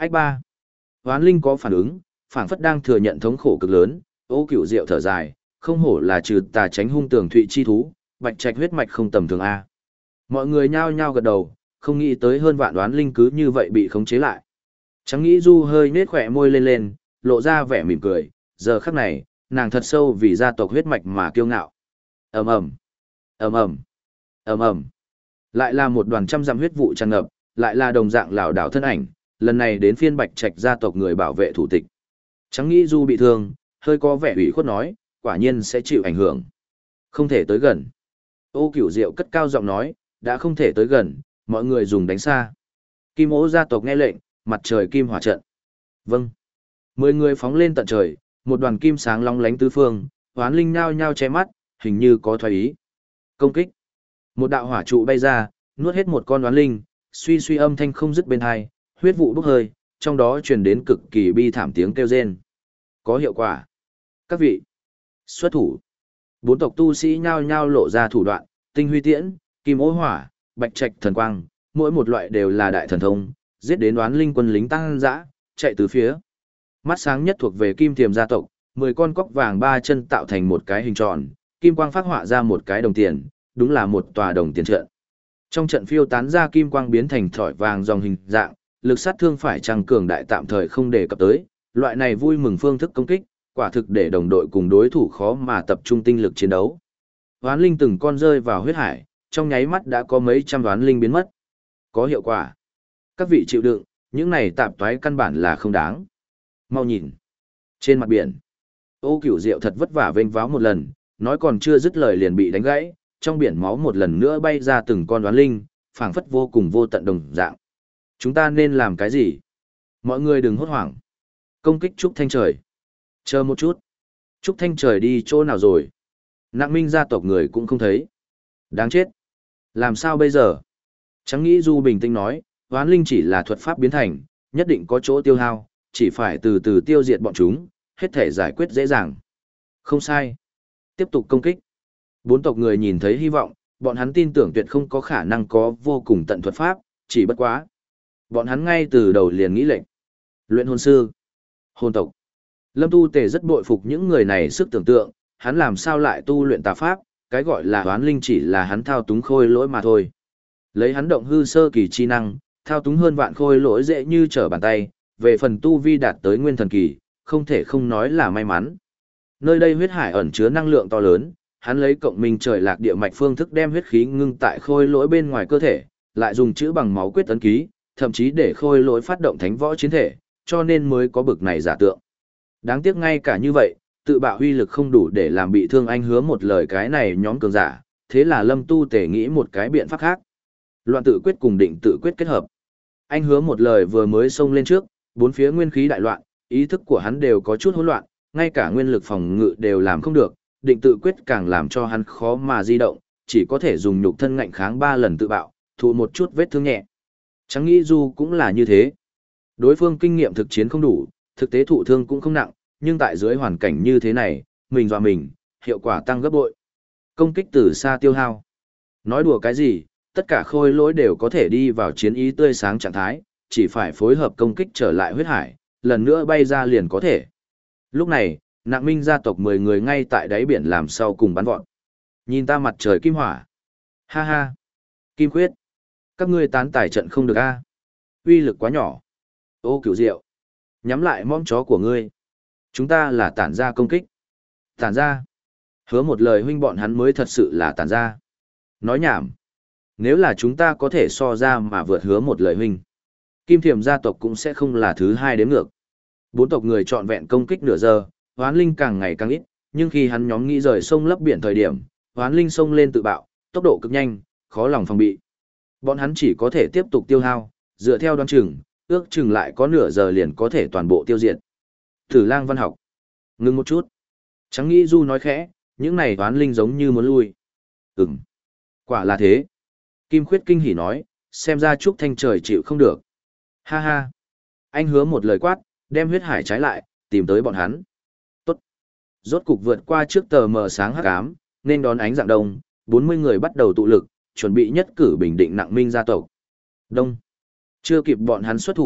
S1: Ách ba. Hoán linh có phản ứng, phảng phất đang thừa nhận thống khổ cực lớn, Ô Cửu Diệu thở dài, không hổ là trừ tà tránh hung tường thụy chi thú, bạch trạch huyết mạch không tầm thường a. Mọi người nhao nhao gật đầu, không nghĩ tới hơn vạn đoán linh cứ như vậy bị khống chế lại. Trắng nghĩ Du hơi nết khỏe môi lên lên, lộ ra vẻ mỉm cười, giờ khắc này, nàng thật sâu vì gia tộc huyết mạch mà kiêu ngạo. Ầm ầm, ầm ầm, ầm ầm. Lại là một đoàn trăm dặm huyết vụ tràn ngập, lại là đồng dạng lảo đảo thân ảnh, lần này đến phiên Bạch Trạch gia tộc người bảo vệ thủ tịch. Trắng nghĩ Du bị thương, hơi có vẻ ủy khuất nói, quả nhiên sẽ chịu ảnh hưởng. Không thể tới gần. Ô Cửu Diệu cất cao giọng nói, đã không thể tới gần, mọi người dùng đánh xa. Kim Ố gia tộc nghe lệnh, mặt trời kim hỏa trận. Vâng. Mười người phóng lên tận trời, một đoàn kim sáng long lánh tứ phương, hoán linh nhao nhao che mắt, hình như có thoái ý. Công kích. Một đạo hỏa trụ bay ra, nuốt hết một con hoán linh, suy suy âm thanh không dứt bên hai, huyết vụ bốc hơi, trong đó truyền đến cực kỳ bi thảm tiếng kêu rên. Có hiệu quả. Các vị, xuất thủ. Bốn tộc tu sĩ nhao nhao lộ ra thủ đoạn, tinh huy tiễn, kim ố hỏa, bạch trạch thần quang, mỗi một loại đều là đại thần thông, giết đến đoán linh quân lính tăng dã, chạy từ phía. Mắt sáng nhất thuộc về Kim Thiềm gia tộc, mười con cóc vàng ba chân tạo thành một cái hình tròn, kim quang phát họa ra một cái đồng tiền, đúng là một tòa đồng tiền trận. Trong trận phiêu tán ra kim quang biến thành thỏi vàng dòng hình dạng, lực sát thương phải chăng cường đại tạm thời không đề cập tới, loại này vui mừng phương thức công kích, quả thực để đồng đội cùng đối thủ khó mà tập trung tinh lực chiến đấu. Đoán linh từng con rơi vào huyết hải, trong nháy mắt đã có mấy trăm đoán linh biến mất. Có hiệu quả. Các vị chịu đựng, những này tạp toái căn bản là không đáng. Mau nhìn. Trên mặt biển, Ô Cửu Diệu thật vất vả vênh váo một lần, nói còn chưa dứt lời liền bị đánh gãy, trong biển máu một lần nữa bay ra từng con đoán linh, phảng phất vô cùng vô tận đồng dạng. Chúng ta nên làm cái gì? Mọi người đừng hốt hoảng. Công kích Trúc Thanh Trời. Chờ một chút. Trúc Thanh Trời đi chỗ nào rồi? Nặng Minh gia tộc người cũng không thấy. Đáng chết. Làm sao bây giờ? Trắng nghĩ Du bình tĩnh nói, hoán linh chỉ là thuật pháp biến thành, nhất định có chỗ tiêu hao, chỉ phải từ từ tiêu diệt bọn chúng, hết thể giải quyết dễ dàng. Không sai. Tiếp tục công kích. Bốn tộc người nhìn thấy hy vọng, bọn hắn tin tưởng tuyệt không có khả năng có vô cùng tận thuật pháp, chỉ bất quá. Bọn hắn ngay từ đầu liền nghĩ lệnh. Luyện hồn sư. Hồn tộc. Lâm Tu Tề rất bội phục những người này sức tưởng tượng, hắn làm sao lại tu luyện tà pháp, cái gọi là hoán linh chỉ là hắn thao túng khôi lỗi mà thôi. Lấy hắn động hư sơ kỳ chi năng, thao túng hơn vạn khôi lỗi dễ như trở bàn tay, về phần tu vi đạt tới nguyên thần kỳ, không thể không nói là may mắn. Nơi đây huyết hải ẩn chứa năng lượng to lớn, hắn lấy cộng minh trời lạc địa mạch phương thức đem huyết khí ngưng tại khôi lỗi bên ngoài cơ thể, lại dùng chữ bằng máu quyết tấn ký, thậm chí để khôi lỗi phát động thánh võ chiến thể, cho nên mới có bực này giả tượng. Đáng tiếc ngay cả như vậy, tự bạo huy lực không đủ để làm bị thương anh hứa một lời cái này nhóm cường giả, thế là Lâm Tu Tề nghĩ một cái biện pháp khác. Loạn tự quyết cùng định tự quyết kết hợp. Anh hứa một lời vừa mới xông lên trước, bốn phía nguyên khí đại loạn, ý thức của hắn đều có chút hỗn loạn, ngay cả nguyên lực phòng ngự đều làm không được, định tự quyết càng làm cho hắn khó mà di động, chỉ có thể dùng nhục thân ngạnh kháng ba lần tự bạo, thụ một chút vết thương nhẹ. Chẳng nghĩ Du cũng là như thế. Đối phương kinh nghiệm thực chiến không đủ, thực tế thụ thương cũng không nặng, nhưng tại dưới hoàn cảnh như thế này, mình dọa mình, hiệu quả tăng gấp bội. Công kích từ xa tiêu hao. Nói đùa cái gì, tất cả khôi lỗi đều có thể đi vào chiến ý tươi sáng trạng thái, chỉ phải phối hợp công kích trở lại huyết hải, lần nữa bay ra liền có thể. Lúc này, Nặng Minh gia tộc mười người ngay tại đáy biển làm sau cùng bắn vọt. Nhìn ta mặt trời kim hỏa. Ha ha. Kim khuyết. Các ngươi tán tài trận không được a. Uy lực quá nhỏ. Ô Cửu Diệu. Nhắm lại mõm chó của ngươi. Chúng ta là tản ra công kích. Tản ra. Hứa một lời huynh bọn hắn mới thật sự là tản ra. Nói nhảm. Nếu là chúng ta có thể so ra mà vượt hứa một lời huynh, Kim Thiềm gia tộc cũng sẽ không là thứ hai đếm ngược. Bốn tộc người trọn vẹn công kích nửa giờ, hoán linh càng ngày càng ít, nhưng khi hắn nhóm nghĩ rời sông lấp biển thời điểm, hoán linh sông lên tự bạo, tốc độ cực nhanh, khó lòng phòng bị. Bọn hắn chỉ có thể tiếp tục tiêu hao, dựa theo đoán chừng, ước chừng lại có nửa giờ liền có thể toàn bộ tiêu diệt. Tử Lang Văn Học. Ngưng một chút. Trắng nghĩ Du nói khẽ, những này hoán linh giống như muốn lui. Ừm. Quả là thế. Kim Khuyết kinh hỉ nói, xem ra Trúc Thanh Trời chịu không được. Ha ha. Anh hứa một lời quát, đem huyết hải trái lại, tìm tới bọn hắn. Tốt. Rốt cục vượt qua trước tờ mờ sáng hắc ám, nên đón ánh dạng đông, bốn mươi người bắt đầu tụ lực, chuẩn bị nhất cử bình định Nặng Minh gia tộc. Đông. Chưa kịp bọn hắn xuất thủ,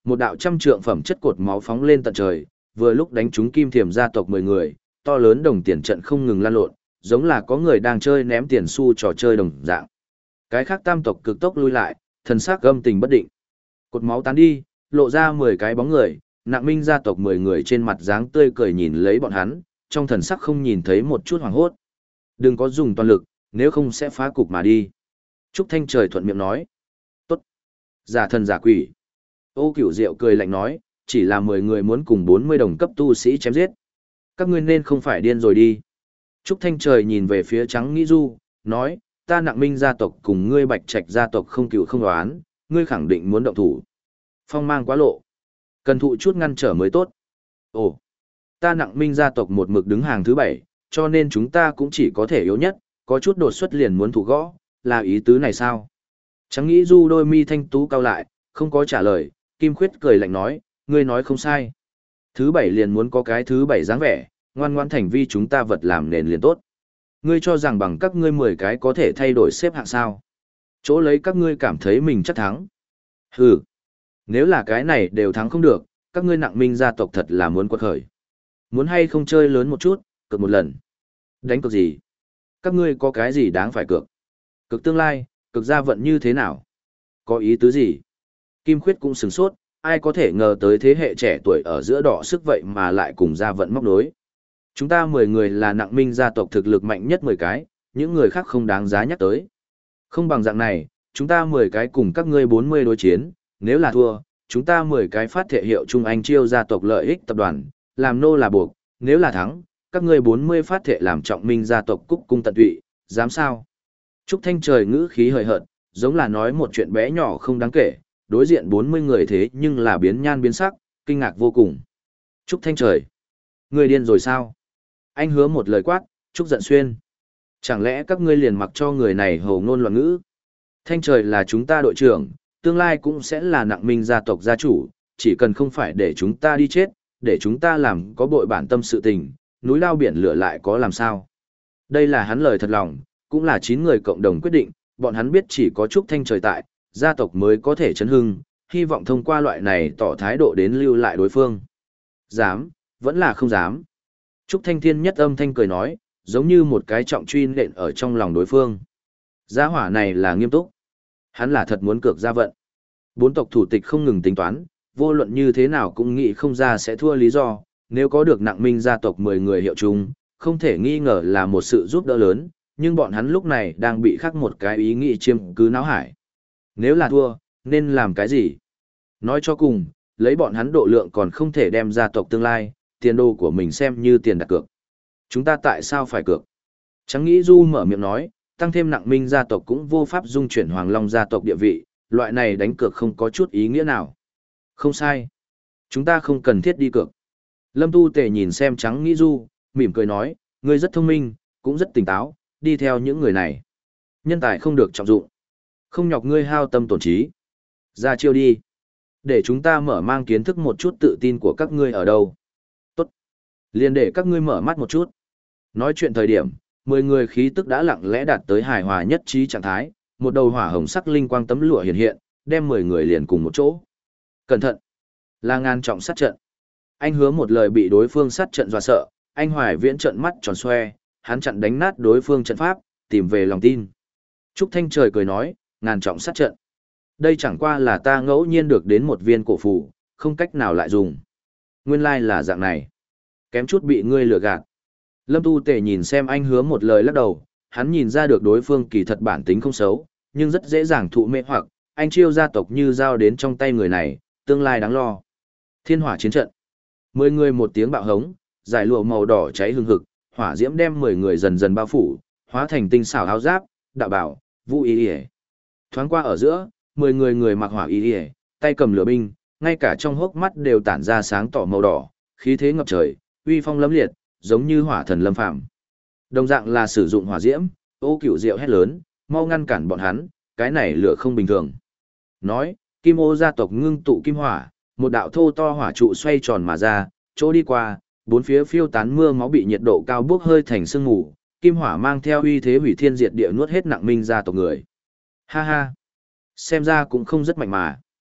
S1: Một đạo trăm trượng phẩm chất cột máu phóng lên tận trời, vừa lúc đánh trúng Kim Thiểm gia tộc mười người, to lớn đồng tiền trận không ngừng lan lộn, giống là có người đang chơi ném tiền xu trò chơi đồng dạng. Cái khác tam tộc cực tốc lui lại, thần sắc âm tình bất định. Cột máu tán đi, lộ ra mười cái bóng người, Nặng Minh gia tộc mười người trên mặt dáng tươi cười nhìn lấy bọn hắn, trong thần sắc không nhìn thấy một chút hoảng hốt. Đừng có dùng toàn lực, nếu không sẽ phá cục mà đi. Trúc Thanh Trời thuận miệng nói. Tốt. Giả thần giả quỷ. Ô Cửu Diệu cười lạnh nói, chỉ là mười người muốn cùng bốn mươi đồng cấp tu sĩ chém giết. Các ngươi nên không phải điên rồi đi. Trúc Thanh Trời nhìn về phía Trắng Nghĩ Du, nói, ta Nặng Minh gia tộc cùng ngươi Bạch Trạch gia tộc không cựu không đoán, ngươi khẳng định muốn động thủ. Phong mang quá lộ. Cần thụ chút ngăn trở mới tốt. Ồ, ta Nặng Minh gia tộc một mực đứng hàng thứ bảy, cho nên chúng ta cũng chỉ có thể yếu nhất, có chút đột xuất liền muốn thủ gõ, là ý tứ này sao? Trắng Nghĩ Du đôi mi thanh tú cao lại, không có trả lời, Kim Khuyết cười lạnh nói, ngươi nói không sai. Thứ bảy liền muốn có cái thứ bảy dáng vẻ, ngoan ngoãn thành vi chúng ta vật làm nền liền tốt. Ngươi cho rằng bằng các ngươi mười cái có thể thay đổi xếp hạng sao? Chỗ lấy các ngươi cảm thấy mình chắc thắng. Hừ, nếu là cái này đều thắng không được, các ngươi Nặng Minh gia tộc thật là muốn quật khởi. Muốn hay không chơi lớn một chút, cược một lần. Đánh cược gì? Các ngươi có cái gì đáng phải cược? Cực tương lai, cực gia vận như thế nào? Có ý tứ gì? Kim Khuyết cũng sửng sốt, ai có thể ngờ tới thế hệ trẻ tuổi ở giữa đỏ sức vậy mà lại cùng gia vận móc nối. Chúng ta mười người là Nặng Minh gia tộc thực lực mạnh nhất mười cái, những người khác không đáng giá nhắc tới. Không bằng dạng này, chúng ta mười cái cùng các ngươi bốn mươi đối chiến, nếu là thua, chúng ta mười cái phát thể hiệu Trung Anh Chiêu gia tộc lợi ích tập đoàn, làm nô là buộc, nếu là thắng, các ngươi bốn mươi phát thể làm Trọng Minh gia tộc cúc cung tận tụy, dám sao? Trúc Thanh Trời ngữ khí hời hợt, giống là nói một chuyện bé nhỏ không đáng kể, đối diện bốn mươi người thế nhưng là biến nhan biến sắc, kinh ngạc vô cùng. Trúc Thanh Trời, ngươi điên rồi sao? Anh hứa một lời quát, Trúc Giận Xuyên. Chẳng lẽ các ngươi liền mặc cho người này hồ ngôn loạn ngữ? Thanh Trời là chúng ta đội trưởng, tương lai cũng sẽ là Nặng Minh gia tộc gia chủ, chỉ cần không phải để chúng ta đi chết, để chúng ta làm có bội bản tâm sự tình, núi lao biển lửa lại có làm sao? Đây là hắn lời thật lòng, cũng là chín người cộng đồng quyết định, bọn hắn biết chỉ có Trúc Thanh Trời tại, gia tộc mới có thể chấn hưng, hy vọng thông qua loại này tỏ thái độ đến lưu lại đối phương. Dám, vẫn là không dám. Trúc Thanh Thiên nhất âm thanh cười nói, giống như một cái trọng truy nện ở trong lòng đối phương. Gia hỏa này là nghiêm túc. Hắn là thật muốn cược gia vận. Bốn tộc thủ tịch không ngừng tính toán, vô luận như thế nào cũng nghĩ không ra sẽ thua lý do, nếu có được Nặng Minh gia tộc mười người hiệu chung, không thể nghi ngờ là một sự giúp đỡ lớn, nhưng bọn hắn lúc này đang bị khắc một cái ý nghĩ chiêm cứ náo hải. Nếu là thua, nên làm cái gì? Nói cho cùng, lấy bọn hắn độ lượng còn không thể đem gia tộc tương lai, tiền đồ của mình xem như tiền đặt cược. Chúng ta tại sao phải cược? Trắng Nghĩ Du mở miệng nói, tăng thêm Nặng Minh gia tộc cũng vô pháp dung chuyển Hoàng Long gia tộc địa vị, loại này đánh cược không có chút ý nghĩa nào. Không sai. Chúng ta không cần thiết đi cược. Lâm Tu Tề nhìn xem Trắng Nghĩ Du, mỉm cười nói, ngươi rất thông minh, cũng rất tỉnh táo, đi theo những người này. Nhân tài không được trọng dụng. Không nhọc ngươi hao tâm tổn trí. Ra chiêu đi. Để chúng ta mở mang kiến thức một chút tự tin của các ngươi ở đâu. Tốt. Liền để các ngươi mở mắt một chút. Nói chuyện thời điểm, mười người khí tức đã lặng lẽ đạt tới hài hòa nhất trí trạng thái, một đầu hỏa hồng sắc linh quang tấm lụa hiện hiện, đem mười người liền cùng một chỗ. Cẩn thận. Là ngàn trọng sát trận. Anh hứa một lời bị đối phương sát trận dọa sợ, anh Hoài Viễn trợn mắt tròn xoe, hắn chặn đánh nát đối phương trận pháp, tìm về lòng tin. Trúc Thanh Trời cười nói, ngàn trọng sát trận. Đây chẳng qua là ta ngẫu nhiên được đến một viên cổ phù, không cách nào lại dùng. Nguyên lai là dạng này. Kém chút bị ngươi lừa gạt. Lâm Tu Tề nhìn xem anh hứa một lời lắc đầu, hắn nhìn ra được đối phương kỳ thật bản tính không xấu, nhưng rất dễ dàng thụ mê hoặc, anh Chiêu gia tộc như giao đến trong tay người này, tương lai đáng lo. Thiên hỏa chiến trận. Mười người một tiếng bạo hống, giải lụa màu đỏ cháy hừng hực, hỏa diễm đem mười người dần dần bao phủ, hóa thành tinh xảo áo giáp, đạo bảo, vũ y y. Thoáng qua ở giữa, mười người người mặc hỏa y y, tay cầm lửa binh, ngay cả trong hốc mắt đều tản ra sáng tỏ màu đỏ, khí thế ngập trời, uy phong lẫm liệt, giống như hỏa thần lâm phàm. Đồng dạng là sử dụng hỏa diễm, Ô Cửu Diệu hét lớn, mau ngăn cản bọn hắn, cái này lửa không bình thường. Nói, Kim Ô gia tộc ngưng tụ kim hỏa, một đạo thô to hỏa trụ xoay tròn mà ra, chỗ đi qua, bốn phía phiêu tán mưa máu bị nhiệt độ cao bốc hơi thành sương mù, kim hỏa mang theo uy thế hủy thiên diệt địa nuốt hết Nặng Minh gia tộc người. Ha ha, xem ra cũng không rất mạnh mà.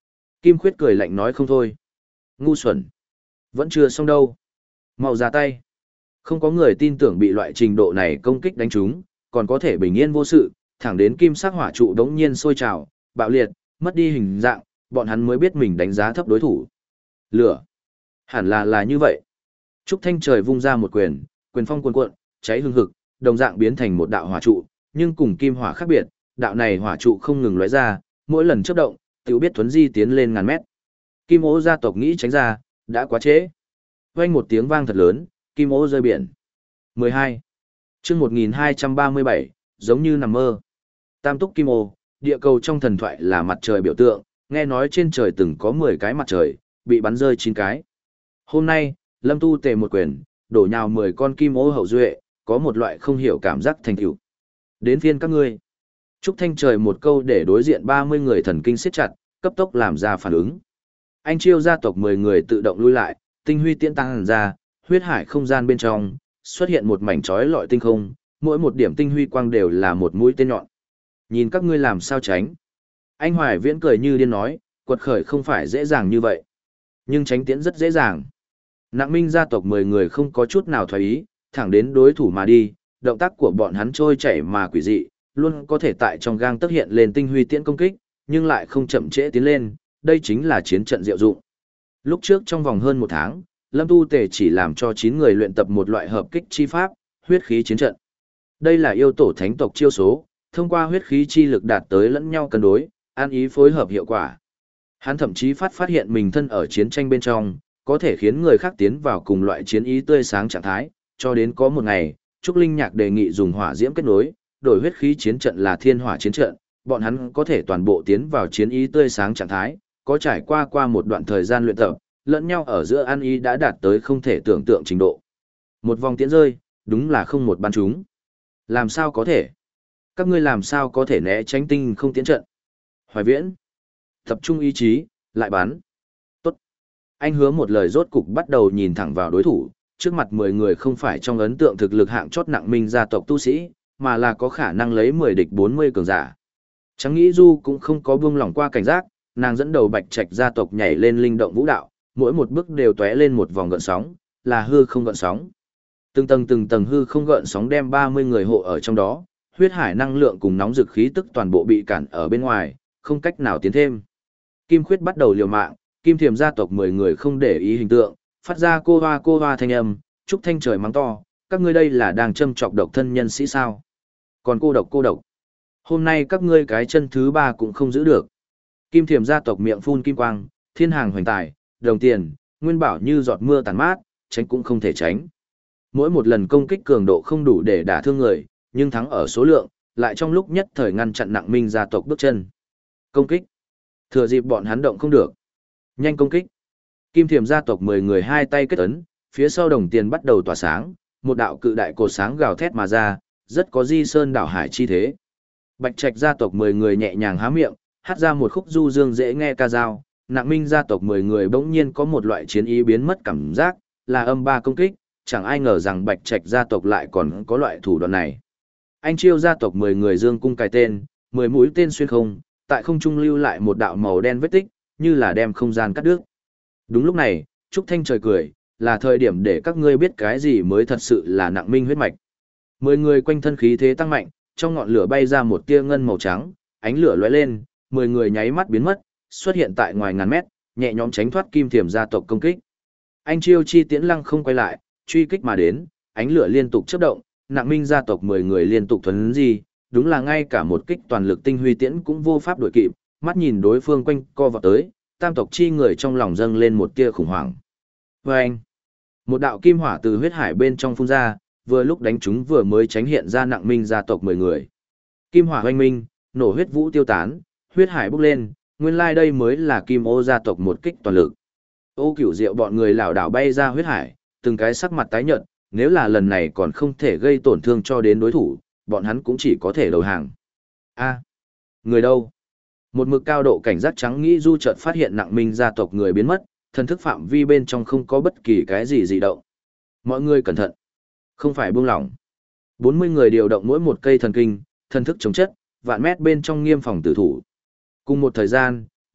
S1: Kim Khuyết cười lạnh nói không thôi. Ngu xuẩn. Vẫn chưa xong đâu. Mau ra tay. Không có người tin tưởng bị loại trình độ này công kích đánh trúng, còn có thể bình yên vô sự, thẳng đến kim sắc hỏa trụ đống nhiên sôi trào, bạo liệt, mất đi hình dạng, bọn hắn mới biết mình đánh giá thấp đối thủ. Lửa. Hẳn là là như vậy. Trúc Thanh Trời vung ra một quyền, quyền phong cuồn cuộn, cháy hừng hực, đồng dạng biến thành một đạo hỏa trụ, nhưng cùng kim hỏa khác biệt, đạo này hỏa trụ không ngừng lóe ra, mỗi lần chớp động, tiểu biết thuấn di tiến lên ngàn mét. Kim Ô gia tộc nghĩ tránh ra, đã quá trễ. Vang một tiếng vang thật lớn, Kim Ô rơi biển. mười hai. Chương một nghìn hai trăm ba mươi bảy, giống như nằm mơ. Tam túc Kim Ô, địa cầu trong thần thoại là mặt trời biểu tượng, nghe nói trên trời từng có mười cái mặt trời, bị bắn rơi chín cái. Hôm nay, Lâm Tu tề một quyền, đổ nhào mười con Kim Ô hậu duệ, có một loại không hiểu cảm giác thành tựu. Đến phiên các ngươi. Trúc Thanh Trời một câu để đối diện ba mươi người thần kinh siết chặt, cấp tốc làm ra phản ứng. Anh Chiêu gia tộc mười người tự động lui lại, tinh huy tiễn tăng ra, huyết hải không gian bên trong, xuất hiện một mảnh chói lọi tinh không, mỗi một điểm tinh huy quang đều là một mũi tên nhọn. Nhìn các ngươi làm sao tránh. Anh Hoài Viễn cười như điên nói, quật khởi không phải dễ dàng như vậy. Nhưng tránh tiễn rất dễ dàng. Nặng Minh gia tộc mười người không có chút nào thoái ý, thẳng đến đối thủ mà đi, động tác của bọn hắn trôi chảy mà quỷ dị, luôn có thể tại trong gang tấc hiện lên tinh huy tiễn công kích, nhưng lại không chậm trễ tiến lên, đây chính là chiến trận diệu dụng. Lúc trước trong vòng hơn một tháng, Lâm Tu Tề chỉ làm cho chín người luyện tập một loại hợp kích chi pháp, huyết khí chiến trận. Đây là yêu tổ thánh tộc chiêu số, thông qua huyết khí chi lực đạt tới lẫn nhau cân đối, an ý phối hợp hiệu quả. Hắn thậm chí phát phát hiện mình thân ở chiến tranh bên trong, có thể khiến người khác tiến vào cùng loại chiến ý tươi sáng trạng thái, cho đến có một ngày, Trúc Linh Nhạc đề nghị dùng hỏa diễm kết nối, đổi huyết khí chiến trận là thiên hỏa chiến trận, bọn hắn có thể toàn bộ tiến vào chiến ý tươi sáng trạng thái, có trải qua qua một đoạn thời gian luyện tập, lẫn nhau ở giữa an ý đã đạt tới không thể tưởng tượng trình độ. Một vòng tiễn rơi, đúng là không một bắn chúng. Làm sao có thể? Các ngươi làm sao có thể né tránh tinh không tiến trận? Hoài Viễn, tập trung ý chí, lại bắn. Tốt. Anh Hứa một lời rốt cục bắt đầu nhìn thẳng vào đối thủ, trước mặt mười người không phải trong ấn tượng thực lực hạng chót Nặng Minh gia tộc tu sĩ, mà là có khả năng lấy mười địch bốn mươi cường giả. Chẳng nghĩ Du cũng không có buông lỏng qua cảnh giác, nàng dẫn đầu Bạch Trạch gia tộc nhảy lên linh động vũ đạo, mỗi một bước đều tóe lên một vòng gợn sóng, là hư không gợn sóng. Từng tầng từng tầng hư không gợn sóng đem ba mươi người hộ ở trong đó, huyết hải năng lượng cùng nóng dực khí tức toàn bộ bị cản ở bên ngoài, không cách nào tiến thêm. Kim Khuyết bắt đầu liều mạng, Kim Thiềm gia tộc mười người không để ý hình tượng, phát ra cô hoa cô hoa thanh âm, Trúc Thanh Trời mắng to, các ngươi đây là đang châm chọc độc thân nhân sĩ sao? Còn cô độc cô độc. Hôm nay các ngươi cái chân thứ ba cũng không giữ được. Kim Thiềm gia tộc miệng phun kim quang, thiên hàng hoành tài, đồng tiền, nguyên bảo như giọt mưa tàn mát, tránh cũng không thể tránh. Mỗi một lần công kích cường độ không đủ để đả thương người, nhưng thắng ở số lượng, lại trong lúc nhất thời ngăn chặn Nặng Minh gia tộc bước chân. Công kích. Thừa dịp bọn hắn động không được. Nhanh công kích. Kim Thiềm gia tộc mười người hai tay kết ấn, phía sau đồng tiền bắt đầu tỏa sáng, một đạo cự đại cột sáng gào thét mà ra, rất có di sơn đảo hải chi thế. Bạch Trạch gia tộc mười người nhẹ nhàng há miệng, hát ra một khúc du dương dễ nghe ca dao. Nặng Minh gia tộc mười người bỗng nhiên có một loại chiến ý biến mất cảm giác, là âm ba công kích, chẳng ai ngờ rằng Bạch Trạch gia tộc lại còn có loại thủ đoạn này. Anh Chiêu gia tộc mười người dương cung cài tên, mười mũi tên xuyên không, tại không trung lưu lại một đạo màu đen vết tích, như là đem không gian cắt đứt. Đúng lúc này, Trúc Thanh Trời cười, là thời điểm để các ngươi biết cái gì mới thật sự là Nặng Minh huyết mạch. Mười người quanh thân khí thế tăng mạnh, trong ngọn lửa bay ra một tia ngân màu trắng, ánh lửa lóe lên, mười người nháy mắt biến mất, xuất hiện tại ngoài ngàn mét, nhẹ nhõm tránh thoát Kim Thiềm gia tộc công kích. Anh Chiêu chi tiễn lăng không quay lại, truy kích mà đến, ánh lửa liên tục chớp động, Nặng Minh gia tộc mười người liên tục thuấn di, đúng là ngay cả một kích toàn lực tinh huy tiễn cũng vô pháp đuổi kịp, mắt nhìn đối phương quanh co vào tới, tam tộc chi người trong lòng dâng lên một tia khủng hoảng. Vâng! Một đạo kim hỏa từ huyết hải bên trong phun ra, vừa lúc đánh chúng vừa mới tránh hiện ra Nặng Minh gia tộc mười người. Kim hỏa hoanh minh, nổ huyết vũ tiêu tán, huyết hải bốc lên, nguyên lai like đây mới là Kim Ô gia tộc một kích toàn lực. Ô Cửu Diệu bọn người lảo đảo bay ra huyết hải, từng cái sắc mặt tái nhợt, nếu là lần này còn không thể gây tổn thương cho đến đối thủ, bọn hắn cũng chỉ có thể đầu hàng. A, người đâu? Một mực cao độ cảnh giác Trắng Nghĩ Du chợt phát hiện Nặng Minh gia tộc người biến mất, thần thức phạm vi bên trong không có bất kỳ cái gì dị động. Mọi người cẩn thận, không phải buông lỏng. bốn mươi người điều động mỗi một cây thần kinh, thần thức chống chất, vạn mét bên trong nghiêm phòng tử thủ. Cùng một thời gian,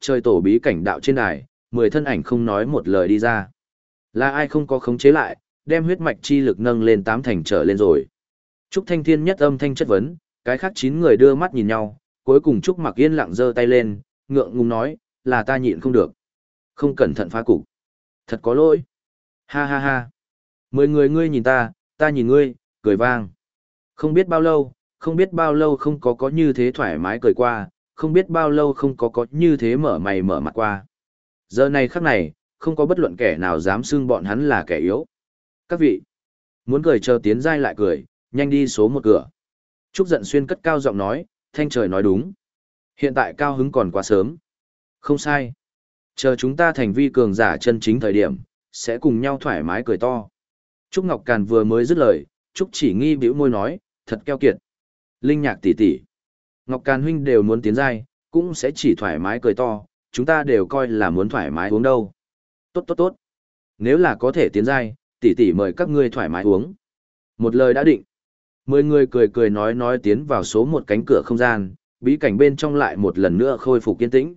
S1: trời tổ bí cảnh đạo trên đài, mười thân ảnh không nói một lời đi ra. Là ai không có khống chế lại, đem huyết mạch chi lực nâng lên tám thành trở lên rồi. Trúc Thanh Thiên nhất âm thanh chất vấn, cái khác chín người đưa mắt nhìn nhau, cuối cùng Trúc Mặc yên lặng giơ tay lên, ngượng ngùng nói, là ta nhịn không được. Không cẩn thận phá cục. Thật có lỗi. Ha ha ha. Mười người ngươi nhìn ta, ta nhìn ngươi, cười vang. Không biết bao lâu, không biết bao lâu không có có như thế thoải mái cười qua, không biết bao lâu không có có như thế mở mày mở mặt qua. Giờ này khắc này, không có bất luận kẻ nào dám xưng bọn hắn là kẻ yếu. Các vị, muốn cười chờ tiến giai lại cười, nhanh đi số một cửa. Trúc Giận Xuyên cất cao giọng nói, Thanh Trời nói đúng. Hiện tại cao hứng còn quá sớm. Không sai. Chờ chúng ta thành vi cường giả chân chính thời điểm, sẽ cùng nhau thoải mái cười to. Trúc Ngọc Càn vừa mới dứt lời, Trúc Chỉ Nghi bĩu môi nói, thật keo kiệt. Linh Nhạc tỷ tỷ, Ngọc Càn huynh đều muốn tiến giai, cũng sẽ chỉ thoải mái cười to, chúng ta đều coi là muốn thoải mái uống đâu. Tốt tốt tốt. Nếu là có thể tiến giai, tỷ tỷ mời các ngươi thoải mái uống. Một lời đã định. Mười người cười cười nói nói tiến vào số một cánh cửa không gian, bí cảnh bên trong lại một lần nữa khôi phục kiên tĩnh.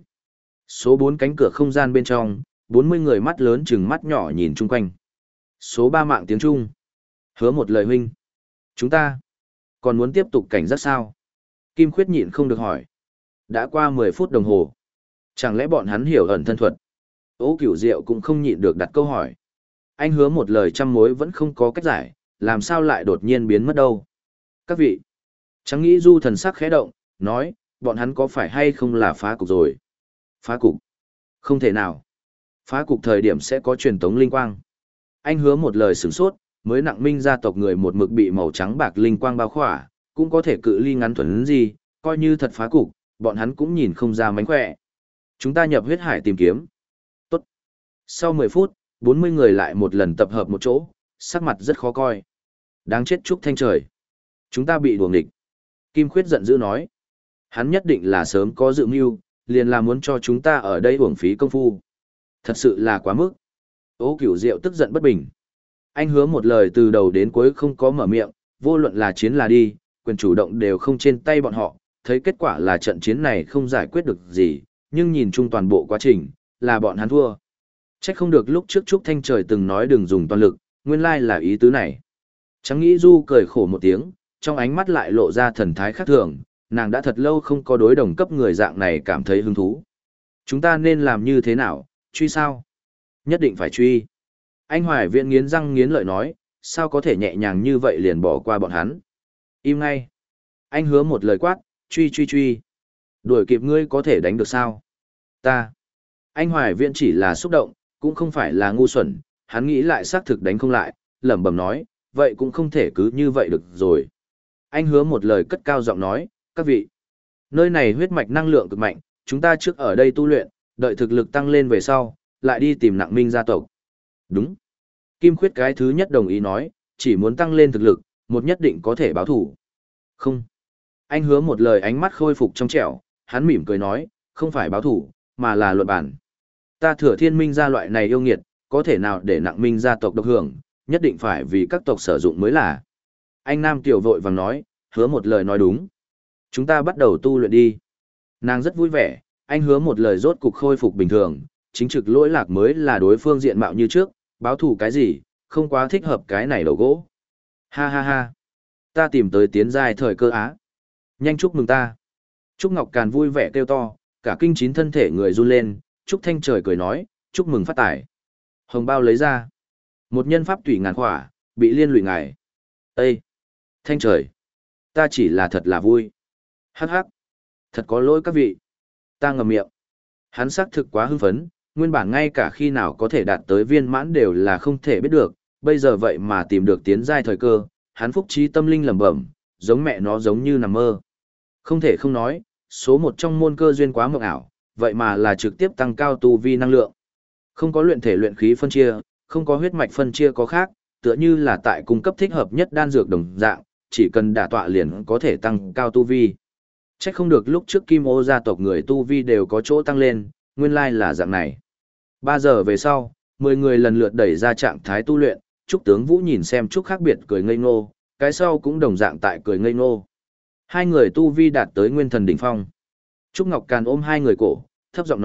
S1: Số bốn cánh cửa không gian bên trong, bốn mươi người mắt lớn chừng mắt nhỏ nhìn chung quanh. Số ba mạng tiếng Trung. Hứa một lời huynh. Chúng ta còn muốn tiếp tục cảnh giác sao? Kim Khuyết nhịn không được hỏi. Đã qua mười phút đồng hồ. Chẳng lẽ bọn hắn hiểu ẩn thân thuật? Ô Cửu Diệu cũng không nhịn được đặt câu hỏi. Anh hứa một lời trăm mối vẫn không có cách giải, làm sao lại đột nhiên biến mất đâu? Các vị. Trắng nghĩ du thần sắc khẽ động, nói, bọn hắn có phải hay không là phá cục rồi? Phá cục? Không thể nào. Phá cục thời điểm sẽ có truyền tống linh quang. Anh hứa một lời sửng sốt, mới nặng minh gia tộc người một mực bị màu trắng bạc linh quang bao khỏa, cũng có thể cự ly ngắn thuần gì, coi như thật phá cục, bọn hắn cũng nhìn không ra mánh khỏe. Chúng ta nhập huyết hải tìm kiếm. Tốt. Sau mười phút, bốn mươi người lại một lần tập hợp một chỗ, sắc mặt rất khó coi. Đáng chết Trúc Thanh Trời. Chúng ta bị đuổi nghịch. Kim Khuyết giận dữ nói. Hắn nhất định là sớm có dự mưu, liền là muốn cho chúng ta ở đây uổng phí công phu. Thật sự là quá mức. Ô Cửu Diệu tức giận bất bình. Anh hứa một lời từ đầu đến cuối không có mở miệng, vô luận là chiến là đi, quyền chủ động đều không trên tay bọn họ, thấy kết quả là trận chiến này không giải quyết được gì, nhưng nhìn chung toàn bộ quá trình, là bọn hắn thua. Trách không được lúc trước Trúc Thanh Trời từng nói đừng dùng toàn lực, nguyên lai là ý tứ này. Trắng nghĩ du cười khổ một tiếng, trong ánh mắt lại lộ ra thần thái khác thường, nàng đã thật lâu không có đối đồng cấp người dạng này cảm thấy hứng thú. Chúng ta nên làm như thế nào, truy sao? Nhất định phải truy. Anh Hoài Viễn nghiến răng nghiến lợi nói, sao có thể nhẹ nhàng như vậy liền bỏ qua bọn hắn. Im ngay. Anh hứa một lời quát, truy truy truy. Đuổi kịp ngươi có thể đánh được sao? Ta. Anh Hoài Viễn chỉ là xúc động, cũng không phải là ngu xuẩn, hắn nghĩ lại xác thực đánh không lại, lẩm bẩm nói, vậy cũng không thể cứ như vậy được rồi. Anh hứa một lời cất cao giọng nói, các vị. Nơi này huyết mạch năng lượng cực mạnh, chúng ta trước ở đây tu luyện, đợi thực lực tăng lên về sau, lại đi tìm nặng minh gia tộc. Đúng. Kim Khuyết cái thứ nhất đồng ý nói, chỉ muốn tăng lên thực lực, một nhất định có thể báo thủ. Không. Anh hứa một lời ánh mắt khôi phục trong trẻo, hắn mỉm cười nói, không phải báo thủ, mà là luận bản. Ta thừa thiên minh gia loại này yêu nghiệt, có thể nào để nặng minh gia tộc độc hưởng, nhất định phải vì các tộc sử dụng mới là. Anh Nam Tiểu vội vàng nói, hứa một lời nói đúng. Chúng ta bắt đầu tu luyện đi. Nàng rất vui vẻ, anh hứa một lời rốt cục khôi phục bình thường, chính trực lỗi lạc mới là đối phương diện mạo như trước, báo thủ cái gì, không quá thích hợp cái này đầu gỗ. Ha ha ha. Ta tìm tới tiến giai thời cơ á. Nhanh chúc mừng ta. Trúc Ngọc Càn vui vẻ kêu to, cả kinh chín thân thể người run lên, Trúc Thanh Trời cười nói, chúc mừng phát tài. Hồng bao lấy ra. Một nhân pháp tùy ngàn khỏa, bị liên lụy ngài. Ê! Thanh Trời! Ta chỉ là thật là vui. Hắc hắc! Thật có lỗi các vị. Ta ngậm miệng. Hắn xác thực quá hưng phấn, nguyên bản ngay cả khi nào có thể đạt tới viên mãn đều là không thể biết được, bây giờ vậy mà tìm được tiến giai thời cơ, hắn phúc trí tâm linh lẩm bẩm, giống mẹ nó giống như nằm mơ. Không thể không nói, số một trong môn cơ duyên quá mộng ảo, vậy mà là trực tiếp tăng cao tu vi năng lượng. Không có luyện thể luyện khí phân chia, không có huyết mạch phân chia có khác, tựa như là tại cung cấp thích hợp nhất đan dược đồng dạng, chỉ cần đả tọa liền có thể tăng cao tu vi. Chắc không được lúc trước Kim Ô gia tộc người tu vi đều có chỗ tăng lên, nguyên lai là dạng này. Ba giờ về sau, mười người lần lượt đẩy ra trạng thái tu luyện, Trúc Tướng Vũ nhìn xem Trúc khác biệt cười ngây ngô, cái sau cũng đồng dạng tại cười ngây ngô. Hai người tu vi đạt tới nguyên thần đỉnh phong. Trúc Ngọc Càn ôm hai người cổ, thấp giọng nói,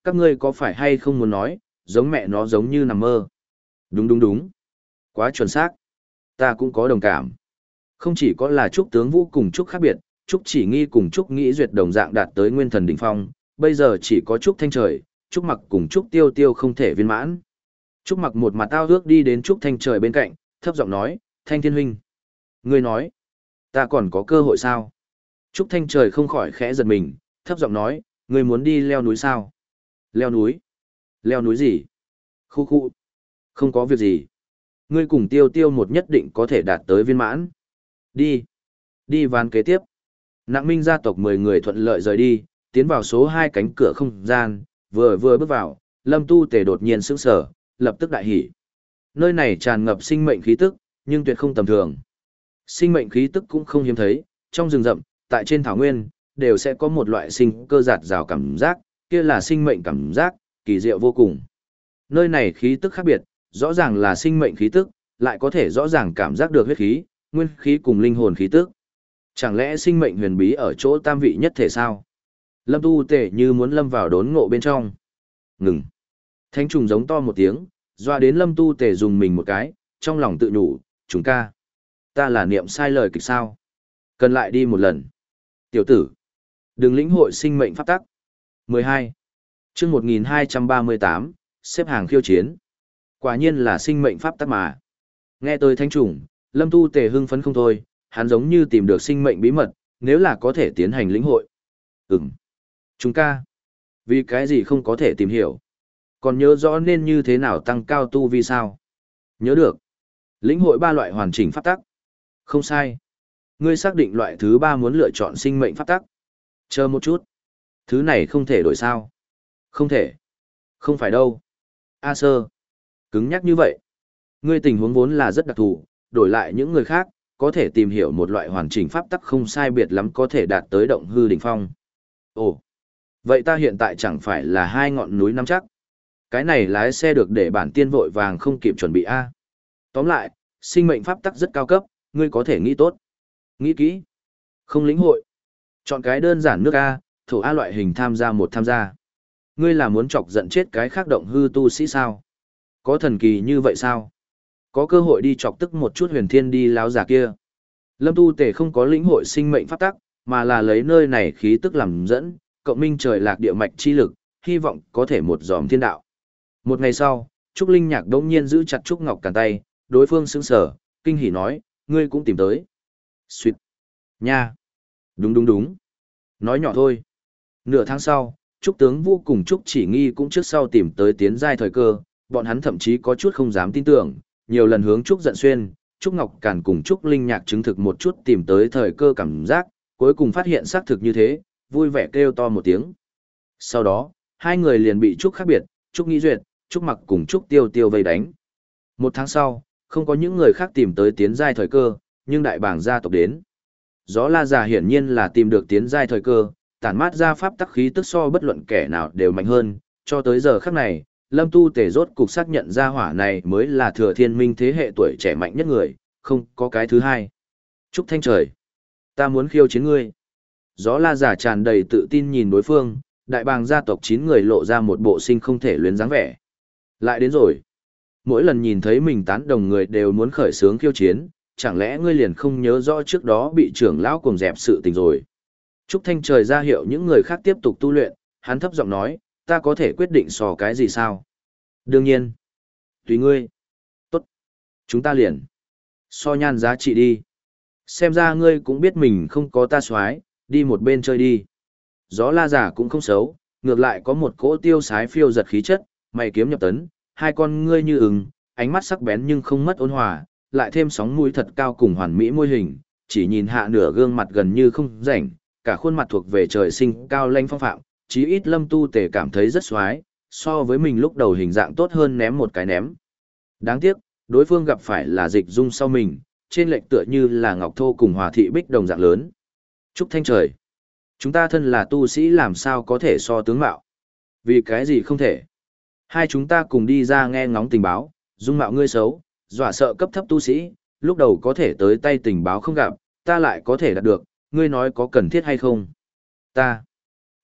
S1: các ngươi có phải hay không muốn nói, giống mẹ nó giống như nằm mơ. Đúng đúng đúng. Quá chuẩn xác. Ta cũng có đồng cảm. Không chỉ có là Trúc Tướng Vũ cùng Trúc khác biệt, Trúc Chỉ Nghi cùng Trúc Nghĩ Duyệt đồng dạng đạt tới nguyên thần đỉnh phong, bây giờ chỉ có Trúc Thanh Trời, Trúc Mặc cùng Trúc Tiêu Tiêu không thể viên mãn. Trúc Mặc một mặt tao ước đi đến Trúc Thanh Trời bên cạnh, thấp giọng nói, Thanh Thiên Huynh. Ngươi nói, ta còn có cơ hội sao? Trúc Thanh Trời không khỏi khẽ giật mình, thấp giọng nói, ngươi muốn đi leo núi sao? Leo núi? Leo núi gì? Khu khu. Không có việc gì. Ngươi cùng Tiêu Tiêu một nhất định có thể đạt tới viên mãn. Đi. Đi ván kế tiếp. Nặng Minh gia tộc mười người thuận lợi rời đi, tiến vào số hai cánh cửa không gian, vừa vừa bước vào, Lâm Tu Tề đột nhiên sững sờ, lập tức đại hỉ. Nơi này tràn ngập sinh mệnh khí tức, nhưng tuyệt không tầm thường. Sinh mệnh khí tức cũng không hiếm thấy, trong rừng rậm, tại trên thảo nguyên, đều sẽ có một loại sinh cơ giạt rào cảm giác, kia là sinh mệnh cảm giác, kỳ diệu vô cùng. Nơi này khí tức khác biệt, rõ ràng là sinh mệnh khí tức, lại có thể rõ ràng cảm giác được huyết khí, nguyên khí cùng linh hồn khí tức. Chẳng lẽ sinh mệnh huyền bí ở chỗ tam vị nhất thể sao? Lâm Tu Tề như muốn lâm vào đốn ngộ bên trong. Ngừng. Thánh trùng giống to một tiếng, doa đến Lâm Tu Tề dùng mình một cái, trong lòng tự nhủ, chúng ca. Ta là niệm sai lời kịch sao? Cần lại đi một lần. Tiểu tử. Đừng lĩnh hội sinh mệnh pháp tắc. mười hai. Chương một nghìn hai trăm ba mươi tám, xếp hàng khiêu chiến. Quả nhiên là sinh mệnh pháp tắc mà. Nghe tôi thánh trùng, Lâm Tu Tề hưng phấn không thôi, hắn giống như tìm được sinh mệnh bí mật, nếu là có thể tiến hành lĩnh hội. Ừm. Chúng ca. Vì cái gì không có thể tìm hiểu? Còn nhớ rõ nên như thế nào tăng cao tu vi sao? Nhớ được. Lĩnh hội ba loại hoàn chỉnh pháp tắc. Không sai. Ngươi xác định loại thứ ba muốn lựa chọn sinh mệnh pháp tắc. Chờ một chút. Thứ này không thể đổi sao? Không thể. Không phải đâu. A sơ. Cứng nhắc như vậy. Ngươi tình huống vốn là rất đặc thù, đổi lại những người khác, có thể tìm hiểu một loại hoàn chỉnh pháp tắc không sai biệt lắm có thể đạt tới động hư đỉnh phong. Ồ. Vậy ta hiện tại chẳng phải là hai ngọn núi nắm chắc. Cái này lái xe được để bản tiên vội vàng không kịp chuẩn bị A. Tóm lại, sinh mệnh pháp tắc rất cao cấp, ngươi có thể nghĩ tốt. Nghĩ kỹ. Không lĩnh hội. Chọn cái đơn giản nước A, thổ A loại hình tham gia một tham gia. Ngươi là muốn chọc giận chết cái khác động hư tu sĩ sao? Có thần kỳ như vậy sao? Có cơ hội đi chọc tức một chút huyền thiên đi láo giả kia. Lâm Tu Tề không có lĩnh hội sinh mệnh pháp tắc, mà là lấy nơi này khí tức làm dẫn, cộng minh trời lạc địa mạch chi lực, hy vọng có thể một dòm thiên đạo. Một ngày sau, Trúc Linh Nhạc đống nhiên giữ chặt Trúc Ngọc Càn tay, đối phương sững sờ, kinh hỉ nói, ngươi cũng tìm tới. Xuyệt. Nha. Đúng đúng đúng. Nói nhỏ thôi. Nửa tháng sau, Trúc Tướng Vũ cùng Trúc Chỉ Nghi cũng trước sau tìm tới tiến giai thời cơ, bọn hắn thậm chí có chút không dám tin tưởng, nhiều lần hướng Trúc Dận Xuyên, Trúc Ngọc Càn cùng Trúc Linh Nhạc chứng thực một chút tìm tới thời cơ cảm giác, cuối cùng phát hiện xác thực như thế, vui vẻ kêu to một tiếng. Sau đó, hai người liền bị Trúc khác biệt, Trúc Nghĩ Duyệt, Trúc Mặc cùng Trúc Tiêu Tiêu vây đánh. Một tháng sau, không có những người khác tìm tới tiến giai thời cơ, nhưng đại bảng gia tộc đến. Gió La Già hiển nhiên là tìm được tiến giai thời cơ, tản mát ra pháp tắc khí tức so bất luận kẻ nào đều mạnh hơn, cho tới giờ khắc này, Lâm Tu Tề rốt cục xác nhận ra hỏa này mới là thừa thiên minh thế hệ tuổi trẻ mạnh nhất người, không có cái thứ hai. Trúc Thanh Trời, ta muốn khiêu chiến ngươi. Gió La Già tràn đầy tự tin nhìn đối phương, đại bàng gia tộc chín người lộ ra một bộ sinh không thể luyến dáng vẻ. Lại đến rồi. Mỗi lần nhìn thấy mình tán đồng người đều muốn khởi sướng khiêu chiến, chẳng lẽ ngươi liền không nhớ rõ trước đó bị trưởng lão cùng dẹp sự tình rồi. Trúc Thanh Trời ra hiệu những người khác tiếp tục tu luyện, hắn thấp giọng nói, ta có thể quyết định so cái gì sao? Đương nhiên. Tùy ngươi. Tốt. Chúng ta liền. So nhan giá trị đi. Xem ra ngươi cũng biết mình không có ta xoái, đi một bên chơi đi. Gió La Giả cũng không xấu, ngược lại có một cỗ tiêu sái phiêu giật khí chất, mày kiếm nhập tấn, hai con ngươi như ừng, ánh mắt sắc bén nhưng không mất ôn hòa, lại thêm sóng mũi thật cao cùng hoàn mỹ môi hình, chỉ nhìn hạ nửa gương mặt gần như không rảnh, cả khuôn mặt thuộc về trời sinh cao lãnh phong phạm, chí ít Lâm Tu Tề cảm thấy rất xoái, so với mình lúc đầu hình dạng tốt hơn ném một cái ném. Đáng tiếc, đối phương gặp phải là Dịch Dung sau mình, trên lệch tựa như là Ngọc Thô cùng Hòa Thị Bích đồng dạng lớn. Trúc Thanh Trời, chúng ta thân là tu sĩ làm sao có thể so tướng mạo? Vì cái gì không thể? Hai chúng ta cùng đi ra nghe ngóng tình báo, dung mạo ngươi xấu, dọa sợ cấp thấp tu sĩ, lúc đầu có thể tới tay tình báo không gặp, ta lại có thể đạt được, ngươi nói có cần thiết hay không? Ta,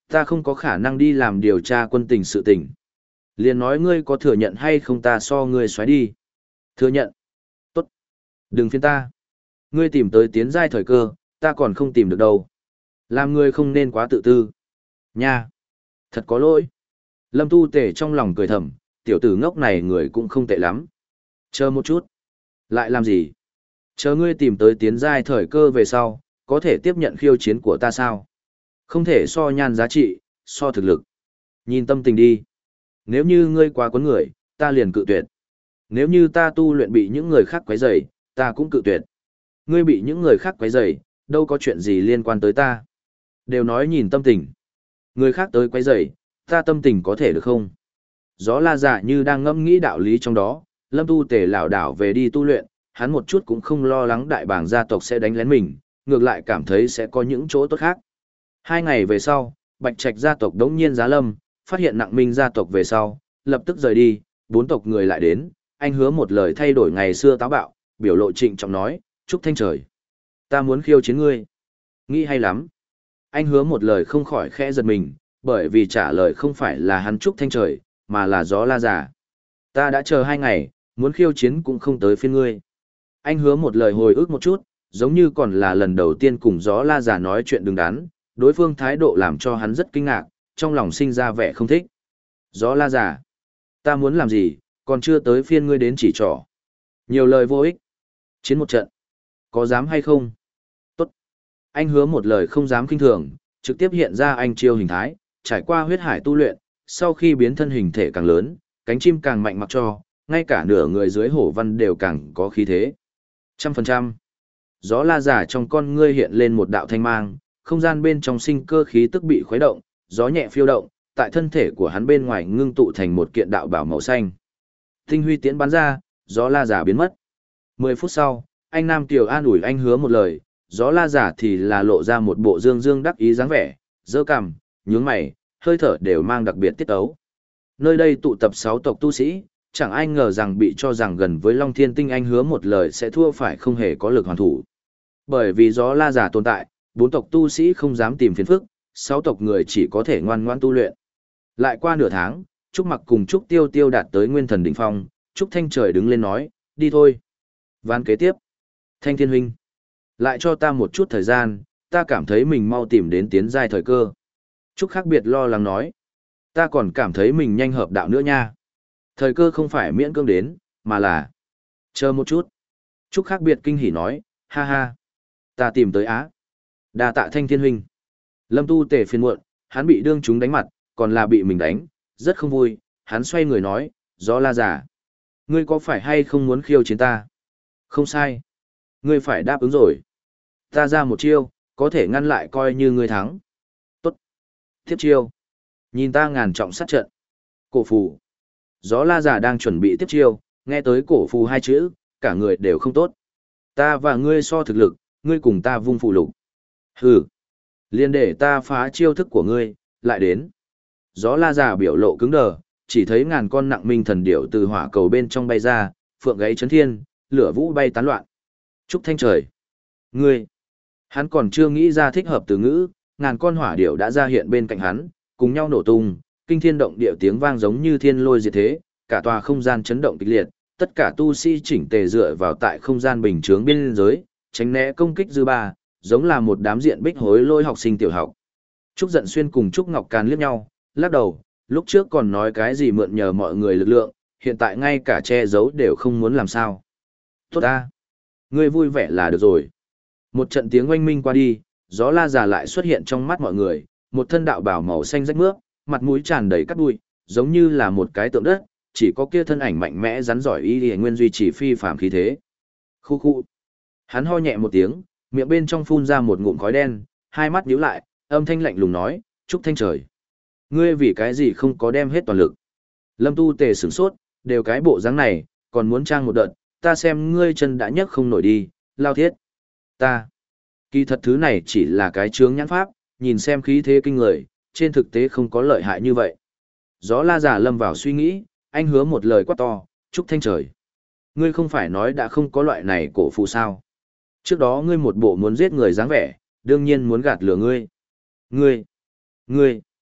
S1: Ta không có khả năng đi làm điều tra quân tình sự tình. Liền nói ngươi có thừa nhận hay không ta so ngươi xoáy đi. Thừa nhận. Tốt. Đừng phiền ta. Ngươi tìm tới tiến giai thời cơ, ta còn không tìm được đâu. Làm ngươi không nên quá tự tư. Nha. Thật có lỗi. Lâm Tu Tể trong lòng cười thầm, tiểu tử ngốc này người cũng không tệ lắm. Chờ một chút. Lại làm gì? Chờ ngươi tìm tới tiến giai thời cơ về sau, có thể tiếp nhận khiêu chiến của ta sao? Không thể so nhan giá trị, so thực lực. Nhìn tâm tình đi. Nếu như ngươi quá quấn người, ta liền cự tuyệt. Nếu như ta tu luyện bị những người khác quấy rầy, ta cũng cự tuyệt. Ngươi bị những người khác quấy rầy, đâu có chuyện gì liên quan tới ta. Đều nói nhìn tâm tình. Người khác tới quấy rầy, ta tâm tình có thể được không? Gió la dạ như đang ngẫm nghĩ đạo lý trong đó, Lâm Tu Tể lảo đảo về đi tu luyện, hắn một chút cũng không lo lắng đại bàng gia tộc sẽ đánh lén mình, ngược lại cảm thấy sẽ có những chỗ tốt khác. Hai ngày về sau, Bạch Trạch gia tộc đống nhiên giá lâm, phát hiện Nặng Minh gia tộc về sau, lập tức rời đi, bốn tộc người lại đến, anh hứa một lời thay đổi ngày xưa táo bạo, biểu lộ trịnh trọng nói, Trúc Thanh Trời. Ta muốn khiêu chiến ngươi. Nghĩ hay lắm. Anh hứa một lời không khỏi khẽ giật mình, bởi vì trả lời không phải là hắn Trúc Thanh Trời, mà là gió la giả. Ta đã chờ hai ngày, muốn khiêu chiến cũng không tới phiên ngươi. Anh hứa một lời hồi ức một chút, giống như còn là lần đầu tiên cùng gió la giả nói chuyện đứng đắn, đối phương thái độ làm cho hắn rất kinh ngạc, trong lòng sinh ra vẻ không thích. Gió la giả, ta muốn làm gì, còn chưa tới phiên ngươi đến chỉ trỏ. Nhiều lời vô ích. Chiến một trận. Có dám hay không? Tốt. Anh hứa một lời không dám kinh thường, trực tiếp hiện ra anh chiêu hình thái, trải qua huyết hải tu luyện, sau khi biến thân hình thể càng lớn, cánh chim càng mạnh mặc cho, ngay cả nửa người dưới hổ văn đều càng có khí thế. Trăm phần trăm. Gió la giả trong con ngươi hiện lên một đạo thanh mang, không gian bên trong sinh cơ khí tức bị khuấy động, gió nhẹ phiêu động, tại thân thể của hắn bên ngoài ngưng tụ thành một kiện đạo bảo màu xanh. Tinh huy tiễn bắn ra, gió la giả biến mất. Mười phút sau, anh Nam Kiều an ủi anh hứa một lời, gió la giả thì là lộ ra một bộ dương dương đắc ý dáng vẻ, giơ cằm, nhướng mày, hơi thở đều mang đặc biệt tiết ấu. Nơi đây tụ tập sáu tộc tu sĩ, chẳng ai ngờ rằng bị cho rằng gần với Long Thiên Tinh anh hứa một lời sẽ thua phải không hề có lực hoàn thủ. Bởi vì gió la giả tồn tại, bốn tộc tu sĩ không dám tìm phiền phức, sáu tộc người chỉ có thể ngoan ngoãn tu luyện. Lại qua nửa tháng, Trúc Mặc cùng Trúc Tiêu Tiêu đạt tới nguyên thần đỉnh phong, Trúc Thanh Trời đứng lên nói, đi thôi. Ván kế tiếp. Thanh Thiên huynh, lại cho ta một chút thời gian, ta cảm thấy mình mau tìm đến tiến giai thời cơ. Trúc khác biệt lo lắng nói, ta còn cảm thấy mình nhanh hợp đạo nữa nha. Thời cơ không phải miễn cưỡng đến, mà là chờ một chút. Trúc khác biệt kinh hỉ nói, ha ha, ta tìm tới á. Đa tạ Thanh Thiên huynh. Lâm Tu Tể phiền muộn, hắn bị đương chúng đánh mặt, còn là bị mình đánh, rất không vui, hắn xoay người nói, gió la giả, ngươi có phải hay không muốn khiêu chiến ta? Không sai. Ngươi phải đáp ứng rồi. Ta ra một chiêu, có thể ngăn lại coi như ngươi thắng. Tốt. Tiếp chiêu. Nhìn ta ngàn trọng sát trận. Cổ phù. Gió la giả đang chuẩn bị tiếp chiêu, nghe tới cổ phù hai chữ, cả người đều không tốt. Ta và ngươi so thực lực, ngươi cùng ta vung phù lục. Hừ. Liên để ta phá chiêu thức của ngươi, lại đến. Gió la giả biểu lộ cứng đờ, chỉ thấy ngàn con nặng minh thần điểu từ hỏa cầu bên trong bay ra, phượng gáy chấn thiên, lửa vũ bay tán loạn. Trúc Thanh Trời. Ngươi. Hắn còn chưa nghĩ ra thích hợp từ ngữ, ngàn con hỏa điểu đã ra hiện bên cạnh hắn, cùng nhau nổ tung, kinh thiên động địa tiếng vang giống như thiên lôi diệt thế, cả tòa không gian chấn động kịch liệt, tất cả tu sĩ chỉnh tề dựa vào tại không gian bình chướng biên giới, tránh né công kích dư ba, giống là một đám diện bích hối lôi học sinh tiểu học. Trúc Dận Xuyên cùng Trúc Ngọc Càn liếc nhau, lắc đầu, lúc trước còn nói cái gì mượn nhờ mọi người lực lượng, hiện tại ngay cả che giấu đều không muốn làm sao. Tốt ta. Ngươi vui vẻ là được rồi. Một trận tiếng oanh minh qua đi, gió la già lại xuất hiện trong mắt mọi người, một thân đạo bào màu xanh rách mướp, mặt mũi tràn đầy cát bụi, giống như là một cái tượng đất, chỉ có kia thân ảnh mạnh mẽ rắn giỏi y nguyên duy trì phi phàm khí thế. Khu khu. Hắn ho nhẹ một tiếng, miệng bên trong phun ra một ngụm khói đen, hai mắt nhíu lại, âm thanh lạnh lùng nói, Trúc Thanh Trời. Ngươi vì cái gì không có đem hết toàn lực. Lâm Tu Tề sửng sốt, đều cái bộ dáng này, còn muốn trang một đợt, ta xem ngươi chân đã nhấc không nổi đi, lao thiết. Ta. Kỳ thật thứ này chỉ là cái chướng nhãn pháp, nhìn xem khí thế kinh người, trên thực tế không có lợi hại như vậy. Gió la giả lâm vào suy nghĩ, anh hứa một lời quát to, Trúc Thanh Trời. Ngươi không phải nói đã không có loại này cổ phụ sao. Trước đó ngươi một bộ muốn giết người dáng vẻ, đương nhiên muốn gạt lừa ngươi. Ngươi. Ngươi.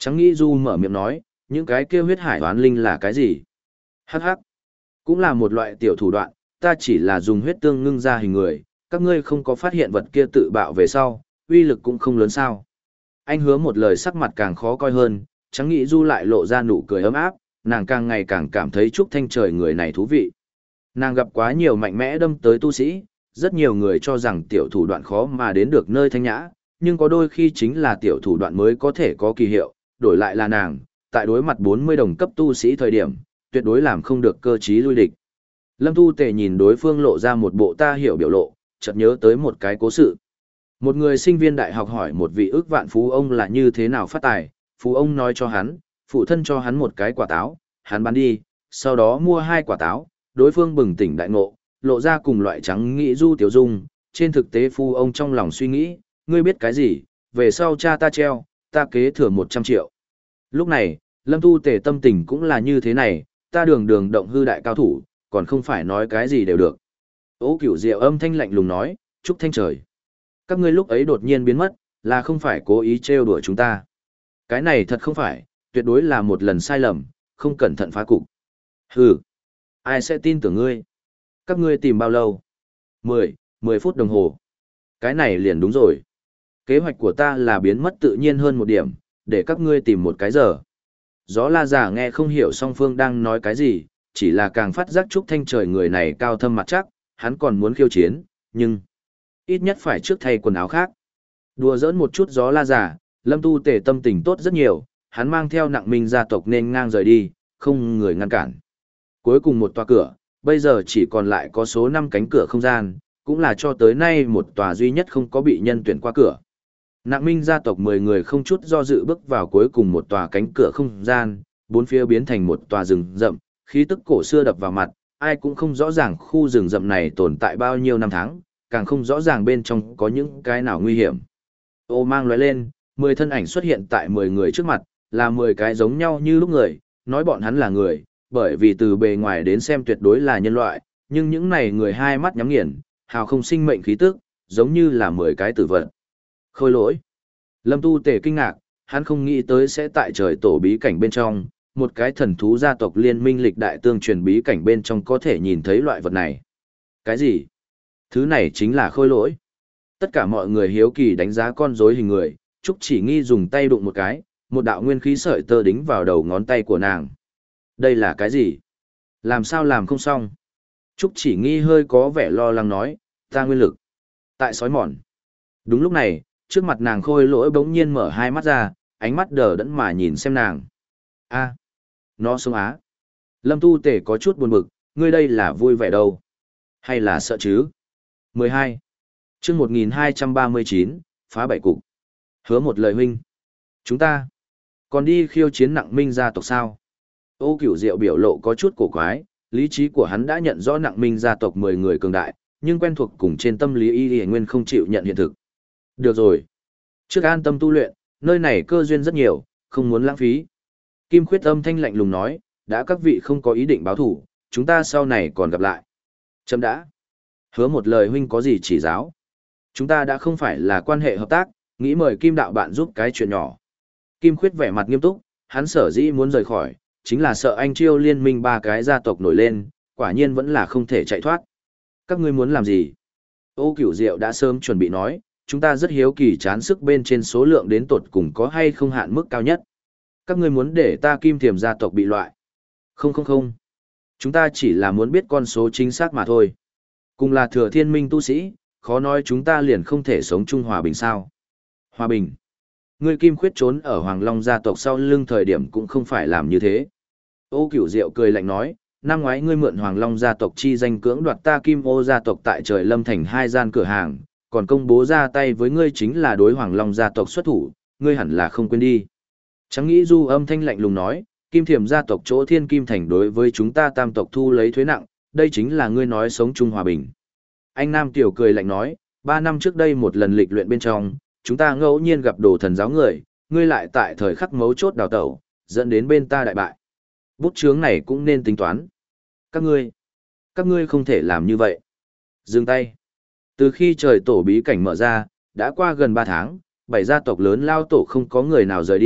S1: Trắng Nghĩ Du mở miệng nói, những cái kia huyết hải oán linh là cái gì? Hắc hắc, cũng là một loại tiểu thủ đoạn, ta chỉ là dùng huyết tương ngưng ra hình người, các ngươi không có phát hiện vật kia tự bạo về sau, uy lực cũng không lớn sao. Anh Hứa một lời sắc mặt càng khó coi hơn, Trắng Nghĩ Du lại lộ ra nụ cười ấm áp, nàng càng ngày càng cảm thấy Trúc Thanh Trời người này thú vị. Nàng gặp quá nhiều mạnh mẽ đâm tới tu sĩ, rất nhiều người cho rằng tiểu thủ đoạn khó mà đến được nơi thanh nhã, nhưng có đôi khi chính là tiểu thủ đoạn mới có thể có kỳ hiệu, đổi lại là nàng, tại đối mặt bốn mươi đồng cấp tu sĩ thời điểm, tuyệt đối làm không được cơ trí lui địch. Lâm Tu Tề nhìn đối phương lộ ra một bộ ta hiểu biểu lộ, chợt nhớ tới một cái cố sự. Một người sinh viên đại học hỏi một vị ước vạn phú ông là như thế nào phát tài, phú ông nói cho hắn, phụ thân cho hắn một cái quả táo, hắn bán đi, sau đó mua hai quả táo, đối phương bừng tỉnh đại ngộ, lộ ra cùng loại Trắng Nghĩ Du tiểu dung, trên thực tế phú ông trong lòng suy nghĩ, ngươi biết cái gì, về sau cha ta treo, ta kế thừa một trăm triệu. Lúc này, Lâm Tu Tề tâm tình cũng là như thế này, ta đường đường động hư đại cao thủ, còn không phải nói cái gì đều được. Ô Cửu Diệu âm thanh lạnh lùng nói, Trúc Thanh Trời. Các ngươi lúc ấy đột nhiên biến mất, là không phải cố ý trêu đùa chúng ta. Cái này thật không phải, tuyệt đối là một lần sai lầm, không cẩn thận phá cục. Hừ, ai sẽ tin tưởng ngươi? Các ngươi tìm bao lâu? Mười, mười phút đồng hồ. Cái này liền đúng rồi. Kế hoạch của ta là biến mất tự nhiên hơn một điểm, để các ngươi tìm một cái giờ. Gió La Giả nghe không hiểu song phương đang nói cái gì, chỉ là càng phát giác Trúc Thanh Trời người này cao thâm mặt chắc, hắn còn muốn khiêu chiến, nhưng ít nhất phải trước thay quần áo khác. Đùa giỡn một chút Gió La Giả, Lâm Tu Tề tâm tình tốt rất nhiều, hắn mang theo Nặng Minh gia tộc nên ngang rời đi, không người ngăn cản. Cuối cùng một tòa cửa, bây giờ chỉ còn lại có số năm cánh cửa không gian, cũng là cho tới nay một tòa duy nhất không có bị nhân tuyển qua cửa. Nặng Minh gia tộc mười người không chút do dự bước vào cuối cùng một tòa cánh cửa không gian, bốn phía biến thành một tòa rừng rậm, khí tức cổ xưa đập vào mặt, ai cũng không rõ ràng khu rừng rậm này tồn tại bao nhiêu năm tháng, càng không rõ ràng bên trong có những cái nào nguy hiểm. Ô mang lóe lên, mười thân ảnh xuất hiện tại mười người trước mặt, là mười cái giống nhau như lúc người, nói bọn hắn là người, bởi vì từ bề ngoài đến xem tuyệt đối là nhân loại, nhưng những này người hai mắt nhắm nghiền, hào không sinh mệnh khí tức, giống như là mười cái tử vật. Khôi Lỗi. Lâm Tu Tề kinh ngạc, hắn không nghĩ tới sẽ tại trời tổ bí cảnh bên trong, một cái thần thú gia tộc liên minh lịch đại tương truyền bí cảnh bên trong có thể nhìn thấy loại vật này. Cái gì? Thứ này chính là Khôi Lỗi. Tất cả mọi người hiếu kỳ đánh giá con rối hình người, Trúc Chỉ Nghi dùng tay đụng một cái, một đạo nguyên khí sợi tơ đính vào đầu ngón tay của nàng. Đây là cái gì? Làm sao làm không xong? Trúc Chỉ Nghi hơi có vẻ lo lắng nói, ta nguyên lực. Tại sói mòn. Đúng lúc này, trước mặt nàng Khôi Lỗi bỗng nhiên mở hai mắt ra, ánh mắt đờ đẫn mà nhìn xem nàng. A, nó sống á. Lâm Tu Tề có chút buồn bực, ngươi đây là vui vẻ đâu? Hay là sợ chứ? mười hai. Chương một nghìn hai trăm ba mươi chín, phá bảy cục. Hứa một lời huynh. Chúng ta còn đi khiêu chiến Nặng Minh gia tộc sao? Ô Cửu Diệu biểu lộ có chút cổ quái, lý trí của hắn đã nhận rõ Nặng Minh gia tộc mười người cường đại, nhưng quen thuộc cùng trên tâm lý y y nguyên không chịu nhận hiện thực. Được rồi. Trước an tâm tu luyện, nơi này cơ duyên rất nhiều, không muốn lãng phí. Kim Khuyết âm thanh lạnh lùng nói, đã các vị không có ý định báo thủ, chúng ta sau này còn gặp lại. Chấm đã. Hứa một lời huynh có gì chỉ giáo. Chúng ta đã không phải là quan hệ hợp tác, nghĩ mời Kim đạo bạn giúp cái chuyện nhỏ. Kim Khuyết vẻ mặt nghiêm túc, hắn sở dĩ muốn rời khỏi, chính là sợ anh Chiêu liên minh ba cái gia tộc nổi lên, quả nhiên vẫn là không thể chạy thoát. Các ngươi muốn làm gì? Ô Cửu Diệu đã sớm chuẩn bị nói, chúng ta rất hiếu kỳ chán sức bên trên số lượng đến tột cùng có hay không hạn mức cao nhất. Các ngươi muốn để ta Kim Thiềm gia tộc bị loại. Không không không. Chúng ta chỉ là muốn biết con số chính xác mà thôi. Cùng là thừa thiên minh tu sĩ, khó nói chúng ta liền không thể sống chung hòa bình sao. Hòa bình. Ngươi Kim Khuyết trốn ở Hoàng Long gia tộc sau lưng thời điểm cũng không phải làm như thế. Ô Cửu Diệu cười lạnh nói, năm ngoái ngươi mượn Hoàng Long gia tộc chi danh cưỡng đoạt ta Kim Ô gia tộc tại Trời Lâm thành hai gian cửa hàng, còn công bố ra tay với ngươi chính là đối Hoàng Long gia tộc xuất thủ, ngươi hẳn là không quên đi. Trắng Nghĩ Du âm thanh lạnh lùng nói, Kim Thiềm gia tộc chỗ Thiên Kim thành đối với chúng ta tam tộc thu lấy thuế nặng, đây chính là ngươi nói sống chung hòa bình. Anh Nam Tiểu cười lạnh nói, ba năm trước đây một lần lịch luyện bên trong, chúng ta ngẫu nhiên gặp đồ thần giáo người, ngươi lại tại thời khắc mấu chốt đào tẩu, dẫn đến bên ta đại bại. Bút chướng này cũng nên tính toán. Các ngươi, các ngươi không thể làm như vậy. Dừng tay. Từ khi trời tổ bí cảnh mở ra, đã qua gần ba tháng, bảy gia tộc lớn lao tổ không có người nào rời đi,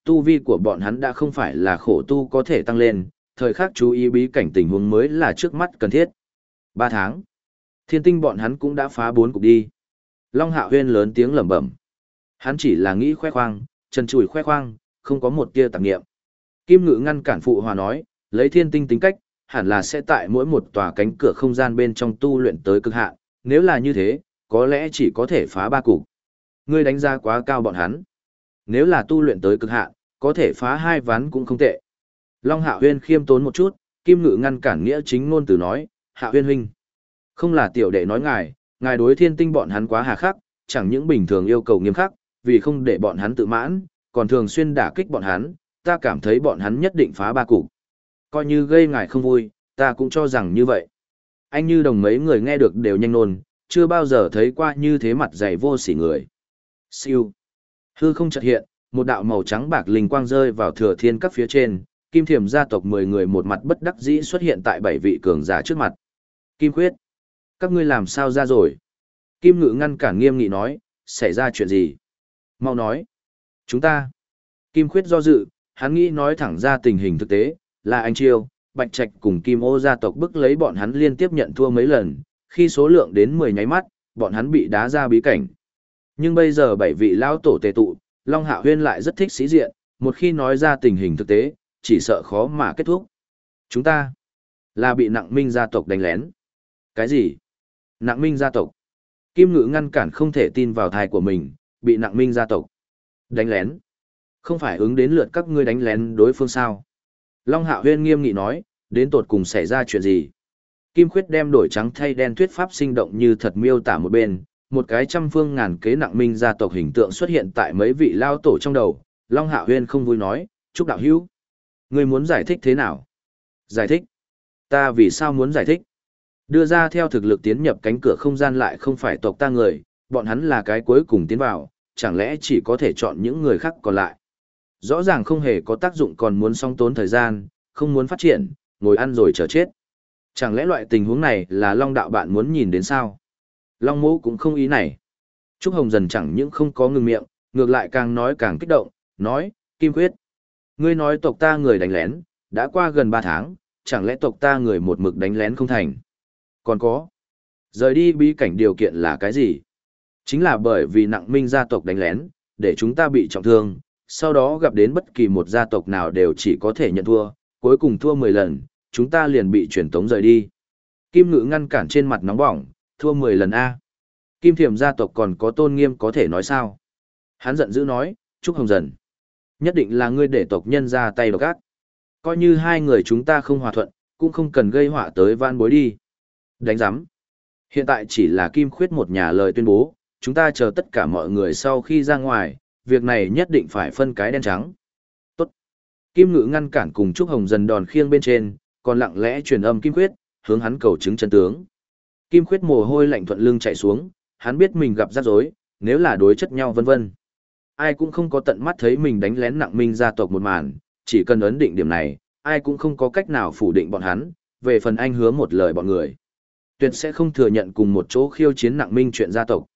S1: tu vi của bọn hắn đã không phải là khổ tu có thể tăng lên, thời khắc chú ý bí cảnh tình huống mới là trước mắt cần thiết. Ba tháng. Thiên tinh bọn hắn cũng đã phá bốn cục đi. Long Hạo Huyên lớn tiếng lẩm bẩm. Hắn chỉ là nghĩ khoe khoang, trần trụi khoe khoang, không có một tia tạp nghiệm. Kim Ngự ngăn cản phụ hòa nói, lấy thiên tinh tính cách, hẳn là sẽ tại mỗi một tòa cánh cửa không gian bên trong tu luyện tới cực hạn, nếu là như thế, có lẽ chỉ có thể phá ba cục. Ngươi đánh giá quá cao bọn hắn. Nếu là tu luyện tới cực hạn, có thể phá hai ván cũng không tệ. Long Hạo Huyên khiêm tốn một chút, Kim Ngự ngăn cản nghĩa chính ngôn từ nói, Hạo Huyên huynh. Không là tiểu đệ nói ngài, ngài đối thiên tinh bọn hắn quá hà khắc, chẳng những bình thường yêu cầu nghiêm khắc, vì không để bọn hắn tự mãn, còn thường xuyên đả kích bọn hắn, ta cảm thấy bọn hắn nhất định phá ba cục. Coi như gây ngài không vui, ta cũng cho rằng như vậy. Anh Như Đồng mấy người nghe được đều nhanh nôn, chưa bao giờ thấy qua như thế mặt dày vô sỉ người. Siêu. Hư không chợt hiện, một đạo màu trắng bạc linh quang rơi vào thừa thiên các phía trên, Kim Thiểm gia tộc mười người một mặt bất đắc dĩ xuất hiện tại bảy vị cường giả trước mặt. Kim Khuyết, các ngươi làm sao ra rồi? Kim Ngự ngăn cản nghiêm nghị nói, xảy ra chuyện gì? Mau nói. Chúng ta. Kim Khuyết do dự, hắn nghĩ nói thẳng ra tình hình thực tế, là anh Chiêu, Bạch Trạch cùng Kim Ô gia tộc bức lấy bọn hắn liên tiếp nhận thua mấy lần, khi số lượng đến mười nháy mắt, bọn hắn bị đá ra bí cảnh. Nhưng bây giờ bảy vị lão tổ tề tụ, Long Hạo Huyên lại rất thích sĩ diện, một khi nói ra tình hình thực tế, chỉ sợ khó mà kết thúc. Chúng ta là bị Nặng Minh gia tộc đánh lén. Cái gì? Nặng Minh gia tộc? Kim Ngự ngăn cản không thể tin vào thai của mình, bị Nặng Minh gia tộc đánh lén. Không phải ứng đến lượt các ngươi đánh lén đối phương sao? Long Hạo Huyên nghiêm nghị nói, đến tột cùng xảy ra chuyện gì? Kim Khuyết đem đổi trắng thay đen thuyết pháp sinh động như thật miêu tả một bên, một cái trăm phương ngàn kế Nặng Minh gia tộc hình tượng xuất hiện tại mấy vị lao tổ trong đầu. Long Hạo Huyên không vui nói, chúc đạo hữu, ngươi muốn giải thích thế nào? Giải thích? Ta vì sao muốn giải thích? Đưa ra theo thực lực tiến nhập cánh cửa không gian lại không phải tộc ta người, bọn hắn là cái cuối cùng tiến vào, chẳng lẽ chỉ có thể chọn những người khác còn lại? Rõ ràng không hề có tác dụng còn muốn song tốn thời gian, không muốn phát triển, ngồi ăn rồi chờ chết. Chẳng lẽ loại tình huống này là Long đạo bạn muốn nhìn đến sao? Long Mỗ cũng không ý này. Trúc Hồng dần chẳng những không có ngừng miệng, ngược lại càng nói càng kích động, nói, Kim Khuyết, ngươi nói tộc ta người đánh lén, đã qua gần ba tháng, chẳng lẽ tộc ta người một mực đánh lén không thành? Còn có, rời đi bí cảnh điều kiện là cái gì? Chính là bởi vì Nặng Minh gia tộc đánh lén, để chúng ta bị trọng thương, sau đó gặp đến bất kỳ một gia tộc nào đều chỉ có thể nhận thua, cuối cùng thua mười lần, chúng ta liền bị truyền tống rời đi. Kim Ngự ngăn cản trên mặt nóng bỏng, thua mười lần A. Kim Thiểm gia tộc còn có tôn nghiêm có thể nói sao? Hắn giận dữ nói, Trúc Hồng Dần, nhất định là ngươi để tộc nhân ra tay độc ác. Coi như hai người chúng ta không hòa thuận, cũng không cần gây họa tới van bối đi. Đánh giám. Hiện tại chỉ là Kim Khuyết một nhà lời tuyên bố, chúng ta chờ tất cả mọi người sau khi ra ngoài, việc này nhất định phải phân cái đen trắng. Tốt. Kim Ngự ngăn cản cùng Trúc Hồng Dần đòn khiêng bên trên, còn lặng lẽ truyền âm Kim Khuyết, hướng hắn cầu chứng chân tướng. Kim Khuyết mồ hôi lạnh thuận lưng chạy xuống, hắn biết mình gặp rắc rối, nếu là đối chất nhau vân vân. Ai cũng không có tận mắt thấy mình đánh lén Nặng Minh gia tộc một màn, chỉ cần ấn định điểm này, ai cũng không có cách nào phủ định bọn hắn, về phần anh hứa một lời bọn người. Tuyệt sẽ không thừa nhận cùng một chỗ khiêu chiến Nặng Minh chuyện gia tộc.